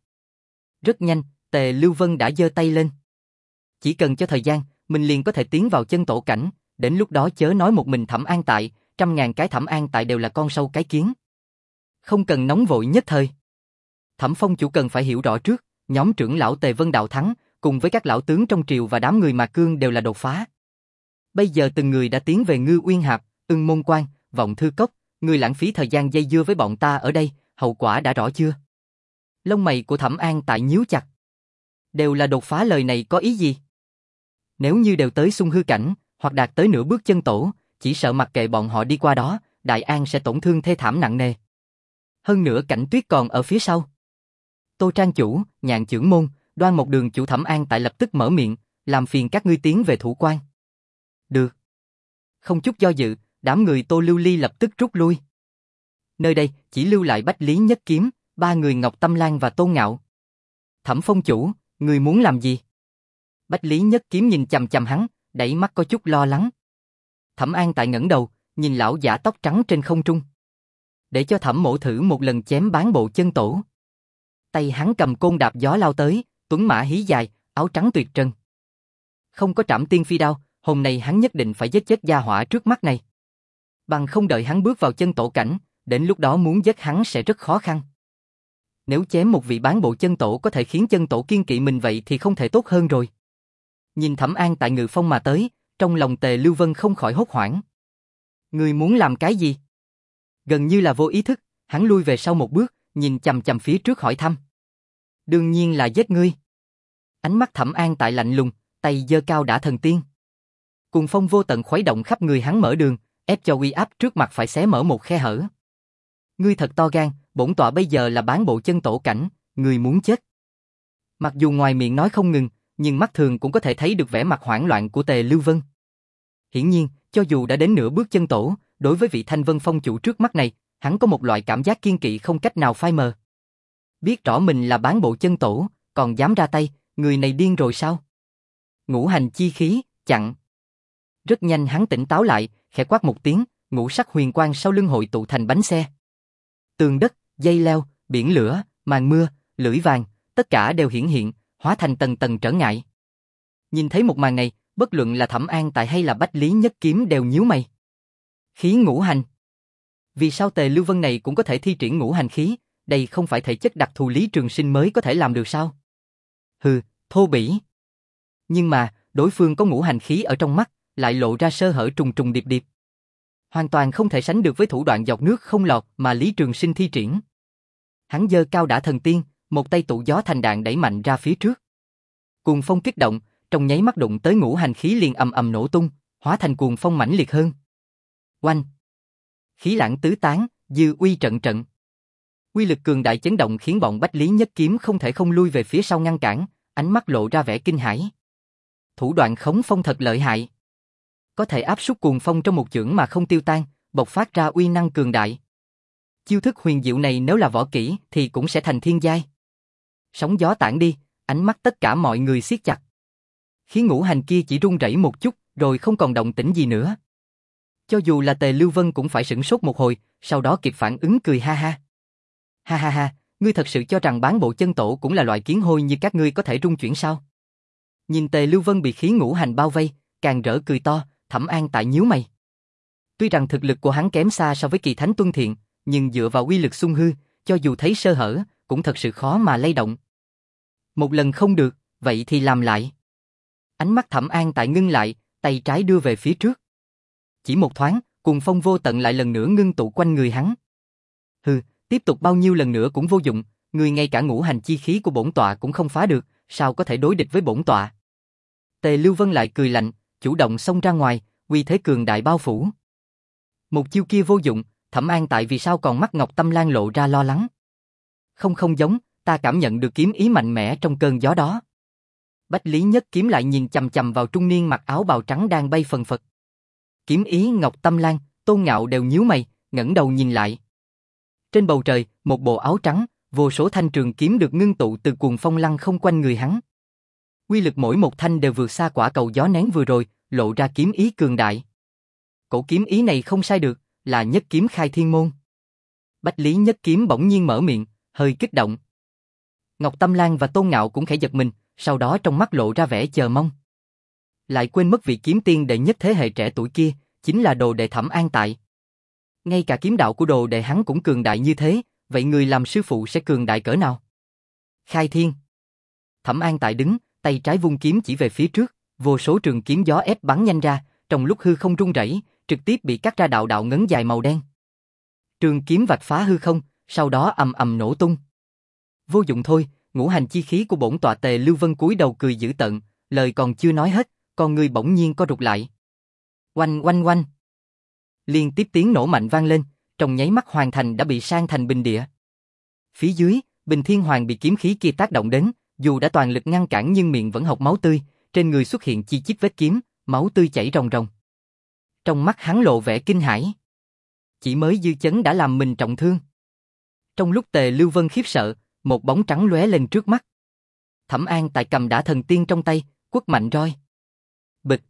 Rất nhanh, Tề Lưu Vân đã giơ tay lên. Chỉ cần cho thời gian, mình liền có thể tiến vào chân tổ cảnh, đến lúc đó chớ nói một mình Thẩm An Tại, trăm ngàn cái Thẩm An Tại đều là con sâu cái kiến. Không cần nóng vội nhất thời. Thẩm Phong chủ cần phải hiểu rõ trước, nhóm trưởng lão Tề Vân Đạo thắng, cùng với các lão tướng trong triều và đám người mà cương đều là đột phá. Bây giờ từng người đã tiến về Ngư Uyên Hạp, Ưng Môn Quan, Vọng Thư Cốc, người lãng phí thời gian dây dưa với bọn ta ở đây, hậu quả đã rõ chưa? Lông mày của Thẩm An Tại nhíu chặt. Đều là đột phá, lời này có ý gì? Nếu như đều tới xung hư cảnh, hoặc đạt tới nửa bước chân tổ, chỉ sợ mặc kệ bọn họ đi qua đó, Đại An sẽ tổn thương thê thảm nặng nề. Hơn nữa Cảnh Tuyết còn ở phía sau. Tô Trang chủ, Nhạn trưởng môn, Đoan một đường chủ Thẩm An Tại lập tức mở miệng, làm phiền các ngươi tiến về thủ quan. Được. Không chút do dự, đám người Tô Lưu Ly lập tức rút lui. Nơi đây chỉ lưu lại Bách Lý Nhất Kiếm, ba người Ngọc Tâm Lan và Tôn Ngạo. Thẩm Phong chủ, người muốn làm gì? Bách Lý Nhất Kiếm nhìn chằm chằm hắn, đẩy mắt có chút lo lắng. Thẩm An Tại ngẩng đầu, nhìn lão giả tóc trắng trên không trung. Để cho Thẩm mộ thử một lần chém bán bộ chân tổ. Tay hắn cầm côn đạp gió lao tới, tuấn mã hí dài, áo trắng tuyệt trần. Không có Trảm Tiên Phi Đao, hôm nay hắn nhất định phải giết chết gia hỏa trước mắt này. Bằng không đợi hắn bước vào chân tổ cảnh, đến lúc đó muốn giết hắn sẽ rất khó khăn. Nếu chém một vị bán bộ chân tổ có thể khiến chân tổ kiên kỵ mình vậy thì không thể tốt hơn rồi. Nhìn Thẩm An Tại ngự phong mà tới, trong lòng Tề Lưu Vân không khỏi hốt hoảng. Người muốn làm cái gì? Gần như là vô ý thức, hắn lui về sau một bước, nhìn chằm chằm phía trước hỏi thăm. Đương nhiên là giết ngươi. Ánh mắt Thẩm An Tại lạnh lùng, tay giơ cao Đả Thần Tiên. Cuồng phong vô tận khuấy động khắp người hắn mở đường, ép cho uy áp trước mặt phải xé mở một khe hở. Ngươi thật to gan, bổn tọa bây giờ là bán bộ chân tổ cảnh, ngươi muốn chết. Mặc dù ngoài miệng nói không ngừng, nhưng mắt thường cũng có thể thấy được vẻ mặt hoảng loạn của Tề Lưu Vân. Hiển nhiên, cho dù đã đến nửa bước chân tổ, đối với vị Thanh Vân Phong chủ trước mắt này, hắn có một loại cảm giác kiên kỵ không cách nào phai mờ. Biết rõ mình là bán bộ chân tổ, còn dám ra tay, người này điên rồi sao? Ngũ hành chi khí, chặn. Rất nhanh hắn tỉnh táo lại, khẽ quát một tiếng, ngũ sắc huyền quang sau lưng hội tụ thành bánh xe. Tường đất, dây leo, biển lửa, màn mưa, lưỡi vàng, tất cả đều hiển hiện, hóa thành tầng tầng trở ngại. Nhìn thấy một màn này, bất luận là Thẩm An Tại hay là Bách Lý Nhất Kiếm đều nhíu mày. Khí ngũ hành. Vì sao Tề Lưu Vân này cũng có thể thi triển ngũ hành khí, đây không phải thể chất đặc thù Lý Trường Sinh mới có thể làm được sao? Hừ, thô bỉ. Nhưng mà, đối phương có ngũ hành khí ở trong mắt, lại lộ ra sơ hở trùng trùng điệp điệp. Hoàn toàn không thể sánh được với thủ đoạn dọc nước không lọt mà Lý Trường Sinh thi triển. Hắn giơ cao đả thần tiên, một tay tụ gió thành đạn đẩy mạnh ra phía trước. Cuồng phong kích động, trong nháy mắt đụng tới ngũ hành khí liền ầm ầm nổ tung, hóa thành cuồng phong mãnh liệt hơn. Oanh! Khí lãng tứ tán, dư uy trận trận. Uy lực cường đại chấn động khiến bọn Bách Lý Nhất Kiếm không thể không lui về phía sau ngăn cản, ánh mắt lộ ra vẻ kinh hãi. Thủ đoạn khống phong thật lợi hại. Có thể áp suất cuồng phong trong một chưởng mà không tiêu tan, bộc phát ra uy năng cường đại. Chiêu thức huyền diệu này nếu là võ kỹ thì cũng sẽ thành thiên giai. Sóng gió tản đi, ánh mắt tất cả mọi người siết chặt. Khí ngũ hành kia chỉ rung rẩy một chút, rồi không còn động tĩnh gì nữa. Cho dù là Tề Lưu Vân cũng phải sửng sốt một hồi, sau đó kịp phản ứng cười ha ha. Ha ha ha, ngươi thật sự cho rằng bán bộ chân tổ cũng là loại kiến hôi như các ngươi có thể rung chuyển sao? Nhìn Tề Lưu Vân bị khí ngũ hành bao vây, càng rỡ cười to, Thẩm An Tại nhíu mày. Tuy rằng thực lực của hắn kém xa so với Kỳ Thánh Tuân Thiện, nhưng dựa vào uy lực xung hư, cho dù thấy sơ hở, cũng thật sự khó mà lay động. Một lần không được, vậy thì làm lại. Ánh mắt Thẩm An Tại ngưng lại, tay trái đưa về phía trước. Chỉ một thoáng, cuồng phong vô tận lại lần nữa ngưng tụ quanh người hắn. Hừ, tiếp tục bao nhiêu lần nữa cũng vô dụng, người ngay cả ngũ hành chi khí của bổn tọa cũng không phá được, sao có thể đối địch với bổn tọa? Tề Lưu Vân lại cười lạnh, chủ động xông ra ngoài, uy thế cường đại bao phủ. Một chiêu kia vô dụng, Thẩm An Tại vì sao còn mắt Ngọc Tâm Lan lộ ra lo lắng. Không không giống, ta cảm nhận được kiếm ý mạnh mẽ trong cơn gió đó. Bách Lý Nhất Kiếm lại nhìn chằm chằm vào trung niên mặc áo bào trắng đang bay phần phật. Kiếm ý Ngọc Tâm Lan, Tôn Ngạo đều nhíu mày, ngẩng đầu nhìn lại. Trên bầu trời, một bộ áo trắng, vô số thanh trường kiếm được ngưng tụ từ cuồng phong lăng không quanh người hắn. Uy lực mỗi một thanh đều vượt xa quả cầu gió nén vừa rồi, lộ ra kiếm ý cường đại. Cổ kiếm ý này không sai được, là nhất kiếm khai thiên môn. Bách Lý Nhất Kiếm bỗng nhiên mở miệng, hơi kích động. Ngọc Tâm Lan và Tôn Ngạo cũng khẽ giật mình, sau đó trong mắt lộ ra vẻ chờ mong. Lại quên mất vị kiếm tiên đệ nhất thế hệ trẻ tuổi kia, chính là đồ đệ Thẩm An Tại. Ngay cả kiếm đạo của đồ đệ hắn cũng cường đại như thế, vậy người làm sư phụ sẽ cường đại cỡ nào? Khai thiên. Thẩm An Tại đứng, tay trái vung kiếm chỉ về phía trước, vô số trường kiếm gió ép bắn nhanh ra, trong lúc hư không rung rẩy, trực tiếp bị cắt ra đạo đạo ngấn dài màu đen. Trường kiếm vạch phá hư không, sau đó ầm ầm nổ tung. Vô dụng thôi, ngũ hành chi khí của bổn tọa. Tề Lưu Vân cúi đầu cười dữ tợn, lời còn chưa nói hết, con người bỗng nhiên co rụt lại. Oanh oanh oanh. Liên tiếp tiếng nổ mạnh vang lên, trong nháy mắt hoàn thành đã bị san thành bình địa. Phía dưới, Bình Thiên Hoàng bị kiếm khí kia tác động đến, dù đã toàn lực ngăn cản nhưng miệng vẫn hộc máu tươi, trên người xuất hiện chi chít vết kiếm, máu tươi chảy ròng ròng. Trong mắt hắn lộ vẻ kinh hãi. Chỉ mới dư chấn đã làm mình trọng thương. Trong lúc Tề Lưu Vân khiếp sợ, một bóng trắng lóe lên trước mắt. Thẩm An Tại cầm đả thần tiên trong tay, quất mạnh roi. Bịch.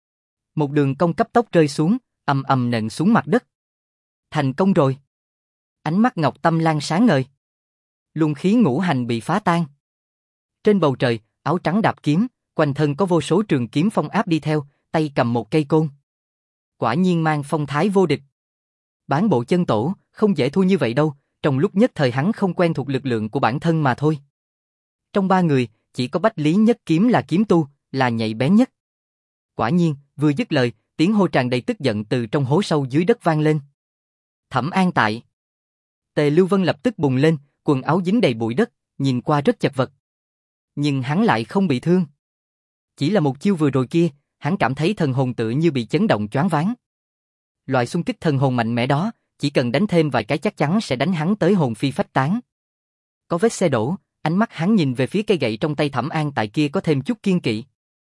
Một đường cong cấp tốc rơi xuống, ầm ầm nện xuống mặt đất. Thành công rồi. Ánh mắt Ngọc Tâm Lan sáng ngời. Luồng khí ngũ hành bị phá tan. Trên bầu trời, áo trắng đạp kiếm, quanh thân có vô số trường kiếm phong áp đi theo, tay cầm một cây côn. Quả nhiên mang phong thái vô địch. Bán bộ chân tổ, không dễ thua như vậy đâu, trong lúc nhất thời hắn không quen thuộc lực lượng của bản thân mà thôi. Trong ba người, chỉ có Bách Lý Nhất Kiếm là kiếm tu, là nhạy bén nhất. Quả nhiên, vừa dứt lời, tiếng hô tràn đầy tức giận từ trong hố sâu dưới đất vang lên. Thẩm An Tại. Tề Lưu Vân lập tức bùng lên, quần áo dính đầy bụi đất, nhìn qua rất chật vật. Nhưng hắn lại không bị thương. Chỉ là một chiêu vừa rồi kia, hắn cảm thấy thần hồn tự như bị chấn động choáng váng. Loại xung kích thần hồn mạnh mẽ đó, chỉ cần đánh thêm vài cái chắc chắn sẽ đánh hắn tới hồn phi phách tán. Có vết xe đổ, ánh mắt hắn nhìn về phía cây gậy trong tay Thẩm An Tại kia có thêm chút kiên kỵ.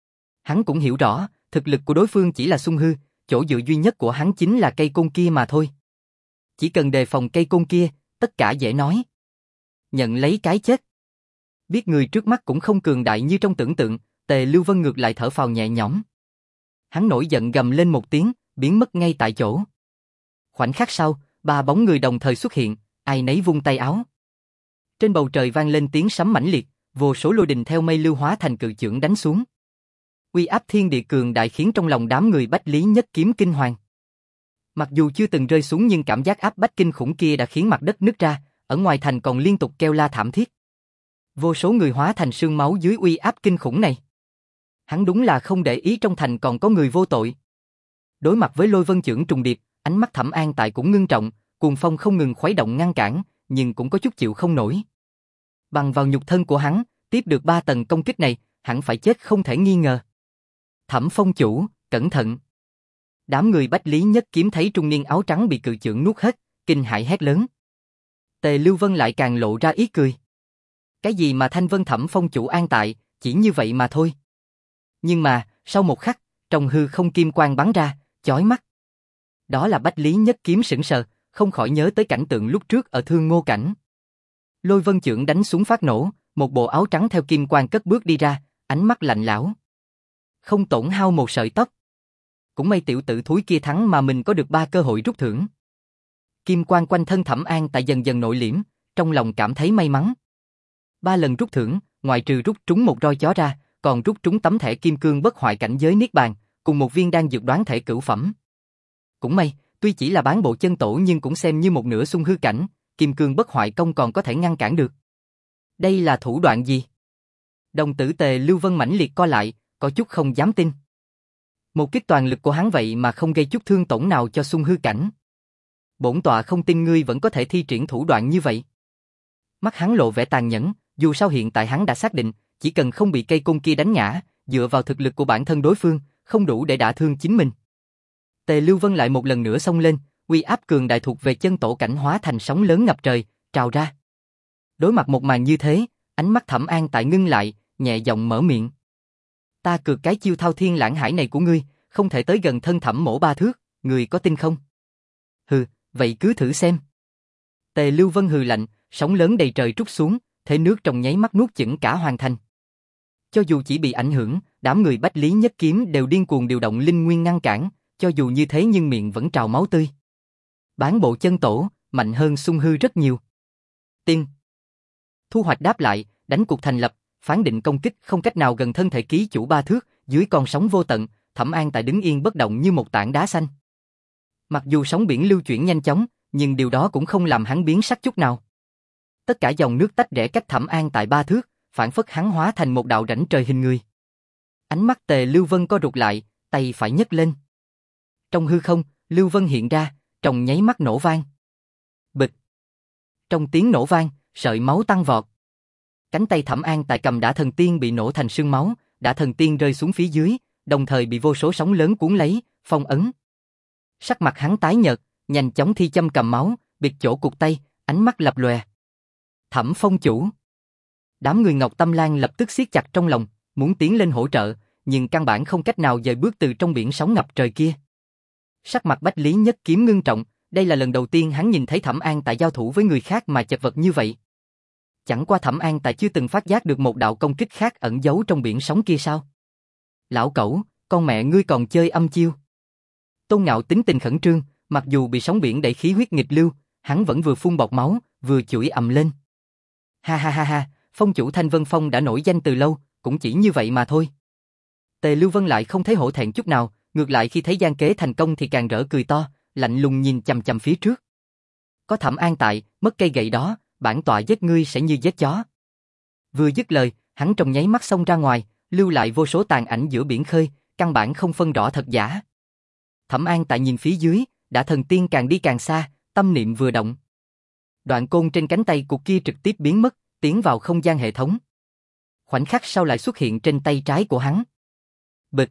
Hắn cũng hiểu rõ, thực lực của đối phương chỉ là xung hư, chỗ dựa duy nhất của hắn chính là cây côn kia mà thôi. Chỉ cần đề phòng cây côn kia, tất cả dễ nói. nhận lấy cái chết. Biết người trước mắt cũng không cường đại như trong tưởng tượng, Tề Lưu Vân ngược lại thở phào nhẹ nhõm. Hắn nổi giận gầm lên một tiếng, biến mất ngay tại chỗ. Khoảnh khắc sau, ba bóng người đồng thời xuất hiện, ai nấy vung tay áo. Trên bầu trời vang lên tiếng sấm mãnh liệt, vô số lôi đình theo mây lưu hóa thành cự chưởng đánh xuống. Uy áp thiên địa cường đại khiến trong lòng đám người Bách Lý Nhất Kiếm kinh hoàng. Mặc dù chưa từng rơi xuống nhưng cảm giác áp bách kinh khủng kia đã khiến mặt đất nứt ra, ở ngoài thành còn liên tục kêu la thảm thiết. Vô số người hóa thành sương máu dưới uy áp kinh khủng này. Hắn đúng là không để ý trong thành còn có người vô tội. Đối mặt với lôi vân chưởng trùng điệp, ánh mắt Thẩm An Tại cũng ngưng trọng, cuồng phong không ngừng khuấy động ngăn cản, nhưng cũng có chút chịu không nổi. Bằng vào nhục thân của hắn, tiếp được ba tầng công kích này, hẳn phải chết không thể nghi ngờ. Thẩm Phong chủ, cẩn thận. Đám người Bách Lý Nhất Kiếm thấy trung niên áo trắng bị cự chưởng nuốt hết, kinh hãi hét lớn. Tề Lưu Vân lại càng lộ ra ý cười. Cái gì mà Thanh Vân Thẩm Phong chủ an tại, chỉ như vậy mà thôi. Nhưng mà, sau một khắc, trong hư không kim quang bắn ra, chói mắt. Đó là Bách Lý Nhất Kiếm sững sờ, không khỏi nhớ tới cảnh tượng lúc trước ở Thương Ngô Cảnh. Lôi vân chưởng đánh xuống phát nổ, một bộ áo trắng theo kim quang cất bước đi ra, ánh mắt lạnh lẽo. Không tổn hao một sợi tóc. Cũng may tiểu tử thúi kia thắng mà mình có được ba cơ hội rút thưởng. Kim quang quanh thân Thẩm An Tại dần dần nội liễm, trong lòng cảm thấy may mắn. Ba lần rút thưởng, ngoại trừ rút trúng một roi chó ra, còn rút trúng tấm thẻ kim cương bất hoại cảnh giới niết bàn, cùng một viên đan dược đoán thể cửu phẩm. Cũng may, tuy chỉ là bán bộ chân tổ nhưng cũng xem như một nửa xung hư cảnh, kim cương bất hoại công còn có thể ngăn cản được. Đây là thủ đoạn gì? Đồng tử Tề Lưu Vân mãnh liệt co lại, có chút không dám tin. Một kích toàn lực của hắn vậy mà không gây chút thương tổn nào cho xung hư cảnh. Bổn tọa không tin ngươi vẫn có thể thi triển thủ đoạn như vậy. Mắt hắn lộ vẻ tàn nhẫn, dù sao hiện tại hắn đã xác định, chỉ cần không bị cây côn kia đánh ngã, dựa vào thực lực của bản thân đối phương, không đủ để đả thương chính mình. Tề Lưu Vân lại một lần nữa xông lên, uy áp cường đại thuộc về chân tổ cảnh hóa thành sóng lớn ngập trời, trào ra. Đối mặt một màn như thế, ánh mắt Thẩm An Tại ngưng lại, nhẹ giọng mở miệng. Ta cược cái chiêu thao thiên lãng hải này của ngươi, không thể tới gần thân Thẩm mỗ ba thước, ngươi có tin không? Hừ, vậy cứ thử xem. Tề Lưu Vân hừ lạnh, sóng lớn đầy trời trút xuống, thế nước trong nháy mắt nuốt chửng cả hoàn thành. Cho dù chỉ bị ảnh hưởng, đám người Bách Lý Nhất Kiếm đều điên cuồng điều động linh nguyên ngăn cản, cho dù như thế nhưng miệng vẫn trào máu tươi. Bán bộ chân tổ, mạnh hơn xung hư rất nhiều. Tiên. Thu hoạch đáp lại, đánh cuộc thành lập, phán định công kích không cách nào gần thân thể ký chủ ba thước, dưới con sóng vô tận, Thẩm An Tại đứng yên bất động như một tảng đá xanh. Mặc dù sóng biển lưu chuyển nhanh chóng, nhưng điều đó cũng không làm hắn biến sắc chút nào. Tất cả dòng nước tách rẽ cách Thẩm An Tại ba thước, phản phất hắn hóa thành một đạo rãnh trời hình người. Ánh mắt Tề Lưu Vân co rụt lại, tay phải nhấc lên. Trong hư không, Lưu Vân hiện ra, trong nháy mắt nổ vang. Bịch. Trong tiếng nổ vang, sợi máu tăng vọt. Cánh tay Thẩm An Tại cầm Đả Thần Tiên bị nổ thành sương máu, Đả Thần Tiên rơi xuống phía dưới, đồng thời bị vô số sóng lớn cuốn lấy, phong ấn. Sắc mặt hắn tái nhợt, nhanh chóng thi châm cầm máu, bịt chỗ cụt tay, ánh mắt lập lòe. Thẩm Phong chủ. Đám người Ngọc Tâm Lan lập tức siết chặt trong lòng, muốn tiến lên hỗ trợ, nhưng căn bản không cách nào dời bước từ trong biển sóng ngập trời kia. Sắc mặt Bách Lý Nhất Kiếm ngưng trọng, đây là lần đầu tiên hắn nhìn thấy Thẩm An Tại giao thủ với người khác mà chật vật như vậy. Chẳng qua Thẩm An Tại chưa từng phát giác được một đạo công kích khác ẩn giấu trong biển sóng kia sao? Lão cẩu, con mẹ ngươi còn chơi âm chiêu. Tôn Ngạo tính tình khẩn trương, mặc dù bị sóng biển đẩy khí huyết nghịch lưu, hắn vẫn vừa phun bọt máu, vừa chửi ầm lên. Ha ha ha ha, phong chủ Thanh Vân Phong đã nổi danh từ lâu, cũng chỉ như vậy mà thôi. Tề Lưu Vân lại không thấy hổ thẹn chút nào, ngược lại khi thấy gian kế thành công thì càng rỡ cười to, lạnh lùng nhìn chằm chằm phía trước. Có Thẩm An Tại, mất cây gậy đó, bản tọa giết ngươi sẽ như giết chó. Vừa dứt lời, hắn trong nháy mắt xông ra ngoài, lưu lại vô số tàn ảnh giữa biển khơi, căn bản không phân rõ thật giả. Thẩm An Tại nhìn phía dưới, Đả Thần Tiên càng đi càng xa, tâm niệm vừa động. Đoạn côn trên cánh tay cục kia trực tiếp biến mất, tiến vào không gian hệ thống. Khoảnh khắc sau lại xuất hiện trên tay trái của hắn. Bịch.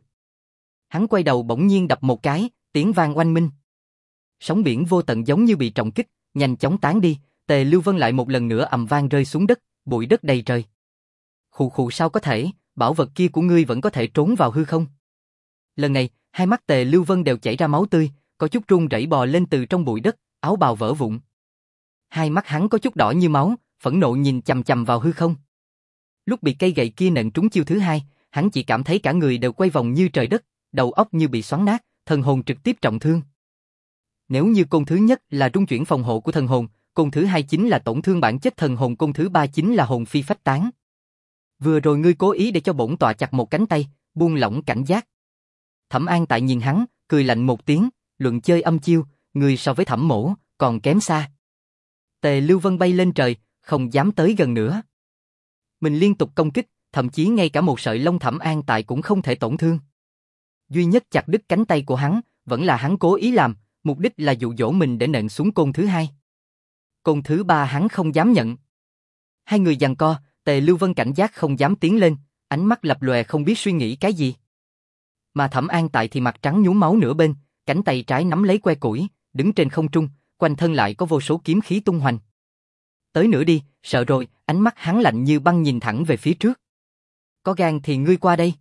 Hắn quay đầu bỗng nhiên đập một cái, tiếng vang oanh minh. Sóng biển vô tận giống như bị trọng kích, nhanh chóng tán đi, Tề Lưu Vân lại một lần nữa ầm vang rơi xuống đất, bụi đất đầy trời. Khụ khụ sao có thể, bảo vật kia của ngươi vẫn có thể trốn vào hư không? Lần này, hai mắt Tề Lưu Vân đều chảy ra máu tươi, có chút run rẩy bò lên từ trong bụi đất, áo bào vỡ vụn. Hai mắt hắn có chút đỏ như máu, phẫn nộ nhìn chằm chằm vào hư không. Lúc bị cây gậy kia nện trúng chiêu thứ hai, hắn chỉ cảm thấy cả người đều quay vòng như trời đất, đầu óc như bị xoắn nát, thần hồn trực tiếp trọng thương. Nếu như côn thứ nhất là trung chuyển phòng hộ của thần hồn, côn thứ hai chính là tổn thương bản chất thần hồn, côn thứ ba chính là hồn phi phách tán. Vừa rồi ngươi cố ý để cho bổn tọa chặt một cánh tay, buông lỏng cảnh giác. Thẩm An Tại nhìn hắn, cười lạnh một tiếng, luận chơi âm chiêu, ngươi so với Thẩm mỗ còn kém xa. Tề Lưu Vân bay lên trời, không dám tới gần nữa. Mình liên tục công kích, thậm chí ngay cả một sợi lông Thẩm An Tại cũng không thể tổn thương. Duy nhất chặt đứt cánh tay của hắn, vẫn là hắn cố ý làm, mục đích là dụ dỗ mình để nện xuống côn thứ hai. Côn thứ ba hắn không dám nhận. Hai người giằng co, Tề Lưu Vân cảnh giác không dám tiến lên, ánh mắt lập lòe không biết suy nghĩ cái gì. Mà Thẩm An Tại thì mặt trắng nhúm máu nửa bên, cánh tay trái nắm lấy que củi, đứng trên không trung, quanh thân lại có vô số kiếm khí tung hoành. Tới nữa đi, sợ rồi, ánh mắt hắn lạnh như băng nhìn thẳng về phía trước. Có gan thì ngươi qua đây.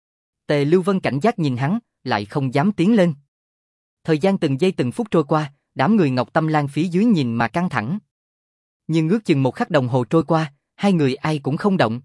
Tề Lưu Vân cảnh giác nhìn hắn, lại không dám tiến lên. Thời gian từng giây từng phút trôi qua, đám người Ngọc Tâm Lan phía dưới nhìn mà căng thẳng. Nhưng ước chừng một khắc đồng hồ trôi qua, hai người ai cũng không động.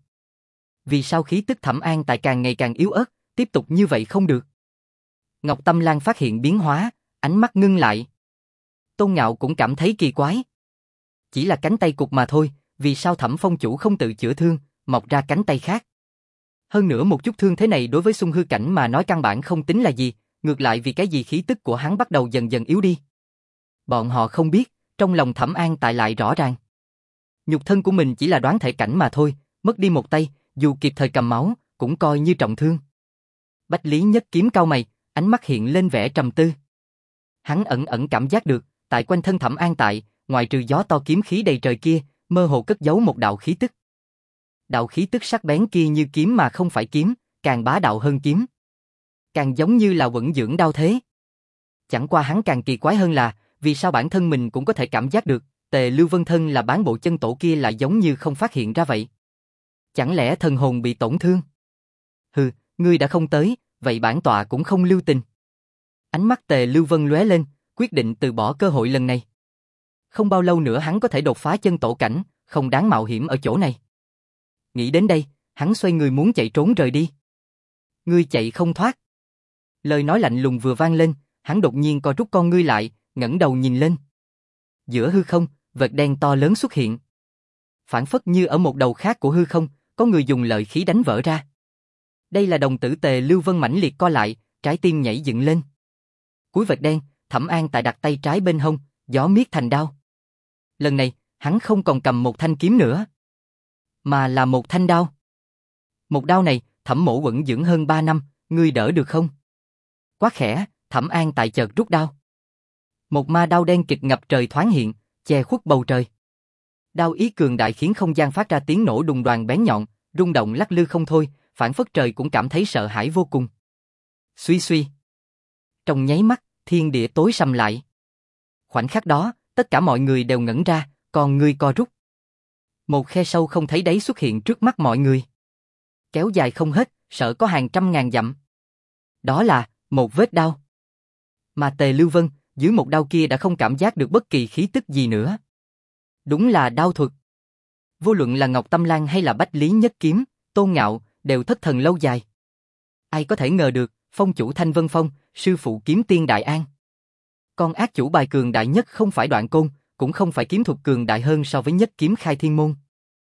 Vì sao khí tức Thẩm An Tại càng ngày càng yếu ớt, tiếp tục như vậy không được. Ngọc Tâm Lan phát hiện biến hóa, ánh mắt ngưng lại. Tôn Ngạo cũng cảm thấy kỳ quái. Chỉ là cánh tay cụt mà thôi, vì sao Thẩm Phong chủ không tự chữa thương, mọc ra cánh tay khác. Hơn nữa một chút thương thế này đối với xung hư cảnh mà nói căn bản không tính là gì, ngược lại vì cái gì khí tức của hắn bắt đầu dần dần yếu đi. Bọn họ không biết, trong lòng Thẩm An Tại lại rõ ràng. Nhục thân của mình chỉ là đoán thể cảnh mà thôi, mất đi một tay, dù kịp thời cầm máu, cũng coi như trọng thương. Bách Lý Nhất Kiếm cau mày, ánh mắt hiện lên vẻ trầm tư. Hắn ẩn ẩn cảm giác được, tại quanh thân Thẩm An Tại, ngoài trừ gió to kiếm khí đầy trời kia, mơ hồ cất giấu một đạo khí tức. Đạo khí tức sắc bén kia như kiếm mà không phải kiếm, càng bá đạo hơn kiếm. Càng giống như là vận dưỡng đao thế. Chẳng qua hắn càng kỳ quái hơn là, vì sao bản thân mình cũng có thể cảm giác được, Tề Lưu Vân thân là bán bộ chân tổ kia lại giống như không phát hiện ra vậy. Chẳng lẽ thần hồn bị tổn thương? Hừ, ngươi đã không tới, vậy bản tọa cũng không lưu tình. Ánh mắt Tề Lưu Vân lóe lên, quyết định từ bỏ cơ hội lần này. Không bao lâu nữa hắn có thể đột phá chân tổ cảnh, không đáng mạo hiểm ở chỗ này. Nghĩ đến đây, hắn xoay người muốn chạy trốn rời đi. Ngươi chạy không thoát. Lời nói lạnh lùng vừa vang lên, hắn đột nhiên co rút con ngươi lại, ngẩng đầu nhìn lên. Giữa hư không, vệt đen to lớn xuất hiện. Phản phất như ở một đầu khác của hư không, có người dùng lợi khí đánh vỡ ra. Đây là đồng tử Tề Lưu Vân mãnh liệt co lại, trái tim nhảy dựng lên. Cuối vệt đen, Thẩm An Tại đặt tay trái bên hông, gió miết thành đao. Lần này, hắn không còn cầm một thanh kiếm nữa, mà là một thanh đao. Một đao này, Thẩm mỗ quẩn dưỡng hơn ba năm, ngươi đỡ được không? Quá khẽ, Thẩm An Tại chợt rút đao. Một ma đao đen kịt ngập trời thoáng hiện, che khuất bầu trời. Đao ý cường đại khiến không gian phát ra tiếng nổ đùng đoàng bén nhọn, rung động lắc lư không thôi, phản phất trời cũng cảm thấy sợ hãi vô cùng. Suy suy. Trong nháy mắt, thiên địa tối sầm lại. Khoảnh khắc đó, tất cả mọi người đều ngẩn ra, còn người co rút. Một khe sâu không thấy đáy xuất hiện trước mắt mọi người. Kéo dài không hết, sợ có hàng trăm ngàn dặm. Đó là một vết đao. Mà Tề Lưu Vân, dưới một đao kia đã không cảm giác được bất kỳ khí tức gì nữa. Đúng là đao thuật. Vô luận là Ngọc Tâm Lan hay là Bách Lý Nhất Kiếm, Tôn Ngạo, đều thất thần lâu dài. Ai có thể ngờ được, phong chủ Thanh Vân Phong, sư phụ kiếm tiên Đại An. Con ác chủ bài cường đại nhất không phải Đoạn Côn, cũng không phải kiếm thuật cường đại hơn so với Nhất Kiếm Khai Thiên Môn,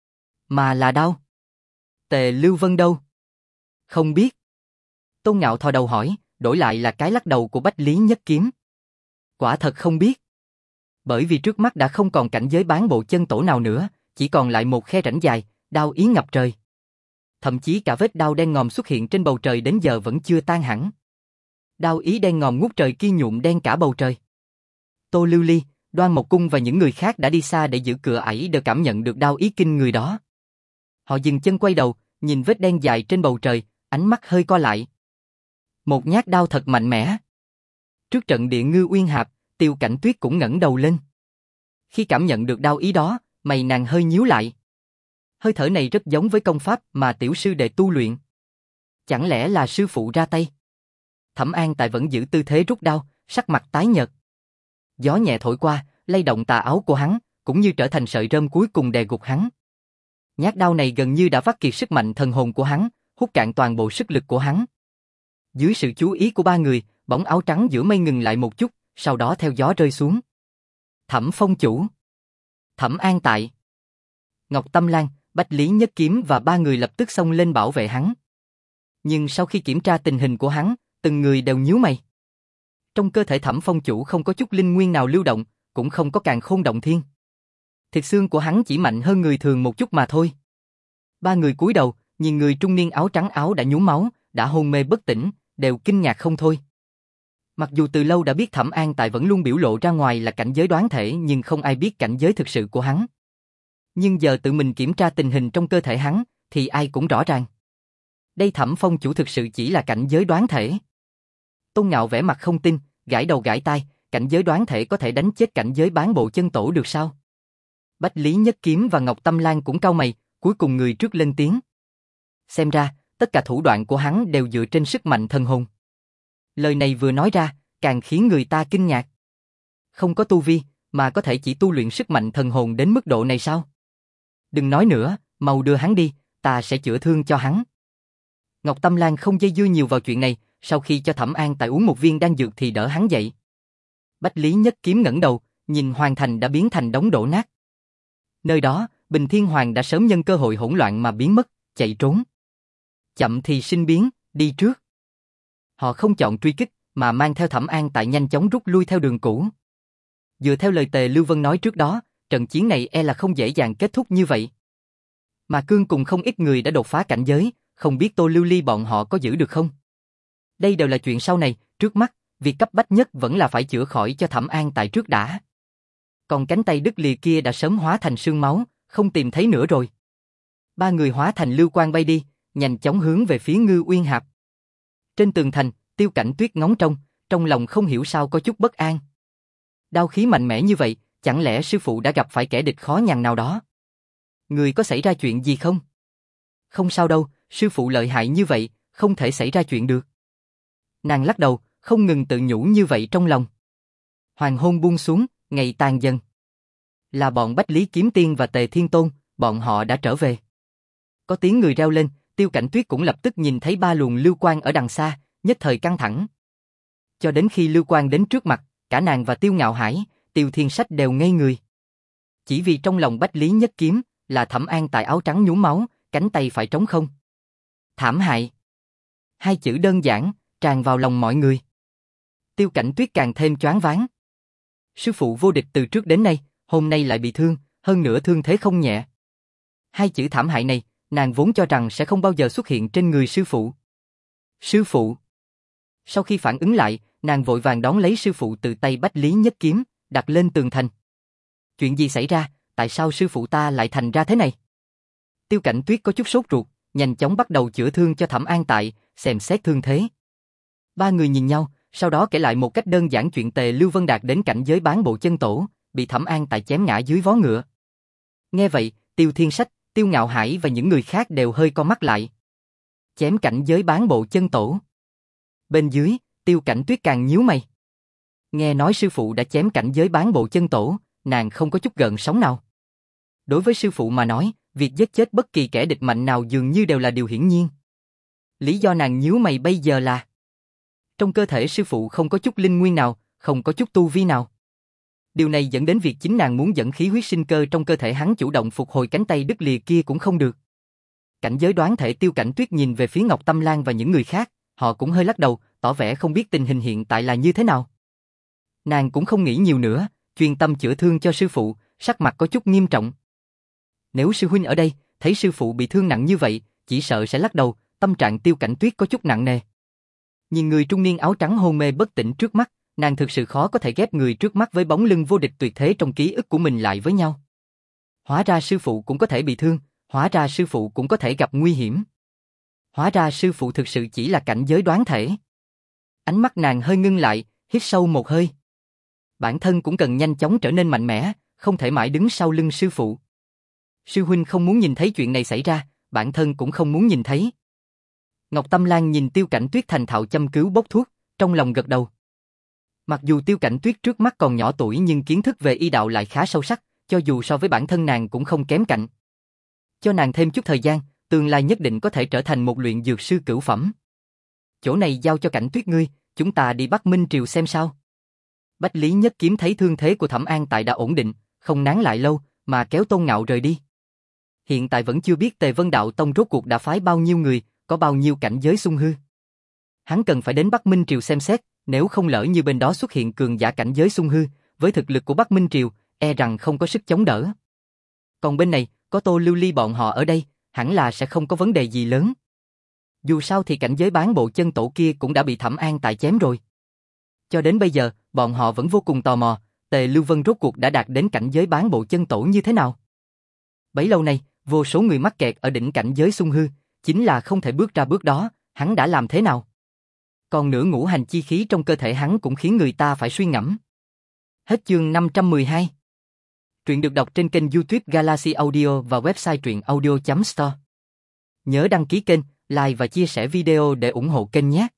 mà là đao. Tề Lưu Vân đâu? Không biết. Tôn Ngạo thò đầu hỏi, đổi lại là cái lắc đầu của Bách Lý Nhất Kiếm. Quả thật không biết. Bởi vì trước mắt đã không còn cảnh giới bán bộ chân tổ nào nữa, chỉ còn lại một khe rãnh dài, đao ý ngập trời. Thậm chí cả vết đao đen ngòm xuất hiện trên bầu trời đến giờ vẫn chưa tan hẳn. Đao ý đen ngòm ngút trời kia nhuộm đen cả bầu trời. Tô Lưu Ly, Đoan Mộc Cung và những người khác đã đi xa để giữ cửa ải đều cảm nhận được đao ý kinh người đó. Họ dừng chân quay đầu, nhìn vết đen dài trên bầu trời, ánh mắt hơi co lại. Một nhát đao thật mạnh mẽ. Trước trận địa Ngư Uyên Hạp, Tiêu Cảnh Tuyết cũng ngẩng đầu lên. Khi cảm nhận được đao ý đó, mày nàng hơi nhíu lại. Hơi thở này rất giống với công pháp mà tiểu sư đệ tu luyện. Chẳng lẽ là sư phụ ra tay? Thẩm An Tại vẫn giữ tư thế rút đao, sắc mặt tái nhợt. Gió nhẹ thổi qua, lay động tà áo của hắn, cũng như trở thành sợi rơm cuối cùng đè gục hắn. Nhát đao này gần như đã vắt kiệt sức mạnh thần hồn của hắn, hút cạn toàn bộ sức lực của hắn. Dưới sự chú ý của ba người, bóng áo trắng giữa mây ngừng lại một chút, sau đó theo gió rơi xuống. Thẩm Phong chủ, Thẩm An Tại, Ngọc Tâm Lan, Bách Lý Nhất Kiếm và ba người lập tức xông lên bảo vệ hắn. Nhưng sau khi kiểm tra tình hình của hắn, từng người đều nhíu mày. Trong cơ thể Thẩm Phong chủ không có chút linh nguyên nào lưu động, cũng không có càn khôn động thiên. Thịt xương của hắn chỉ mạnh hơn người thường một chút mà thôi. Ba người cúi đầu, nhìn người trung niên áo trắng áo đã nhuốm máu, đã hôn mê bất tỉnh, đều kinh ngạc không thôi. Mặc dù từ lâu đã biết Thẩm An Tại vẫn luôn biểu lộ ra ngoài là cảnh giới đoán thể, nhưng không ai biết cảnh giới thực sự của hắn. Nhưng giờ tự mình kiểm tra tình hình trong cơ thể hắn, thì ai cũng rõ ràng. Đây Thẩm Phong chủ thực sự chỉ là cảnh giới đoán thể. Tôn Ngạo vẻ mặt không tin, gãi đầu gãi tai, cảnh giới đoán thể có thể đánh chết cảnh giới bán bộ chân tổ được sao? Bách Lý Nhất Kiếm và Ngọc Tâm Lan cũng cau mày, cuối cùng người trước lên tiếng. Xem ra, tất cả thủ đoạn của hắn đều dựa trên sức mạnh thần hồn. Lời này vừa nói ra, càng khiến người ta kinh ngạc. Không có tu vi, mà có thể chỉ tu luyện sức mạnh thần hồn đến mức độ này sao? Đừng nói nữa, mau đưa hắn đi, ta sẽ chữa thương cho hắn. Ngọc Tâm Lan không dây dưa nhiều vào chuyện này, sau khi cho Thẩm An Tại uống một viên đan dược thì đỡ hắn dậy. Bách Lý Nhất Kiếm ngẩng đầu, nhìn Hoàng Thành đã biến thành đống đổ nát. Nơi đó, Bình Thiên Hoàng đã sớm nhân cơ hội hỗn loạn mà biến mất, chạy trốn. Chậm thì sinh biến, đi trước. Họ không chọn truy kích, mà mang theo Thẩm An Tại nhanh chóng rút lui theo đường cũ. Dựa theo lời Tề Lưu Vân nói trước đó, trận chiến này e là không dễ dàng kết thúc như vậy. Mà Cương cùng không ít người đã đột phá cảnh giới, không biết Tô Lưu Ly bọn họ có giữ được không? Đây đều là chuyện sau này, trước mắt, việc cấp bách nhất vẫn là phải chữa khỏi cho Thẩm An Tại trước đã. Còn cánh tay đứt lìa kia đã sớm hóa thành sương máu, không tìm thấy nữa rồi. Ba người hóa thành lưu quang bay đi, nhanh chóng hướng về phía Ngư Uyên Hạp. Trên tường thành, Tiêu Cảnh Tuyết ngóng trông, trong lòng không hiểu sao có chút bất an. Đao khí mạnh mẽ như vậy, chẳng lẽ sư phụ đã gặp phải kẻ địch khó nhằn nào đó? Người có xảy ra chuyện gì không? Không sao đâu, sư phụ lợi hại như vậy, không thể xảy ra chuyện được. Nàng lắc đầu, không ngừng tự nhủ như vậy trong lòng. Hoàng hôn buông xuống, ngày tàn dần. Là bọn Bách Lý Kiếm Tiên và Tề Thiên Tôn, bọn họ đã trở về. Có tiếng người reo lên, Tiêu Cảnh Tuyết cũng lập tức nhìn thấy ba luồng lưu quang ở đằng xa, nhất thời căng thẳng. Cho đến khi lưu quang đến trước mặt, cả nàng và Tiêu Ngạo Hải, Tiêu Thiên Sách đều ngây người. Chỉ vì trong lòng Bách Lý Nhất Kiếm là Thẩm An Tại áo trắng nhuốm máu, cánh tay phải trống không. Thảm hại. Hai chữ đơn giản, tràn vào lòng mọi người. Tiêu Cảnh Tuyết càng thêm choáng váng. Sư phụ vô địch từ trước đến nay, hôm nay lại bị thương, hơn nữa thương thế không nhẹ. Hai chữ thảm hại này, nàng vốn cho rằng sẽ không bao giờ xuất hiện trên người sư phụ. Sư phụ. Sau khi phản ứng lại, nàng vội vàng đón lấy sư phụ từ tay Bách Lý Nhất Kiếm, đặt lên tường thành. Chuyện gì xảy ra, tại sao sư phụ ta lại thành ra thế này? Tiêu Cảnh Tuyết có chút sốt ruột, nhanh chóng bắt đầu chữa thương cho Thẩm An Tại, xem xét thương thế. Ba người nhìn nhau, sau đó kể lại một cách đơn giản chuyện Tề Lưu Vân đạt đến cảnh giới bán bộ chân tổ, bị Thẩm An Tại chém ngã dưới vó ngựa. Nghe vậy, Tiêu Thiên Sách, Tiêu Ngạo Hải và những người khác đều hơi co mắt lại. Chém cảnh giới bán bộ chân tổ. Bên dưới, Tiêu Cảnh Tuyết càng nhíu mày. Nghe nói sư phụ đã chém cảnh giới bán bộ chân tổ, nàng không có chút gợn sóng nào. Đối với sư phụ mà nói, việc giết chết bất kỳ kẻ địch mạnh nào dường như đều là điều hiển nhiên. Lý do nàng nhíu mày bây giờ là trong cơ thể sư phụ không có chút linh nguyên nào, không có chút tu vi nào. Điều này dẫn đến việc chính nàng muốn dẫn khí huyết sinh cơ trong cơ thể hắn chủ động phục hồi cánh tay đứt lìa kia cũng không được. Cảnh giới đoán thể Tiêu Cảnh Tuyết nhìn về phía Ngọc Tâm Lan và những người khác, họ cũng hơi lắc đầu, tỏ vẻ không biết tình hình hiện tại là như thế nào. Nàng cũng không nghĩ nhiều nữa, chuyên tâm chữa thương cho sư phụ, sắc mặt có chút nghiêm trọng. Nếu sư huynh ở đây, thấy sư phụ bị thương nặng như vậy, chỉ sợ sẽ lắc đầu, tâm trạng Tiêu Cảnh Tuyết có chút nặng nề. Nhìn người trung niên áo trắng hôn mê bất tỉnh trước mắt, nàng thực sự khó có thể ghép người trước mắt với bóng lưng vô địch tuyệt thế trong ký ức của mình lại với nhau. Hóa ra sư phụ cũng có thể bị thương, hóa ra sư phụ cũng có thể gặp nguy hiểm. Hóa ra sư phụ thực sự chỉ là cảnh giới đoán thể. Ánh mắt nàng hơi ngưng lại, hít sâu một hơi. Bản thân cũng cần nhanh chóng trở nên mạnh mẽ, không thể mãi đứng sau lưng sư phụ. Sư huynh không muốn nhìn thấy chuyện này xảy ra, bản thân cũng không muốn nhìn thấy. Ngọc Tâm Lan nhìn Tiêu Cảnh Tuyết thành thạo châm cứu bốc thuốc, trong lòng gật đầu. Mặc dù Tiêu Cảnh Tuyết trước mắt còn nhỏ tuổi nhưng kiến thức về y đạo lại khá sâu sắc, cho dù so với bản thân nàng cũng không kém cạnh. Cho nàng thêm chút thời gian, tương lai nhất định có thể trở thành một luyện dược sư cửu phẩm. Chỗ này giao cho Cảnh Tuyết ngươi, chúng ta đi Bắc Minh Triều xem sao. Bách Lý Nhất Kiếm thấy thương thế của Thẩm An Tại đã ổn định, không nán lại lâu, mà kéo Tôn Ngạo rời đi. Hiện tại vẫn chưa biết Tề Vân Đạo Tông rốt cuộc đã phái bao nhiêu người, có bao nhiêu cảnh giới xung hư. Hắn cần phải đến Bắc Minh Triều xem xét, nếu không lỡ như bên đó xuất hiện cường giả cảnh giới xung hư, với thực lực của Bắc Minh Triều, e rằng không có sức chống đỡ. Còn bên này, có Tô Lưu Ly bọn họ ở đây, hẳn là sẽ không có vấn đề gì lớn. Dù sao thì cảnh giới bán bộ chân tổ kia cũng đã bị Thẩm An Tại chém rồi. Cho đến bây giờ, bọn họ vẫn vô cùng tò mò, Tề Lưu Vân rốt cuộc đã đạt đến cảnh giới bán bộ chân tổ như thế nào. Bấy lâu nay, vô số người mắc kẹt ở đỉnh cảnh giới xung hư, chính là không thể bước ra bước đó, hắn đã làm thế nào? Còn nữa ngũ hành chi khí trong cơ thể hắn cũng khiến người ta phải suy ngẫm. Hết chương năm trăm mười hai. Truyện được đọc trên kênh YouTube Galaxy Audio và website truyện audio chấm store. Nhớ đăng ký kênh, like và chia sẻ video để ủng hộ kênh nhé.